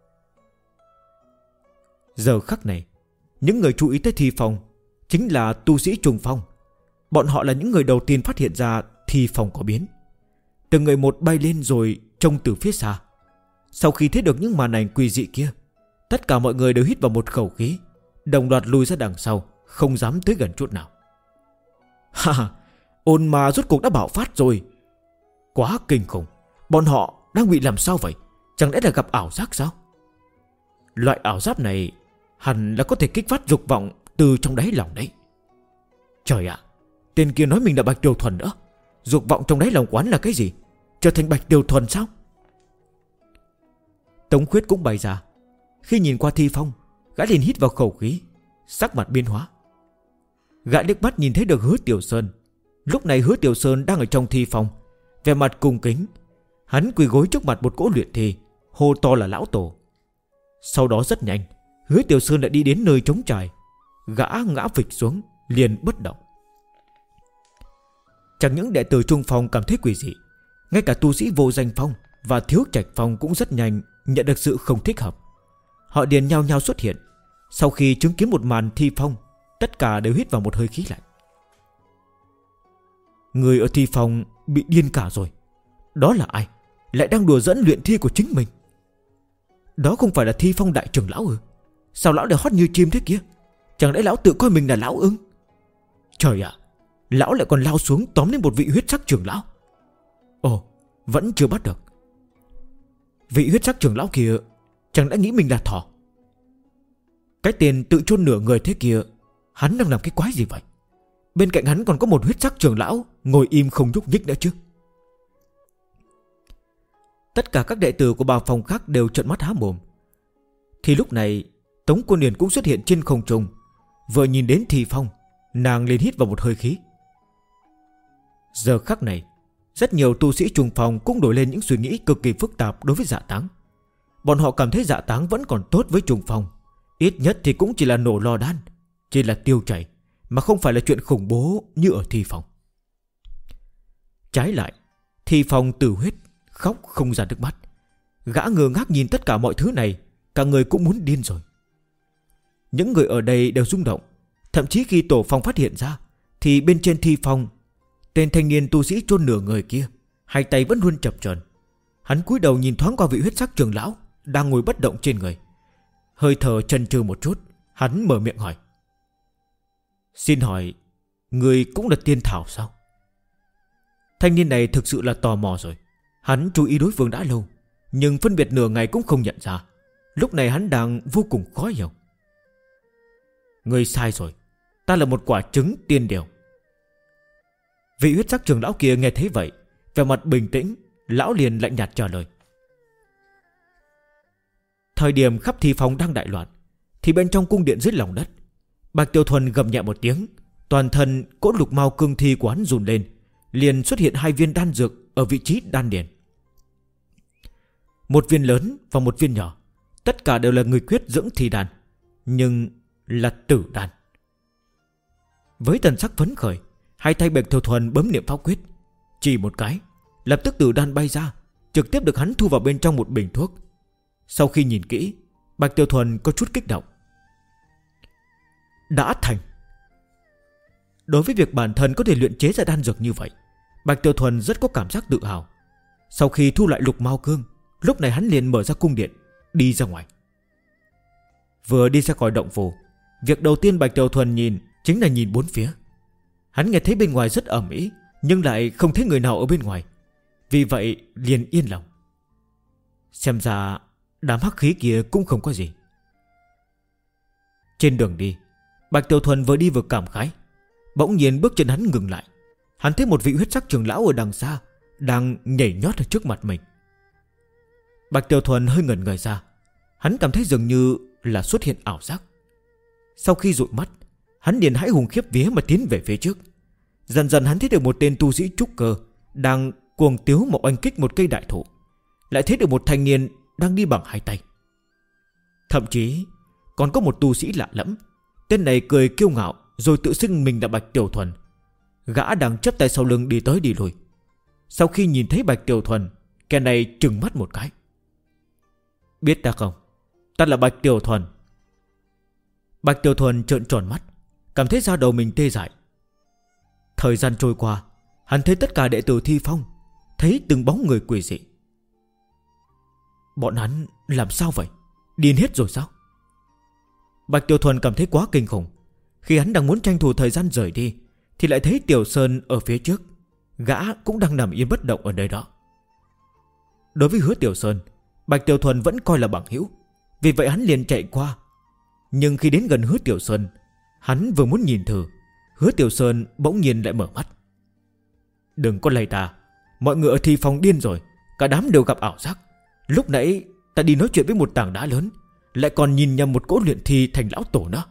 Giờ khắc này, những người chú ý tới Thi Phong chính là tu sĩ Trùng Phong. Bọn họ là những người đầu tiên phát hiện ra Thi Phong có biến. Từng người một bay lên rồi trông từ phía xa. Sau khi thấy được những màn ảnh quỷ dị kia, tất cả mọi người đều hít vào một khẩu khí, đồng loạt lùi ra đằng sau, không dám tới gần chút nào. Ha, ôn ma rốt cuộc đã bạo phát rồi. Quá kinh khủng. Bọn họ đang bị làm sao vậy? Chẳng lẽ là gặp ảo giác sao? Loại ảo giác này hẳn là có thể kích phát dục vọng từ trong đáy lòng đấy. Trời ạ, tên kia nói mình là Bạch Tiểu Thuần nữa. Dục vọng trong đáy lòng quán là cái gì? Trở thành Bạch Tiểu Thuần sao? Tống Khuyết cũng bày ra. Khi nhìn qua Thi Phong, gã liền hít vào khẩu khí, sắc mặt biến hóa. Gã liếc mắt nhìn thấy được Hứa Tiểu Sơn. Lúc này Hứa Tiểu Sơn đang ở trong Thi Phong, vẻ mặt cung kính. Hắn quỳ gối trước mặt một cỗ luyện thi, hô to là lão tổ. Sau đó rất nhanh, Hứa Tiểu Sơn đã đi đến nơi trống trải. Gã ngã phịch xuống, liền bất động. Chẳng những đệ tử Trung Phong cảm thấy quỷ dị, ngay cả tu sĩ Vô Danh Phong và Thiếu Trạch Phong cũng rất nhanh nhận được sự không thích hợp. Họ điền nhau nhau xuất hiện. Sau khi chứng kiến một màn Thi Phong, tất cả đều hít vào một hơi khí lạnh. Người ở Thi Phong bị điên cả rồi. Đó là ai? Lại đang đùa dẫn luyện thi của chính mình. Đó không phải là Thi Phong đại trưởng lão ư? Sao lão lại hót như chim thế kia? Chẳng lẽ lão tự coi mình là lão ưng? Trời ạ, lão lại còn lao xuống tóm lên một vị huyết sắc trưởng lão. Ồ, vẫn chưa bắt được. Vị huyết sắc trưởng lão kia chẳng đã nghĩ mình là thỏ. Cái tên tự chôn nửa người thế kia, hắn đang làm cái quái gì vậy? Bên cạnh hắn còn có một huyết sắc trưởng lão ngồi im không nhúc nhích nữa chứ. Tất cả các đệ tử của ba phòng khác đều trợn mắt há mồm. Thì lúc này Tống Quân Điền cũng xuất hiện trên không trung. Vừa nhìn đến Thi Phong, nàng liền hít vào một hơi khí. Giờ khắc này, rất nhiều tu sĩ Trung Phong cũng đổi lên những suy nghĩ cực kỳ phức tạp đối với Dạ Táng. Bọn họ cảm thấy Dạ Táng vẫn còn tốt với Trung Phong. Ít nhất thì cũng chỉ là nổ lò đan, chỉ là tiêu chảy, mà không phải là chuyện khủng bố như ở Thi Phong. Trái lại, Thi Phong tử huyết, khóc không ra nước mắt. Gã ngơ ngác nhìn tất cả mọi thứ này, cả người cũng muốn điên rồi. Những người ở đây đều rung động. Thậm chí khi Tổ Phong phát hiện ra, thì bên trên Thi Phong, tên thanh niên tu sĩ chôn nửa người kia, hai tay vẫn luôn chập chờn. Hắn cúi đầu nhìn thoáng qua vị huyết sắc trưởng lão đang ngồi bất động trên người. Hơi thở chần chừ một chút, hắn mở miệng hỏi: Xin hỏi, người cũng là tiên thảo sao? Thanh niên này thực sự là tò mò rồi. Hắn chú ý đối phương đã lâu, nhưng phân biệt nửa ngày cũng không nhận ra. Lúc này hắn đang vô cùng khó hiểu. Người sai rồi, ta là một quả trứng tiên điều. Vị huyết sắc trưởng lão kia nghe thấy vậy, vẻ mặt bình tĩnh, lão liền lạnh nhạt trả lời. Thời điểm khắp Thi Phong đang đại loạn, thì bên trong cung điện dưới lòng đất, Bạch Tiểu Thuần gầm nhẹ một tiếng, toàn thân cỗ lục mao cương thi của hắn run lên, liền xuất hiện hai viên đan dược ở vị trí đan điền. Một viên lớn và một viên nhỏ, tất cả đều là người quyết dưỡng thi đan, nhưng là tử đan. Với thần sắc phấn khởi, hai tay Bạch Tiểu Thuần bấm niệm pháp quyết, chỉ một cái, lập tức tử đan bay ra, trực tiếp được hắn thu vào bên trong một bình thuốc. Sau khi nhìn kỹ, Bạch Tiểu Thuần có chút kích động. Đã thành. Đối với việc bản thân có thể luyện chế ra đan dược như vậy, Bạch Tiểu Thuần rất có cảm giác tự hào. Sau khi thu lại lục mao cương, lúc này hắn liền mở ra cung điện, đi ra ngoài. Vừa đi ra khỏi động phủ, việc đầu tiên Bạch Tiểu Thuần nhìn chính là nhìn bốn phía. Hắn nghe thấy bên ngoài rất ầm ĩ, nhưng lại không thấy người nào ở bên ngoài. Vì vậy liền yên lòng. Xem ra đám hắc khí kia cũng không có gì. Trên đường đi, Bạch Tiểu Thuần vừa đi vừa cảm khái. Bỗng nhiên bước chân hắn ngừng lại. Hắn thấy một vị huyết sắc trưởng lão ở đằng xa đang nhảy nhót ở trước mặt mình. Bạch Tiểu Thuần hơi ngẩn người ra. Hắn cảm thấy dường như là xuất hiện ảo giác. Sau khi dụi mắt, hắn liền hãi hùng khiếp vía mà tiến về phía trước. Dần dần hắn thấy được một tên tu sĩ trúc cơ đang cuồng tiếu một oanh kích một cây đại thụ. Lại thấy được một thanh niên đang đi bằng hai tay. Thậm chí còn có một tu sĩ lạ lẫm. Tên này cười kiêu ngạo rồi tự xưng mình là Bạch Tiểu Thuần. Gã đang chắp tay sau lưng đi tới đi lui. Sau khi nhìn thấy Bạch Tiểu Thuần, kẻ này trừng mắt một cái. Biết ta không? Ta là Bạch Tiểu Thuần. Bạch Tiểu Thuần trợn tròn mắt, cảm thấy da đầu mình tê dại. Thời gian trôi qua, hắn thấy tất cả đệ tử Thi Phong, thấy từng bóng người quỷ dị. Bọn hắn làm sao vậy? Điên hết rồi sao? Bạch Tiểu Thuần cảm thấy quá kinh khủng. Khi hắn đang muốn tranh thủ thời gian rời đi, thì lại thấy Tiểu Sơn ở phía trước. Gã cũng đang nằm yên bất động ở nơi đó. Đối với Hứa Tiểu Sơn, Bạch Tiểu Thuần vẫn coi là bằng hữu, vì vậy hắn liền chạy qua. Nhưng khi đến gần Hứa Tiểu Sơn, hắn vừa muốn nhìn thử, Hứa Tiểu Sơn bỗng nhiên lại mở mắt. Đừng có lầy ta, mọi người ở thi phòng điên rồi, cả đám đều gặp ảo giác. Lúc nãy ta đi nói chuyện với một tảng đá lớn, lại còn nhìn nhầm một cỗ luyện thi thành lão tổ nữa.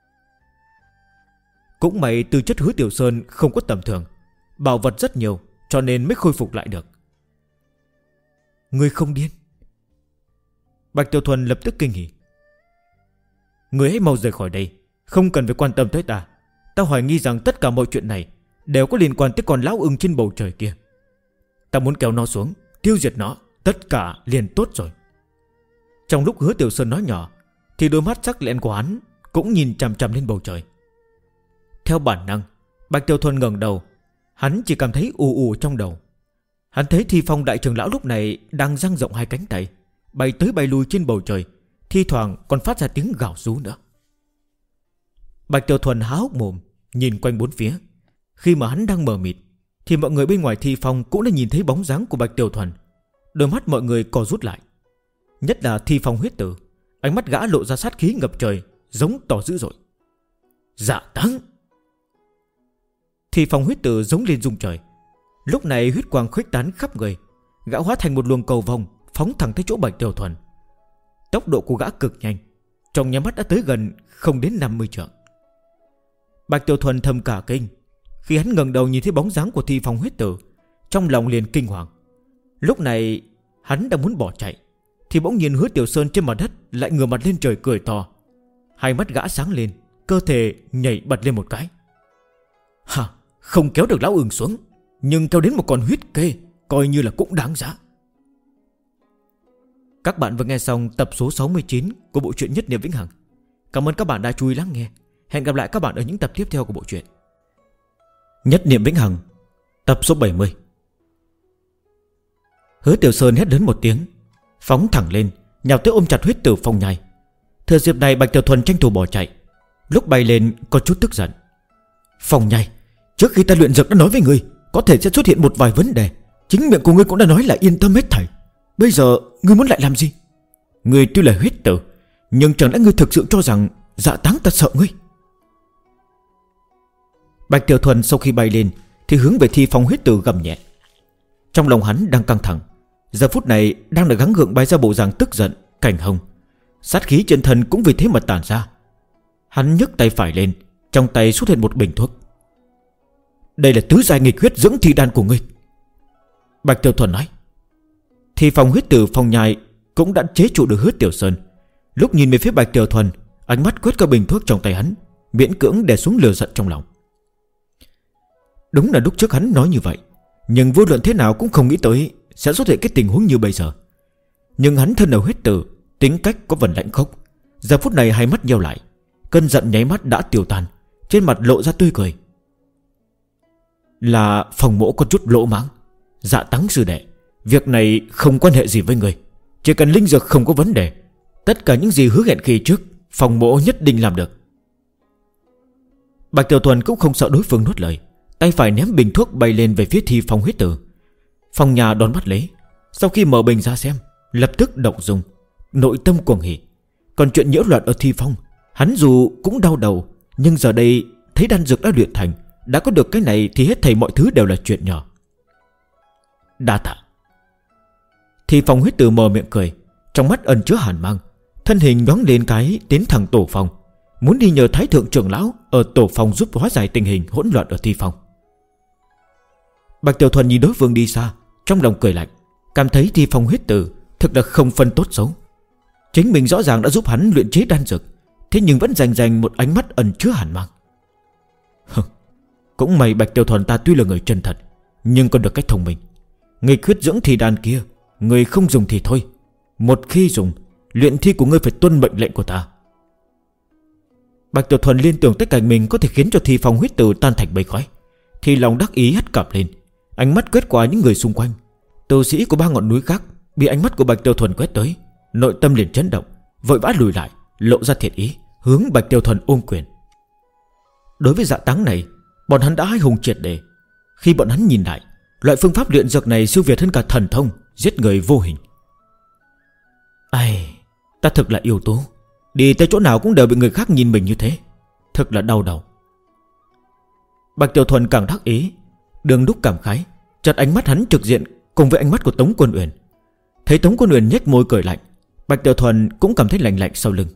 Cũng may tư chất Hứa Tiểu Sơn không có tầm thường, bảo vật rất nhiều, cho nên mới khôi phục lại được. Ngươi không điên. Bạch Tiểu Thuần lập tức kinh hỉ. Ngươi hãy mau rời khỏi đây, không cần phải quan tâm tới ta. Ta hoài nghi rằng tất cả mọi chuyện này đều có liên quan tới con lão ưng trên bầu trời kia. Ta muốn kéo nó xuống, tiêu diệt nó, tất cả liền tốt rồi. Trong lúc Hứa Tiểu Sơn nói nhỏ, thì đôi mắt sắc lẹn của hắn cũng nhìn chằm chằm lên bầu trời. Theo bản năng, Bạch Tiểu Thuần ngẩng đầu. Hắn chỉ cảm thấy ù ù trong đầu. Hắn thấy Thi Phong đại trưởng lão lúc này đang dang rộng hai cánh tay, bay tới bay lui trên bầu trời, thi thoảng còn phát ra tiếng gào rú nữa. Bạch Tiểu Thuần há hốc mồm nhìn quanh bốn phía. Khi mà hắn đang mờ mịt, thì mọi người bên ngoài Thi Phong cũng đã nhìn thấy bóng dáng của Bạch Tiểu Thuần. Đôi mắt mọi người co rút lại. Nhất là Thi Phong huyết tử, ánh mắt gã lộ ra sát khí ngập trời, giống to dữ dội. Dạ Táng. Thi Phong huyết tử giống lên rung trời. Lúc này huyết quang khuếch tán khắp người. Gã hóa thành một luồng cầu vồng, phóng thẳng tới chỗ Bạch Tiểu Thuần. Tốc độ của gã cực nhanh, trong nháy mắt đã tới gần không đến 50 trượng. Bạch Tiểu Thuần thầm cả kinh. Khi hắn ngẩng đầu nhìn thấy bóng dáng của Thi Phong huyết tử, trong lòng liền kinh hoàng. Lúc này hắn đang muốn bỏ chạy, thì bỗng nhiên Hứa Tiểu Sơn trên mặt đất lại ngửa mặt lên trời cười to. Hai mắt gã sáng lên, cơ thể nhảy bật lên một cái. Hả, không kéo được lão ưng xuống, nhưng kéo đến một con huyết kê coi như là cũng đáng giá. Các bạn vừa nghe xong tập số 69 của bộ truyện Nhất Niệm Vĩnh Hằng. Cảm ơn các bạn đã chú ý lắng nghe. Hẹn gặp lại các bạn ở những tập tiếp theo của bộ truyện Nhất Niệm Vĩnh Hằng tập số 70. Hứa Tiểu Sơn hét lớn một tiếng, phóng thẳng lên, nhào tới ôm chặt huyết tử Phong Nhai. Thừa dịp này Bạch Tiểu Thuần tranh thủ bỏ chạy. Lúc bay lên có chút tức giận. Phong Nhai, trước khi ta luyện dược đã nói với ngươi có thể sẽ xuất hiện một vài vấn đề. Chính miệng của ngươi cũng đã nói là yên tâm hết thảy. Bây giờ ngươi muốn lại làm gì? Ngươi tuy là huyết tử, nhưng chẳng lẽ ngươi thực sự cho rằng Dạ Táng ta sợ ngươi? Bạch Tiểu Thuần sau khi bay lên thì hướng về Thi Phong huyết tử gầm nhẹ. Trong lòng hắn đang căng thẳng, giờ phút này đang là gắng gượng bày ra bộ dạng tức giận, cảnh hồng. Sát khí trên thân cũng vì thế mà tản ra. Hắn nhấc tay phải lên, trong tay xuất hiện một bình thuốc. Đây là tứ giai nghịch huyết dưỡng thi đan của ngươi. Bạch Tiểu Thuần nói. Thi Phong huyết tử Phong Nhai cũng đã chế trụ được Hứa Tiểu Sơn. Lúc nhìn về phía Bạch Tiểu Thuần, ánh mắt quét qua bình thuốc trong tay hắn, miễn cưỡng đè xuống lửa giận trong lòng. Đúng là lúc trước hắn nói như vậy, nhưng vô luận thế nào cũng không nghĩ tới sẽ xuất hiện cái tình huống như bây giờ. Nhưng hắn thân là huyết tử, tính cách có phần lạnh khốc. Giờ phút này hai mắt nheo lại, cơn giận nháy mắt đã tiêu tan, trên mặt lộ ra tươi cười. Là Phòng Mỗ có chút lỗ mãng. Dạ Táng sư đệ, việc này không quan hệ gì với người. Chỉ cần linh dược không có vấn đề, tất cả những gì hứa hẹn khi trước Phòng Mỗ nhất định làm được. Bạch Tiểu Thuần cũng không sợ đối phương nuốt lời, tay phải ném bình thuốc bay lên về phía Thi Phong huyết tử. Phong Nhà đón bắt lấy, sau khi mở bình ra xem, lập tức động dung, nội tâm cuồng hỉ. Còn chuyện nhiễu loạn ở Thi Phong, hắn dù cũng đau đầu, nhưng giờ đây thấy đan dược đã luyện thành, đã có được cái này thì hết thảy mọi thứ đều là chuyện nhỏ. Đa tạ. Thi Phong huyết tử mở miệng cười, trong mắt ẩn chứa hàn mang, thân hình nhoáng lên cái tiến thẳng tổ phòng, muốn đi nhờ Thái thượng trưởng lão ở tổ phòng giúp hóa giải tình hình hỗn loạn ở Thi Phong. Bạch Tiểu Thuần nhìn đối phương đi xa, trong lòng cười lạnh, cảm thấy Thi Phong huyết tử thực là không phân tốt xấu. Chính mình rõ ràng đã giúp hắn luyện chế đan dược, thế nhưng vẫn dành một ánh mắt ẩn chứa hàn mang. Cũng may Bạch Tiểu Thuần ta tuy là người chân thật, nhưng còn được cách thông minh. Nghịch huyết dưỡng thi đan kia, người không dùng thì thôi, một khi dùng, luyện thi của ngươi phải tuân mệnh lệnh của ta. Bạch Tiểu Thuần liên tưởng tới cảnh mình có thể khiến cho Thi Phong huyết tử tan thành mây khói, thì lòng đắc ý hất cằm lên, ánh mắt quét qua những người xung quanh. Tu sĩ của ba ngọn núi khác bị ánh mắt của Bạch Tiểu Thuần quét tới, nội tâm liền chấn động, vội vã lùi lại, lộ ra thiện ý, hướng Bạch Tiểu Thuần ôm quyền. Đối với Dạ Táng này, bọn hắn đã hái hùng triệt để. Khi bọn hắn nhìn lại, loại phương pháp luyện dược này siêu việt hơn cả thần thông giết người vô hình. Ai, ta thực là yếu tố, đi tới chỗ nào cũng đều bị người khác nhìn mình như thế, thật là đau đầu. Bạch Tiểu Thuần càng đắc ý, đường đúc cảm khái. Chợt ánh mắt hắn trực diện cùng với ánh mắt của Tống Quân Uyển. Thấy Tống Quân Uyển nhếch môi cười lạnh, Bạch Tiểu Thuần cũng cảm thấy lạnh lạnh sau lưng.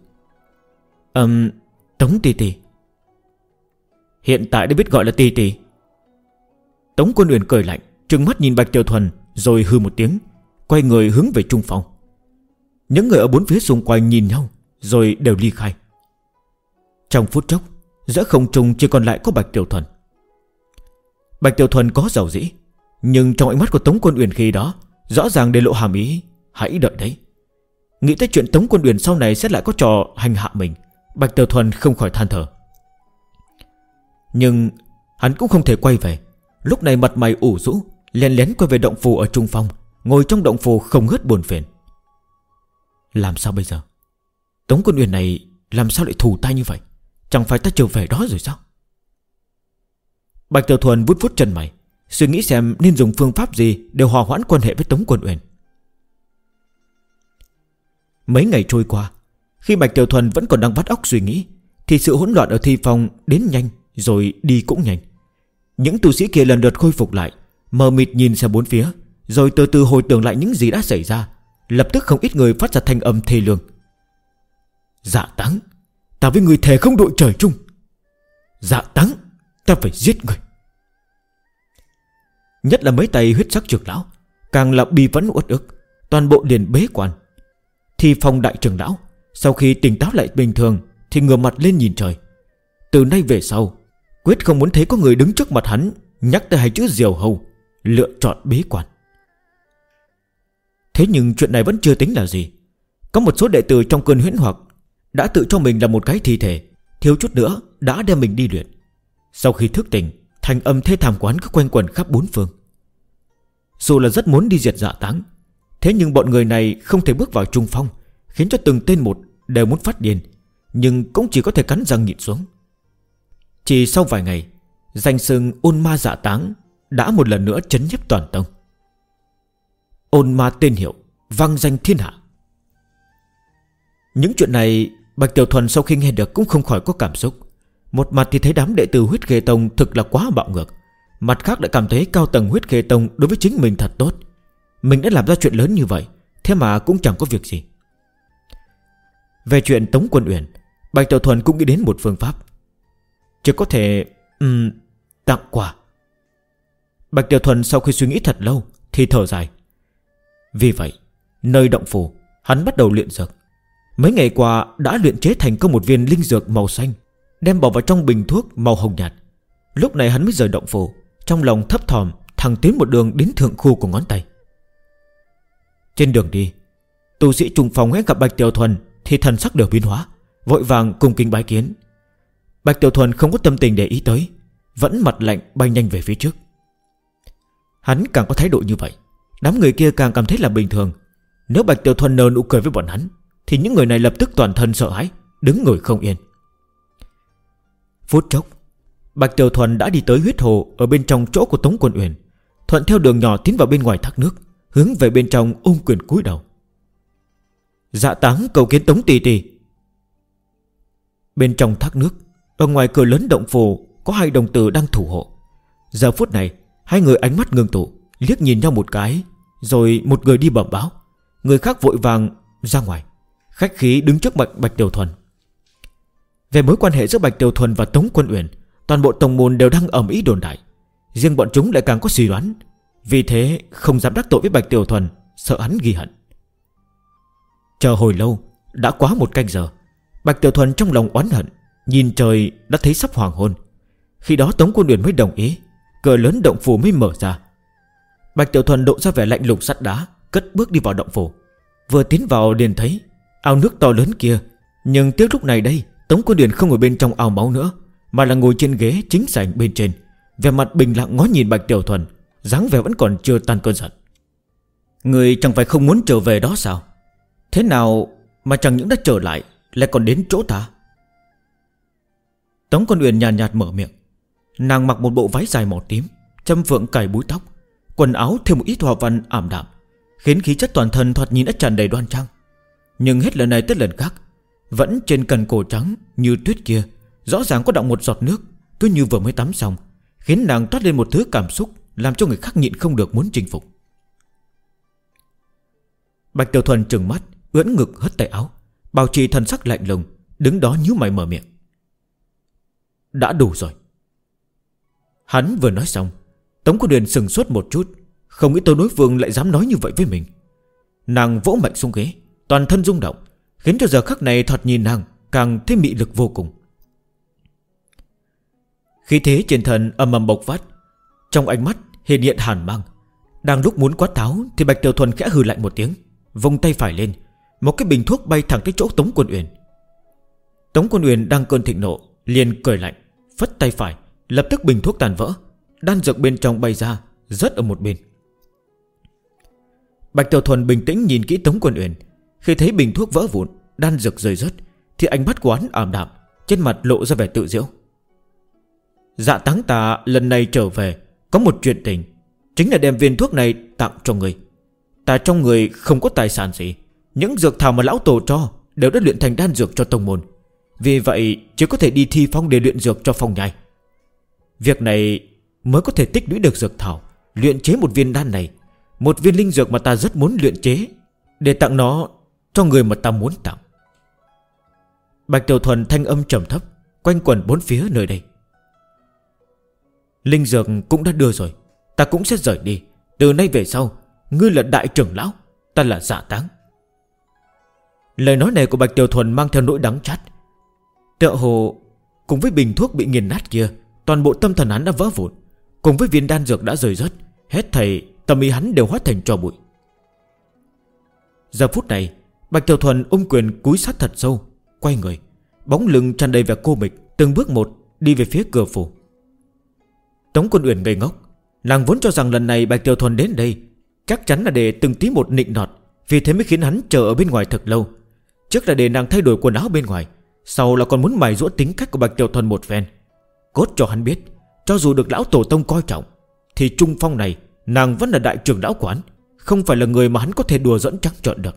Tống tỷ tỷ. Hiện tại đã biết gọi là tỷ tỷ. Tống Quân Uyển cười lạnh, trừng mắt nhìn Bạch Tiểu Thuần, rồi hư một tiếng, quay người hướng về trung phòng. Những người ở bốn phía xung quanh nhìn nhau, rồi đều ly khai. Trong phút chốc, giữa không trung chỉ còn lại có Bạch Tiểu Thuần. Bạch Tiểu Thuần có giàu dĩ, nhưng trong ánh mắt của Tống Quân Uyển khi đó rõ ràng để lộ hàm ý hãy đợi đấy. Nghĩ tới chuyện Tống Quân Uyển sau này sẽ lại có trò hành hạ mình, Bạch Tiểu Thuần không khỏi than thở. Nhưng hắn cũng không thể quay về. Lúc này mặt mày ủ rũ, lén lén quay về động phủ ở trung phong, ngồi trong động phủ không ngớt buồn phiền. Làm sao bây giờ? Tống Quân Uyển này làm sao lại thù tay như vậy? Chẳng phải ta trở về đó rồi sao? Bạch Tiểu Thuần vuốt vuốt chân mày, suy nghĩ xem nên dùng phương pháp gì để hòa hoãn quan hệ với Tống Quân Uyển. Mấy ngày trôi qua, khi Bạch Tiểu Thuần vẫn còn đang vắt óc suy nghĩ, thì sự hỗn loạn ở thi phòng đến nhanh rồi đi cũng nhanh. Những tu sĩ kia lần lượt khôi phục lại, mờ mịt nhìn sang bốn phía, rồi từ từ hồi tưởng lại những gì đã xảy ra. Lập tức không ít người phát ra thanh âm thê lương. Dạ Táng, ta với người thề không đội trời chung. Dạ Táng, ta phải giết người. Nhất là mấy tay huyết sắc trưởng lão càng là bi vẫn uất ức, toàn bộ liền bế quan. Thi phong đại trưởng lão sau khi tỉnh táo lại bình thường thì ngửa mặt lên nhìn trời. Từ nay về sau quyết không muốn thấy có người đứng trước mặt hắn nhắc tới hai chữ diều hâu, lựa chọn bế quan. Thế nhưng chuyện này vẫn chưa tính là gì. Có một số đệ tử trong cơn huyễn hoặc đã tự cho mình là một cái thi thể, thiếu chút nữa đã đem mình đi luyện. Sau khi thức tỉnh, thành âm thê thảm quán cứ quanh quẩn khắp bốn phương. Dù là rất muốn đi diệt Dạ Táng, thế nhưng bọn người này không thể bước vào trung phong, khiến cho từng tên một đều muốn phát điên, nhưng cũng chỉ có thể cắn răng nhịn xuống. Chỉ sau vài ngày, danh xưng ôn ma Dạ Táng đã một lần nữa chấn nhiếp toàn tông. Ôn ma tên hiệu vang danh thiên hạ. Những chuyện này Bạch Tiểu Thuần sau khi nghe được cũng không khỏi có cảm xúc. Một mặt thì thấy đám đệ tử Huyết Khê Tông thực là quá bạo ngược, mặt khác lại cảm thấy cao tầng Huyết Khê Tông đối với chính mình thật tốt. Mình đã làm ra chuyện lớn như vậy, thế mà cũng chẳng có việc gì. Về chuyện Tống Quân Uyển, Bạch Tiểu Thuần cũng nghĩ đến một phương pháp. Chỉ có thể tặng quà. Bạch Tiểu Thuần sau khi suy nghĩ thật lâu thì thở dài. Vì vậy nơi động phủ hắn bắt đầu luyện dược. Mấy ngày qua đã luyện chế thành công một viên linh dược màu xanh, đem bỏ vào trong bình thuốc màu hồng nhạt. Lúc này hắn mới rời động phủ, trong lòng thấp thỏm thẳng tiến một đường đến thượng khu của ngón tay. Trên đường đi, tu sĩ trùng phòng nghe gặp Bạch Tiểu Thuần thì thần sắc đều biến hóa, vội vàng cung kính bái kiến. Bạch Tiểu Thuần không có tâm tình để ý tới, vẫn mặt lạnh bay nhanh về phía trước. Hắn càng có thái độ như vậy, đám người kia càng cảm thấy là bình thường. Nếu Bạch Tiểu Thuần nở nụ cười với bọn hắn thì những người này lập tức toàn thân sợ hãi, đứng ngồi không yên. Phút chốc, Bạch Tiểu Thuần đã đi tới huyết hồ ở bên trong chỗ của Tống Quân Uyển, thuận theo đường nhỏ tiến vào bên ngoài thác nước, hướng về bên trong ôm quyền cúi đầu. Dạ Táng cầu kiến Tống tỷ tỷ. Bên trong thác nước, ở ngoài cửa lớn động phủ có hai đồng tử đang thủ hộ. Giờ phút này, hai người ánh mắt ngưng tụ, liếc nhìn nhau một cái, rồi một người đi bẩm báo, người khác vội vàng ra ngoài, khách khí đứng trước mặt Bạch Tiểu Thuần. Về mối quan hệ giữa Bạch Tiểu Thuần và Tống Quân Uyển, toàn bộ tông môn đều đang ầm ĩ đồn đại. Riêng bọn chúng lại càng có suy đoán, vì thế không dám đắc tội với Bạch Tiểu Thuần, sợ hắn ghi hận. Chờ hồi lâu, đã quá một canh giờ. Bạch Tiểu Thuần trong lòng oán hận, nhìn trời đã thấy sắp hoàng hôn. Khi đó Tống Quân Uyển mới đồng ý, cửa lớn động phủ mới mở ra. Bạch Tiểu Thuần độ ra vẻ lạnh lùng sắt đá, cất bước đi vào động phủ. Vừa tiến vào liền thấy ao nước to lớn kia, nhưng tiếc lúc này đây Tống Quân Uyển không ở bên trong ao máu nữa, mà là ngồi trên ghế chính sảnh bên trên, vẻ mặt bình lặng ngó nhìn Bạch Tiểu Thuần, dáng vẻ vẫn còn chưa tan cơn giận. Người chẳng phải không muốn trở về đó sao? Thế nào mà chẳng những đã trở lại, lại còn đến chỗ ta? Tống Quân Uyển nhàn nhạt mở miệng. Nàng mặc một bộ váy dài màu tím, châm phượng cài búi tóc, quần áo thêm một ít hoa văn ảm đạm, khiến khí chất toàn thân thoạt nhìn đã tràn đầy đoan trang. Nhưng hết lần này tới lần khác, vẫn trên cần cổ trắng như tuyết kia rõ ràng có đọng một giọt nước, cứ như vừa mới tắm xong, khiến nàng toát lên một thứ cảm xúc làm cho người khác nhịn không được muốn chinh phục. Bạch Tiểu Thuần trừng mắt, ưỡn ngực hất tay áo, bảo trì thần sắc lạnh lùng, đứng đó nhíu mày mở miệng. Đã đủ rồi. Hắn vừa nói xong, Tống Quân Uyển sừng sốt một chút, không nghĩ tới đối phương lại dám nói như vậy với mình. Nàng vỗ mạnh xuống ghế, toàn thân rung động, khiến cho giờ khắc này thoạt nhìn nàng càng thêm mị lực vô cùng. Khí thế trên thân ầm ầm bộc phát, trong ánh mắt hiện hiện hàn mang. Đang lúc muốn quát tháo thì Bạch Tiểu Thuần khẽ hừ lạnh một tiếng, vung tay phải lên, một cái bình thuốc bay thẳng tới chỗ Tống Quân Uyển. Tống Quân Uyển đang cơn thịnh nộ, liền cười lạnh, phất tay phải, lập tức bình thuốc tàn vỡ, đan dược bên trong bay ra, rớt ở một bên. Bạch Tiểu Thuần bình tĩnh nhìn kỹ Tống Quân Uyển, khi thấy bình thuốc vỡ vụn, đan dược rơi rớt, thì ánh mắt của hắn ảm đạm, trên mặt lộ ra vẻ tự giễu. Dạ Táng ta lần này trở về có một chuyện tình, chính là đem viên thuốc này tặng cho người. Ta trong người không có tài sản gì, những dược thảo mà lão tổ cho đều đã luyện thành đan dược cho tông môn, vì vậy chỉ có thể đi thi phong để luyện dược cho Phong Nhai. Việc này mới có thể tích lũy được dược thảo, luyện chế một viên đan này, một viên linh dược mà ta rất muốn luyện chế, để tặng nó cho người mà ta muốn tặng. Bạch Tiểu Thuần thanh âm trầm thấp quanh quẩn bốn phía nơi đây. Linh dược cũng đã đưa rồi, ta cũng sẽ rời đi. Từ nay về sau, ngươi là đại trưởng lão, ta là Dạ Táng. Lời nói này của Bạch Tiểu Thuần mang theo nỗi đắng chát. Tựa hồ cùng với bình thuốc bị nghiền nát kia, toàn bộ tâm thần hắn đã vỡ vụn, cùng với viên đan dược đã rơi rớt, hết thảy tâm ý hắn đều hóa thành tro bụi. Giờ phút này, Bạch Tiểu Thuần ôm quyền cúi sát thật sâu, quay người, bóng lưng tràn đầy vẻ cô mịch, từng bước một đi về phía cửa phủ. Tống Quân Uyển ngây ngốc, nàng vốn cho rằng lần này Bạch Tiểu Thuần đến đây chắc chắn là để từng tí một nịnh nọt, vì thế mới khiến hắn chờ ở bên ngoài thật lâu. Trước là để nàng thay đổi quần áo bên ngoài, sau là còn muốn mài giũa tính cách của Bạch Tiểu Thuần một phen, cốt cho hắn biết, cho dù được lão tổ tông coi trọng, thì Trung Phong này nàng vẫn là đại trưởng lão quán, không phải là người mà hắn có thể đùa dẫn trắng trợn được.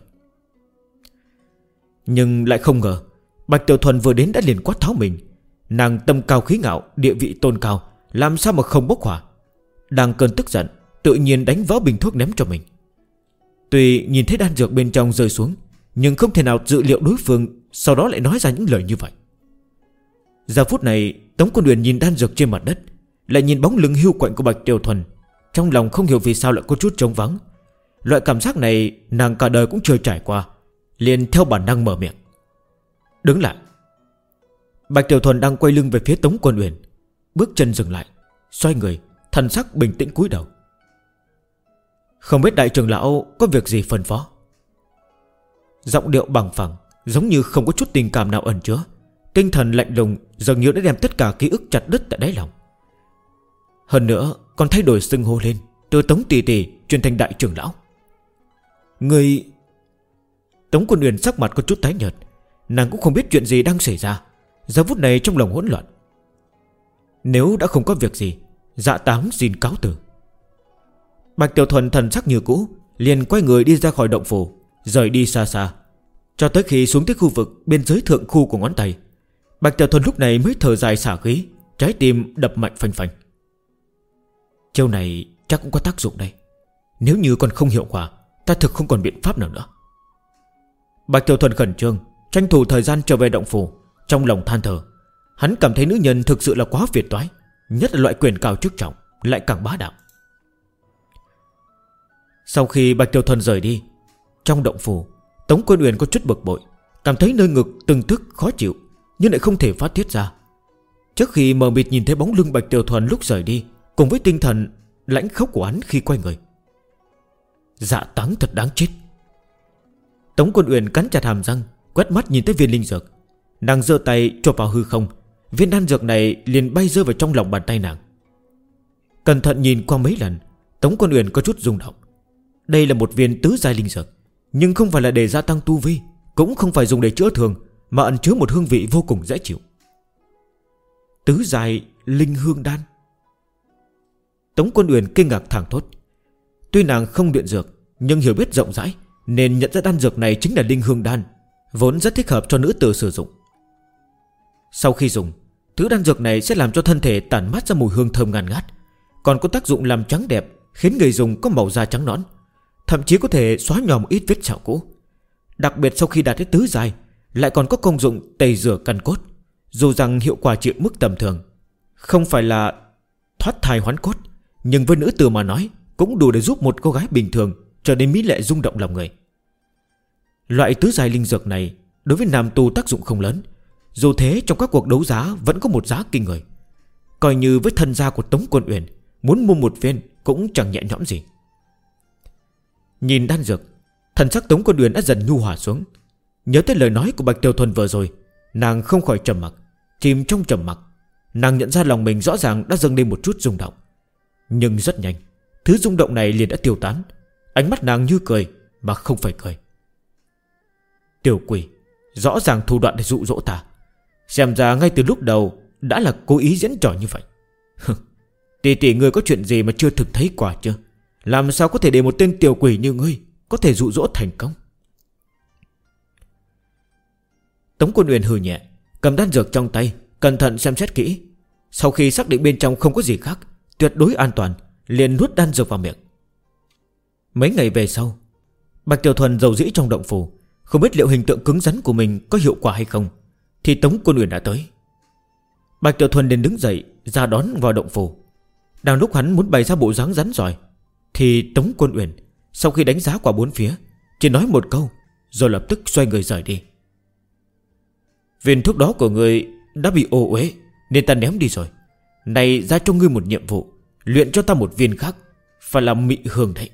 Nhưng lại không ngờ Bạch Tiểu Thuần vừa đến đã liền quát tháo mình. Nàng tâm cao khí ngạo, địa vị tôn cao, làm sao mà không bốc hỏa. Đang cơn tức giận, tự nhiên đánh vỡ bình thuốc ném cho mình. Tuy nhìn thấy đan dược bên trong rơi xuống, nhưng không thể nào dự liệu đối phương sau đó lại nói ra những lời như vậy. Giờ phút này, Tống Quân Uyển nhìn đan dược trên mặt đất, lại nhìn bóng lưng hưu quạnh của Bạch Tiểu Thuần, trong lòng không hiểu vì sao lại có chút trống vắng. Loại cảm giác này nàng cả đời cũng chưa trải qua, liền theo bản năng mở miệng. Đứng lại. Bạch Tiểu Thuần đang quay lưng về phía Tống Quân Uyển, bước chân dừng lại, xoay người, thần sắc bình tĩnh cúi đầu. Không biết đại trưởng lão có việc gì phân phó. Giọng điệu bằng phẳng, giống như không có chút tình cảm nào ẩn chứa, tinh thần lạnh lùng dường như đã đem tất cả ký ức chặt đứt tại đáy lòng. Hơn nữa còn thay đổi xưng hô lên, từ Tống tỷ tỷ chuyển thành đại trưởng lão. Người... Tống Quân Uyển sắc mặt có chút tái nhợt, nàng cũng không biết chuyện gì đang xảy ra, giờ phút này trong lòng hỗn loạn. Nếu đã không có việc gì, Dạ Táng xin cáo từ. Bạch Tiểu Thuần thần sắc như cũ, liền quay người đi ra khỏi động phủ, rời đi xa xa, cho tới khi xuống tới khu vực bên dưới thượng khu của ngón tay. Bạch Tiểu Thuần lúc này mới thở dài xả khí, trái tim đập mạnh phanh phanh. Chiêu này chắc cũng có tác dụng đây. Nếu như còn không hiệu quả, ta thực không còn biện pháp nào nữa. Bạch Tiểu Thuần khẩn trương, tranh thủ thời gian trở về động phủ, trong lòng than thở. Hắn cảm thấy nữ nhân thực sự là quá phiền toái, nhất là loại quyền cao chức trọng, lại càng bá đạo. Sau khi Bạch Tiểu Thuần rời đi, trong động phủ, Tống Quân Uyển có chút bực bội, cảm thấy nơi ngực từng tức khó chịu, nhưng lại không thể phát tiết ra. Trước khi mờ mịt nhìn thấy bóng lưng Bạch Tiểu Thuần lúc rời đi, cùng với tinh thần lãnh khốc của hắn khi quay người. Dạ Táng thật đáng chết. Tống Quân Uyển cắn chặt hàm răng, quét mắt nhìn tới viên linh dược. Nàng giơ tay chộp vào hư không, viên đan dược này liền bay rơi vào trong lòng bàn tay nàng. Cẩn thận nhìn qua mấy lần, Tống Quân Uyển có chút rung động. Đây là một viên tứ giai linh dược, nhưng không phải là để gia tăng tu vi, cũng không phải dùng để chữa thương, mà ẩn chứa một hương vị vô cùng dễ chịu. Tứ giai linh hương đan. Tống Quân Uyển kinh ngạc thảng thốt. Tuy nàng không luyện dược, nhưng hiểu biết rộng rãi, nên nhận ra đan dược này chính là linh hương đan, vốn rất thích hợp cho nữ tử sử dụng. Sau khi dùng, Thứ đan dược này sẽ làm cho thân thể tản mát ra mùi hương thơm ngàn ngát, còn có tác dụng làm trắng đẹp, khiến người dùng có màu da trắng nõn, thậm chí có thể xóa nhòa một ít vết sẹo cũ. Đặc biệt sau khi đạt đến tứ giai, lại còn có công dụng tẩy rửa căn cốt. Dù rằng hiệu quả chỉ mức tầm thường, không phải là thoát thai hoán cốt, nhưng với nữ tử mà nói cũng đủ để giúp một cô gái bình thường trở nên mỹ lệ rung động lòng người. Loại tứ giai linh dược này đối với nam tu tác dụng không lớn, dù thế trong các cuộc đấu giá vẫn có một giá kinh người. Coi như với thân gia của Tống Quân Uyển, muốn mua một viên cũng chẳng nhẹ nhõm gì. Nhìn đan dược, thần sắc Tống Quân Uyển đã dần nhu hòa xuống. Nhớ tới lời nói của Bạch Tiểu Thuần vừa rồi, nàng không khỏi trầm mặc. Chìm trong trầm mặc, nàng nhận ra lòng mình rõ ràng đã dâng lên một chút rung động. Nhưng rất nhanh, thứ rung động này liền đã tiêu tán. Ánh mắt nàng như cười mà không phải cười. Tiểu quỷ, rõ ràng thủ đoạn để dụ dỗ ta, xem ra ngay từ lúc đầu đã là cố ý diễn trò như vậy. Tỷ tỷ ngươi có chuyện gì mà chưa thực thấy quả chưa? Làm sao có thể để một tên tiểu quỷ như ngươi có thể dụ dỗ thành công? Tống Quân Uyển hừ nhẹ, cầm đan dược trong tay, cẩn thận xem xét kỹ. Sau khi xác định bên trong không có gì khác, tuyệt đối an toàn, liền nuốt đan dược vào miệng. Mấy ngày về sau, Bạch Tiểu Thuần rầu rĩ trong động phủ, không biết liệu hình tượng cứng rắn của mình có hiệu quả hay không, thì Tống Quân Uyển đã tới. Bạch Tiểu Thuần liền đứng dậy ra đón vào động phủ. Đang lúc hắn muốn bày ra bộ dáng rắn giỏi, thì Tống Quân Uyển sau khi đánh giá qua bốn phía, chỉ nói một câu rồi lập tức xoay người rời đi. Viên thuốc đó của ngươi đã bị ô uế, nên ta ném đi rồi. Này ra cho ngươi một nhiệm vụ, luyện cho ta một viên khác, phải là mị hương đấy.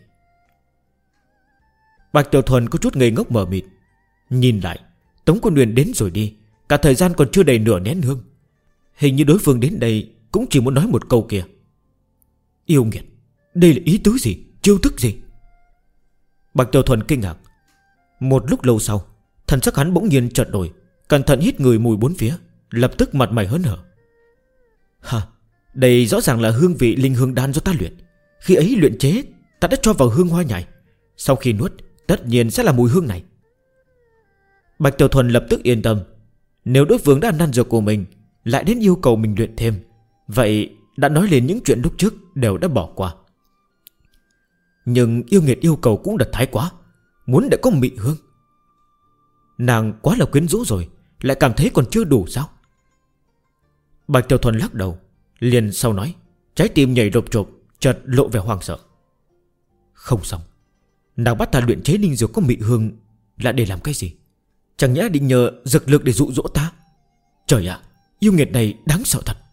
Bạch Tiểu Thuần có chút ngây ngốc mờ mịt. Nhìn lại, Tống Quân Uyển đến rồi đi, cả thời gian còn chưa đầy nửa nén hương. Hình như đối phương đến đây cũng chỉ muốn nói một câu kia. Yêu nghiệt, đây là ý tứ gì, chiêu thức gì? Bạch Tiểu Thuần kinh ngạc. Một lúc lâu sau, thần sắc hắn bỗng nhiên chợt đổi, cẩn thận hít người mùi bốn phía, lập tức mặt mày hớn hở. Hả, đây rõ ràng là hương vị linh hương đan do ta luyện. Khi ấy luyện chế, ta đã cho vào hương hoa nhài, sau khi nuốt tất nhiên sẽ là mùi hương này. Bạch Tiểu Thuần lập tức yên tâm. Nếu đối phương đã ăn đan dược của mình, lại đến yêu cầu mình luyện thêm, vậy đã nói lên những chuyện lúc trước đều đã bỏ qua. Nhưng yêu nghiệt yêu cầu cũng đã thái quá, muốn để có mị hương. Nàng quá là quyến rũ rồi, lại cảm thấy còn chưa đủ sao? Bạch Tiểu Thuần lắc đầu, liền sau nói, trái tim nhảy rộp rộp, chợt lộ vẻ hoang sợ. Không xong, nàng bắt ta luyện chế linh dược có mị hương là để làm cái gì? Chẳng nhẽ định nhờ dược lực để dụ dỗ ta? Trời ạ, yêu nghiệt này đáng sợ thật.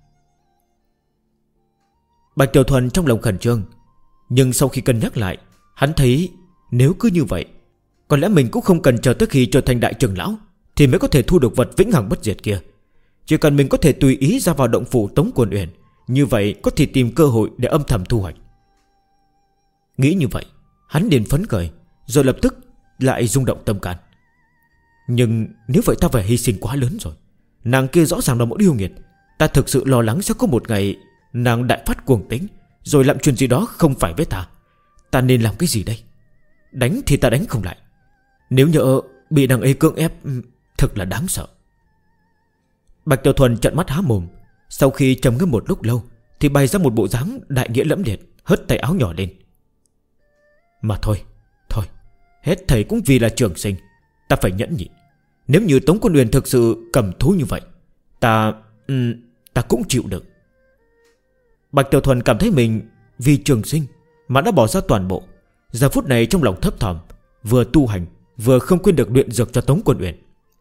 Bạch Tiểu Thuần trong lòng khẩn trương, nhưng sau khi cân nhắc lại, hắn thấy nếu cứ như vậy, có lẽ mình cũng không cần chờ tới khi trở thành đại trưởng lão thì mới có thể thu được vật vĩnh hằng bất diệt kia. Chỉ cần mình có thể tùy ý ra vào động phủ Tống Quân Uyển, như vậy có thể tìm cơ hội để âm thầm thu hoạch. Nghĩ như vậy, hắn liền phấn khởi, rồi lập tức lại rung động tâm can. Nhưng nếu vậy ta phải hy sinh quá lớn rồi. Nàng kia rõ ràng là một yêu nghiệt. Ta thực sự lo lắng sẽ có một ngày nàng đại phát cuồng tính, rồi làm chuyện gì đó không phải với ta. Ta nên làm cái gì đây? Đánh thì ta đánh không lại, nếu nhỡ bị nàng ấy cưỡng ép, thật là đáng sợ. Bạch Tiểu Thuần trợn mắt há mồm. Sau khi trầm ngâm một lúc lâu, thì bày ra một bộ dáng đại nghĩa lẫm liệt, hất tay áo nhỏ lên. Mà thôi, hết thầy cũng vì là trường sinh, ta phải nhẫn nhịn. Nếu như Tống Quân Uyển thực sự cầm thú như vậy, ta cũng chịu được. Bạch Tiểu Thuần cảm thấy mình vì trường sinh mà đã bỏ ra toàn bộ. Giờ phút này trong lòng thấp thỏm, vừa tu hành vừa không quên được luyện dược cho Tống Quân Uyển.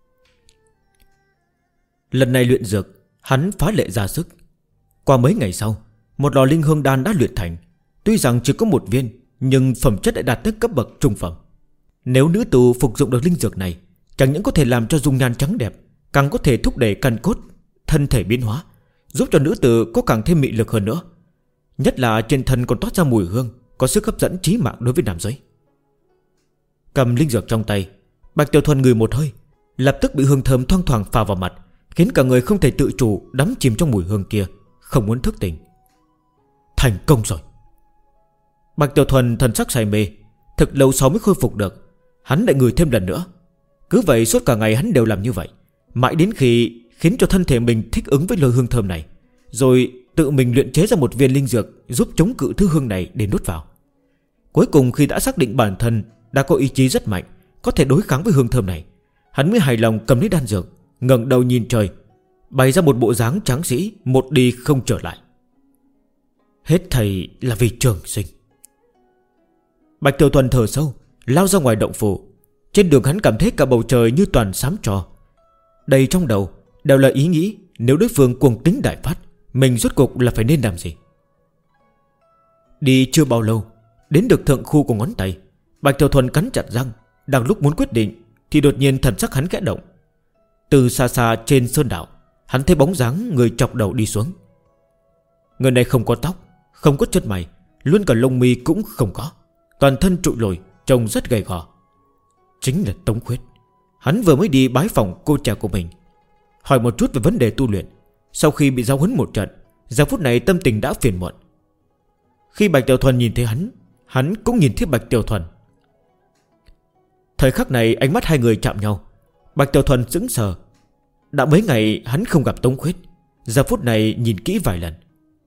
Lần này luyện dược, hắn phá lệ ra sức. Qua mấy ngày sau, một lò linh hương đan đã luyện thành. Tuy rằng chỉ có một viên, nhưng phẩm chất đã đạt tới cấp bậc trung phẩm. Nếu nữ tử phục dụng được linh dược này, chẳng những có thể làm cho dung nhan trắng đẹp, càng có thể thúc đẩy căn cốt, thân thể biến hóa, giúp cho nữ tử có càng thêm mị lực hơn nữa. Nhất là trên thân còn toát ra mùi hương, có sức hấp dẫn chí mạng đối với nam giới. Cầm linh dược trong tay, Bạch Tiểu Thuần ngửi một hơi, lập tức bị hương thơm thoang thoảng phả vào mặt, khiến cả người không thể tự chủ đắm chìm trong mùi hương kia, không muốn thức tỉnh. Thành công rồi. Bạch Tiểu Thuần thần sắc say mê, thực lâu sau mới khôi phục được. Hắn lại ngửi thêm lần nữa. Cứ vậy suốt cả ngày hắn đều làm như vậy, mãi đến khi khiến cho thân thể mình thích ứng với lôi hương thơm này, rồi tự mình luyện chế ra một viên linh dược giúp chống cự thứ hương này để nuốt vào. Cuối cùng khi đã xác định bản thân đã có ý chí rất mạnh, có thể đối kháng với hương thơm này, hắn mới hài lòng cầm lấy đan dược, ngẩng đầu nhìn trời, bày ra một bộ dáng tráng sĩ, một đi không trở lại. Hết thầy là vì trường sinh. Bạch Tiểu Thuần thở sâu, lao ra ngoài động phủ. Trên đường hắn cảm thấy cả bầu trời như toàn xám trò. Đầy trong đầu đều là ý nghĩ nếu đối phương cuồng tính đại phát, mình rốt cuộc là phải nên làm gì. Đi chưa bao lâu, đến được thượng khu của ngón tay, Bạch Tiểu Thuần cắn chặt răng. Đang lúc muốn quyết định thì đột nhiên thần sắc hắn khẽ động. Từ xa xa trên sơn đảo, hắn thấy bóng dáng người chọc đầu đi xuống. Người này không có tóc, không có chân mày, luôn cả lông mi cũng không có, toàn thân trụi lồi, trông rất gầy gò. Chính là Tống Khuyết. Hắn vừa mới đi bái phòng cô cha của mình, hỏi một chút về vấn đề tu luyện. Sau khi bị giáo huấn một trận, giờ phút này tâm tình đã phiền muộn. Khi Bạch Tiểu Thuần nhìn thấy hắn cũng nhìn thấy Bạch Tiểu Thuần. Thời khắc này ánh mắt hai người chạm nhau. Bạch Tiểu Thuần sững sờ. Đã mấy ngày hắn không gặp Tống Khuyết, giờ phút này nhìn kỹ vài lần.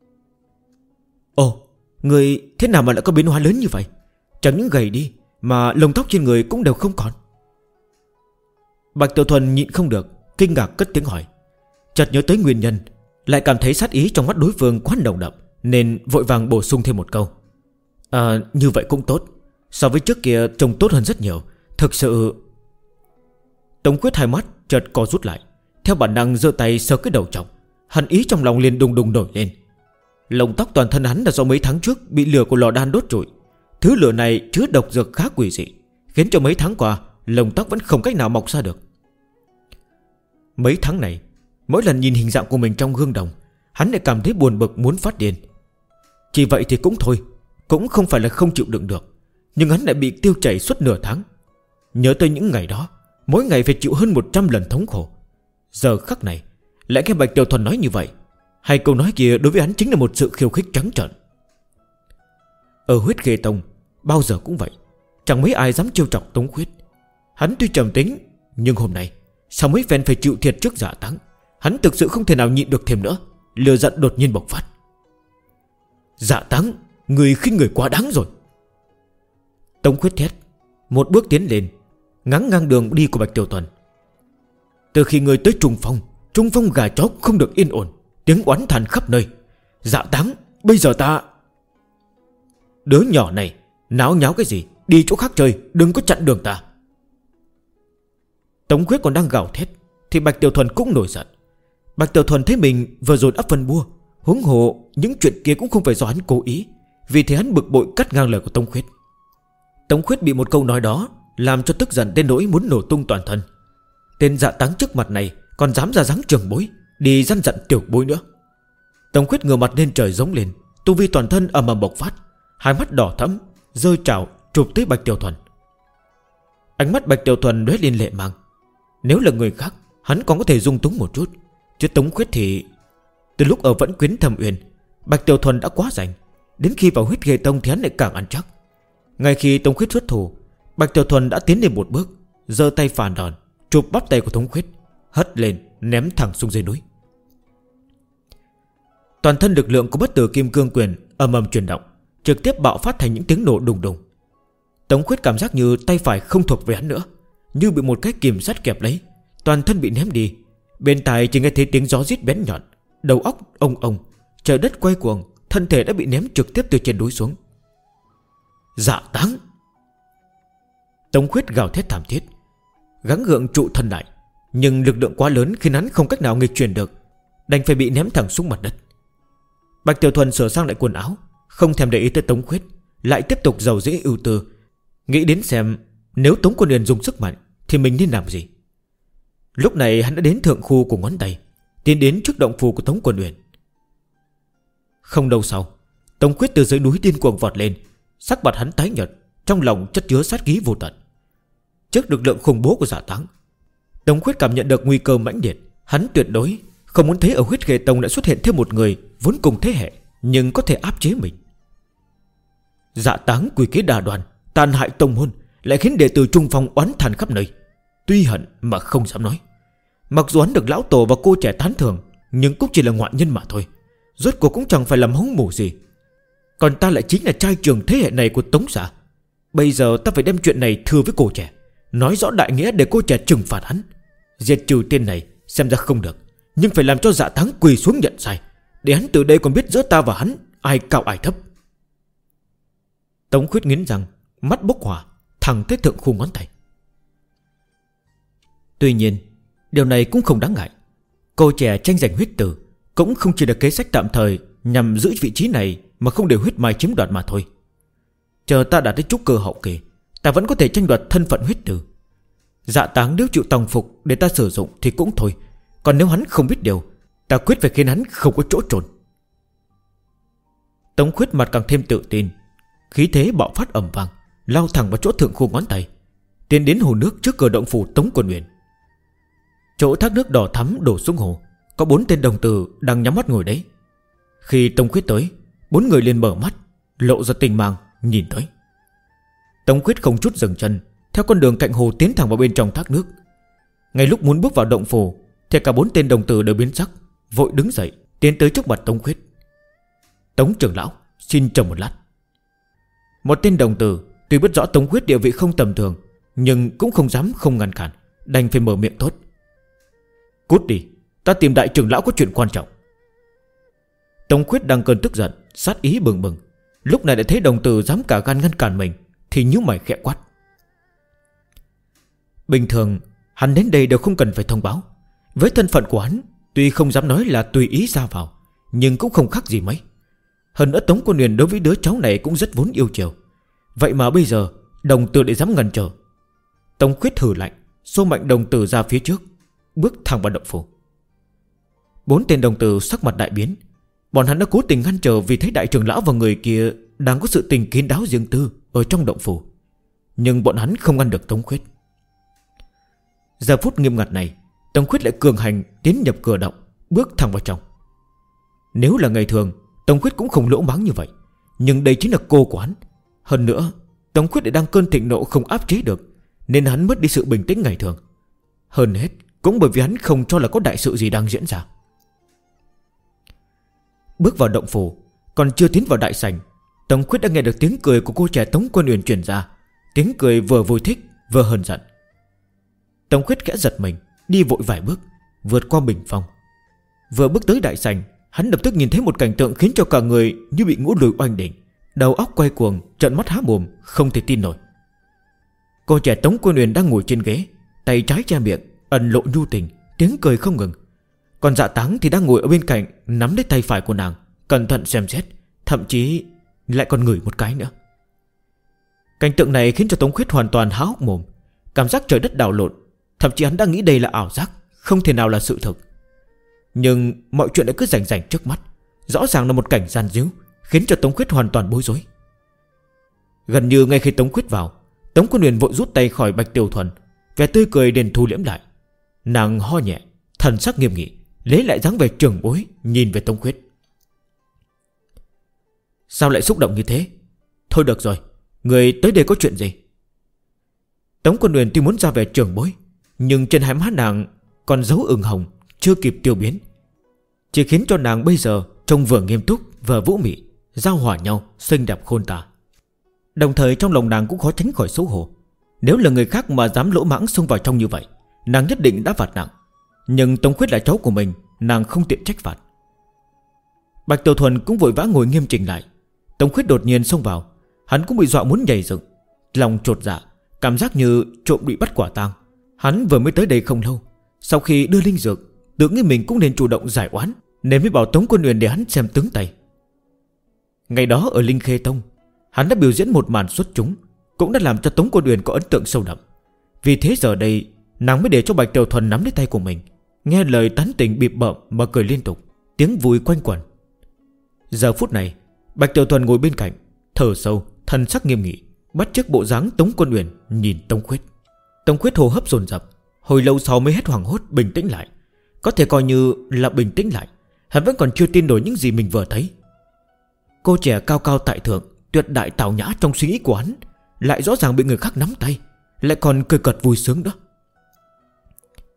Ồ, người thế nào mà lại có biến hóa lớn như vậy? Chẳng những gầy đi mà lông tóc trên người cũng đều không còn. Bạch Tiểu Thuần nhịn không được, kinh ngạc cất tiếng hỏi. Chợt nhớ tới nguyên nhân, lại cảm thấy sát ý trong mắt đối phương quá nồng đậm, nên vội vàng bổ sung thêm một câu. Như vậy cũng tốt, so với trước kia trông tốt hơn rất nhiều. Thực sự... Tống Khuyết hai mắt chợt co rút lại, theo bản năng giơ tay sờ cái đầu trọc. Hận ý trong lòng liền đùng đùng nổi lên. Lông tóc toàn thân hắn là do mấy tháng trước bị lửa của lò đan đốt trụi. Thứ lửa này chứa độc dược khá quỷ dị, khiến cho mấy tháng qua lông tóc vẫn không cách nào mọc ra được. Mấy tháng này, mỗi lần nhìn hình dạng của mình trong gương đồng, hắn lại cảm thấy buồn bực muốn phát điên. Chỉ vậy thì cũng thôi, cũng không phải là không chịu đựng được, nhưng hắn lại bị tiêu chảy suốt nửa tháng. Nhớ tới những ngày đó, mỗi ngày phải chịu hơn 100 lần thống khổ. Giờ khắc này lại nghe Bạch Tiểu Thuần nói như vậy, hay câu nói kia đối với hắn chính là một sự khiêu khích trắng trợn. Ở Huyết Khê Tông bao giờ cũng vậy, chẳng mấy ai dám trêu chọc Tống Khuyết. Hắn tuy trầm tính, nhưng hôm nay sau mấy phen phải chịu thiệt trước Dạ Táng, hắn thực sự không thể nào nhịn được thêm nữa. Lửa giận đột nhiên bộc phát. Dạ Táng, người khinh người quá đáng rồi. Tống Khuyết thét, một bước tiến lên, ngáng ngang đường đi của Bạch Tiểu Thuần. Từ khi người tới Trung Phong gà chó không được yên ổn, tiếng oán than khắp nơi. Dạ Táng, bây giờ ta... Đứa nhỏ này náo nháo cái gì, đi chỗ khác chơi, đừng có chặn đường ta. Tống Khuyết còn đang gào thét thì Bạch Tiểu Thuần cũng nổi giận. Bạch Tiểu Thuần thấy mình vừa rồi ấp phân bua, huống hồ những chuyện kia cũng không phải do hắn cố ý, vì thế hắn bực bội cắt ngang lời của Tống Khuyết. Tống Khuyết bị một câu nói đó làm cho tức giận đến nỗi muốn nổ tung toàn thân. Tên Dạ Táng trước mặt này còn dám ra dáng trưởng bối, đi răn dặn tiểu bối nữa. Tống Khuyết ngửa mặt lên trời giống lên, tu vi toàn thân ầm ầm bộc phát, hai mắt đỏ thẫm, giơ chảo chụp tới Bạch Tiểu Thuần. Ánh mắt Bạch Tiểu Thuần lóe lên lệ mang. Nếu là người khác, hắn còn có thể dung túng một chút, chứ Tống Khuyết thì... Từ lúc ở Vẫn Quyến Thâm Uyên, Bạch Tiểu Thuần đã quá rành, đến khi vào Huyết Khê Tông thì hắn lại càng ăn chắc. Ngay khi Tống Khuyết xuất thủ, Bạch Tiểu Thuần đã tiến lên một bước, giơ tay phản đòn, chụp bắp tay của Tống Khuyết, hất lên ném thẳng xuống dưới núi. Toàn thân lực lượng của Bất Tử Kim Cương Quyền ầm ầm chuyển động, trực tiếp bạo phát thành những tiếng nổ đùng đùng. Tống Khuyết cảm giác như tay phải không thuộc về hắn nữa, như bị một cái kìm sắt kẹp lấy, toàn thân bị ném đi. Bên tai chỉ nghe thấy tiếng gió rít bén nhọn, đầu óc ông ông, trời đất quay cuồng, thân thể đã bị ném trực tiếp từ trên núi xuống. Dạ Táng! Tống Khuyết gào thét thảm thiết, gắng gượng trụ thân lại, nhưng lực lượng quá lớn khiến hắn không cách nào nghịch chuyển được, đành phải bị ném thẳng xuống mặt đất. Bạch Tiểu Thuần sửa sang lại quần áo, không thèm để ý tới Tống Khuyết, lại tiếp tục giàu dĩ ưu tư, nghĩ đến xem nếu Tống Quân Uyển dùng sức mạnh thì mình nên làm gì. Lúc này hắn đã đến thượng khu của ngón tay, tiến đến trước động phủ của Tống Quân Uyển. Không lâu sau, Tống Khuyết từ dưới núi điên cuồng vọt lên, sắc mặt hắn tái nhợt, trong lòng chất chứa sát khí vô tận. Trước lực lượng khủng bố của Dạ Táng, Tống Khuyết cảm nhận được nguy cơ mãnh liệt. Hắn tuyệt đối không muốn thấy ở Huyết Khê Tông lại xuất hiện thêm một người vốn cùng thế hệ nhưng có thể áp chế mình. Dạ Táng quỷ kế đa đoan, tàn hại tông môn, lại khiến đệ tử Trung Phong oán than khắp nơi. Tuy hận mà không dám nói, Mặc dù hắn được lão tổ và cô trẻ tán thưởng, nhưng cũng chỉ là ngoại nhân mà thôi. Rốt cuộc cũng chẳng phải làm hống mù gì. Còn ta lại chính là trai trưởng thế hệ này của Tống xã. Bây giờ ta phải đem chuyện này thưa với cô trẻ, nói rõ đại nghĩa để cô trẻ trừng phạt hắn. Diệt trừ tên này xem ra không được, nhưng phải làm cho Dạ Táng quỳ xuống nhận sai, để hắn từ đây còn biết giữa ta và hắn ai cao ai thấp. Tống Khuyết nghiến răng, mắt bốc hỏa, thẳng tới thượng khu ngón tay. Tuy nhiên điều này cũng không đáng ngại. Cô trẻ tranh giành huyết tử cũng không chỉ là kế sách tạm thời nhằm giữ vị trí này mà không để huyết mai chiếm đoạt mà thôi. Chờ ta đạt tới trúc cơ hậu kỳ, ta vẫn có thể tranh đoạt thân phận huyết tử. Dạ Táng nếu chịu tòng phục để ta sử dụng thì cũng thôi, còn nếu hắn không biết điều, ta quyết phải khiến hắn không có chỗ trốn. Tống Khuyết mặt càng thêm tự tin, khí thế bạo phát ầm vang, lao thẳng vào chỗ thượng khu ngón tay, tiến đến hồ nước trước cửa động phủ Tống Quân Uyển. Chỗ thác nước đỏ thắm đổ xuống hồ, có 4 tên đồng tử đang nhắm mắt ngồi đấy. Khi Tống Khuyết tới, 4 người liền mở mắt, lộ ra tình mang nhìn tới. Tống Khuyết không chút dừng chân, theo con đường cạnh hồ tiến thẳng vào bên trong thác nước. Ngay lúc muốn bước vào động phủ thì cả 4 tên đồng tử đều biến sắc, vội đứng dậy tiến tới trước mặt Tống Khuyết. Tống trưởng lão, xin chờ một lát. Một tên đồng tử tuy biết rõ Tống Khuyết địa vị không tầm thường, nhưng cũng không dám không ngăn cản, đành phải mở miệng thốt: Cút đi, ta tìm đại trưởng lão có chuyện quan trọng. Tống Khuyết đang cơn tức giận, sát ý bừng bừng, lúc này đã thấy đồng tử dám cả gan ngăn cản mình thì nhíu mày khẽ quát. Bình thường hắn đến đây đều không cần phải thông báo. Với thân phận của hắn, tuy không dám nói là tùy ý ra vào, nhưng cũng không khác gì mấy. Hơn nữa Tống Quân Uyển đối với đứa cháu này cũng rất vốn yêu chiều. Vậy mà bây giờ đồng tử lại dám ngăn trở. Tống Khuyết hừ lạnh, xô mạnh đồng tử ra phía trước, bước thẳng vào động phủ. 4 tên đồng tử sắc mặt đại biến. Bọn hắn đã cố tình ngăn trở vì thấy đại trưởng lão và người kia đang có sự tình kín đáo riêng tư ở trong động phủ, nhưng bọn hắn không ngăn được Tống Khuyết. Giờ phút nghiêm ngặt này, Tống Khuyết lại cường hành tiến nhập cửa động, bước thẳng vào trong. Nếu là ngày thường, Tống Khuyết cũng không lỗ mắng như vậy, nhưng đây chính là cô của hắn. Hơn nữa Tống Khuyết lại đang cơn thịnh nộ không áp chế được, nên hắn mất đi sự bình tĩnh ngày thường. Hơn hết cũng bởi vì hắn không cho là có đại sự gì đang diễn ra. Bước vào động phủ, còn chưa tiến vào đại sảnh, Tống Khuyết đã nghe được tiếng cười của cô trẻ Tống Quân Uyển truyền ra. Tiếng cười vừa vui thích vừa hờn giận. Tống Khuyết khẽ giật mình, đi vội vài bước, vượt qua bình phong. Vừa bước tới đại sảnh, hắn lập tức nhìn thấy một cảnh tượng khiến cho cả người như bị ngũ lùi oanh đỉnh, đầu óc quay cuồng, trợn mắt há mồm, không thể tin nổi. Cô trẻ Tống Quân Uyển đang ngồi trên ghế, tay trái che miệng, ẩn lộ nhu tình, tiếng cười không ngừng. Còn Dạ Táng thì đang ngồi ở bên cạnh, nắm lấy tay phải của nàng, cẩn thận xem xét, thậm chí lại còn ngửi một cái nữa. Cảnh tượng này khiến cho Tống Khuyết hoàn toàn há hốc mồm, cảm giác trời đất đảo lộn. Thậm chí hắn đang nghĩ đây là ảo giác, không thể nào là sự thực. Nhưng mọi chuyện đã cứ rành rành trước mắt, rõ ràng là một cảnh gian díu, khiến cho Tống Khuyết hoàn toàn bối rối. Gần như ngay khi Tống Khuyết vào, Tống Quân Uyển vội rút tay khỏi Bạch Tiểu Thuần, vẻ tươi cười đền thu liễm lại. Nàng ho nhẹ, thần sắc nghiêm nghị, lấy lại dáng vẻ trưởng bối, nhìn về Tống Khuyết. Sao lại xúc động như thế? Thôi được rồi, người tới đây có chuyện gì? Tống Quân Uyển tuy muốn ra vẻ trưởng bối, nhưng trên hai má nàng còn dấu ửng hồng chưa kịp tiêu biến, chỉ khiến cho nàng bây giờ trông vừa nghiêm túc vừa vũ mị, giao hòa nhau, xinh đẹp khôn tả. Đồng thời trong lòng nàng cũng khó tránh khỏi xấu hổ. Nếu là người khác mà dám lỗ mãng xông vào trong như vậy, nàng nhất định đã phạt nặng. Nhưng Tống Khuyết là cháu của mình, nàng không tiện trách phạt. Bạch Tiểu Thuần cũng vội vã ngồi nghiêm chỉnh lại. Tống Khuyết đột nhiên xông vào, hắn cũng bị dọa muốn nhảy dựng, lòng chột dạ, cảm giác như trộm bị bắt quả tang. Hắn vừa mới tới đây không lâu, sau khi đưa linh dược, tưởng như mình cũng nên chủ động giải oán, nên mới bảo Tống Quân Uyển để hắn xem tướng tay. Ngày đó ở Linh Khê Tông, hắn đã biểu diễn một màn xuất chúng, cũng đã làm cho Tống Quân Uyển có ấn tượng sâu đậm. Vì thế giờ đây nàng mới để cho Bạch Tiểu Thuần nắm lấy tay của mình, nghe lời tán tỉnh bịp bợm mà cười liên tục, tiếng vui quanh quẩn. Giờ phút này Bạch Tiểu Thuần ngồi bên cạnh, thở sâu, thần sắc nghiêm nghị, bắt chước bộ dáng Tống Quân Uyển nhìn Tống Khuyết. Tống Khuyết hô hấp dồn dập, hồi lâu sau mới hết hoảng hốt bình tĩnh lại. Có thể coi như là bình tĩnh lại, hắn vẫn còn chưa tin nổi những gì mình vừa thấy. Cô trẻ cao cao tại thượng, tuyệt đại tào nhã trong suy nghĩ của hắn, lại rõ ràng bị người khác nắm tay, lại còn cười cợt vui sướng đó.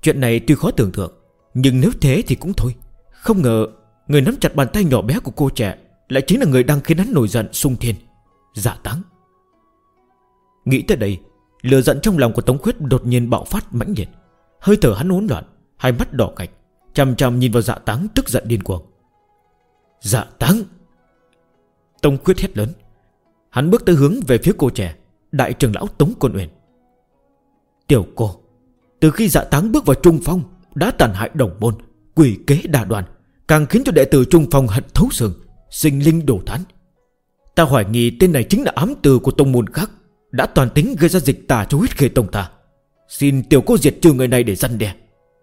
Chuyện này tuy khó tưởng tượng, nhưng nếu thế thì cũng thôi. Không ngờ người nắm chặt bàn tay nhỏ bé của cô trẻ lại chính là người đang khiến hắn nổi giận xung thiên, Dạ Táng. Nghĩ tới đây, lửa giận trong lòng của Tống Khuyết đột nhiên bạo phát mãnh liệt. Hơi thở hắn hỗn loạn, hai mắt đỏ gạch, chằm chằm nhìn vào Dạ Táng tức giận điên cuồng. Dạ Táng! Tống Khuyết hét lớn. Hắn bước tới hướng về phía cô trẻ, đại trưởng lão Tống Côn Uyển. Tiểu cô, từ khi Dạ Táng bước vào Trung Phong đã tàn hại đồng môn, quỷ kế đa đoan, càng khiến cho đệ tử Trung Phong hận thấu xương, sinh linh đổ thán. Ta hoài nghi tên này chính là ám từ của tông môn khác, đã toàn tính gây ra dịch tà cho huyết khê tông ta. Xin tiểu cô diệt trừ người này để răn đe.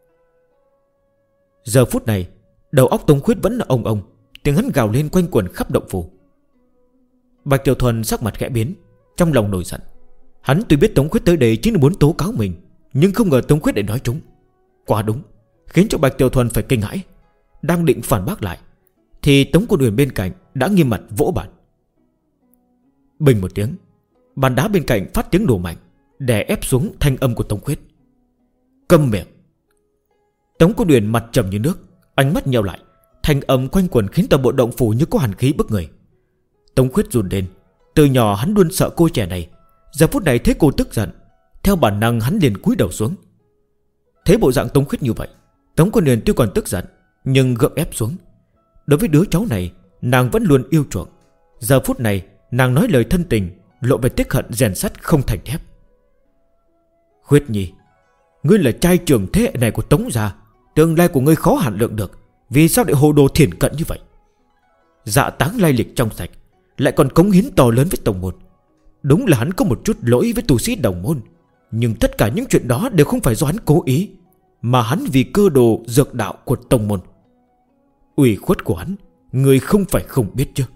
Giờ phút này, đầu óc Tống Khuyết vẫn là ông, tiếng hắn gào lên quanh quẩn khắp động phủ. Bạch Tiểu Thuần sắc mặt khẽ biến, trong lòng nổi giận. Hắn tuy biết Tống Khuyết tới đây chính là muốn tố cáo mình, nhưng không ngờ Tống Khuyết lại nói trúng. Quá đúng, khiến cho Bạch Tiểu Thuần phải kinh hãi. Đang định phản bác lại thì Tống Côn Uyển bên cạnh đã nghiêm mặt vỗ bàn. Bình một tiếng, bàn đá bên cạnh phát tiếng nổ mạnh, đè ép xuống thanh âm của Tống Khuyết. Câm miệng! Tống Côn Uyển mặt trầm như nước, ánh mắt nheo lại, thanh âm quanh quẩn khiến toàn bộ động phủ như có hàn khí bức người. Tống Khuyết run lên. Từ nhỏ hắn luôn sợ cô trẻ này. Giờ phút này thấy cô tức giận, theo bản năng hắn liền cúi đầu xuống. Thấy bộ dạng Tống Khuyết như vậy, Tống Côn Uyển tuy còn tức giận nhưng gượng ép xuống. Đối với đứa cháu này, nàng vẫn luôn yêu chuộng. Giờ phút này nàng nói lời thân tình, lộ về tiếc hận rèn sắt không thành thép. Khuyết Nhi, ngươi là trai trưởng thế hệ này của Tống gia, tương lai của ngươi khó hạn lượng được. Vì sao lại hồ đồ thiển cận như vậy? Dạ Táng lai lịch trong sạch, lại còn cống hiến to lớn với tông môn. Đúng là hắn có một chút lỗi với tu sĩ đồng môn, nhưng tất cả những chuyện đó đều không phải do hắn cố ý, mà hắn vì cơ đồ dược đạo của tông môn. Ủy khuất của hắn, người không phải không biết chứ.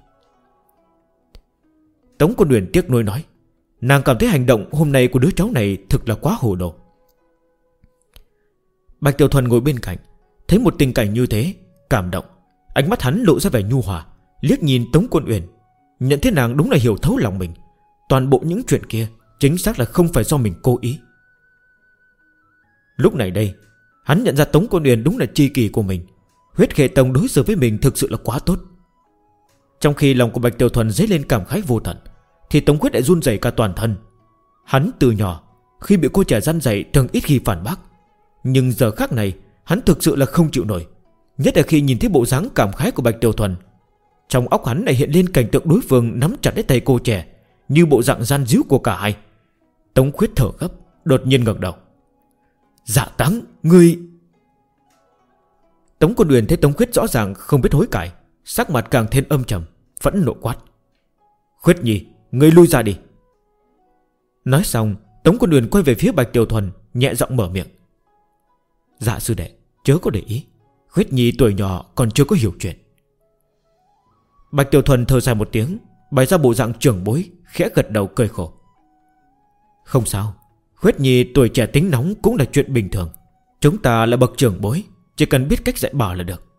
Tống Côn Uyển tiếc nuối nói. Nàng cảm thấy hành động hôm nay của đứa cháu này thực là quá hồ đồ. Bạch Tiểu Thuần ngồi bên cạnh, thấy một tình cảnh như thế, cảm động. Ánh mắt hắn lộ ra vẻ nhu hòa, liếc nhìn Tống Côn Uyển, nhận thấy nàng đúng là hiểu thấu lòng mình. Toàn bộ những chuyện kia chính xác là không phải do mình cố ý. Lúc này đây, hắn nhận ra Tống Côn Uyển đúng là tri kỷ của mình. Huyết Khê Tông đối xử với mình thực sự là quá tốt. Trong khi lòng của Bạch Tiểu Thuần dấy lên cảm khái vô tận, thì Tống Khuyết lại run rẩy cả toàn thân. Hắn từ nhỏ khi bị cô trẻ răn dạy thường ít khi phản bác, nhưng giờ khắc này hắn thực sự là không chịu nổi. Nhất là khi nhìn thấy bộ dáng cảm khái của Bạch Tiểu Thuần, trong óc hắn lại hiện lên cảnh tượng đối phương nắm chặt lấy tay cô trẻ, như bộ dạng gian díu của cả hai. Tống Khuyết thở gấp, đột nhiên ngẩng đầu. Dạ Táng, ngươi... Tống Côn Uyển thấy Tống Khuyết rõ ràng không biết hối cải, sắc mặt càng thêm âm trầm, phẫn nộ quát. Khuyết Nhi, ngươi lui ra đi. Nói xong, Tống Côn Uyển quay về phía Bạch Tiểu Thuần, nhẹ giọng mở miệng. Dạ sư đệ, chớ có để ý, Khuyết Nhi tuổi nhỏ còn chưa có hiểu chuyện. Bạch Tiểu Thuần thở dài một tiếng, bày ra bộ dạng trưởng bối, khẽ gật đầu cười khổ. Không sao, Khuyết Nhi tuổi trẻ tính nóng cũng là chuyện bình thường. Chúng ta là bậc trưởng bối, chỉ cần biết cách dạy bảo là được.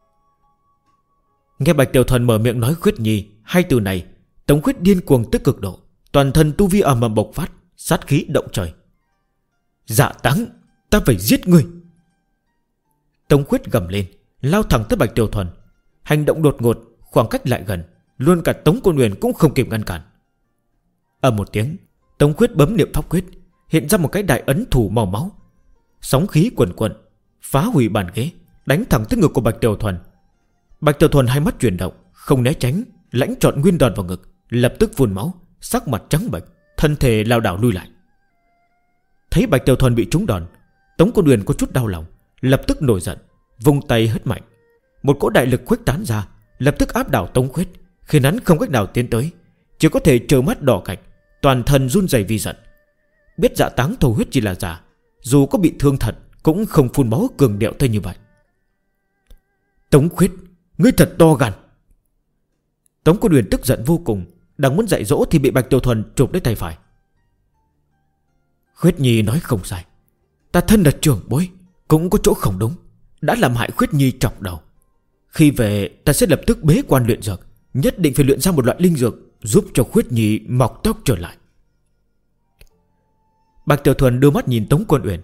Nghe Bạch Tiểu Thuần mở miệng nói Khuyết Nhi hai từ này, Tống Khuyết điên cuồng tới cực độ, toàn thân tu vi ầm ầm bộc phát, sát khí động trời. Dạ Táng, ta phải giết ngươi. Tống Khuyết gầm lên, lao thẳng tới Bạch Tiểu Thuần. Hành động đột ngột, khoảng cách lại gần, luôn cả Tống Côn Uyển cũng không kịp ngăn cản. Ầm một tiếng, Tống Khuyết bấm niệm pháp quyết, hiện ra một cái đại ấn thủ màu máu. Sóng khí quần quần, phá hủy bàn ghế, đánh thẳng tới ngực của Bạch Tiểu Thuần. Bạch Tiểu Thuần hai mắt chuyển động, không né tránh, lãnh trọn nguyên đòn vào ngực, lập tức phun máu, sắc mặt trắng bệch, thân thể lao đảo lui lại. Thấy Bạch Tiểu Thuần bị trúng đòn, Tống Côn Uyển có chút đau lòng, lập tức nổi giận, vung tay hất mạnh. Một cỗ đại lực khuếch tán ra, lập tức áp đảo Tống Khuyết, khiến hắn không cách nào tiến tới, chỉ có thể trơ mắt đỏ cạch, toàn thân run rẩy vì giận. Biết Dạ Táng thổ huyết chỉ là giả, dù có bị thương thật cũng không phun máu cường điệu tới như vậy. Tống Khuyết, ngươi thật to gan. Tống Côn Uyển tức giận vô cùng, đang muốn dạy dỗ thì bị Bạch Tiểu Thuần chụp lấy tay phải. Khuyết Nhi nói không sai, ta thân là trưởng bối, cũng có chỗ không đúng, đã làm hại Khuyết Nhi chọc đầu. Khi về ta sẽ lập tức bế quan luyện dược, nhất định phải luyện ra một loại linh dược giúp cho Khuyết Nhi mọc tóc trở lại. Bạch Tiểu Thuần đưa mắt nhìn Tống Côn Uyển,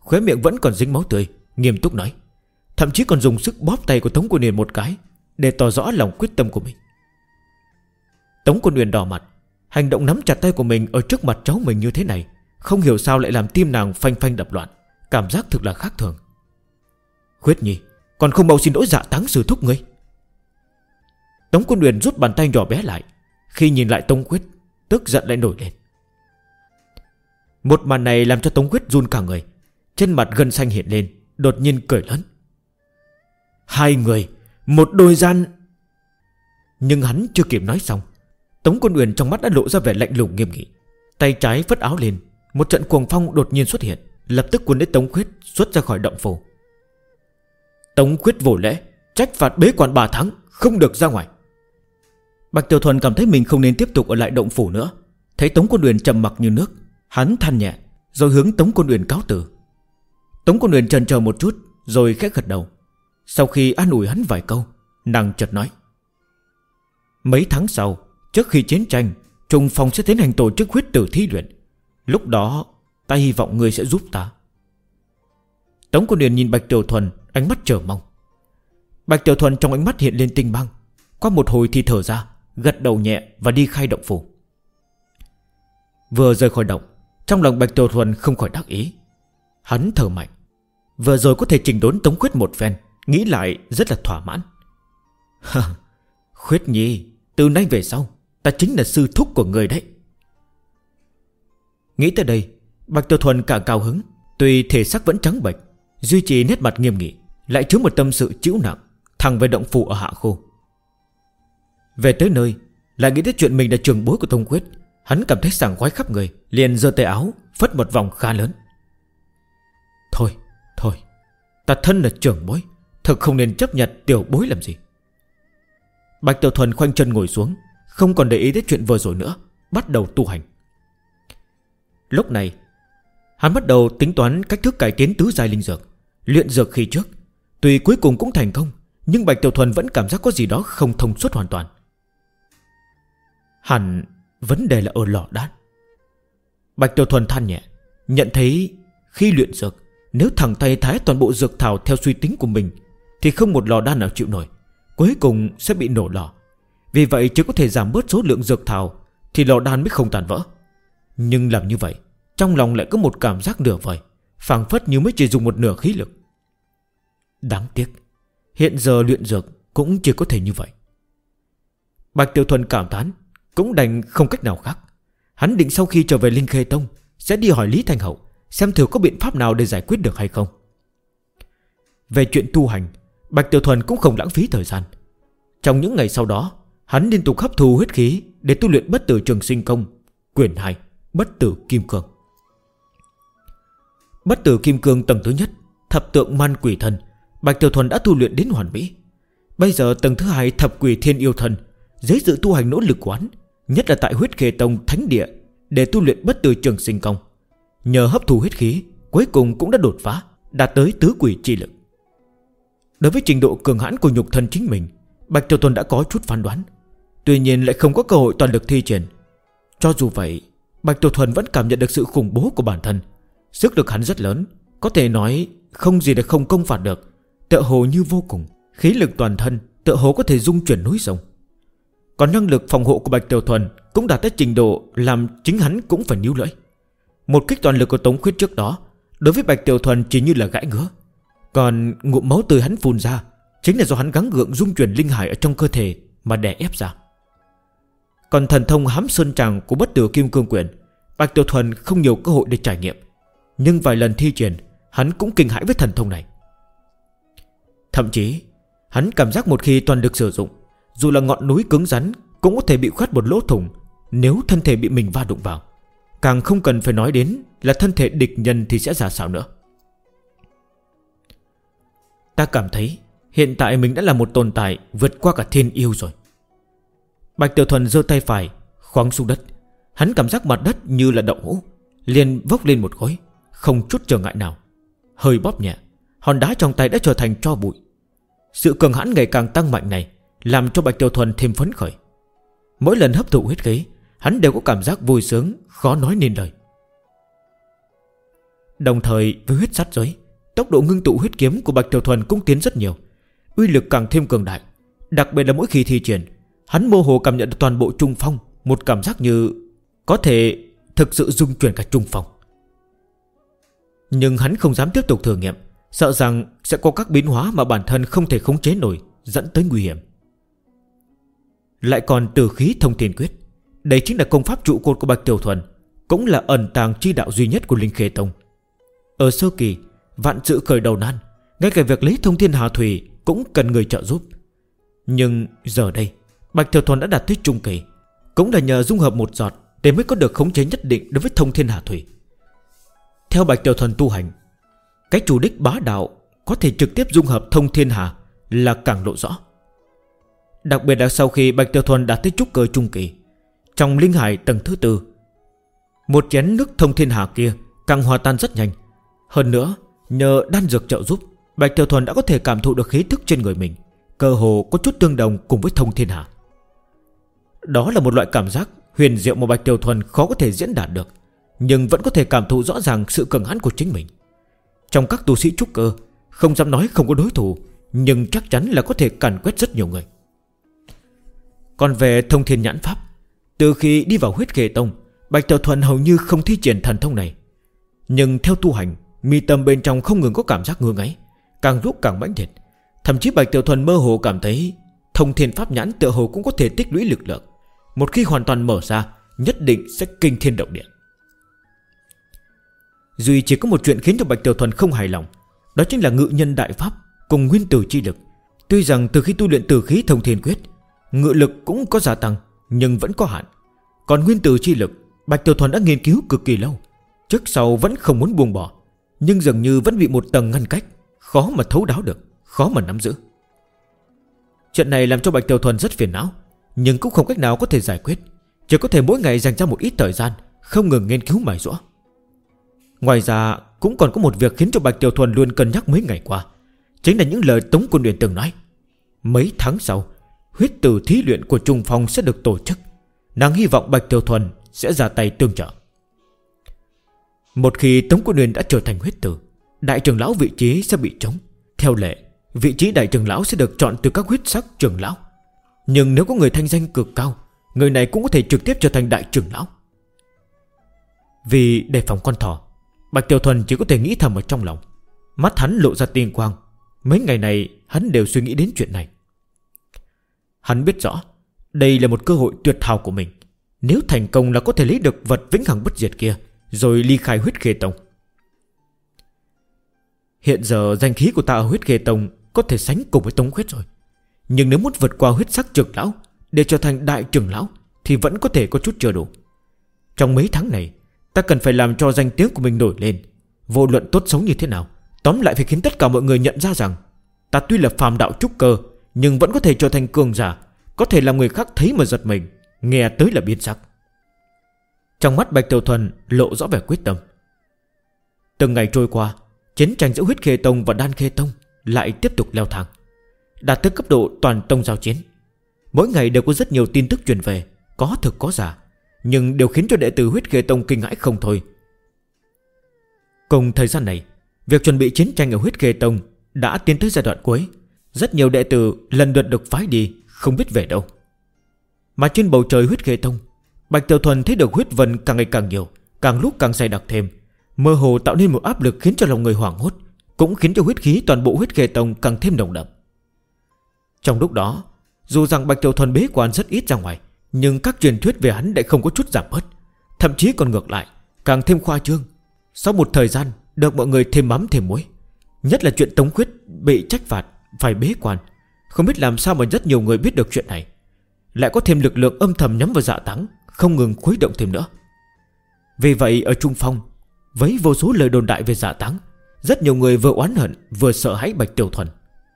khóe miệng vẫn còn dính máu tươi, nghiêm túc nói, thậm chí còn dùng sức bóp tay của Tống Quân Huyền một cái để tỏ rõ lòng quyết tâm của mình. Tống Quân Huyền đỏ mặt. Hành động nắm chặt tay của mình ở trước mặt cháu mình như thế này, không hiểu sao lại làm tim nàng phanh phanh đập loạn, cảm giác thực là khác thường. Khuyết Nhi, còn không mau xin lỗi Dạ Táng sư thúc ngươi. Tống Quân Huyền rút bàn tay nhỏ bé lại. Khi nhìn lại Tống Khuyết, tức giận lại nổi lên. Một màn này làm cho Tống Khuyết run cả người, trên mặt gân xanh hiện lên, đột nhiên cười lớn. Hai người, một đôi gian. Nhưng hắn chưa kịp nói xong, Tống Quân Huyền trong mắt đã lộ ra vẻ lạnh lùng nghiêm nghị. Tay trái phất áo lên, một trận cuồng phong đột nhiên xuất hiện, lập tức cuốn lấy Tống Khuyết xuất ra khỏi động phủ. Tống Khuyết vô lễ, trách phạt bế quan 3 tháng, không được ra ngoài. Bạch Tiểu Thuần cảm thấy mình không nên tiếp tục ở lại động phủ nữa. Thấy Tống Quân Huyền trầm mặc như nước, hắn than nhẹ rồi hướng Tống Quân Huyền cáo từ. Tống Quân Huyền chần chờ một chút rồi khẽ gật đầu. Sau khi an ủi hắn vài câu, nàng chợt nói, mấy tháng sau, trước khi chiến tranh, Trùng Phong sẽ tiến hành tổ chức huyết tử thí luyện. Lúc đó ta hy vọng ngươi sẽ giúp ta. Tống Quân Huyền nhìn Bạch Tiểu Thuần, ánh mắt chờ mong. Bạch Tiểu Thuần trong ánh mắt hiện lên tinh băng. Qua một hồi thì thở ra, gật đầu nhẹ và đi khai động phủ. Vừa rời khỏi động, trong lòng Bạch Tiểu Thuần không khỏi đắc ý. Hắn thở mạnh. Vừa rồi có thể chỉnh đốn Tống Khuyết một phen, nghĩ lại rất là thỏa mãn. Khuyết Nhi, từ nay về sau ta chính là sư thúc của người đấy. Nghĩ tới đây, Bạch Tiểu Thuần càng cao hứng. Tuy thể xác vẫn trắng bệch, duy trì nét mặt nghiêm nghị, lại chứa một tâm sự chịu nặng, thẳng về động phủ ở Hạ Khô. Về tới nơi, lại nghĩ đến chuyện mình là trưởng bối của Tống Khuyết, hắn cảm thấy sảng khoái khắp người, liền giơ tay áo phất một vòng khá lớn. Thôi, ta thân là trưởng bối, thực không nên chấp nhận tiểu bối làm gì. Bạch Tiểu Thuần khoanh chân ngồi xuống, không còn để ý đến chuyện vừa rồi nữa, bắt đầu tu hành. Lúc này hắn bắt đầu tính toán cách thức cải tiến tứ giai linh dược, luyện dược khi trước. Tuy cuối cùng cũng thành công, nhưng Bạch Tiểu Thuần vẫn cảm giác có gì đó không thông suốt hoàn toàn. Hẳn vấn đề là ở lò đan. Bạch Tiểu Thuần than nhẹ, nhận thấy khi luyện dược, nếu thẳng tay thái toàn bộ dược thảo theo suy tính của mình thì không một lò đan nào chịu nổi, cuối cùng sẽ bị nổ lò. Vì vậy chỉ có thể giảm bớt số lượng dược thảo thì lò đan mới không tàn vỡ. Nhưng làm như vậy, trong lòng lại có một cảm giác nửa vời, phảng phất như mới chỉ dùng một nửa khí lực. Đáng tiếc, hiện giờ luyện dược cũng chỉ có thể như vậy. Bạch Tiểu Thuần cảm thán, cũng đành không cách nào khác. Hắn định sau khi trở về Linh Khê Tông sẽ đi hỏi Lý Thanh Hậu, xem thử có biện pháp nào để giải quyết được hay không. Về chuyện tu hành, Bạch Tiểu Thuần cũng không lãng phí thời gian. Trong những ngày sau đó, hắn liên tục hấp thu huyết khí để tu luyện Bất Tử Trường Sinh Công quyển 2, Bất Tử Kim Cương. Bất Tử Kim Cương tầng thứ nhất, Thập Tượng Man Quỷ Thân, Bạch Tiểu Thuần đã tu luyện đến hoàn mỹ. Bây giờ tầng thứ 2, Thập Quỷ Thiên Yêu Thân, dưới sự tu hành nỗ lực của hắn, nhất là tại Huyết Khê Tông Thánh Địa, để tu luyện Bất Tử Trường Sinh Công. Nhờ hấp thu huyết khí, cuối cùng cũng đã đột phá, đạt tới tứ quỷ chi lực. Đối với trình độ cường hãn của nhục thân chính mình, Bạch Tiểu Thuần đã có chút phán đoán. Tuy nhiên lại không có cơ hội toàn lực thi triển. Cho dù vậy, Bạch Tiểu Thuần vẫn cảm nhận được sự khủng bố của bản thân. Sức lực hắn rất lớn, có thể nói không gì để không công phạt được, tựa hồ như vô cùng. Khí lực toàn thân tựa hồ có thể dung chuyển núi sông. Còn năng lực phòng hộ của Bạch Tiểu Thuần cũng đạt tới trình độ làm chính hắn cũng phải níu lưỡi. Một kích toàn lực của Tống Khuyết trước đó, đối với Bạch Tiểu Thuần chỉ như là gãi ngứa. Còn ngụm máu tươi hắn phun ra chính là do hắn gắng gượng dung chuyển linh hải ở trong cơ thể mà đè ép ra. Còn thần thông hám sơn tràng của Bất Tử Kim Cương Quyển, Bạch Tiểu Thuần không nhiều cơ hội để trải nghiệm, nhưng vài lần thi triển, hắn cũng kinh hãi với thần thông này. Thậm chí hắn cảm giác một khi toàn lực sử dụng, dù là ngọn núi cứng rắn cũng có thể bị khoét một lỗ thủng nếu thân thể bị mình va đụng vào. Càng không cần phải nói đến là thân thể địch nhân thì sẽ ra sao nữa. Ta cảm thấy hiện tại mình đã là một tồn tại vượt qua cả thiên yêu rồi. Bạch Tiểu Thuần giơ tay phải khoáng xuống đất. Hắn cảm giác mặt đất như là đậu hũ, liền vốc lên một khối, không chút trở ngại nào. Hơi bóp nhẹ, hòn đá trong tay đã trở thành tro bụi. Sự cường hãn ngày càng tăng mạnh này làm cho Bạch Tiểu Thuần thêm phấn khởi. Mỗi lần hấp thụ huyết khí, hắn đều có cảm giác vui sướng khó nói nên lời. Đồng thời với huyết sát giới, tốc độ ngưng tụ huyết kiếm của Bạch Tiểu Thuần cũng tiến rất nhiều, uy lực càng thêm cường đại. Đặc biệt là mỗi khi thi triển, hắn mơ hồ cảm nhận được toàn bộ trung phong, một cảm giác như có thể thực sự dung chuyển cả trung phong. Nhưng hắn không dám tiếp tục thử nghiệm, sợ rằng sẽ có các biến hóa mà bản thân không thể khống chế nổi, dẫn tới nguy hiểm. Lại còn Tử khí thông thiên quyết, đây chính là công pháp trụ cột của Bạch Tiểu Thuần, cũng là ẩn tàng chi đạo duy nhất của Linh Khê Tông. Ở sơ kỳ, vạn sự khởi đầu nan, ngay cả việc lấy thông thiên hà thủy cũng cần người trợ giúp. Nhưng giờ đây, Bạch Tiểu Thuần đã đạt tới trung kỳ, cũng là nhờ dung hợp một giọt để mới có được khống chế nhất định đối với thông thiên hà thủy. Theo Bạch Tiểu Thuần tu hành, cái chủ đích bá đạo có thể trực tiếp dung hợp thông thiên hà là càng lộ rõ. Đặc biệt là sau khi Bạch Tiểu Thuần đạt tới trúc cơ trung kỳ, trong linh hải tầng thứ 4, một chén nước thông thiên hà kia càng hòa tan rất nhanh. Hơn nữa, nhờ đan dược trợ giúp, Bạch Tiểu Thuần đã có thể cảm thụ được khí thức trên người mình, cơ hồ có chút tương đồng cùng với thông thiên hà. Đó là một loại cảm giác huyền diệu mà Bạch Tiểu Thuần khó có thể diễn đạt được, nhưng vẫn có thể cảm thụ rõ ràng sự cường hãn của chính mình. Trong các tu sĩ trúc cơ, không dám nói không có đối thủ, nhưng chắc chắn là có thể càn quét rất nhiều người. Còn về thông thiên nhãn pháp, từ khi đi vào huyết khê tông, Bạch Tiểu Thuần hầu như không thi triển thần thông này. Nhưng theo tu hành, mi tâm bên trong không ngừng có cảm giác ngứa ngáy, càng lúc càng mãnh liệt. Thậm chí Bạch Tiểu Thuần mơ hồ cảm thấy thông thiên pháp nhãn tựa hồ cũng có thể tích lũy lực lượng, một khi hoàn toàn mở ra, nhất định sẽ kinh thiên động địa. Duy chỉ có một chuyện khiến cho Bạch Tiểu Thuần không hài lòng, đó chính là ngự nhân đại pháp cùng nguyên tử chi lực. Tuy rằng từ khi tu luyện tử khí thông thiên quyết, ngự lực cũng có gia tăng, nhưng vẫn có hạn. Còn nguyên tử chi lực, Bạch Tiểu Thuần đã nghiên cứu cực kỳ lâu, trước sau vẫn không muốn buông bỏ, nhưng dường như vẫn bị một tầng ngăn cách, khó mà thấu đáo được, khó mà nắm giữ. Chuyện này làm cho Bạch Tiểu Thuần rất phiền não, nhưng cũng không cách nào có thể giải quyết, chỉ có thể mỗi ngày dành ra một ít thời gian, không ngừng nghiên cứu mài giũa. Ngoài ra cũng còn có một việc khiến cho Bạch Tiểu Thuần luôn cân nhắc mấy ngày qua, chính là những lời Tống Quân Uyển từng nói. Mấy tháng sau, huyết tử thí luyện của Trung Phong sẽ được tổ chức, nàng hy vọng Bạch Tiểu Thuần sẽ ra tay tương trợ. Một khi Tống Quân Uyển đã trở thành huyết tử, đại trưởng lão vị trí sẽ bị trống. Theo lệ, vị trí đại trưởng lão sẽ được chọn từ các huyết sắc trưởng lão. Nhưng nếu có người thanh danh cực cao, người này cũng có thể trực tiếp trở thành đại trưởng lão. Vì đề phòng con thỏ, Bạch Tiểu Thuần chỉ có thể nghĩ thầm ở trong lòng. Mắt hắn lộ ra tiên quang. Mấy ngày này hắn đều suy nghĩ đến chuyện này. Hắn biết rõ đây là một cơ hội tuyệt hảo của mình. Nếu thành công là có thể lấy được vật vĩnh hằng bất diệt kia, rồi ly khai huyết khê tông. Hiện giờ danh khí của ta ở huyết khê tông có thể sánh cùng với Tống Khuyết rồi. Nhưng nếu muốn vượt qua huyết sắc trưởng lão để trở thành đại trưởng lão thì vẫn có thể có chút chưa đủ. Trong mấy tháng này, ta cần phải làm cho danh tiếng của mình nổi lên. Vô luận tốt xấu như thế nào, tóm lại phải khiến tất cả mọi người nhận ra rằng ta tuy là phàm đạo trúc cơ, nhưng vẫn có thể trở thành cường giả, có thể làm người khác thấy mà giật mình, nghe tới là biến sắc. Trong mắt Bạch Tiểu Thuần lộ rõ vẻ quyết tâm. Từng ngày trôi qua, chiến tranh giữa huyết khê tông và đan khê tông lại tiếp tục leo thang, đạt tới cấp độ toàn tông giao chiến. Mỗi ngày đều có rất nhiều tin tức truyền về, có thực có giả, nhưng đều khiến cho đệ tử huyết khê tông kinh hãi không thôi. Cùng thời gian này, việc chuẩn bị chiến tranh ở huyết khê tông đã tiến tới giai đoạn cuối. Rất nhiều đệ tử lần lượt được phái đi, không biết về đâu. Mà trên bầu trời huyết khê tông, Bạch Tiểu Thuần thấy được huyết vân càng ngày càng nhiều, càng lúc càng dày đặc thêm, mơ hồ tạo nên một áp lực khiến cho lòng người hoảng hốt, cũng khiến cho huyết khí toàn bộ huyết khê tông càng thêm nồng đậm. Trong lúc đó, dù rằng Bạch Tiểu Thuần bế quan rất ít ra ngoài, nhưng các truyền thuyết về hắn lại không có chút giảm bớt, thậm chí còn ngược lại, càng thêm khoa trương. Sau một thời gian được mọi người thêm mắm thêm muối, nhất là chuyện Tống Khuyết bị trách phạt phải bế quan. Không biết làm sao mà rất nhiều người biết được chuyện này, lại có thêm lực lượng âm thầm nhắm vào Dạ Táng, không ngừng khuấy động thêm nữa. Vì vậy ở Trung Phong, với vô số lời đồn đại về Dạ Táng, rất nhiều người vừa oán hận vừa sợ hãi Bạch Tiểu Thuần.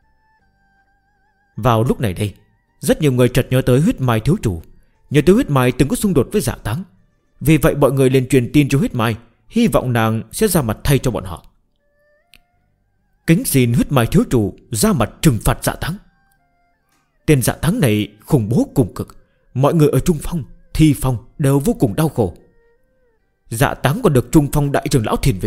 Vào lúc này đây, rất nhiều người chợt nhớ tới huyết mai thiếu chủ, nhớ tới huyết mai từng có xung đột với Dạ Táng. Vì vậy mọi người liền truyền tin cho huyết mai, hy vọng nàng sẽ ra mặt thay cho bọn họ. Kính xin huyết mai thiếu chủ ra mặt trừng phạt Dạ Táng. Tên Dạ Táng này khủng bố cùng cực, mọi người ở Trung Phong, Thi Phong đều vô cùng đau khổ. Dạ Táng còn được Trung Phong đại trưởng lão thiền vị,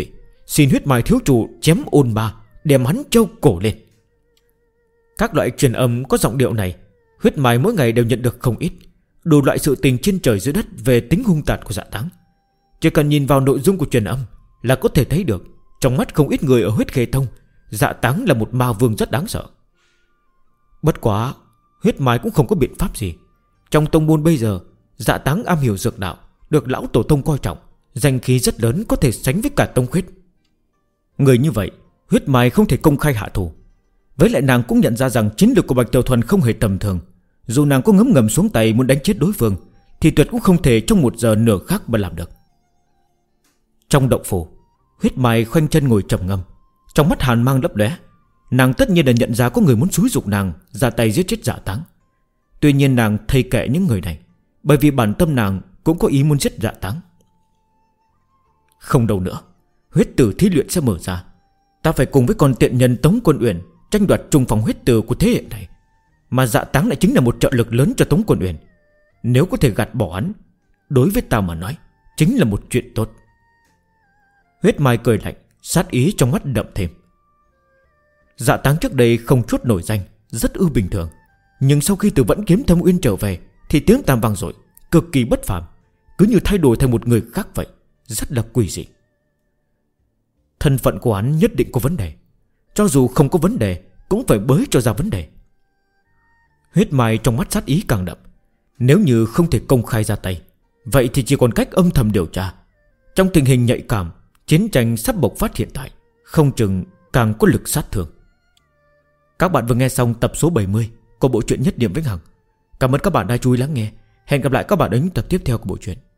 Xin huyết mài thiếu chủ chém ôn ba, đem hắn treo cổ lên. Các loại truyền âm có giọng điệu này, huyết mài mỗi ngày đều nhận được không ít. Đủ loại sự tình trên trời dưới đất về tính hung tàn của Dạ Táng. Chỉ cần nhìn vào nội dung của truyền âm là có thể thấy được, trong mắt không ít người ở huyết khê tông, Dạ Táng là một ma vương rất đáng sợ. Bất quá huyết mài cũng không có biện pháp gì. Trong tông môn bây giờ, Dạ Táng am hiểu dược đạo, được lão tổ tông coi trọng, danh khí rất lớn, có thể sánh với cả tông khuyết. Người như vậy huyết mài không thể công khai hạ thủ. Với lại nàng cũng nhận ra rằng chiến lược của Bạch Tiểu Thuần không hề tầm thường. Dù nàng có ngấm ngầm xuống tay muốn đánh chết đối phương, thì tuyệt cũng không thể trong 1 giờ nửa khắc mà làm được. Trong động phủ, huyết mài khoanh chân ngồi trầm ngâm, trong mắt hàn mang lấp lóe. Nàng tất nhiên là nhận ra có người muốn xúi giục nàng ra tay giết chết Dạ Táng. Tuy nhiên nàng thây kệ những người này, bởi vì bản tâm nàng cũng có ý muốn giết Dạ Táng. Không đâu nữa, huyết tử thí luyện sẽ mở ra. Ta phải cùng với con tiện nhân Tống Quân Uyển tranh đoạt trung phòng huyết tử của thế hệ này. Mà Dạ Táng lại chính là một trợ lực lớn cho Tống Quân Uyển. Nếu có thể gạt bỏ hắn, đối với ta mà nói chính là một chuyện tốt. Huyết mài cười lạnh, sát ý trong mắt đậm thêm. Dạ Táng trước đây không chút nổi danh, rất ư bình thường. Nhưng sau khi từ Vẫn Kiếm Thâm Uyên trở về thì tiếng tăm vang dội, cực kỳ bất phàm, cứ như thay đổi thành một người khác vậy, rất là quỷ dị. Thân phận của hắn nhất định có vấn đề. Cho dù không có vấn đề cũng phải bới cho ra vấn đề. Huyết mài trong mắt sát ý càng đậm. Nếu như không thể công khai ra tay, vậy thì chỉ còn cách âm thầm điều tra. Trong tình hình nhạy cảm, chiến tranh sắp bộc phát hiện tại, không chừng càng có lực sát thương. Các bạn vừa nghe xong tập số 70 của bộ truyện Nhất Niệm Vĩnh Hằng. Cảm ơn các bạn đã chú ý lắng nghe. Hẹn gặp lại các bạn ở những tập tiếp theo của bộ truyện.